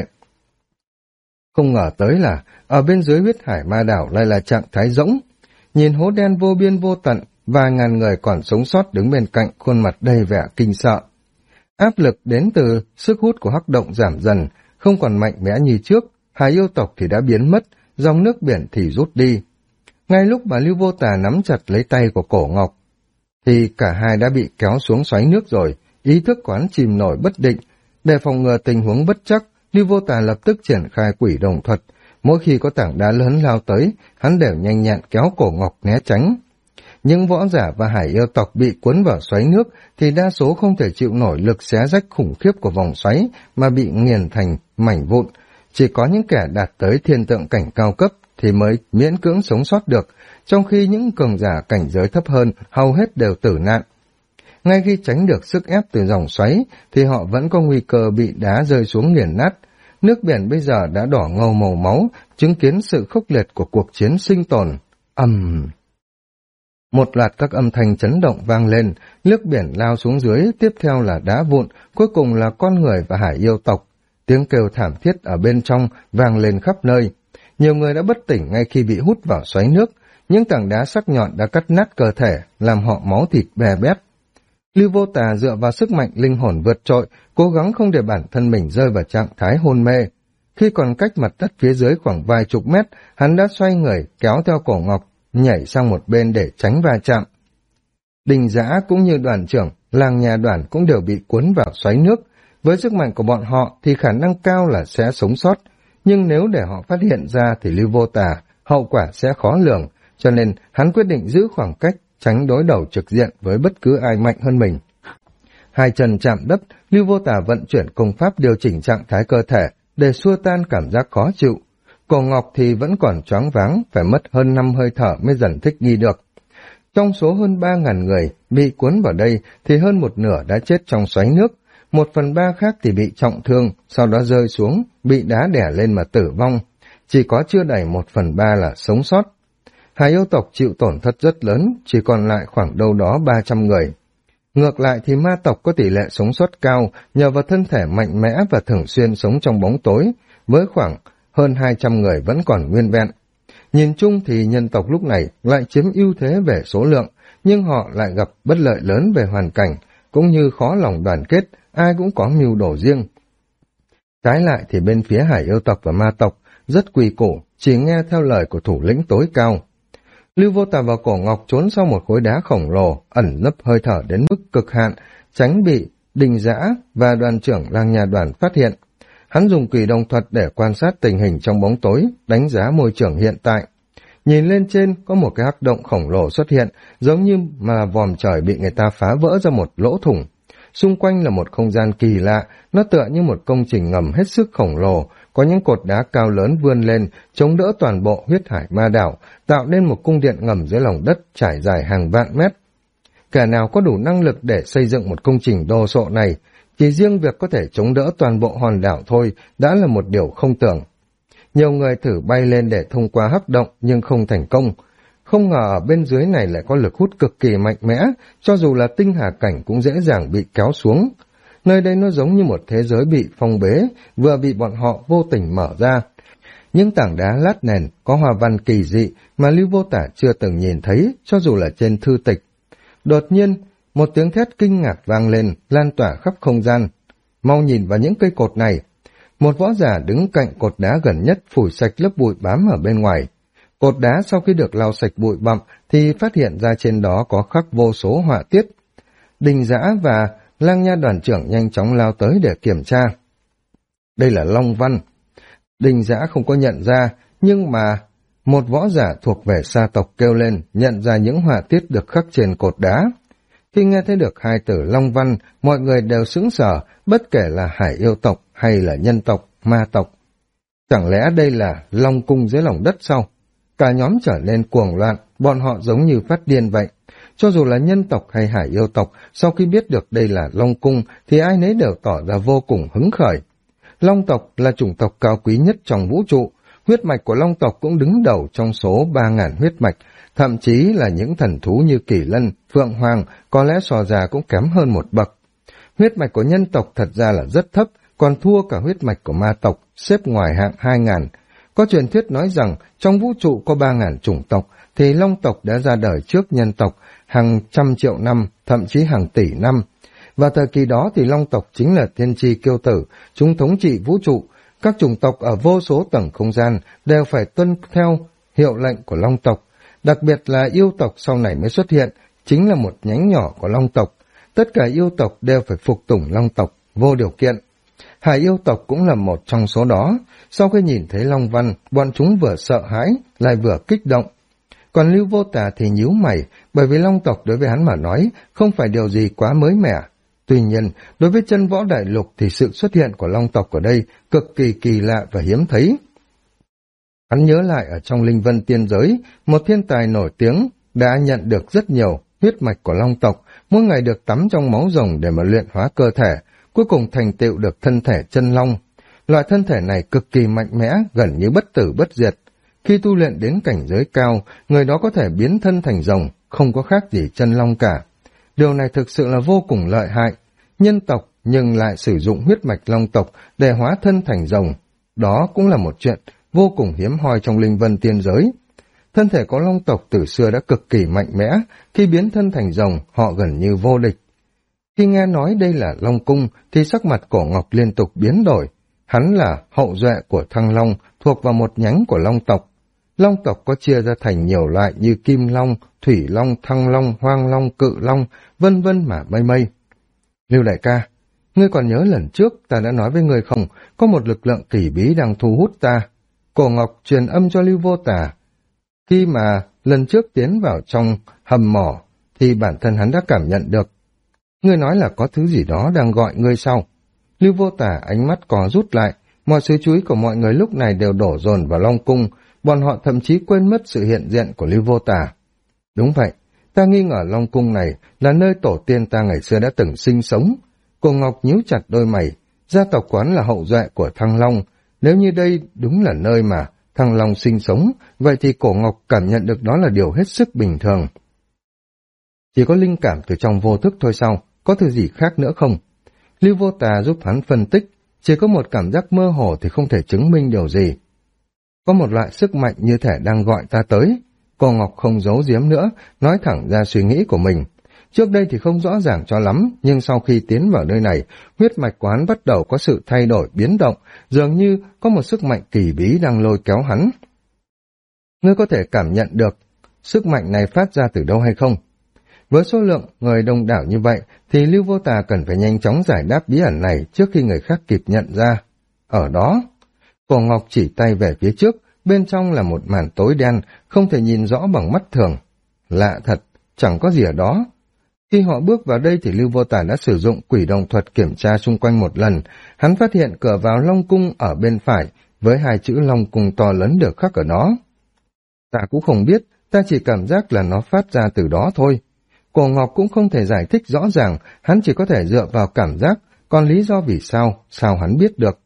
Không ngờ tới là, ở bên dưới huyết hải ma đảo lại là trạng thái rỗng. Nhìn hố đen vô biên vô tận, vài ngàn người còn sống sót đứng bên cạnh, khuôn mặt đầy vẻ kinh sợ. Áp lực đến từ sức hút của hắc động giảm dần, không còn mạnh mẽ như trước, hải yêu tộc thì đã biến mất, dòng nước biển thì rút đi. Ngay lúc mà Lưu Vô Tà nắm chặt lấy tay của Cổ Ngọc, thì cả hai đã bị kéo xuống xoáy nước rồi, ý thức quán chìm nổi bất định. Để phòng ngừa tình huống bất chắc, Lưu Vô Tà lập tức triển khai quỷ đồng thuật, Mỗi khi có tảng đá lớn lao tới, hắn đều nhanh nhẹn kéo cổ ngọc né tránh. Những võ giả và hải yêu tộc bị cuốn vào xoáy nước thì đa số không thể chịu nổi lực xé rách khủng khiếp của vòng xoáy mà bị nghiền thành mảnh vụn. Chỉ có những kẻ đạt tới thiên tượng cảnh cao cấp thì mới miễn cưỡng sống sót được, trong khi những cường giả cảnh giới thấp hơn hầu hết đều tử nạn. Ngay khi tránh được sức ép từ dòng xoáy thì họ vẫn có nguy cơ bị đá rơi xuống nghiền nát. Nước biển bây giờ đã đỏ ngầu màu máu, chứng kiến sự khốc liệt của cuộc chiến sinh tồn. Một loạt các âm thanh chấn động vang lên, nước biển lao xuống dưới, tiếp theo là đá vụn, cuối cùng là con người và hải yêu tộc. Tiếng kêu thảm thiết ở bên trong vang lên khắp nơi. Nhiều người đã bất tỉnh ngay khi bị hút vào xoáy nước, những tảng đá sắc nhọn đã cắt nát cơ thể, làm họ máu thịt bè bét. Lưu Vô Tà dựa vào sức mạnh linh hồn vượt trội, cố gắng không để bản thân mình rơi vào trạng thái hôn mê. Khi còn cách mặt đất phía dưới khoảng vài chục mét, hắn đã xoay người, kéo theo cổ ngọc, nhảy sang một bên để tránh va chạm. Đình Dã cũng như đoàn trưởng, làng nhà Đoàn cũng đều bị cuốn vào xoáy nước. Với sức mạnh của bọn họ thì khả năng cao là sẽ sống sót, nhưng nếu để họ phát hiện ra thì Lưu Vô Tà, hậu quả sẽ khó lường, cho nên hắn quyết định giữ khoảng cách, tránh đối đầu trực diện với bất cứ ai mạnh hơn mình. Hai chân chạm đất, Lưu Vô Tà vận chuyển công pháp điều chỉnh trạng thái cơ thể để xua tan cảm giác khó chịu. Cổ Ngọc thì vẫn còn choáng váng, phải mất hơn 5 hơi thở mới dần thích nghi được. Trong số hơn 3.000 người bị cuốn vào đây thì hơn một nửa đã chết trong xoáy nước, 1/3 khác thì bị trọng thương, sau đó rơi xuống, bị đá đè lên mà tử vong. Chỉ có chưa đầy 1/3 là sống sót. Hải yêu tộc chịu tổn thất rất lớn, chỉ còn lại khoảng đâu đó 300 người. Ngược lại thì ma tộc có tỷ lệ sống sót cao nhờ vào thân thể mạnh mẽ và thường xuyên sống trong bóng tối, với khoảng hơn 200 người vẫn còn nguyên vẹn. Nhìn chung thì nhân tộc lúc này lại chiếm ưu thế về số lượng, nhưng họ lại gặp bất lợi lớn về hoàn cảnh, cũng như khó lòng đoàn kết, ai cũng có mưu đồ riêng. Trái lại thì bên phía hải yêu tộc và ma tộc rất quy củ, chỉ nghe theo lời của thủ lĩnh tối cao. Lưu Vô Tà và Cổ Ngọc trốn sau một khối đá khổng lồ, ẩn nấp hơi thở đến mức cực hạn, tránh bị Đình Dã và đoàn trưởng làng nhà Đoàn phát hiện. Hắn dùng quỷ đồng thuật để quan sát tình hình trong bóng tối, đánh giá môi trường hiện tại. Nhìn lên trên có một cái hắc động khổng lồ xuất hiện, giống như mà vòm trời bị người ta phá vỡ ra một lỗ thủng. Xung quanh là một không gian kỳ lạ, nó tựa như một công trình ngầm hết sức khổng lồ, có những cột đá cao lớn vươn lên, chống đỡ toàn bộ huyết hải ma đảo, tạo nên một cung điện ngầm dưới lòng đất trải dài hàng vạn mét. Kẻ nào có đủ năng lực để xây dựng một công trình đồ sộ này, chỉ riêng việc có thể chống đỡ toàn bộ hòn đảo thôi đã là một điều không tưởng. Nhiều người thử bay lên để thông qua hắc động nhưng không thành công. Không ngờ ở bên dưới này lại có lực hút cực kỳ mạnh mẽ, cho dù là tinh hà cảnh cũng dễ dàng bị kéo xuống. Nơi đây nó giống như một thế giới bị phong bế, vừa bị bọn họ vô tình mở ra. Những tảng đá lát nền có hoa văn kỳ dị mà Lưu Vô Tả chưa từng nhìn thấy, cho dù là trên thư tịch. Đột nhiên, một tiếng thét kinh ngạc vang lên, lan tỏa khắp không gian. Mau nhìn vào những cây cột này. Một võ giả đứng cạnh cột đá gần nhất phủi sạch lớp bụi bám ở bên ngoài. Cột đá sau khi được lau sạch bụi bặm thì phát hiện ra trên đó có khắc vô số họa tiết. Đình Dã và Lang Nha đoàn trưởng nhanh chóng lao tới để kiểm tra. Đây là Long Văn. Đình Dã không có nhận ra, nhưng mà một võ giả thuộc về sa tộc kêu lên, nhận ra những họa tiết được khắc trên cột đá. Khi nghe thấy được hai từ Long Văn, mọi người đều sững sờ, bất kể là hải yêu tộc hay là nhân tộc, ma tộc. Chẳng lẽ đây là Long Cung dưới lòng đất sao? Cả nhóm trở nên cuồng loạn, bọn họ giống như phát điên vậy. Cho dù là nhân tộc hay hải yêu tộc, sau khi biết được đây là Long Cung thì ai nấy đều tỏ ra vô cùng hứng khởi. Long tộc là chủng tộc cao quý nhất trong vũ trụ, huyết mạch của Long tộc cũng đứng đầu trong số 3.000 huyết mạch, thậm chí là những thần thú như Kỳ Lân, Phượng Hoàng có lẽ so ra cũng kém hơn một bậc. Huyết mạch của nhân tộc thật ra là rất thấp, còn thua cả huyết mạch của ma tộc, xếp ngoài hạng 2.000. Có truyền thuyết nói rằng trong vũ trụ có 3.000 chủng tộc, thì Long tộc đã ra đời trước nhân tộc hàng trăm triệu năm, thậm chí hàng tỷ năm. Và thời kỳ đó thì Long tộc chính là tiên tri kiêu tử, chúng thống trị vũ trụ. Các chủng tộc ở vô số tầng không gian đều phải tuân theo hiệu lệnh của Long tộc. Đặc biệt là yêu tộc sau này mới xuất hiện, chính là một nhánh nhỏ của Long tộc. Tất cả yêu tộc đều phải phục tùng Long tộc, vô điều kiện. Hải yêu tộc cũng là một trong số đó. Sau khi nhìn thấy Long Văn, bọn chúng vừa sợ hãi, lại vừa kích động. Còn Lưu Vô Tà thì nhíu mày, bởi vì Long tộc đối với hắn mà nói không phải điều gì quá mới mẻ. Tuy nhiên, đối với chân võ đại lục thì sự xuất hiện của Long tộc ở đây cực kỳ kỳ lạ và hiếm thấy. Hắn nhớ lại ở trong Linh Vân Tiên Giới, một thiên tài nổi tiếng đã nhận được rất nhiều huyết mạch của Long tộc, mỗi ngày được tắm trong máu rồng để mà luyện hóa cơ thể, cuối cùng thành tựu được thân thể chân long. Loại thân thể này cực kỳ mạnh mẽ, gần như bất tử bất diệt. Khi tu luyện đến cảnh giới cao, người đó có thể biến thân thành rồng, không có khác gì chân long cả. Điều này thực sự là vô cùng lợi hại. Nhân tộc nhưng lại sử dụng huyết mạch long tộc để hóa thân thành rồng. Đó cũng là một chuyện vô cùng hiếm hoi trong Linh Vân Tiên Giới. Thân thể của long tộc từ xưa đã cực kỳ mạnh mẽ, khi biến thân thành rồng, họ gần như vô địch. Khi nghe nói đây là Long Cung, thì sắc mặt Cổ Ngọc liên tục biến đổi. Hắn là hậu duệ của Thăng Long, thuộc vào một nhánh của Long tộc. Long tộc có chia ra thành nhiều loại như Kim Long, Thủy Long, Thăng Long, Hoang Long, Cự Long, vân vân mà mây mây. Lưu đại ca, ngươi còn nhớ lần trước ta đã nói với ngươi không, có một lực lượng kỳ bí đang thu hút ta. Cổ Ngọc truyền âm cho Lưu Vô Tà. Khi mà lần trước tiến vào trong hầm mỏ, thì bản thân hắn đã cảm nhận được. Ngươi nói là có thứ gì đó đang gọi ngươi sau. Lưu Vô Tà ánh mắt có rút lại, mọi sự chú ý của mọi người lúc này đều đổ dồn vào Long Cung, bọn họ thậm chí quên mất sự hiện diện của Lưu Vô Tà. Đúng vậy, ta nghi ngờ Long Cung này là nơi tổ tiên ta ngày xưa đã từng sinh sống. Cô Ngọc nhíu chặt đôi mày, gia tộc quán là hậu duệ của Thăng Long, nếu như đây đúng là nơi mà Thăng Long sinh sống, vậy thì Cổ Ngọc cảm nhận được đó là điều hết sức bình thường. Chỉ có linh cảm từ trong vô thức thôi sao, có thứ gì khác nữa không? Lưu Vô Tà giúp hắn phân tích, chỉ có một cảm giác mơ hồ thì không thể chứng minh điều gì. Có một loại sức mạnh như thể đang gọi ta tới. Cô Ngọc không giấu giếm nữa, nói thẳng ra suy nghĩ của mình. Trước đây thì không rõ ràng cho lắm, nhưng sau khi tiến vào nơi này, huyết mạch của hắn bắt đầu có sự thay đổi, biến động, dường như có một sức mạnh kỳ bí đang lôi kéo hắn. Ngươi có thể cảm nhận được sức mạnh này phát ra từ đâu hay không? Với số lượng người đông đảo như vậy, thì Lưu Vô Tà cần phải nhanh chóng giải đáp bí ẩn này trước khi người khác kịp nhận ra. Ở đó, Cổ Ngọc chỉ tay về phía trước, bên trong là một màn tối đen, không thể nhìn rõ bằng mắt thường. Lạ thật, chẳng có gì ở đó. Khi họ bước vào đây thì Lưu Vô Tà đã sử dụng quỷ đồng thuật kiểm tra xung quanh một lần. Hắn phát hiện cửa vào Long Cung ở bên phải, với hai chữ Long Cung to lớn được khắc ở đó. Ta cũng không biết, ta chỉ cảm giác là nó phát ra từ đó thôi. Cổ Ngọc cũng không thể giải thích rõ ràng, hắn chỉ có thể dựa vào cảm giác, còn lý do vì sao hắn biết được.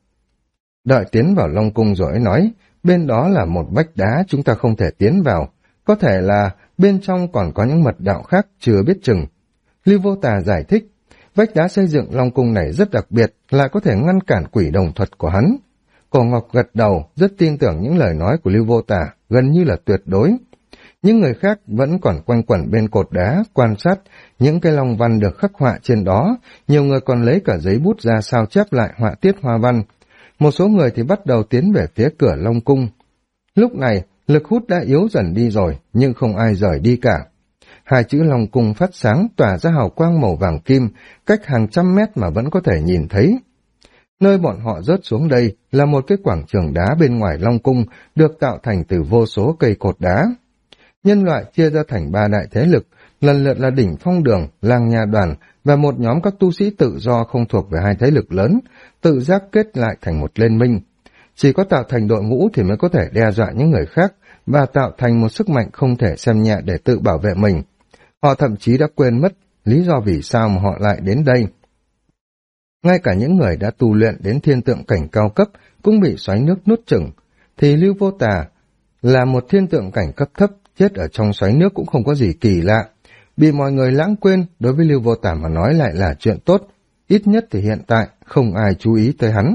Đợi tiến vào Long Cung rồi ấy nói, bên đó là một vách đá chúng ta không thể tiến vào, có thể là bên trong còn có những mật đạo khác chưa biết chừng. Lưu Vô Tà giải thích, vách đá xây dựng Long Cung này rất đặc biệt, lại có thể ngăn cản quỷ đồng thuật của hắn. Cổ Ngọc gật đầu, rất tin tưởng những lời nói của Lưu Vô Tà, gần như là tuyệt đối. Những người khác vẫn còn quanh quẩn bên cột đá, quan sát những cái long văn được khắc họa trên đó, nhiều người còn lấy cả giấy bút ra sao chép lại họa tiết hoa văn. Một số người thì bắt đầu tiến về phía cửa Long Cung. Lúc này, lực hút đã yếu dần đi rồi, nhưng không ai rời đi cả. Hai chữ Long Cung phát sáng tỏa ra hào quang màu vàng kim, cách hàng trăm mét mà vẫn có thể nhìn thấy. Nơi bọn họ rớt xuống đây là một cái quảng trường đá bên ngoài Long Cung, được tạo thành từ vô số cây cột đá. Nhân loại chia ra thành ba đại thế lực, lần lượt là Đỉnh Phong Đường, Lang Nha Đoàn và một nhóm các tu sĩ tự do không thuộc về hai thế lực lớn, tự giác kết lại thành một liên minh. Chỉ có tạo thành đội ngũ thì mới có thể đe dọa những người khác và tạo thành một sức mạnh không thể xem nhẹ để tự bảo vệ mình. Họ thậm chí đã quên mất lý do vì sao mà họ lại đến đây. Ngay cả những người đã tu luyện đến thiên tượng cảnh cao cấp cũng bị xoáy nước nuốt chửng, thì Lưu Vô Tà là một thiên tượng cảnh cấp thấp, chết ở trong xoáy nước cũng không có gì kỳ lạ. Bị mọi người lãng quên, đối với Lưu Vô Tà mà nói lại là chuyện tốt, ít nhất thì hiện tại không ai chú ý tới hắn.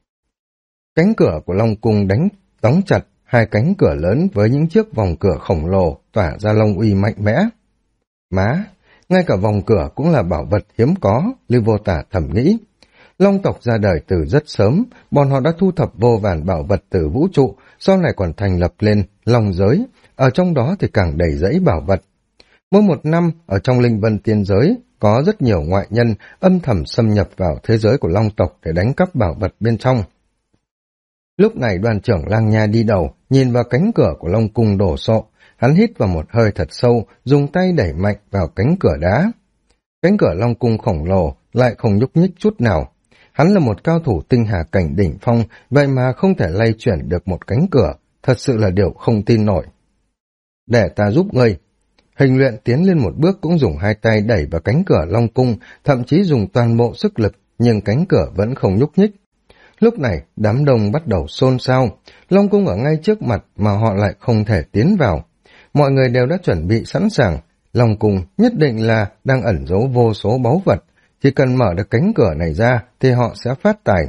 Cánh cửa của Long Cung đóng chặt, hai cánh cửa lớn với những chiếc vòng cửa khổng lồ tỏa ra long uy mạnh mẽ. Má, ngay cả vòng cửa cũng là bảo vật hiếm có, Lưu Vô Tà thầm nghĩ. Long tộc ra đời từ rất sớm, bọn họ đã thu thập vô vàn bảo vật từ vũ trụ, sau này còn thành lập lên Long giới, ở trong đó thì càng đầy rẫy bảo vật. Mỗi một năm, ở trong linh vân tiên giới, có rất nhiều ngoại nhân âm thầm xâm nhập vào thế giới của Long tộc để đánh cắp bảo vật bên trong. Lúc này đoàn trưởng Lang Nha đi đầu, nhìn vào cánh cửa của Long cung đổ sộ, hắn hít vào một hơi thật sâu, dùng tay đẩy mạnh vào cánh cửa đá. Cánh cửa Long cung khổng lồ lại không nhúc nhích chút nào. Hắn là một cao thủ tinh hà cảnh đỉnh phong, vậy mà không thể lay chuyển được một cánh cửa, thật sự là điều không tin nổi. Để ta giúp ngươi. Hình luyện tiến lên một bước cũng dùng hai tay đẩy vào cánh cửa Long cung, thậm chí dùng toàn bộ sức lực, nhưng cánh cửa vẫn không nhúc nhích. Lúc này, đám đông bắt đầu xôn xao, Long cung ở ngay trước mặt mà họ lại không thể tiến vào. Mọi người đều đã chuẩn bị sẵn sàng, Long cung nhất định là đang ẩn giấu vô số báu vật, chỉ cần mở được cánh cửa này ra thì họ sẽ phát tài.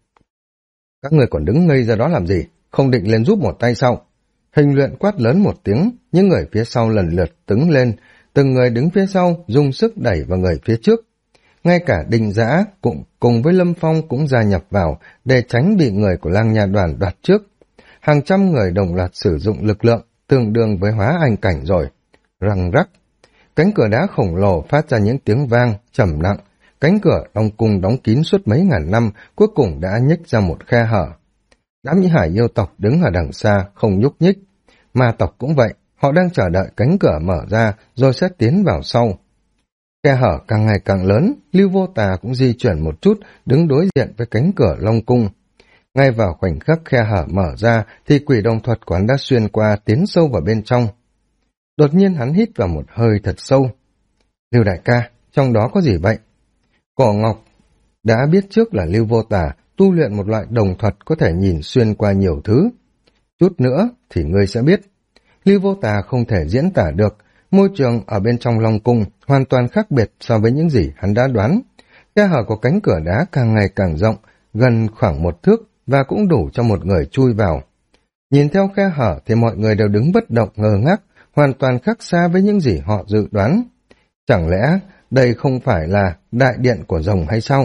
Các người còn đứng ngây ra đó làm gì, không định lên giúp một tay sao? Hình luyện quát lớn một tiếng, những người phía sau lần lượt đứng lên, từng người đứng phía sau dùng sức đẩy vào người phía trước. Ngay cả Đinh Dã cùng với Lâm Phong cũng gia nhập vào để tránh bị người của Lang Nha đoàn đoạt trước. Hàng trăm người đồng loạt sử dụng lực lượng tương đương với hóa anh cảnh rồi. Răng rắc, cánh cửa đá khổng lồ phát ra những tiếng vang trầm nặng. Cánh cửa Long cung đóng kín suốt mấy ngàn năm cuối cùng đã nhích ra một khe hở. Đám Nhĩ Hải yêu tộc đứng ở đằng xa không nhúc nhích. Ma tộc cũng vậy, họ đang chờ đợi cánh cửa mở ra rồi sẽ tiến vào sau. Khe hở càng ngày càng lớn, Lưu Vô Tà cũng di chuyển một chút, đứng đối diện với cánh cửa Long cung. Ngay vào khoảnh khắc khe hở mở ra thì quỷ đồng thuật quán đã xuyên qua tiến sâu vào bên trong. Đột nhiên hắn hít vào một hơi thật sâu. Lưu đại ca, trong đó có gì vậy? Cổ Ngọc đã biết trước là Lưu Vô Tà tu luyện một loại đồng thuật có thể nhìn xuyên qua nhiều thứ. Chút nữa thì ngươi sẽ biết. Lưu Vô Tà không thể diễn tả được, môi trường ở bên trong Long cung hoàn toàn khác biệt so với những gì hắn đã đoán. Khe hở của cánh cửa đá càng ngày càng rộng, gần khoảng 1 thước và cũng đủ cho một người chui vào. Nhìn theo khe hở thì mọi người đều đứng bất động ngơ ngác, hoàn toàn khác xa với những gì họ dự đoán. Chẳng lẽ đây không phải là đại điện của rồng hay sao?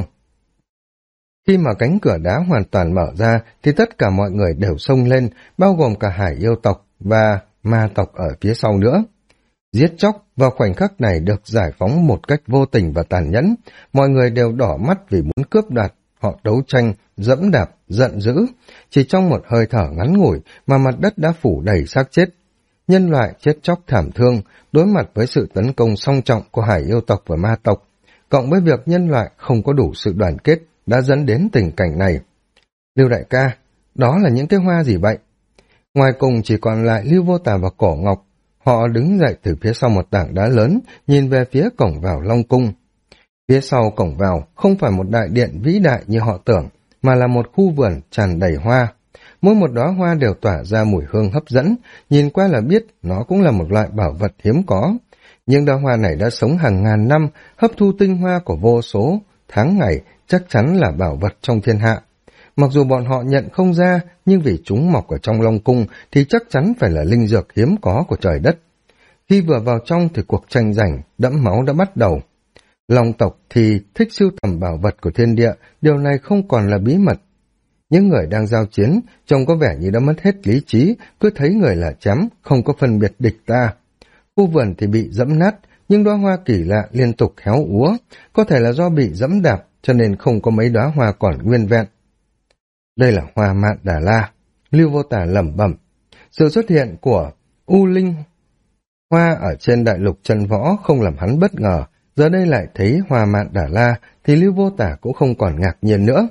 Khi mà cánh cửa đá hoàn toàn mở ra thì tất cả mọi người đều xông lên, bao gồm cả Hải yêu tộc và ma tộc ở phía sau nữa. Giết chóc vào khoảnh khắc này được giải phóng một cách vô tình và tàn nhẫn, mọi người đều đỏ mắt vì muốn cướp đoạt, họ đấu tranh, dẫm đạp, giận dữ. Chỉ trong một hơi thở ngắn ngủi mà mặt đất đã phủ đầy xác chết. Nhân loại chết chóc thảm thương, đối mặt với sự tấn công song trọng của Hải yêu tộc và ma tộc, cộng với việc nhân loại không có đủ sự đoàn kết, đã dẫn đến tình cảnh này. Lưu đại ca, đó là những cái hoa gì vậy? Ngoài cùng chỉ còn lại Lưu Vô Tà và Cổ Ngọc. Họ đứng dậy từ phía sau một tảng đá lớn, nhìn về phía cổng vào Long cung. Phía sau cổng vào không phải một đại điện vĩ đại như họ tưởng, mà là một khu vườn tràn đầy hoa. Mỗi một đóa hoa đều tỏa ra mùi hương hấp dẫn, nhìn qua là biết nó cũng là một loại bảo vật hiếm có. Nhưng đóa hoa này đã sống hàng ngàn năm, hấp thu tinh hoa của vô số tháng ngày, chắc chắn là bảo vật trong thiên hạ. Mặc dù bọn họ nhận không ra, nhưng vì chúng mọc ở trong Long cung thì chắc chắn phải là linh dược hiếm có của trời đất. Khi vừa vào trong thì cuộc tranh giành đẫm máu đã bắt đầu. Long tộc thì thích sưu tầm bảo vật của thiên địa, điều này không còn là bí mật. Những người đang giao chiến, trông có vẻ như đã mất hết lý trí, cứ thấy người là chém, không có phân biệt địch ta. Khu vườn thì bị dẫm nát, nhưng đóa hoa kỳ lạ liên tục héo úa, có thể là do bị dẫm đạp, cho nên không có mấy đóa hoa còn nguyên vẹn. Đây là hoa mạn Đà La, Lưu Vô Tà lẩm bẩm. Sự xuất hiện của U Linh hoa ở trên đại lục chân võ không làm hắn bất ngờ, giờ đây lại thấy hoa mạn Đà La thì Lưu Vô Tà cũng không còn ngạc nhiên nữa.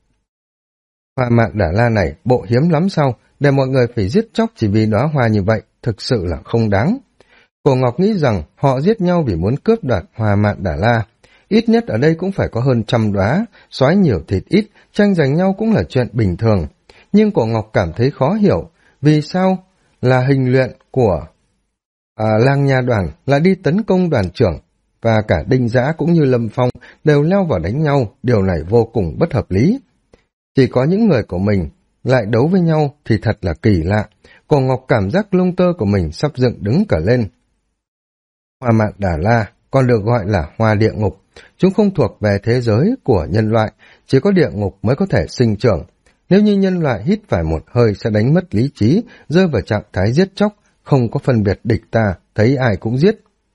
Hoa mạn Đà La này bộ hiếm lắm sao, để mọi người phải giết chóc chỉ vì đóa hoa như vậy, thực sự là không đáng. Cổ Ngọc nghĩ rằng họ giết nhau vì muốn cướp đoạt hoa mạn Đà La. Ít nhất ở đây cũng phải có hơn 100 đóa, soái nhiều thịt ít, tranh giành nhau cũng là chuyện bình thường. Nhưng Cổ Ngọc cảm thấy khó hiểu, vì sao là hình luyện của Lang Nha đoàn lại đi tấn công đoàn trưởng, và cả Đinh Dã cũng như Lâm Phong đều leo vào đánh nhau, điều này vô cùng bất hợp lý. Chỉ có những người của mình lại đấu với nhau thì thật là kỳ lạ. Cổ Ngọc cảm giác lông tơ của mình sắp dựng đứng cả lên. Hoa mạn Đà La còn được gọi là hoa địa ngục. Chúng không thuộc về thế giới của nhân loại, chỉ có địa ngục mới có thể sinh trưởng. Nếu như nhân loại hít phải một hơi sẽ đánh mất lý trí, rơi vào trạng thái giết chóc, không có phân biệt địch ta, thấy ai cũng giết.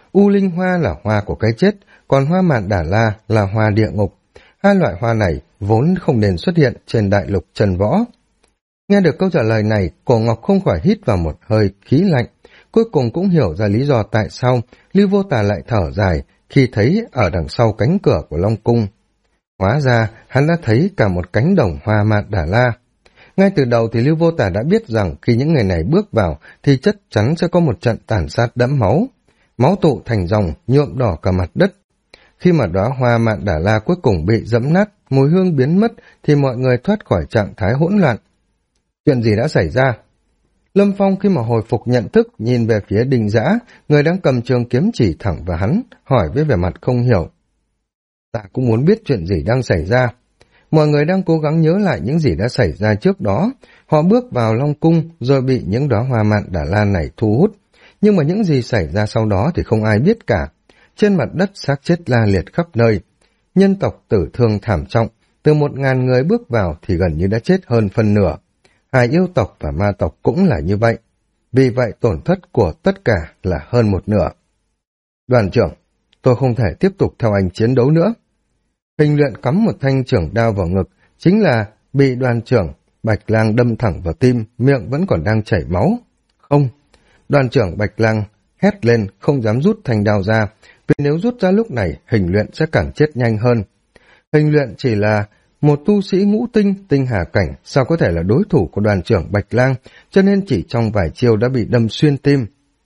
U linh hoa là hoa của cái chết, còn hoa mạn đà la là hoa địa ngục. Hai loại hoa này vốn không nên xuất hiện trên đại lục Trần Võ. Nghe được câu trả lời này, Cổ Ngọc không khỏi hít vào một hơi khí lạnh. Cuối cùng cũng hiểu ra lý do tại sao Lưu Vô Tà lại thở dài khi thấy ở đằng sau cánh cửa của Long Cung. Hóa ra, hắn đã thấy cả một cánh đồng hoa mạn đà la. Ngay từ đầu thì Lưu Vô Tà đã biết rằng khi những người này bước vào thì chắc chắn sẽ có một trận tàn sát đẫm máu. Máu tụ thành dòng, nhuộm đỏ cả mặt đất. Khi mà đóa hoa mạn đà la cuối cùng bị dẫm nát, mùi hương biến mất thì mọi người thoát khỏi trạng thái hỗn loạn. Chuyện gì đã xảy ra? Lâm Phong khi mà hồi phục nhận thức nhìn về phía Đinh Dã, người đang cầm trường kiếm chỉ thẳng vào hắn, hỏi với vẻ mặt không hiểu. Ta cũng muốn biết chuyện gì đang xảy ra. Mọi người đang cố gắng nhớ lại những gì đã xảy ra trước đó. Họ bước vào Long Cung rồi bị những đóa hoa mạn đà la này thu hút. Nhưng mà những gì xảy ra sau đó thì không ai biết cả. Trên mặt đất xác chết la liệt khắp nơi. Nhân tộc tử thương thảm trọng. Từ 1.000 người bước vào thì gần như đã chết hơn phân nửa. Hai yêu tộc và ma tộc cũng là như vậy. Vì vậy tổn thất của tất cả là hơn một nửa. Đoàn trưởng, tôi không thể tiếp tục theo anh chiến đấu nữa. Hình Luyện cắm một thanh trưởng đao vào ngực, chính là bị đoàn trưởng Bạch Lang đâm thẳng vào tim, miệng vẫn còn đang chảy máu. Không, đoàn trưởng Bạch Lang hét lên không dám rút thanh đao ra, vì nếu rút ra lúc này Hình Luyện sẽ càng chết nhanh hơn. Hình Luyện chỉ là một tu sĩ ngũ tinh, tinh hà cảnh, sao có thể là đối thủ của đoàn trưởng Bạch Lang, cho nên chỉ trong vài chiêu đã bị đâm xuyên tim.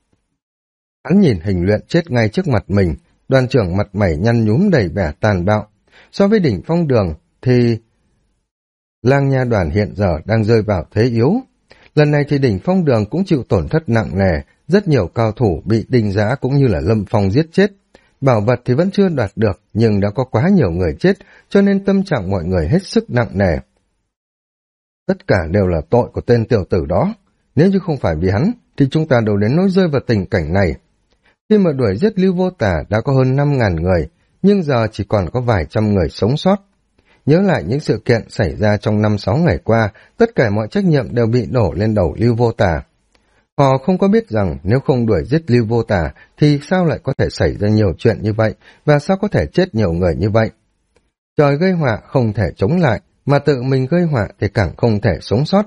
Hắn nhìn Hình Luyện chết ngay trước mặt mình, đoàn trưởng mặt mày nhăn nhúm đầy vẻ tàn bạo. So với đỉnh phong đường thì Lang Nha đoàn hiện giờ đang rơi vào thế yếu. Lần này thì đỉnh phong đường cũng chịu tổn thất nặng nề, rất nhiều cao thủ bị Đinh Dã cũng như là Lâm Phong giết chết. Bảo vật thì vẫn chưa đoạt được, nhưng đã có quá nhiều người chết, cho nên tâm trạng mọi người hết sức nặng nề. Tất cả đều là tội của tên tiểu tử đó. Nếu như không phải vì hắn, thì chúng ta đâu đến nỗi rơi vào tình cảnh này. Khi mà đuổi giết Lưu Vô Tà đã có hơn 5.000 người, nhưng giờ chỉ còn có vài trăm người sống sót. Nhớ lại những sự kiện xảy ra trong 5-6 ngày qua, tất cả mọi trách nhiệm đều bị đổ lên đầu Lưu Vô Tà. Họ không có biết rằng nếu không đuổi giết Lưu Vô Tà thì sao lại có thể xảy ra nhiều chuyện như vậy, và sao có thể chết nhiều người như vậy. Trời gây họa không thể chống lại, mà tự mình gây họa thì càng không thể sống sót.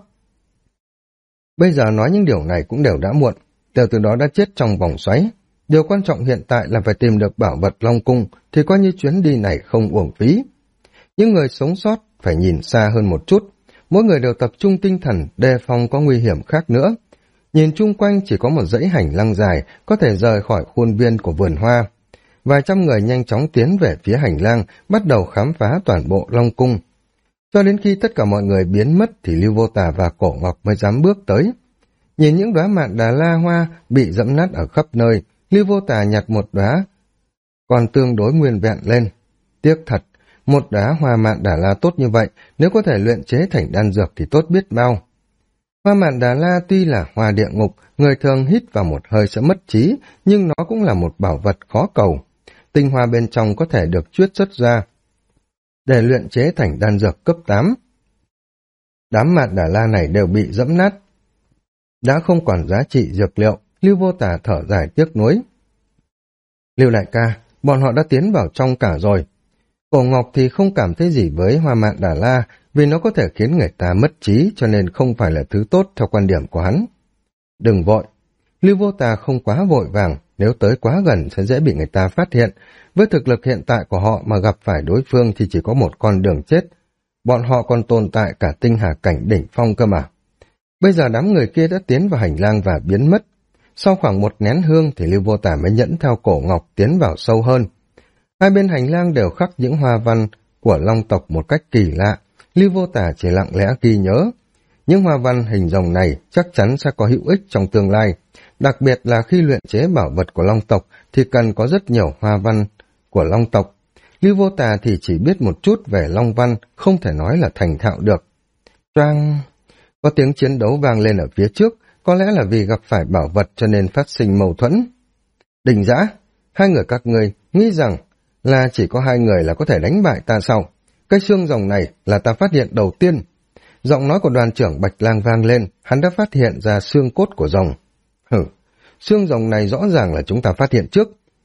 Bây giờ nói những điều này cũng đều đã muộn, tiểu tử đó đã chết trong vòng xoáy. Điều quan trọng hiện tại là phải tìm được bảo vật Long Cung, thì coi như chuyến đi này không uổng phí. Những người sống sót phải nhìn xa hơn một chút, mỗi người đều tập trung tinh thần đề phòng có nguy hiểm khác nữa. Nhìn chung quanh chỉ có một dãy hành lang dài có thể rời khỏi khuôn viên của vườn hoa. Vài trăm người nhanh chóng tiến về phía hành lang, bắt đầu khám phá toàn bộ Long Cung. Cho đến khi tất cả mọi người biến mất thì Lưu Vô Tà và Cổ Ngọc mới dám bước tới. Nhìn những đóa mạn đà la hoa bị dẫm nát ở khắp nơi, Lưu Vô Tà nhặt một đóa còn tương đối nguyên vẹn lên. Tiếc thật, một đóa hoa mạn đà la tốt như vậy, nếu có thể luyện chế thành đan dược thì tốt biết bao. Hoa mạn đà la tuy là hoa địa ngục, người thường hít vào một hơi sẽ mất trí, nhưng nó cũng là một bảo vật khó cầu. Tinh hoa bên trong có thể được chiết xuất ra để luyện chế thành đan dược cấp 8. Đám mạn đà la này đều bị dẫm nát, đã không còn giá trị dược liệu. Lưu Vô Tà thở dài tiếc nuối. Lưu đại ca, bọn họ đã tiến vào trong cả rồi. Cổ Ngọc thì không cảm thấy gì với hoa mạn đà la, vì nó có thể khiến người ta mất trí, cho nên không phải là thứ tốt theo quan điểm của hắn. Đừng vội. Lưu Vô Tà không quá vội vàng, nếu tới quá gần sẽ dễ bị người ta phát hiện. Với thực lực hiện tại của họ mà gặp phải đối phương thì chỉ có một con đường chết. Bọn họ còn tồn tại cả tinh hà cảnh đỉnh phong cơ mà. Bây giờ đám người kia đã tiến vào hành lang và biến mất. Sau khoảng một nén hương thì Lưu Vô Tà mới nhẫn theo Cổ Ngọc tiến vào sâu hơn. Hai bên hành lang đều khắc những hoa văn của Long tộc một cách kỳ lạ. Lưu Vô Tà chỉ lặng lẽ ghi nhớ. Những hoa văn hình rồng này chắc chắn sẽ có hữu ích trong tương lai. Đặc biệt là khi luyện chế bảo vật của Long tộc thì cần có rất nhiều hoa văn của Long tộc. Lưu Vô Tà thì chỉ biết một chút về Long văn, không thể nói là thành thạo được. Choang! Có tiếng chiến đấu vang lên ở phía trước, có lẽ là vì gặp phải bảo vật cho nên phát sinh mâu thuẫn. Đinh Dã, hai người các ngươi nghĩ rằng là chỉ có hai người là có thể đánh bại ta sao? Cái xương rồng này là ta phát hiện đầu tiên. Giọng nói của đoàn trưởng Bạch Lang vang lên, hắn đã phát hiện ra xương cốt của rồng. Xương rồng này rõ ràng là chúng ta phát hiện trước.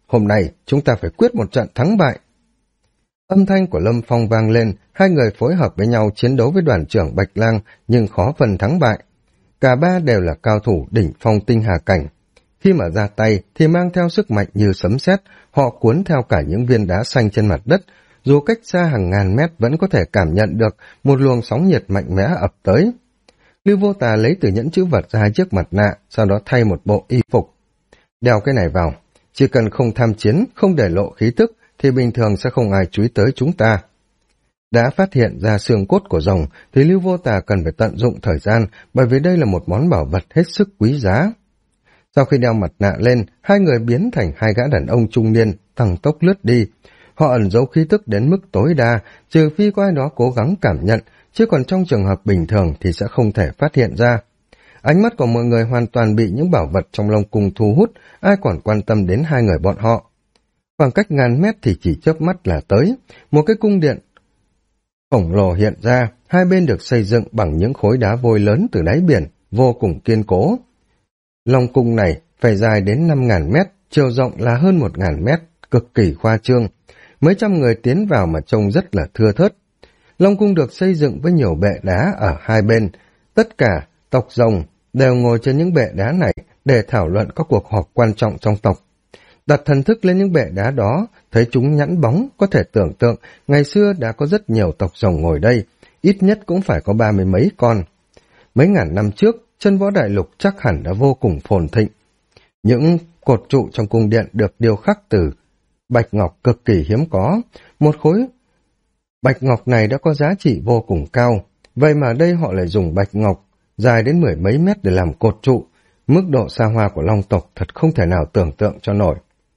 hôm nay chúng ta phải quyết một trận thắng bại. Âm thanh của Lâm Phong vang lên, hai người phối hợp với nhau chiến đấu với đoàn trưởng Bạch Lang nhưng khó phần thắng bại. Cả ba đều là cao thủ đỉnh phong tinh hà cảnh. Khi mà ra tay thì mang theo sức mạnh như sấm sét, họ cuốn theo cả những viên đá xanh trên mặt đất, dù cách xa hàng ngàn mét vẫn có thể cảm nhận được một luồng sóng nhiệt mạnh mẽ ập tới. Lưu Vô Tà lấy từ nhẫn chữ vật ra hai chiếc mặt nạ, sau đó thay một bộ y phục. Đeo cái này vào, chỉ cần không tham chiến, không để lộ khí tức, thì bình thường sẽ không ai chú ý tới chúng ta. Đã phát hiện ra xương cốt của rồng, thì Lưu Vô Tà cần phải tận dụng thời gian, bởi vì đây là một món bảo vật hết sức quý giá. Sau khi đeo mặt nạ lên, hai người biến thành hai gã đàn ông trung niên, tăng tốc lướt đi. Họ ẩn giấu khí tức đến mức tối đa, trừ phi có ai đó cố gắng cảm nhận, chứ còn trong trường hợp bình thường thì sẽ không thể phát hiện ra. Ánh mắt của mọi người hoàn toàn bị những bảo vật trong Long Cung thu hút, ai còn quan tâm đến hai người bọn họ. Khoảng cách ngàn mét thì chỉ chớp mắt là tới, một cái cung điện khổng lồ hiện ra, hai bên được xây dựng bằng những khối đá vôi lớn từ đáy biển, vô cùng kiên cố. Long cung này phải dài đến 5.000 mét, chiều rộng là hơn 1.000 mét, cực kỳ khoa trương. Mấy trăm người tiến vào mà trông rất là thưa thớt. Long cung được xây dựng với nhiều bệ đá ở hai bên. Tất cả tộc rồng đều ngồi trên những bệ đá này để thảo luận các cuộc họp quan trọng trong tộc. Đặt thần thức lên những bệ đá đó, thấy chúng nhẵn bóng, có thể tưởng tượng ngày xưa đã có rất nhiều tộc rồng ngồi đây, ít nhất cũng phải có 30 mấy con. Mấy ngàn năm trước, chân võ đại lục chắc hẳn đã vô cùng phồn thịnh. Những cột trụ trong cung điện được điêu khắc từ bạch ngọc cực kỳ hiếm có. Một khối bạch ngọc này đã có giá trị vô cùng cao. Vậy mà đây họ lại dùng bạch ngọc dài đến 10 mấy mét để làm cột trụ. Mức độ xa hoa của long tộc thật không thể nào tưởng tượng cho nổi.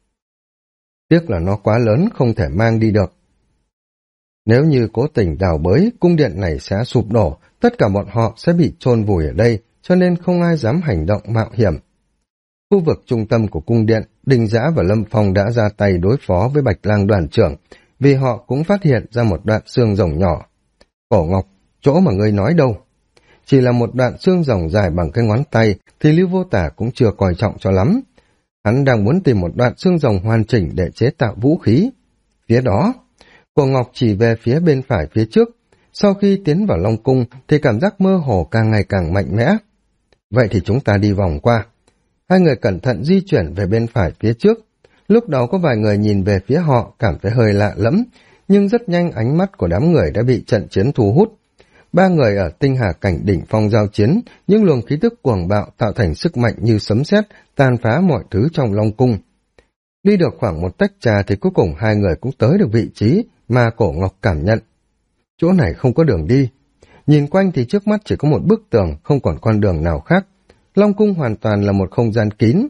Tiếc là nó quá lớn không thể mang đi được. Nếu như cố tình đào bới, cung điện này sẽ sụp đổ, tất cả bọn họ sẽ bị chôn vùi ở đây, cho nên không ai dám hành động mạo hiểm. Khu vực trung tâm của cung điện, Đinh Dã và Lâm Phong đã ra tay đối phó với Bạch Lang đoàn trưởng, vì họ cũng phát hiện ra một đoạn xương rồng nhỏ. Cổ Ngọc, chỗ mà ngươi nói đâu? Chỉ là một đoạn xương rồng dài bằng cái ngón tay thì Lưu Vô Tả cũng chưa coi trọng cho lắm. Hắn đang muốn tìm một đoạn xương rồng hoàn chỉnh để chế tạo vũ khí. Phía đó, Cổ Ngọc chỉ về phía bên phải phía trước. Sau khi tiến vào Long Cung thì cảm giác mơ hồ càng ngày càng mạnh mẽ. Vậy thì chúng ta đi vòng qua. Hai người cẩn thận di chuyển về bên phải phía trước. Lúc đầu có vài người nhìn về phía họ cảm thấy hơi lạ lẫm, nhưng rất nhanh ánh mắt của đám người đã bị trận chiến thu hút. Ba người ở tinh hà cảnh đỉnh phong giao chiến, những luồng khí tức cuồng bạo tạo thành sức mạnh như sấm sét, tàn phá mọi thứ trong Long Cung. Đi được khoảng một tách trà thì cuối cùng hai người cũng tới được vị trí mà Cổ Ngọc cảm nhận. Chỗ này không có đường đi. Nhìn quanh thì trước mắt chỉ có một bức tường, không còn con đường nào khác. Long Cung hoàn toàn là một không gian kín.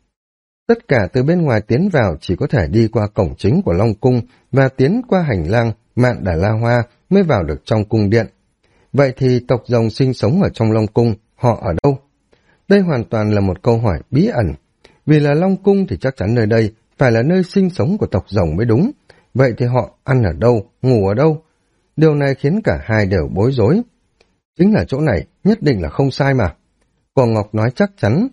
Tất cả từ bên ngoài tiến vào chỉ có thể đi qua cổng chính của Long Cung và tiến qua hành lang Mạn Đà La Hoa mới vào được trong cung điện. Vậy thì tộc rồng sinh sống ở trong Long Cung, họ ở đâu? Đây hoàn toàn là một câu hỏi bí ẩn. Vì là Long Cung thì chắc chắn nơi đây phải là nơi sinh sống của tộc rồng mới đúng. Vậy thì họ ăn ở đâu, ngủ ở đâu? Điều này khiến cả hai đều bối rối. Chính là chỗ này, nhất định là không sai mà. Cổ Ngọc nói chắc chắn.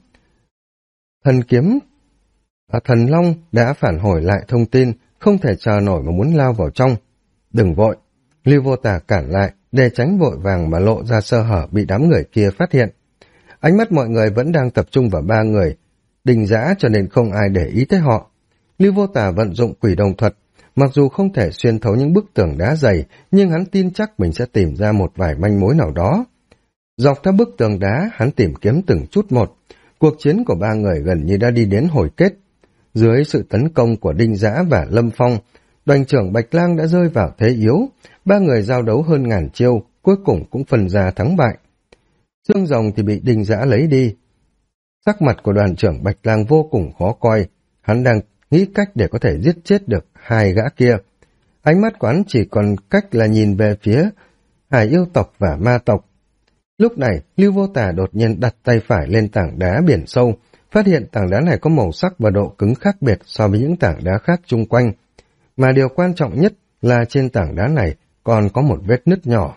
Thần kiếm và thần long đã phản hồi lại thông tin, không thể chờ nổi mà muốn lao vào trong. Đừng vội. Lưu Vô Tà cản lại, để tránh vội vàng mà lộ ra sơ hở bị đám người kia phát hiện. Ánh mắt mọi người vẫn đang tập trung vào ba người. Đinh Dã cho nên không ai để ý tới họ. Lưu Vô Tà vận dụng quỷ đồng thuật. Mặc dù không thể xuyên thấu những bức tường đá dày, nhưng hắn tin chắc mình sẽ tìm ra một vài manh mối nào đó. Dọc theo bức tường đá, hắn tìm kiếm từng chút một. Cuộc chiến của ba người gần như đã đi đến hồi kết. Dưới sự tấn công của Đinh Dã và Lâm Phong, đoàn trưởng Bạch Lang đã rơi vào thế yếu. Ba người giao đấu hơn ngàn chiêu, cuối cùng cũng phân ra thắng bại. Xương rồng thì bị Đinh Dã lấy đi. Sắc mặt của đoàn trưởng Bạch Lang vô cùng khó coi. Hắn đang nghĩ cách để có thể giết chết được hai gã kia. Ánh mắt của hắn chỉ còn cách là nhìn về phía hải yêu tộc và ma tộc. Lúc này, Lưu Vô Tà đột nhiên đặt tay phải lên tảng đá biển sâu, phát hiện tảng đá này có màu sắc và độ cứng khác biệt so với những tảng đá khác chung quanh. Mà điều quan trọng nhất là trên tảng đá này còn có một vết nứt nhỏ.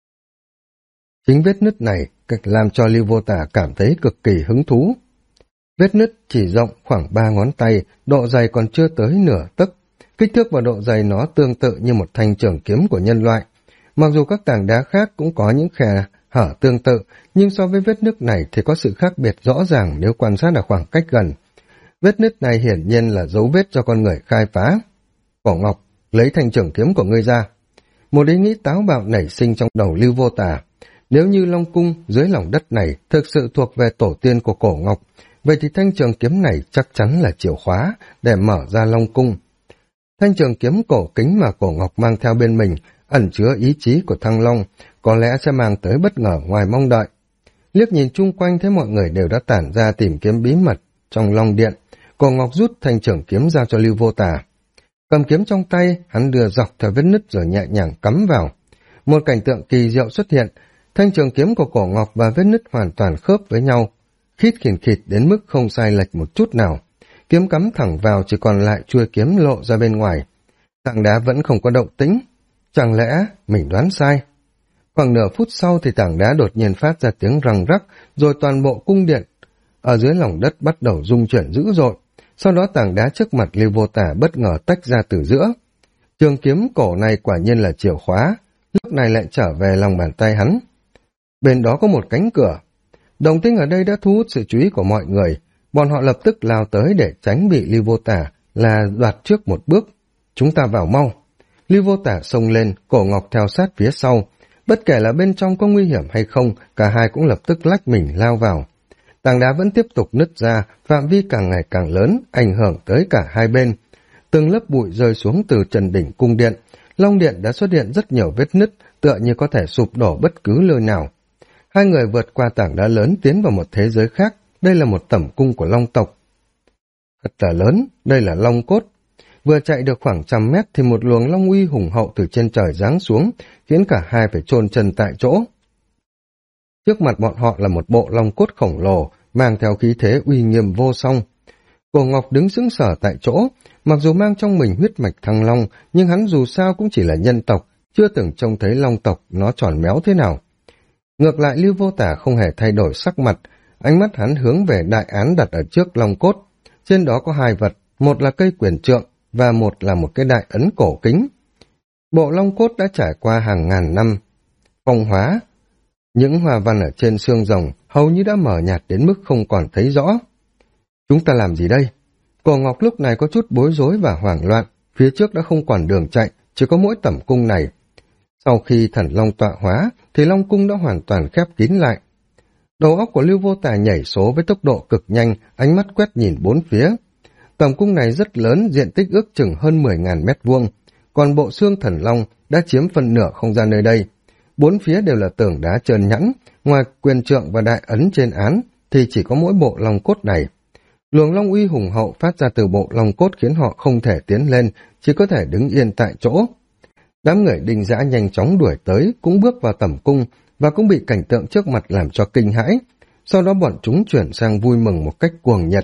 Chính vết nứt này làm cho Lưu Vô Tà cảm thấy cực kỳ hứng thú. Vết nứt chỉ rộng khoảng 3 ngón tay, độ dày còn chưa tới nửa tấc. Kích thước và độ dày nó tương tự như một thanh trường kiếm của nhân loại. Mặc dù các tảng đá khác cũng có những khe hở tương tự, nhưng so với vết nứt này thì có sự khác biệt rõ ràng nếu quan sát ở khoảng cách gần. Vết nứt này hiển nhiên là dấu vết do con người khai phá. Cổ Ngọc, lấy thanh trường kiếm của ngươi ra. Một ý nghĩ táo bạo nảy sinh trong đầu Lưu Vô Tả. Nếu như Long Cung dưới lòng đất này thực sự thuộc về tổ tiên của Cổ Ngọc, vậy thì thanh trường kiếm này chắc chắn là chìa khóa để mở ra Long Cung. Thanh trường kiếm cổ kính mà Cổ Ngọc mang theo bên mình ẩn chứa ý chí của Thăng Long, có lẽ sẽ mang tới bất ngờ ngoài mong đợi. Liếc nhìn chung quanh thấy mọi người đều đã tản ra tìm kiếm bí mật trong Long Điện, Cổ Ngọc rút thanh trường kiếm giao cho Lưu Vô Tả. Cầm kiếm trong tay, hắn đưa dọc theo vết nứt rồi nhẹ nhàng cắm vào. Một cảnh tượng kỳ diệu xuất hiện, thanh trường kiếm của Cổ Ngọc và vết nứt hoàn toàn khớp với nhau, khít khìn khịt đến mức không sai lệch một chút nào. Kiếm cắm thẳng vào, chỉ còn lại chuôi kiếm lộ ra bên ngoài. Tảng đá vẫn không có động tĩnh. Chẳng lẽ mình đoán sai? Khoảng nửa phút sau thì tảng đá đột nhiên phát ra tiếng răng rắc, rồi toàn bộ cung điện ở dưới lòng đất bắt đầu rung chuyển dữ dội. Sau đó tảng đá trước mặt Lưu Vô Tả bất ngờ tách ra từ giữa. Trường kiếm cổ này quả nhiên là chìa khóa, lúc này lại trở về lòng bàn tay hắn. Bên đó có một cánh cửa. Động tĩnh ở đây đã thu hút sự chú ý của mọi người. Bọn họ lập tức lao tới để tránh bị Lưu Vô Tả là đoạt trước một bước. Chúng ta vào mau. Lưu Vô Tả xông lên, Cổ Ngọc theo sát phía sau. Bất kể là bên trong có nguy hiểm hay không, cả hai cũng lập tức lách mình lao vào. Tảng đá vẫn tiếp tục nứt ra, phạm vi càng ngày càng lớn, ảnh hưởng tới cả hai bên. Từng lớp bụi rơi xuống từ trần đỉnh cung điện. Long điện đã xuất hiện rất nhiều vết nứt, tựa như có thể sụp đổ bất cứ nơi nào. Hai người vượt qua tảng đá lớn tiến vào một thế giới khác. Đây là một tẩm cung của Long tộc. Thật là lớn, đây là Long cốt. Vừa chạy được khoảng 100 mét thì một luồng long uy hùng hậu từ trên trời giáng xuống, khiến cả hai phải chôn chân tại chỗ. Trước mặt bọn họ là một bộ long cốt khổng lồ, mang theo khí thế uy nghiêm vô song. Cổ Ngọc đứng sững sờ tại chỗ, mặc dù mang trong mình huyết mạch Thăng Long, nhưng hắn dù sao cũng chỉ là nhân tộc, chưa từng trông thấy long tộc nó tròn méo thế nào. Ngược lại Lưu Vô Tả không hề thay đổi sắc mặt, ánh mắt hắn hướng về đại án đặt ở trước long cốt. Trên đó có hai vật, một là cây quyền trượng và một là một cái đại ấn cổ kính. Bộ long cốt đã trải qua hàng ngàn năm phong hóa, những hoa văn ở trên xương rồng hầu như đã mờ nhạt đến mức không còn thấy rõ. Chúng ta làm gì đây? Cổ Ngọc lúc này có chút bối rối và hoảng loạn, phía trước đã không còn đường chạy, chỉ có mỗi tẩm cung này. Sau khi thần long tọa hóa thì long cung đã hoàn toàn khép kín lại. Đầu óc của Lưu Vô Tả nhảy số với tốc độ cực nhanh, ánh mắt quét nhìn bốn phía. Tẩm cung này rất lớn, diện tích ước chừng hơn 10.000 mét vuông, còn bộ xương thần long đã chiếm phần nửa không gian nơi đây. Bốn phía đều là tường đá trơn nhẵn, ngoài quyền trượng và đại ấn trên án thì chỉ có mỗi bộ long cốt này. Luồng long uy hùng hậu phát ra từ bộ long cốt khiến họ không thể tiến lên, chỉ có thể đứng yên tại chỗ. Đám người Đinh Dã nhanh chóng đuổi tới, cũng bước vào tẩm cung và cũng bị cảnh tượng trước mặt làm cho kinh hãi. Sau đó bọn chúng chuyển sang vui mừng một cách cuồng nhiệt.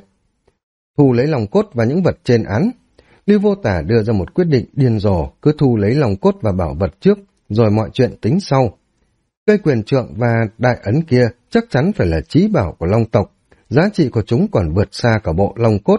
Thu lấy long cốt và những vật trên án. Lưu Vô Tả đưa ra một quyết định điên rồ, cứ thu lấy long cốt và bảo vật trước, rồi mọi chuyện tính sau. Cây quyền trượng và đại ấn kia chắc chắn phải là chí bảo của long tộc, giá trị của chúng còn vượt xa cả bộ long cốt.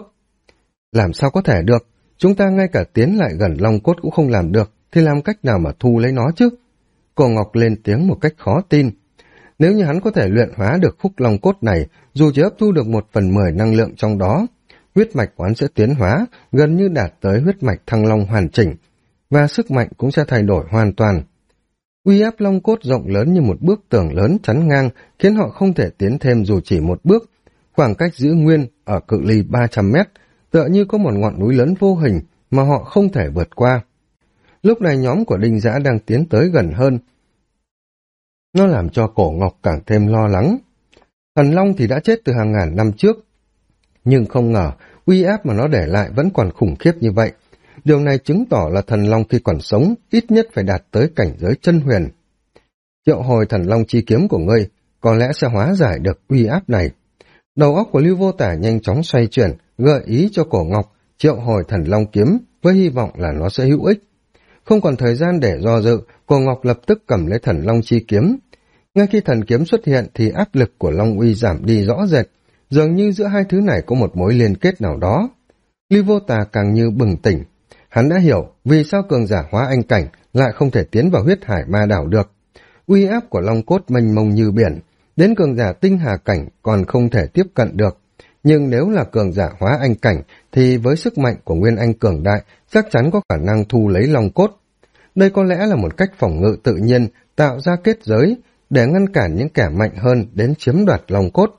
Làm sao có thể được, chúng ta ngay cả tiến lại gần long cốt cũng không làm được, thì làm cách nào mà thu lấy nó chứ? Cổ Ngọc lên tiếng một cách khó tin. Nếu như hắn có thể luyện hóa được khúc long cốt này, dù chỉ hấp thu được 1/10 năng lượng trong đó, huyết mạch của hắn sẽ tiến hóa, gần như đạt tới huyết mạch Thăng Long hoàn chỉnh, và sức mạnh cũng sẽ thay đổi hoàn toàn. Uy áp long cốt rộng lớn như một bức tường lớn chắn ngang, khiến họ không thể tiến thêm dù chỉ một bước. Khoảng cách giữ nguyên ở cự ly 300 mét, tựa như có một ngọn núi lớn vô hình mà họ không thể vượt qua. Lúc này nhóm của Đinh Dã đang tiến tới gần hơn. Nó làm cho Cổ Ngọc càng thêm lo lắng. Thần Long thì đã chết từ hàng ngàn năm trước, nhưng không ngờ uy áp mà nó để lại vẫn còn khủng khiếp như vậy. Điều này chứng tỏ là thần long khi còn sống ít nhất phải đạt tới cảnh giới chân huyền. Triệu hồi thần long chi kiếm của ngươi có lẽ sẽ hóa giải được uy áp này. Đầu óc của Lưu Vô Tả nhanh chóng xoay chuyển, gợi ý cho Cổ Ngọc triệu hồi thần long kiếm với hy vọng là nó sẽ hữu ích. Không còn thời gian để do dự, Cổ Ngọc lập tức cầm lấy thần long chi kiếm. Ngay khi thần kiếm xuất hiện thì áp lực của long uy giảm đi rõ rệt. dường như giữa hai thứ này có một mối liên kết nào đó. Lưu Vô Tà càng như bừng tỉnh. Hắn đã hiểu vì sao cường giả hóa anh cảnh lại không thể tiến vào huyết hải ma đảo được. Uy áp của long cốt mênh mông như biển, đến cường giả tinh hà cảnh còn không thể tiếp cận được. Nhưng nếu là cường giả hóa anh cảnh thì với sức mạnh của Nguyên Anh cường đại chắc chắn có khả năng thu lấy long cốt. Đây có lẽ là một cách phòng ngự tự nhiên tạo ra kết giới để ngăn cản những kẻ mạnh hơn đến chiếm đoạt long cốt.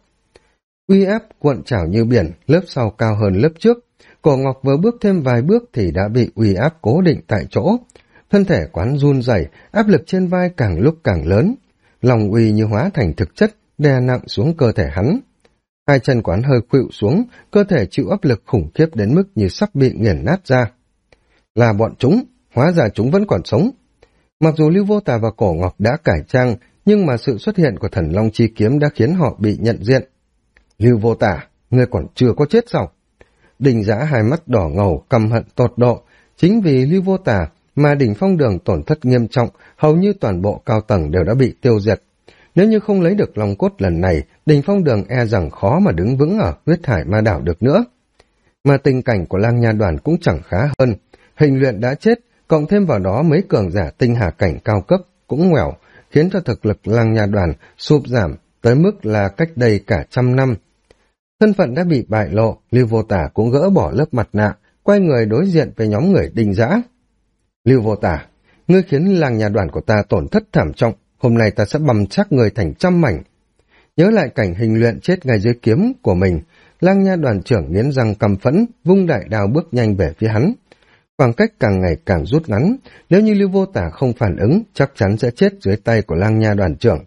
Uy áp cuộn trào như biển, lớp sau cao hơn lớp trước. Cổ Ngọc vừa bước thêm vài bước thì đã bị uy áp cố định tại chỗ. Thân thể quán run rẩy, áp lực trên vai càng lúc càng lớn. Lòng uy như hóa thành thực chất, đè nặng xuống cơ thể hắn. Hai chân quán hơi khuỵu xuống, cơ thể chịu áp lực khủng khiếp đến mức như sắp bị nghiền nát ra. Là bọn chúng, hóa ra chúng vẫn còn sống. Mặc dù Lưu Vô Tà và Cổ Ngọc đã cải trang, nhưng mà sự xuất hiện của thần Long Chi Kiếm đã khiến họ bị nhận diện. Lưu Vô Tà, ngươi còn chưa có chết sao? Đình Giã hai mắt đỏ ngầu, căm hận tột độ. Chính vì Lưu Vô Tà mà Đỉnh Phong Đường tổn thất nghiêm trọng, hầu như toàn bộ cao tầng đều đã bị tiêu diệt. Nếu như không lấy được long cốt lần này, Đỉnh Phong Đường e rằng khó mà đứng vững ở huyết hải ma đảo được nữa. Mà tình cảnh của Lang Nha Đoàn cũng chẳng khá hơn. Hình Luyện đã chết, cộng thêm vào đó mấy cường giả tinh hà cảnh cao cấp cũng ngoẻo, khiến cho thực lực Lang Nha Đoàn sụp giảm tới mức là cách đây cả 100 năm. Thân phận đã bị bại lộ, Lưu Vô Tà cũng gỡ bỏ lớp mặt nạ, quay người đối diện với nhóm người Đình Giã. Lưu Vô Tà, ngươi khiến Lang Nha Đoàn của ta tổn thất thảm trọng, hôm nay ta sẽ bầm chắc người thành 100 mảnh. Nhớ lại cảnh Hình Luyện chết ngay dưới kiếm của mình, Lang Nha Đoàn trưởng nghiến răng căm phẫn, vung đại đao bước nhanh về phía hắn. Khoảng cách càng ngày càng rút ngắn, nếu như Lưu Vô Tà không phản ứng, chắc chắn sẽ chết dưới tay của Lang Nha Đoàn trưởng.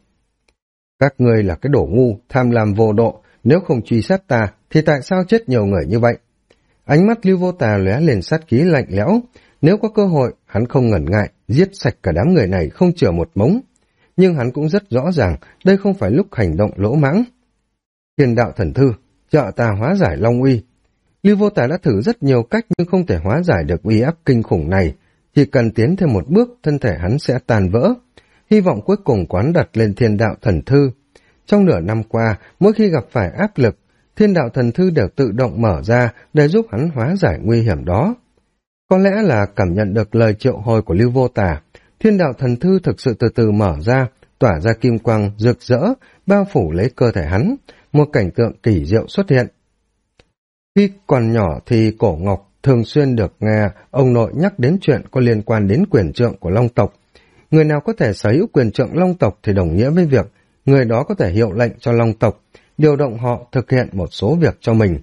Các ngươi là cái đồ ngu, tham lam vô độ, nếu không truy sát ta, thì tại sao chết nhiều người như vậy? Ánh mắt Lưu Vô Tà lóe lên sát khí lạnh lẽo, nếu có cơ hội, hắn không ngần ngại, giết sạch cả đám người này không chừa một mống. Nhưng hắn cũng rất rõ ràng, đây không phải lúc hành động lỗ mãng. Thiên đạo thần thư, trợ ta hóa giải long uy. Lưu Vô Tà đã thử rất nhiều cách nhưng không thể hóa giải được uy áp kinh khủng này. Chỉ cần tiến thêm một bước, thân thể hắn sẽ tàn vỡ. Hy vọng cuối cùng quán đặt lên thiên đạo thần thư. Trong nửa năm qua, mỗi khi gặp phải áp lực, thiên đạo thần thư đều tự động mở ra để giúp hắn hóa giải nguy hiểm đó. Có lẽ là cảm nhận được lời triệu hồi của Lưu Vô Tà, thiên đạo thần thư thực sự từ từ mở ra, tỏa ra kim quang rực rỡ, bao phủ lấy cơ thể hắn, một cảnh tượng kỳ diệu xuất hiện. Khi còn nhỏ thì Cổ Ngọc thường xuyên được nghe ông nội nhắc đến chuyện có liên quan đến quyền trượng của Long tộc. Người nào có thể sở hữu quyền trượng Long tộc thì đồng nghĩa với việc người đó có thể hiệu lệnh cho Long tộc, điều động họ thực hiện một số việc cho mình.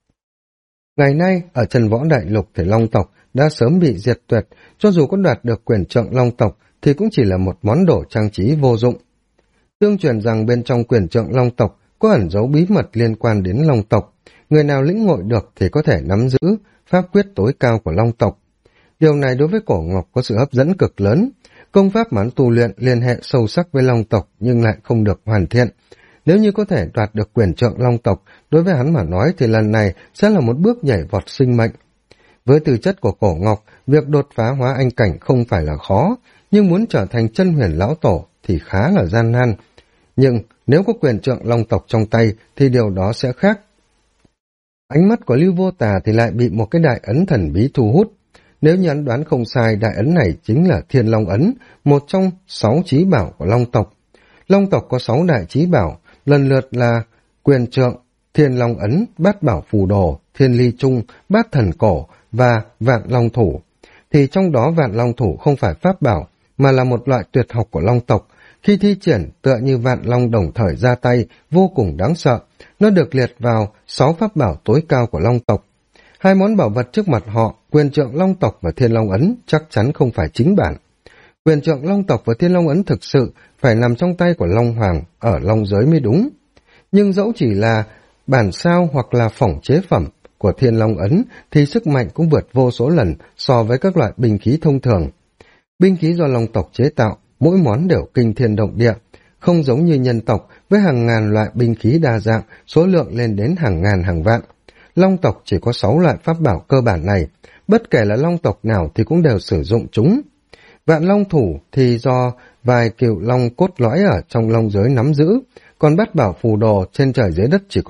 Ngày nay, ở Trần Võ Đại Lục thì Long tộc đã sớm bị diệt tuyệt, cho dù có đoạt được quyền trượng Long tộc thì cũng chỉ là một món đồ trang trí vô dụng. Tương truyền rằng bên trong quyền trượng Long tộc có ẩn dấu bí mật liên quan đến Long tộc, người nào lĩnh ngộ được thì có thể nắm giữ pháp quyết tối cao của Long tộc. Điều này đối với Cổ Ngọc có sự hấp dẫn cực lớn, công pháp mà hắn tu luyện liên hệ sâu sắc với Long tộc nhưng lại không được hoàn thiện. Nếu như có thể đoạt được quyền trượng Long tộc, đối với hắn mà nói thì lần này sẽ là một bước nhảy vọt sinh mệnh. Với tư chất của Cổ Ngọc, việc đột phá hóa anh cảnh không phải là khó, nhưng muốn trở thành chân huyền lão tổ thì khá là gian nan. Nhưng nếu có quyền trượng Long tộc trong tay thì điều đó sẽ khác. Ánh mắt của Lưu Vô Tà thì lại bị một cái đại ấn thần bí thu hút. Nếu như hắn đoán không sai, đại ấn này chính là Thiên Long Ấn, một trong 6 chí bảo của Long tộc. Long tộc có 6 đại chí bảo, lần lượt là quyền trượng, Thiên Long Ấn, Bát Bảo Phù Đồ, Thiên Ly Trung, Bát Thần Cổ và Vạn Long Thủ. Thì trong đó Vạn Long Thủ không phải pháp bảo, mà là một loại tuyệt học của Long tộc. Khi thi triển tựa như vạn long đồng thời ra tay, vô cùng đáng sợ. Nó được liệt vào 6 pháp bảo tối cao của Long tộc. Hai món bảo vật trước mặt họ, quyền trượng Long tộc và Thiên Long Ấn, chắc chắn không phải chính bản. Quyền trượng Long tộc và Thiên Long Ấn thực sự phải nằm trong tay của Long Hoàng ở Long giới mới đúng. Nhưng dẫu chỉ là bản sao hoặc là phỏng chế phẩm của Thiên Long Ấn thì sức mạnh cũng vượt vô số lần so với các loại binh khí thông thường. Binh khí do Long tộc chế tạo, mỗi món đều kinh thiên động địa, không giống như nhân tộc với hàng ngàn loại binh khí đa dạng, số lượng lên đến hàng ngàn hàng vạn. Long tộc chỉ có 6 loại pháp bảo cơ bản này, bất kể là Long tộc nào thì cũng đều sử dụng chúng. Vạn Long Thủ thì do vài cựu long cốt lõi ở trong Long giới nắm giữ, còn Bát Bảo Phù Đồ trên trời dưới đất chỉ có một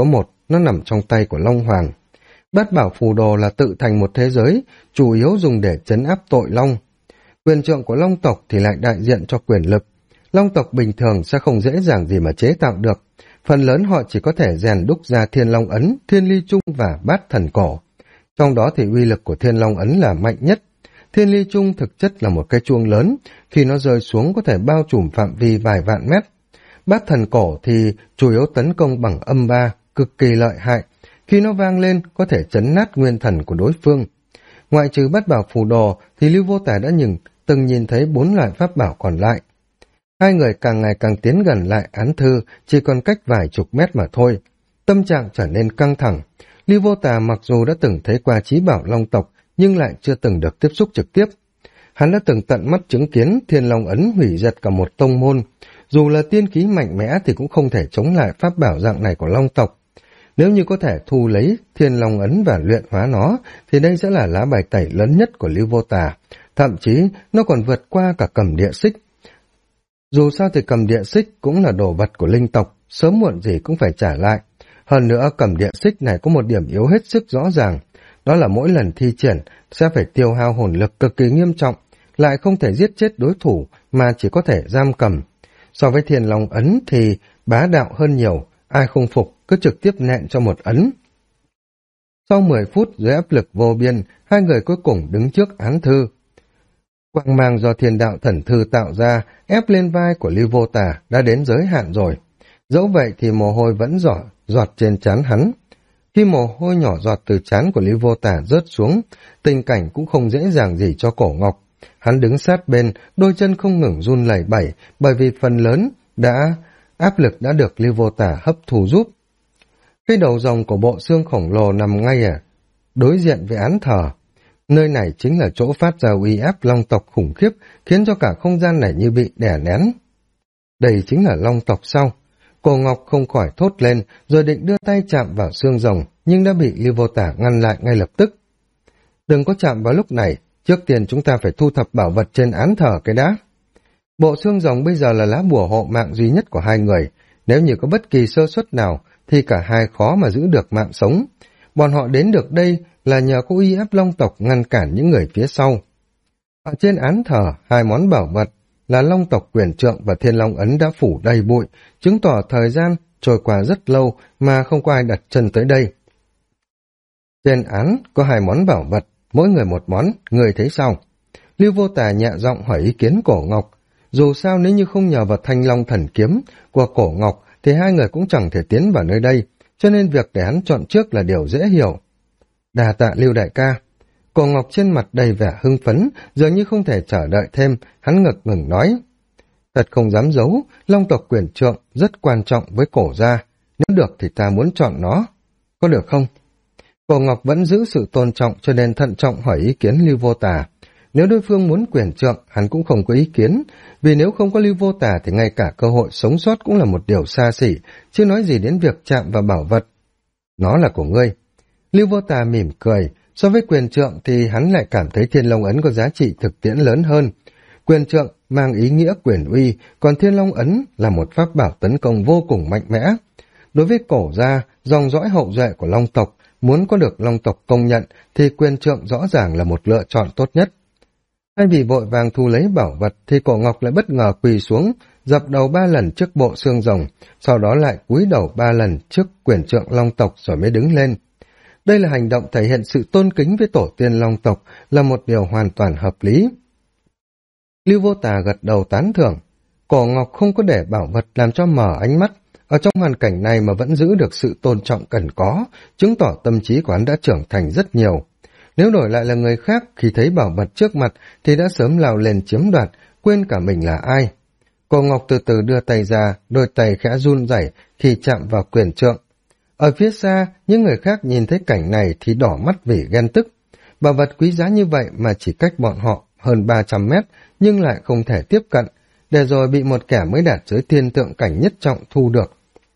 nó nằm trong tay của Long Hoàng. Bát bảo phù đồ là tự thành một thế giới, chủ yếu dùng để trấn áp tội long. Quyền trượng của long tộc thì lại đại diện cho quyền lực. Long tộc bình thường sẽ không dễ dàng gì mà chế tạo được. Phần lớn họ chỉ có thể rèn đúc ra thiên long ấn, thiên ly chung và bát thần cổ. Trong đó thì uy lực của thiên long ấn là mạnh nhất. Thiên ly chung thực chất là một cái chuông lớn, khi nó rơi xuống có thể bao trùm phạm vi vài vạn mét. Bát thần cổ thì chủ yếu tấn công bằng âm ba, cực kỳ lợi hại. Khi nó vang lên có thể chấn nát nguyên thần của đối phương. Ngoại trừ bát bảo phù đồ thì Lưu Vô Tà đã từng nhìn thấy 4 loại pháp bảo còn lại. Hai người càng ngày càng tiến gần lại án thư, chỉ còn cách vài chục mét mà thôi. Tâm trạng trở nên căng thẳng. Lưu Vô Tà mặc dù đã từng thấy qua chí bảo long tộc, nhưng lại chưa từng được tiếp xúc trực tiếp. Hắn đã từng tận mắt chứng kiến Thiên Long ấn hủy diệt cả một tông môn. Dù là tiên khí mạnh mẽ thì cũng không thể chống lại pháp bảo dạng này của long tộc. Nếu như có thể thu lấy Thiên Long ấn và luyện hóa nó, thì đây sẽ là lá bài tẩy lớn nhất của Lưu Vô Tà. Thậm chí, nó còn vượt qua cả cầm địa xích. Dù sao thì cầm địa xích cũng là đồ vật của linh tộc, sớm muộn gì cũng phải trả lại. Hơn nữa, cầm địa xích này có một điểm yếu hết sức rõ ràng. Đó là mỗi lần thi triển sẽ phải tiêu hao hồn lực cực kỳ nghiêm trọng, lại không thể giết chết đối thủ mà chỉ có thể giam cầm. So với Thiên Long ấn thì bá đạo hơn nhiều, ai không phục cứ trực tiếp nện cho một ấn. Sau 10 phút dưới áp lực vô biên, hai người cuối cùng đứng trước án thư. Quang mang do thiên đạo thần thư tạo ra ép lên vai của Lưu Vô Tà đã đến giới hạn rồi. Dẫu vậy thì mồ hôi vẫn giọt trên trán hắn. Khi mồ hôi nhỏ giọt từ trán của Lưu Vô Tà rớt xuống, tình cảnh cũng không dễ dàng gì cho Cổ Ngọc. Hắn đứng sát bên, đôi chân không ngừng run lẩy bẩy, bởi vì phần lớn áp lực đã được Lưu Vô Tà hấp thu giúp. Cái đầu rồng của bộ xương khổng lồ nằm ngay đối diện với án thờ. Nơi này chính là chỗ phát ra uy áp long tộc khủng khiếp, khiến cho cả không gian này như bị đè nén. Đây chính là long tộc sao? Cổ Ngọc không khỏi thốt lên, rồi định đưa tay chạm vào xương rồng, nhưng đã bị Lưu Vô Tà ngăn lại ngay lập tức. Đừng có chạm vào lúc này, trước tiên chúng ta phải thu thập bảo vật trên án thờ cái đã. Bộ xương rồng bây giờ là lá bùa hộ mạng duy nhất của hai người, nếu như có bất kỳ sơ suất nào thì cả hai khó mà giữ được mạng sống. Bọn họ đến được đây là nhờ có uy áp long tộc ngăn cản những người phía sau. Ở trên án thờ, hai món bảo vật là long tộc quyền trượng và thiên long ấn đã phủ đầy bụi, chứng tỏ thời gian trôi qua rất lâu mà không có ai đặt chân tới đây. Trên án có hai món bảo vật, mỗi người một món, người thấy sao? Lưu Vô Tà nhẹ giọng hỏi ý kiến Cổ Ngọc. Dù sao nếu như không nhờ vào thanh long thần kiếm của Cổ Ngọc thì hai người cũng chẳng thể tiến vào nơi đây, cho nên việc để hắn chọn trước là điều dễ hiểu. Đà tạ Lưu đại ca. Cổ Ngọc trên mặt đầy vẻ hưng phấn, dường như không thể chờ đợi thêm, hắn ngực ngừng nói. Thật không dám giấu, long tộc quyền trượng rất quan trọng với Cổ gia, nếu được thì ta muốn chọn nó. Có được không? Cổ Ngọc vẫn giữ sự tôn trọng cho nên thận trọng hỏi ý kiến Lưu Vô Tà. Nếu đối phương muốn quyền trượng, hắn cũng không có ý kiến, vì nếu không có Lưu Vô Tà thì ngay cả cơ hội sống sót cũng là một điều xa xỉ, chứ nói gì đến việc chạm vào bảo vật. Nó là của ngươi. Lưu Vô Tà mỉm cười, so với quyền trượng thì hắn lại cảm thấy Thiên Long ấn có giá trị thực tiễn lớn hơn. Quyền trượng mang ý nghĩa quyền uy, còn Thiên Long ấn là một pháp bảo tấn công vô cùng mạnh mẽ. Đối với Cổ gia, dòng dõi hậu duệ của long tộc, muốn có được long tộc công nhận thì quyền trượng rõ ràng là một lựa chọn tốt nhất. Thay vì vội vàng thu lấy bảo vật thì Cổ Ngọc lại bất ngờ quỳ xuống, dập đầu 3 lần trước bộ xương rồng, sau đó lại cúi đầu 3 lần trước quyền trượng long tộc rồi mới đứng lên. Đây là hành động thể hiện sự tôn kính với tổ tiên long tộc, là một điều hoàn toàn hợp lý. Lưu Vô Tà gật đầu tán thưởng. Cổ Ngọc không có để bảo vật làm cho mở ánh mắt, ở trong hoàn cảnh này mà vẫn giữ được sự tôn trọng cần có, chứng tỏ tâm trí của hắn đã trưởng thành rất nhiều. Nếu đổi lại là người khác, khi thấy bảo vật trước mặt thì đã sớm lao lên chiếm đoạt, quên cả mình là ai. Cổ Ngọc từ từ đưa tay ra, đôi tay khẽ run rẩy khi chạm vào quyền trượng. Ở phía xa, những người khác nhìn thấy cảnh này thì đỏ mắt vì ghen tức. Bảo vật quý giá như vậy mà chỉ cách bọn họ hơn 300 mét, nhưng lại không thể tiếp cận, để rồi bị một kẻ mới đạt giới thiên tượng cảnh nhất trọng thu được.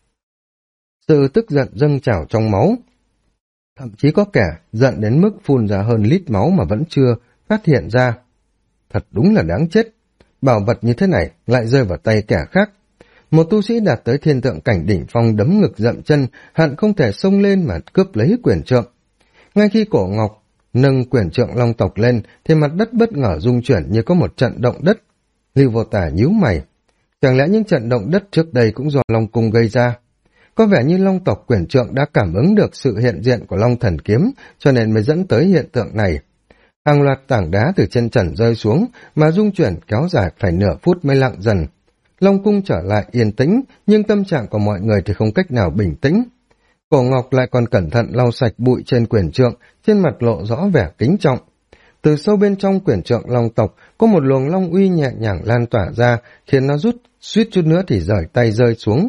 Sự tức giận dâng trào trong máu. Thậm chí có kẻ giận đến mức phun ra hơn lít máu mà vẫn chưa phát hiện ra. Thật đúng là đáng chết. Bảo vật như thế này lại rơi vào tay kẻ khác. Một tu sĩ đạt tới thiên tượng cảnh đỉnh phong đấm ngực dậm chân, hận không thể xông lên mà cướp lấy quyền trượng. Ngay khi Cổ Ngọc nâng quyền trượng long tộc lên, thì mặt đất bất ngờ rung chuyển như có một trận động đất. Lưu Vô Tả nhíu mày. Chẳng lẽ những trận động đất trước đây cũng do Long Cung gây ra? Có vẻ như Long tộc quyền trượng đã cảm ứng được sự hiện diện của Long Thần Kiếm, cho nên mới dẫn tới hiện tượng này. Hàng loạt tảng đá từ trên trần rơi xuống, mà rung chuyển kéo dài phải nửa phút mới lặng dần. Long Cung trở lại yên tĩnh, nhưng tâm trạng của mọi người thì không cách nào bình tĩnh. Cổ Ngọc lại còn cẩn thận lau sạch bụi trên quyền trượng, trên mặt lộ rõ vẻ kính trọng. Từ sâu bên trong quyền trượng Long tộc, có một luồng long uy nhẹ nhàng lan tỏa ra, khiến nó suýt chút nữa thì rời tay rơi xuống.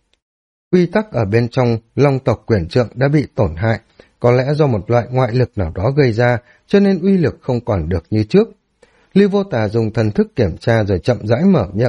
Quy tắc ở bên trong Long tộc quyền trượng đã bị tổn hại, có lẽ do một loại ngoại lực nào đó gây ra, cho nên uy lực không còn được như trước. Lưu Vô Tà dùng thần thức kiểm tra rồi chậm rãi mở miệng.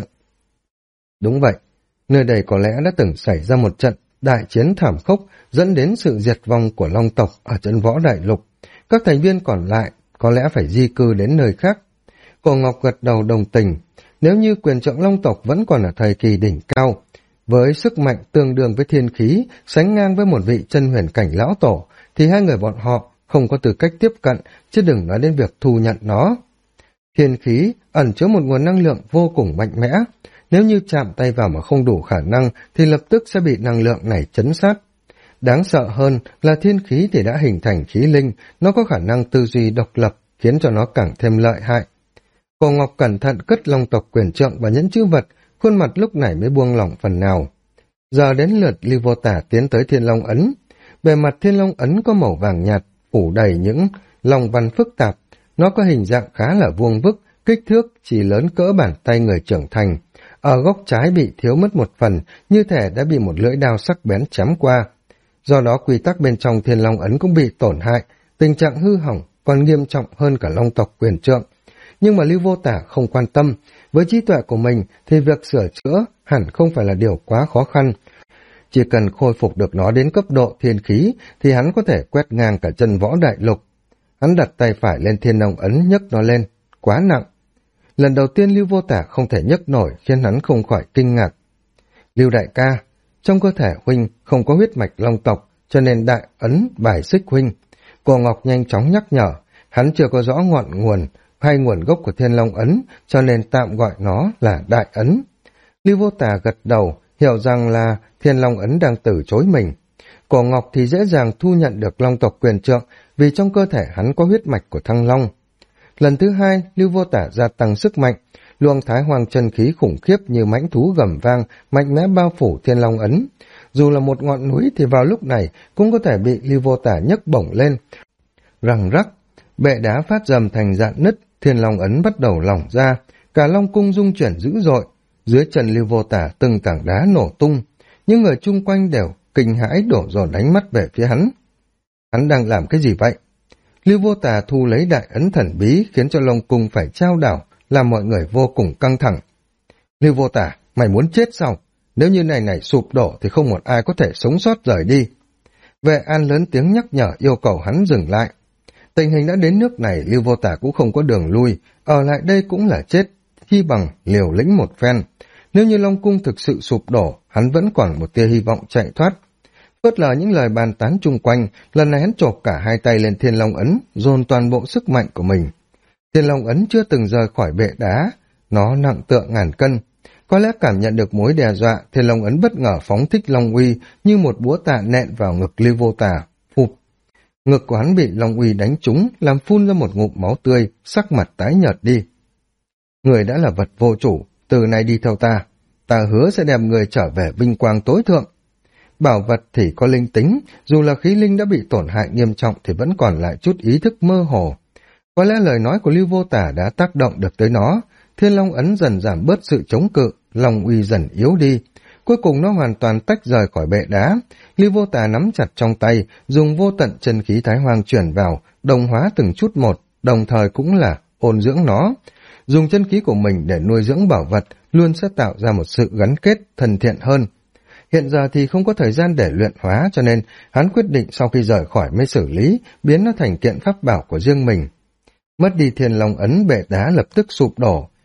Đúng vậy, nơi đây có lẽ đã từng xảy ra một trận đại chiến thảm khốc dẫn đến sự diệt vong của Long tộc ở chân võ đại lục. Các thành viên còn lại có lẽ phải di cư đến nơi khác. Cổ Ngọc gật đầu đồng tình. Nếu như quyền trượng Long tộc vẫn còn ở thời kỳ đỉnh cao, với sức mạnh tương đương với thiên khí, sánh ngang với một vị chân huyền cảnh lão tổ, thì hai người bọn họ không có tư cách tiếp cận, chứ đừng nói đến việc thu nhận nó. Thiên khí ẩn chứa một nguồn năng lượng vô cùng mạnh mẽ. Nếu như chạm tay vào mà không đủ khả năng, thì lập tức sẽ bị năng lượng này chấn sát. Đáng sợ hơn là thiên khí thì đã hình thành khí linh, nó có khả năng tư duy độc lập, khiến cho nó càng thêm lợi hại. Cổ Ngọc cẩn thận cất Long tộc quyền trượng và nhẫn chữ vật, khuôn mặt lúc này mới buông lỏng phần nào. Giờ đến lượt Lưu Vô Tả tiến tới Thiên Long ấn. Bề mặt Thiên Long ấn có màu vàng nhạt, phủ đầy những long văn phức tạp. Nó có hình dạng khá là vuông vức, kích thước chỉ lớn cỡ bàn tay người trưởng thành. Ở góc trái bị thiếu mất một phần, như thể đã bị một lưỡi đao sắc bén chém qua. Do đó quy tắc bên trong Thiên Long ấn cũng bị tổn hại, tình trạng hư hỏng còn nghiêm trọng hơn cả Long tộc quyền trượng. Nhưng mà Lưu Vô Tả không quan tâm, với trí tuệ của mình thì việc sửa chữa hẳn không phải là điều quá khó khăn. Chỉ cần khôi phục được nó đến cấp độ thiên khí thì hắn có thể quét ngang cả chân võ đại lục. Hắn đặt tay phải lên Thiên Long ấn nhấc nó lên, quá nặng. Lần đầu tiên Lưu Vô Tả không thể nhấc nổi khiến hắn không khỏi kinh ngạc. Lưu đại ca, trong cơ thể huynh không có huyết mạch long tộc, cho nên đại ấn bài xích huynh. Cổ Ngọc nhanh chóng nhắc nhở, hắn chưa có rõ ngọn nguồn hay nguồn gốc của Thiên Long ấn, cho nên tạm gọi nó là đại ấn. Lưu Vô Tả gật đầu, hiểu rằng là Thiên Long ấn đang từ chối mình. Cổ Ngọc thì dễ dàng thu nhận được long tộc quyền trượng, vì trong cơ thể hắn có huyết mạch của Thăng Long. Lần thứ hai, Lưu Vô Tả gia tăng sức mạnh, luồng thái hoàng chân khí khủng khiếp như mãnh thú gầm vang, mạnh mẽ bao phủ Thiên Long ấn. Dù là một ngọn núi thì vào lúc này cũng có thể bị Lưu Vô Tả nhấc bổng lên. Răng rắc, bệ đá phát rầm thành rạn nứt, Thiên Long ấn bắt đầu lỏng ra, cả Long cung rung chuyển dữ dội. Dưới chân Lưu Vô Tả từng tảng đá nổ tung, những người chung quanh đều kinh hãi đổ dồn ánh mắt về phía hắn. Hắn đang làm cái gì vậy? Lưu Vô Tả thu lấy đại ấn thần bí khiến cho Long cung phải chao đảo, làm mọi người vô cùng căng thẳng. Lưu Vô Tả, mày muốn chết sao? Nếu như này sụp đổ thì không một ai có thể sống sót rời đi. Vệ An lớn tiếng nhắc nhở yêu cầu hắn dừng lại. Tình hình đã đến nước này, Lưu Vô Tả cũng không có đường lui, ở lại đây cũng là chết, chi bằng liều lĩnh một phen. Nếu như Long cung thực sự sụp đổ, hắn vẫn còn một tia hy vọng chạy thoát. Phớt lờ những lời bàn tán chung quanh, lần này hắn chộp cả hai tay lên Thiên Long ấn, dồn toàn bộ sức mạnh của mình. Thiên Long ấn chưa từng rời khỏi bệ đá, nó nặng tựa ngàn cân. Có lẽ cảm nhận được mối đe dọa, Thiên Long ấn bất ngờ phóng thích Long uy như một búa tạ nện vào ngực Lưu Vô Tả. Phụp! Ngực của hắn bị Long uy đánh trúng, làm phun ra một ngụm máu tươi, sắc mặt tái nhợt đi. Người đã là vật vô chủ, từ nay đi theo ta. Ta hứa sẽ đem người trở về vinh quang tối thượng. Bảo vật thì có linh tính, dù là khí linh đã bị tổn hại nghiêm trọng thì vẫn còn lại chút ý thức mơ hồ. Có lẽ lời nói của Lưu Vô Tả đã tác động được tới nó. Thiên Long ấn dần giảm bớt sự chống cự, Long uy dần yếu đi. Cuối cùng nó hoàn toàn tách rời khỏi bệ đá. Lưu Vô Tả nắm chặt trong tay, dùng vô tận chân khí thái hoang chuyển vào, đồng hóa từng chút một, đồng thời cũng là ôn dưỡng nó. Dùng chân khí của mình để nuôi dưỡng bảo vật luôn sẽ tạo ra một sự gắn kết thân thiện hơn. Hiện giờ thì không có thời gian để luyện hóa, cho nên hắn quyết định sau khi rời khỏi mới xử lý, biến nó thành kiện pháp bảo của riêng mình. Mất đi Thiên Long ấn, bệ đá lập tức sụp đổ,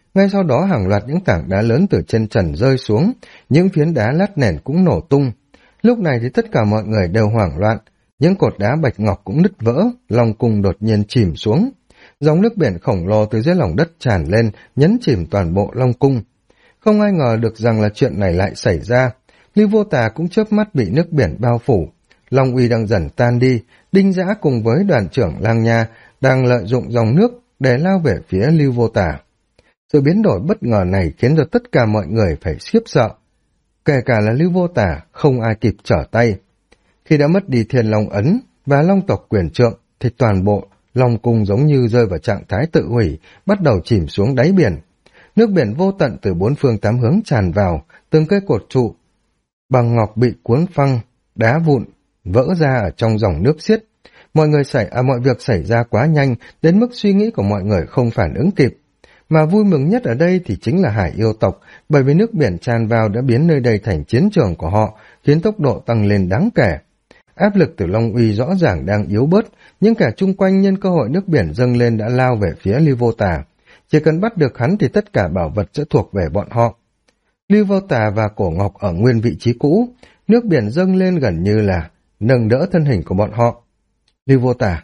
Ngay sau đó hàng loạt những tảng đá lớn từ trên trần rơi xuống, những phiến đá lát nền cũng nổ tung. Lúc này thì tất cả mọi người đều hoảng loạn, những cột đá bạch ngọc cũng nứt vỡ, Long cung đột nhiên chìm xuống. Dòng nước biển khổng lồ từ dưới lòng đất tràn lên, nhấn chìm toàn bộ Long cung. Không ai ngờ được rằng là chuyện này lại xảy ra. Lưu Vô Tà cũng chớp mắt bị nước biển bao phủ. Long uy đang dần tan đi, Đinh Dã cùng với đoàn trưởng Lang Nha đang lợi dụng dòng nước để lao về phía Lưu Vô Tà. Sự biến đổi bất ngờ này khiến cho tất cả mọi người phải khiếp sợ. Kể cả là Lưu Vô Tà, không ai kịp trở tay. Khi đã mất đi Thiên Long ấn và Long tộc quyền trượng, thì toàn bộ Long cung giống như rơi vào trạng thái tự hủy, bắt đầu chìm xuống đáy biển. Nước biển vô tận từ bốn phương tám hướng tràn vào, từng cây cột trụ bằng ngọc bị cuốn phăng, đá vụn vỡ ra ở trong dòng nước xiết. Mọi việc xảy ra quá nhanh đến mức suy nghĩ của mọi người không phản ứng kịp. Mà vui mừng nhất ở đây thì chính là Hải yêu tộc, bởi vì nước biển tràn vào đã biến nơi đây thành chiến trường của họ, khiến tốc độ tăng lên đáng kể. Áp lực từ Long uy rõ ràng đang yếu bớt, nhưng kẻ chung quanh nhân cơ hội nước biển dâng lên đã lao về phía Lưu Vô Tà. Chỉ cần bắt được hắn thì tất cả bảo vật sẽ thuộc về bọn họ. Lưu Vô Tà và Cổ Ngọc ở nguyên vị trí cũ, nước biển dâng lên gần như là nâng đỡ thân hình của bọn họ. Lưu Vô Tà,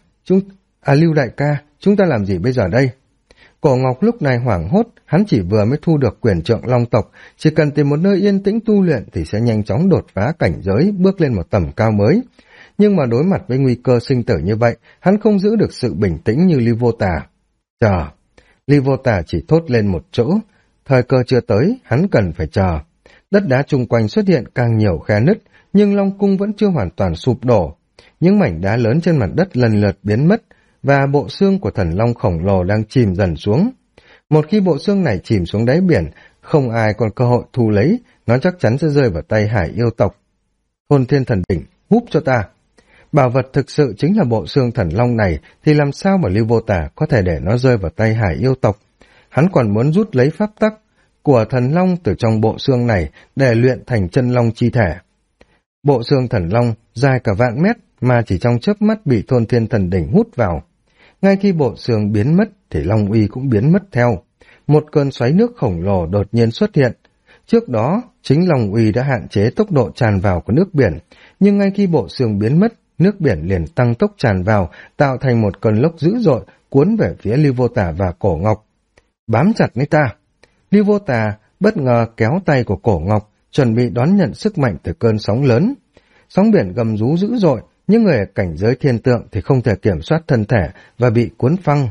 Lưu đại ca, chúng ta làm gì bây giờ đây? Cổ Ngọc lúc này hoảng hốt, hắn chỉ vừa mới thu được quyền trượng Long tộc, chỉ cần tìm một nơi yên tĩnh tu luyện thì sẽ nhanh chóng đột phá cảnh giới, bước lên một tầm cao mới. Nhưng mà đối mặt với nguy cơ sinh tử như vậy, hắn không giữ được sự bình tĩnh như Lưu Vô Tà. Chờ! Lưu Vô Tà chỉ thốt lên một chỗ, thời cơ chưa tới, hắn cần phải chờ. Đất đá chung quanh xuất hiện càng nhiều khe nứt, nhưng Long cung vẫn chưa hoàn toàn sụp đổ. Những mảnh đá lớn trên mặt đất lần lượt biến mất, và bộ xương của thần long khổng lồ đang chìm dần xuống. Một khi bộ xương này chìm xuống đáy biển, không ai còn cơ hội thu lấy, nó chắc chắn sẽ rơi vào tay Hải yêu tộc. Hôn Thiên Thần Đỉnh, húp cho ta! Bảo vật thực sự chính là bộ xương thần long này, thì làm sao mà Lưu Vô Tà có thể để nó rơi vào tay Hải yêu tộc? Hắn còn muốn rút lấy pháp tắc của thần long từ trong bộ xương này để luyện thành chân long chi thể. Bộ xương thần long dài cả vạn mét mà chỉ trong chớp mắt bị Thôn Thiên Thần Đỉnh hút vào. Ngay khi bộ xương biến mất thì long uy cũng biến mất theo. Một cơn xoáy nước khổng lồ đột nhiên xuất hiện. Trước đó, chính long uy đã hạn chế tốc độ tràn vào của nước biển, nhưng ngay khi bộ xương biến mất, nước biển liền tăng tốc tràn vào, tạo thành một cơn lốc dữ dội cuốn về phía Lưu Vô Tà và Cổ Ngọc. Bám chặt lấy ta! Lưu Vô Tà bất ngờ kéo tay của Cổ Ngọc, chuẩn bị đón nhận sức mạnh từ cơn sóng lớn. Sóng biển gầm rú dữ dội, những người ở cảnh giới thiên tượng thì không thể kiểm soát thân thể và bị cuốn phăng.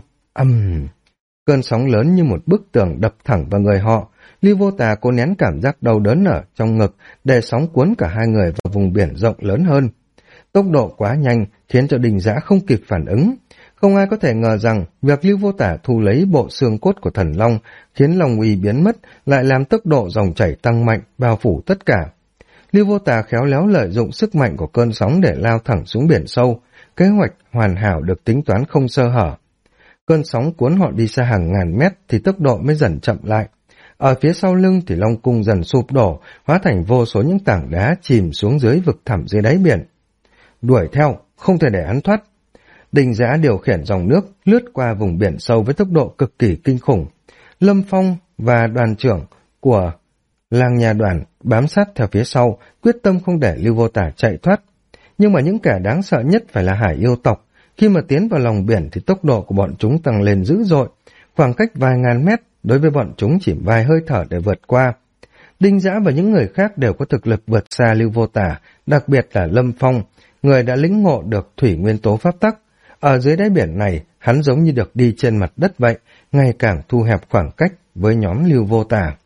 Cơn sóng lớn như một bức tường đập thẳng vào người họ. Lưu Vô Tà cố nén cảm giác đau đớn ở trong ngực để sóng cuốn cả hai người vào vùng biển rộng lớn hơn. Tốc độ quá nhanh khiến cho Đinh Dã không kịp phản ứng. Không ai có thể ngờ rằng việc Lưu Vô Tà thu lấy bộ xương cốt của thần long khiến long uy biến mất lại làm tốc độ dòng chảy tăng mạnh bao phủ tất cả. Lưu Vô Tà khéo léo lợi dụng sức mạnh của cơn sóng để lao thẳng xuống biển sâu. Kế hoạch hoàn hảo được tính toán không sơ hở. Cơn sóng cuốn họ đi xa hàng ngàn mét thì tốc độ mới dần chậm lại. Ở phía sau lưng thì long cung dần sụp đổ, hóa thành vô số những tảng đá chìm xuống dưới vực thẳm dưới đáy biển. Đuổi theo, không thể để hắn thoát. Đinh Dã điều khiển dòng nước lướt qua vùng biển sâu với tốc độ cực kỳ kinh khủng. Lâm Phong và đoàn trưởng của Lang Nha đoàn bám sát theo phía sau, quyết tâm không để Lưu Vô Tà chạy thoát. Nhưng mà những kẻ đáng sợ nhất phải là Hải yêu tộc. Khi mà tiến vào lòng biển thì tốc độ của bọn chúng tăng lên dữ dội. Khoảng cách vài ngàn mét đối với bọn chúng chỉ vài hơi thở để vượt qua. Đinh Dã và những người khác đều có thực lực vượt xa Lưu Vô Tà, đặc biệt là Lâm Phong, người đã lĩnh ngộ được thủy nguyên tố pháp tắc. Ở dưới đáy biển này, hắn giống như được đi trên mặt đất vậy, ngày càng thu hẹp khoảng cách với nhóm Lưu Vô Tà.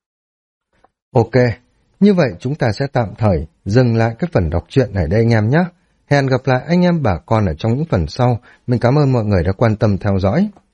Ok, như vậy chúng ta sẽ tạm thời dừng lại cái phần đọc truyện này đây anh em nhé. Hẹn gặp lại anh em bà con ở trong những phần sau. Mình cảm ơn mọi người đã quan tâm theo dõi.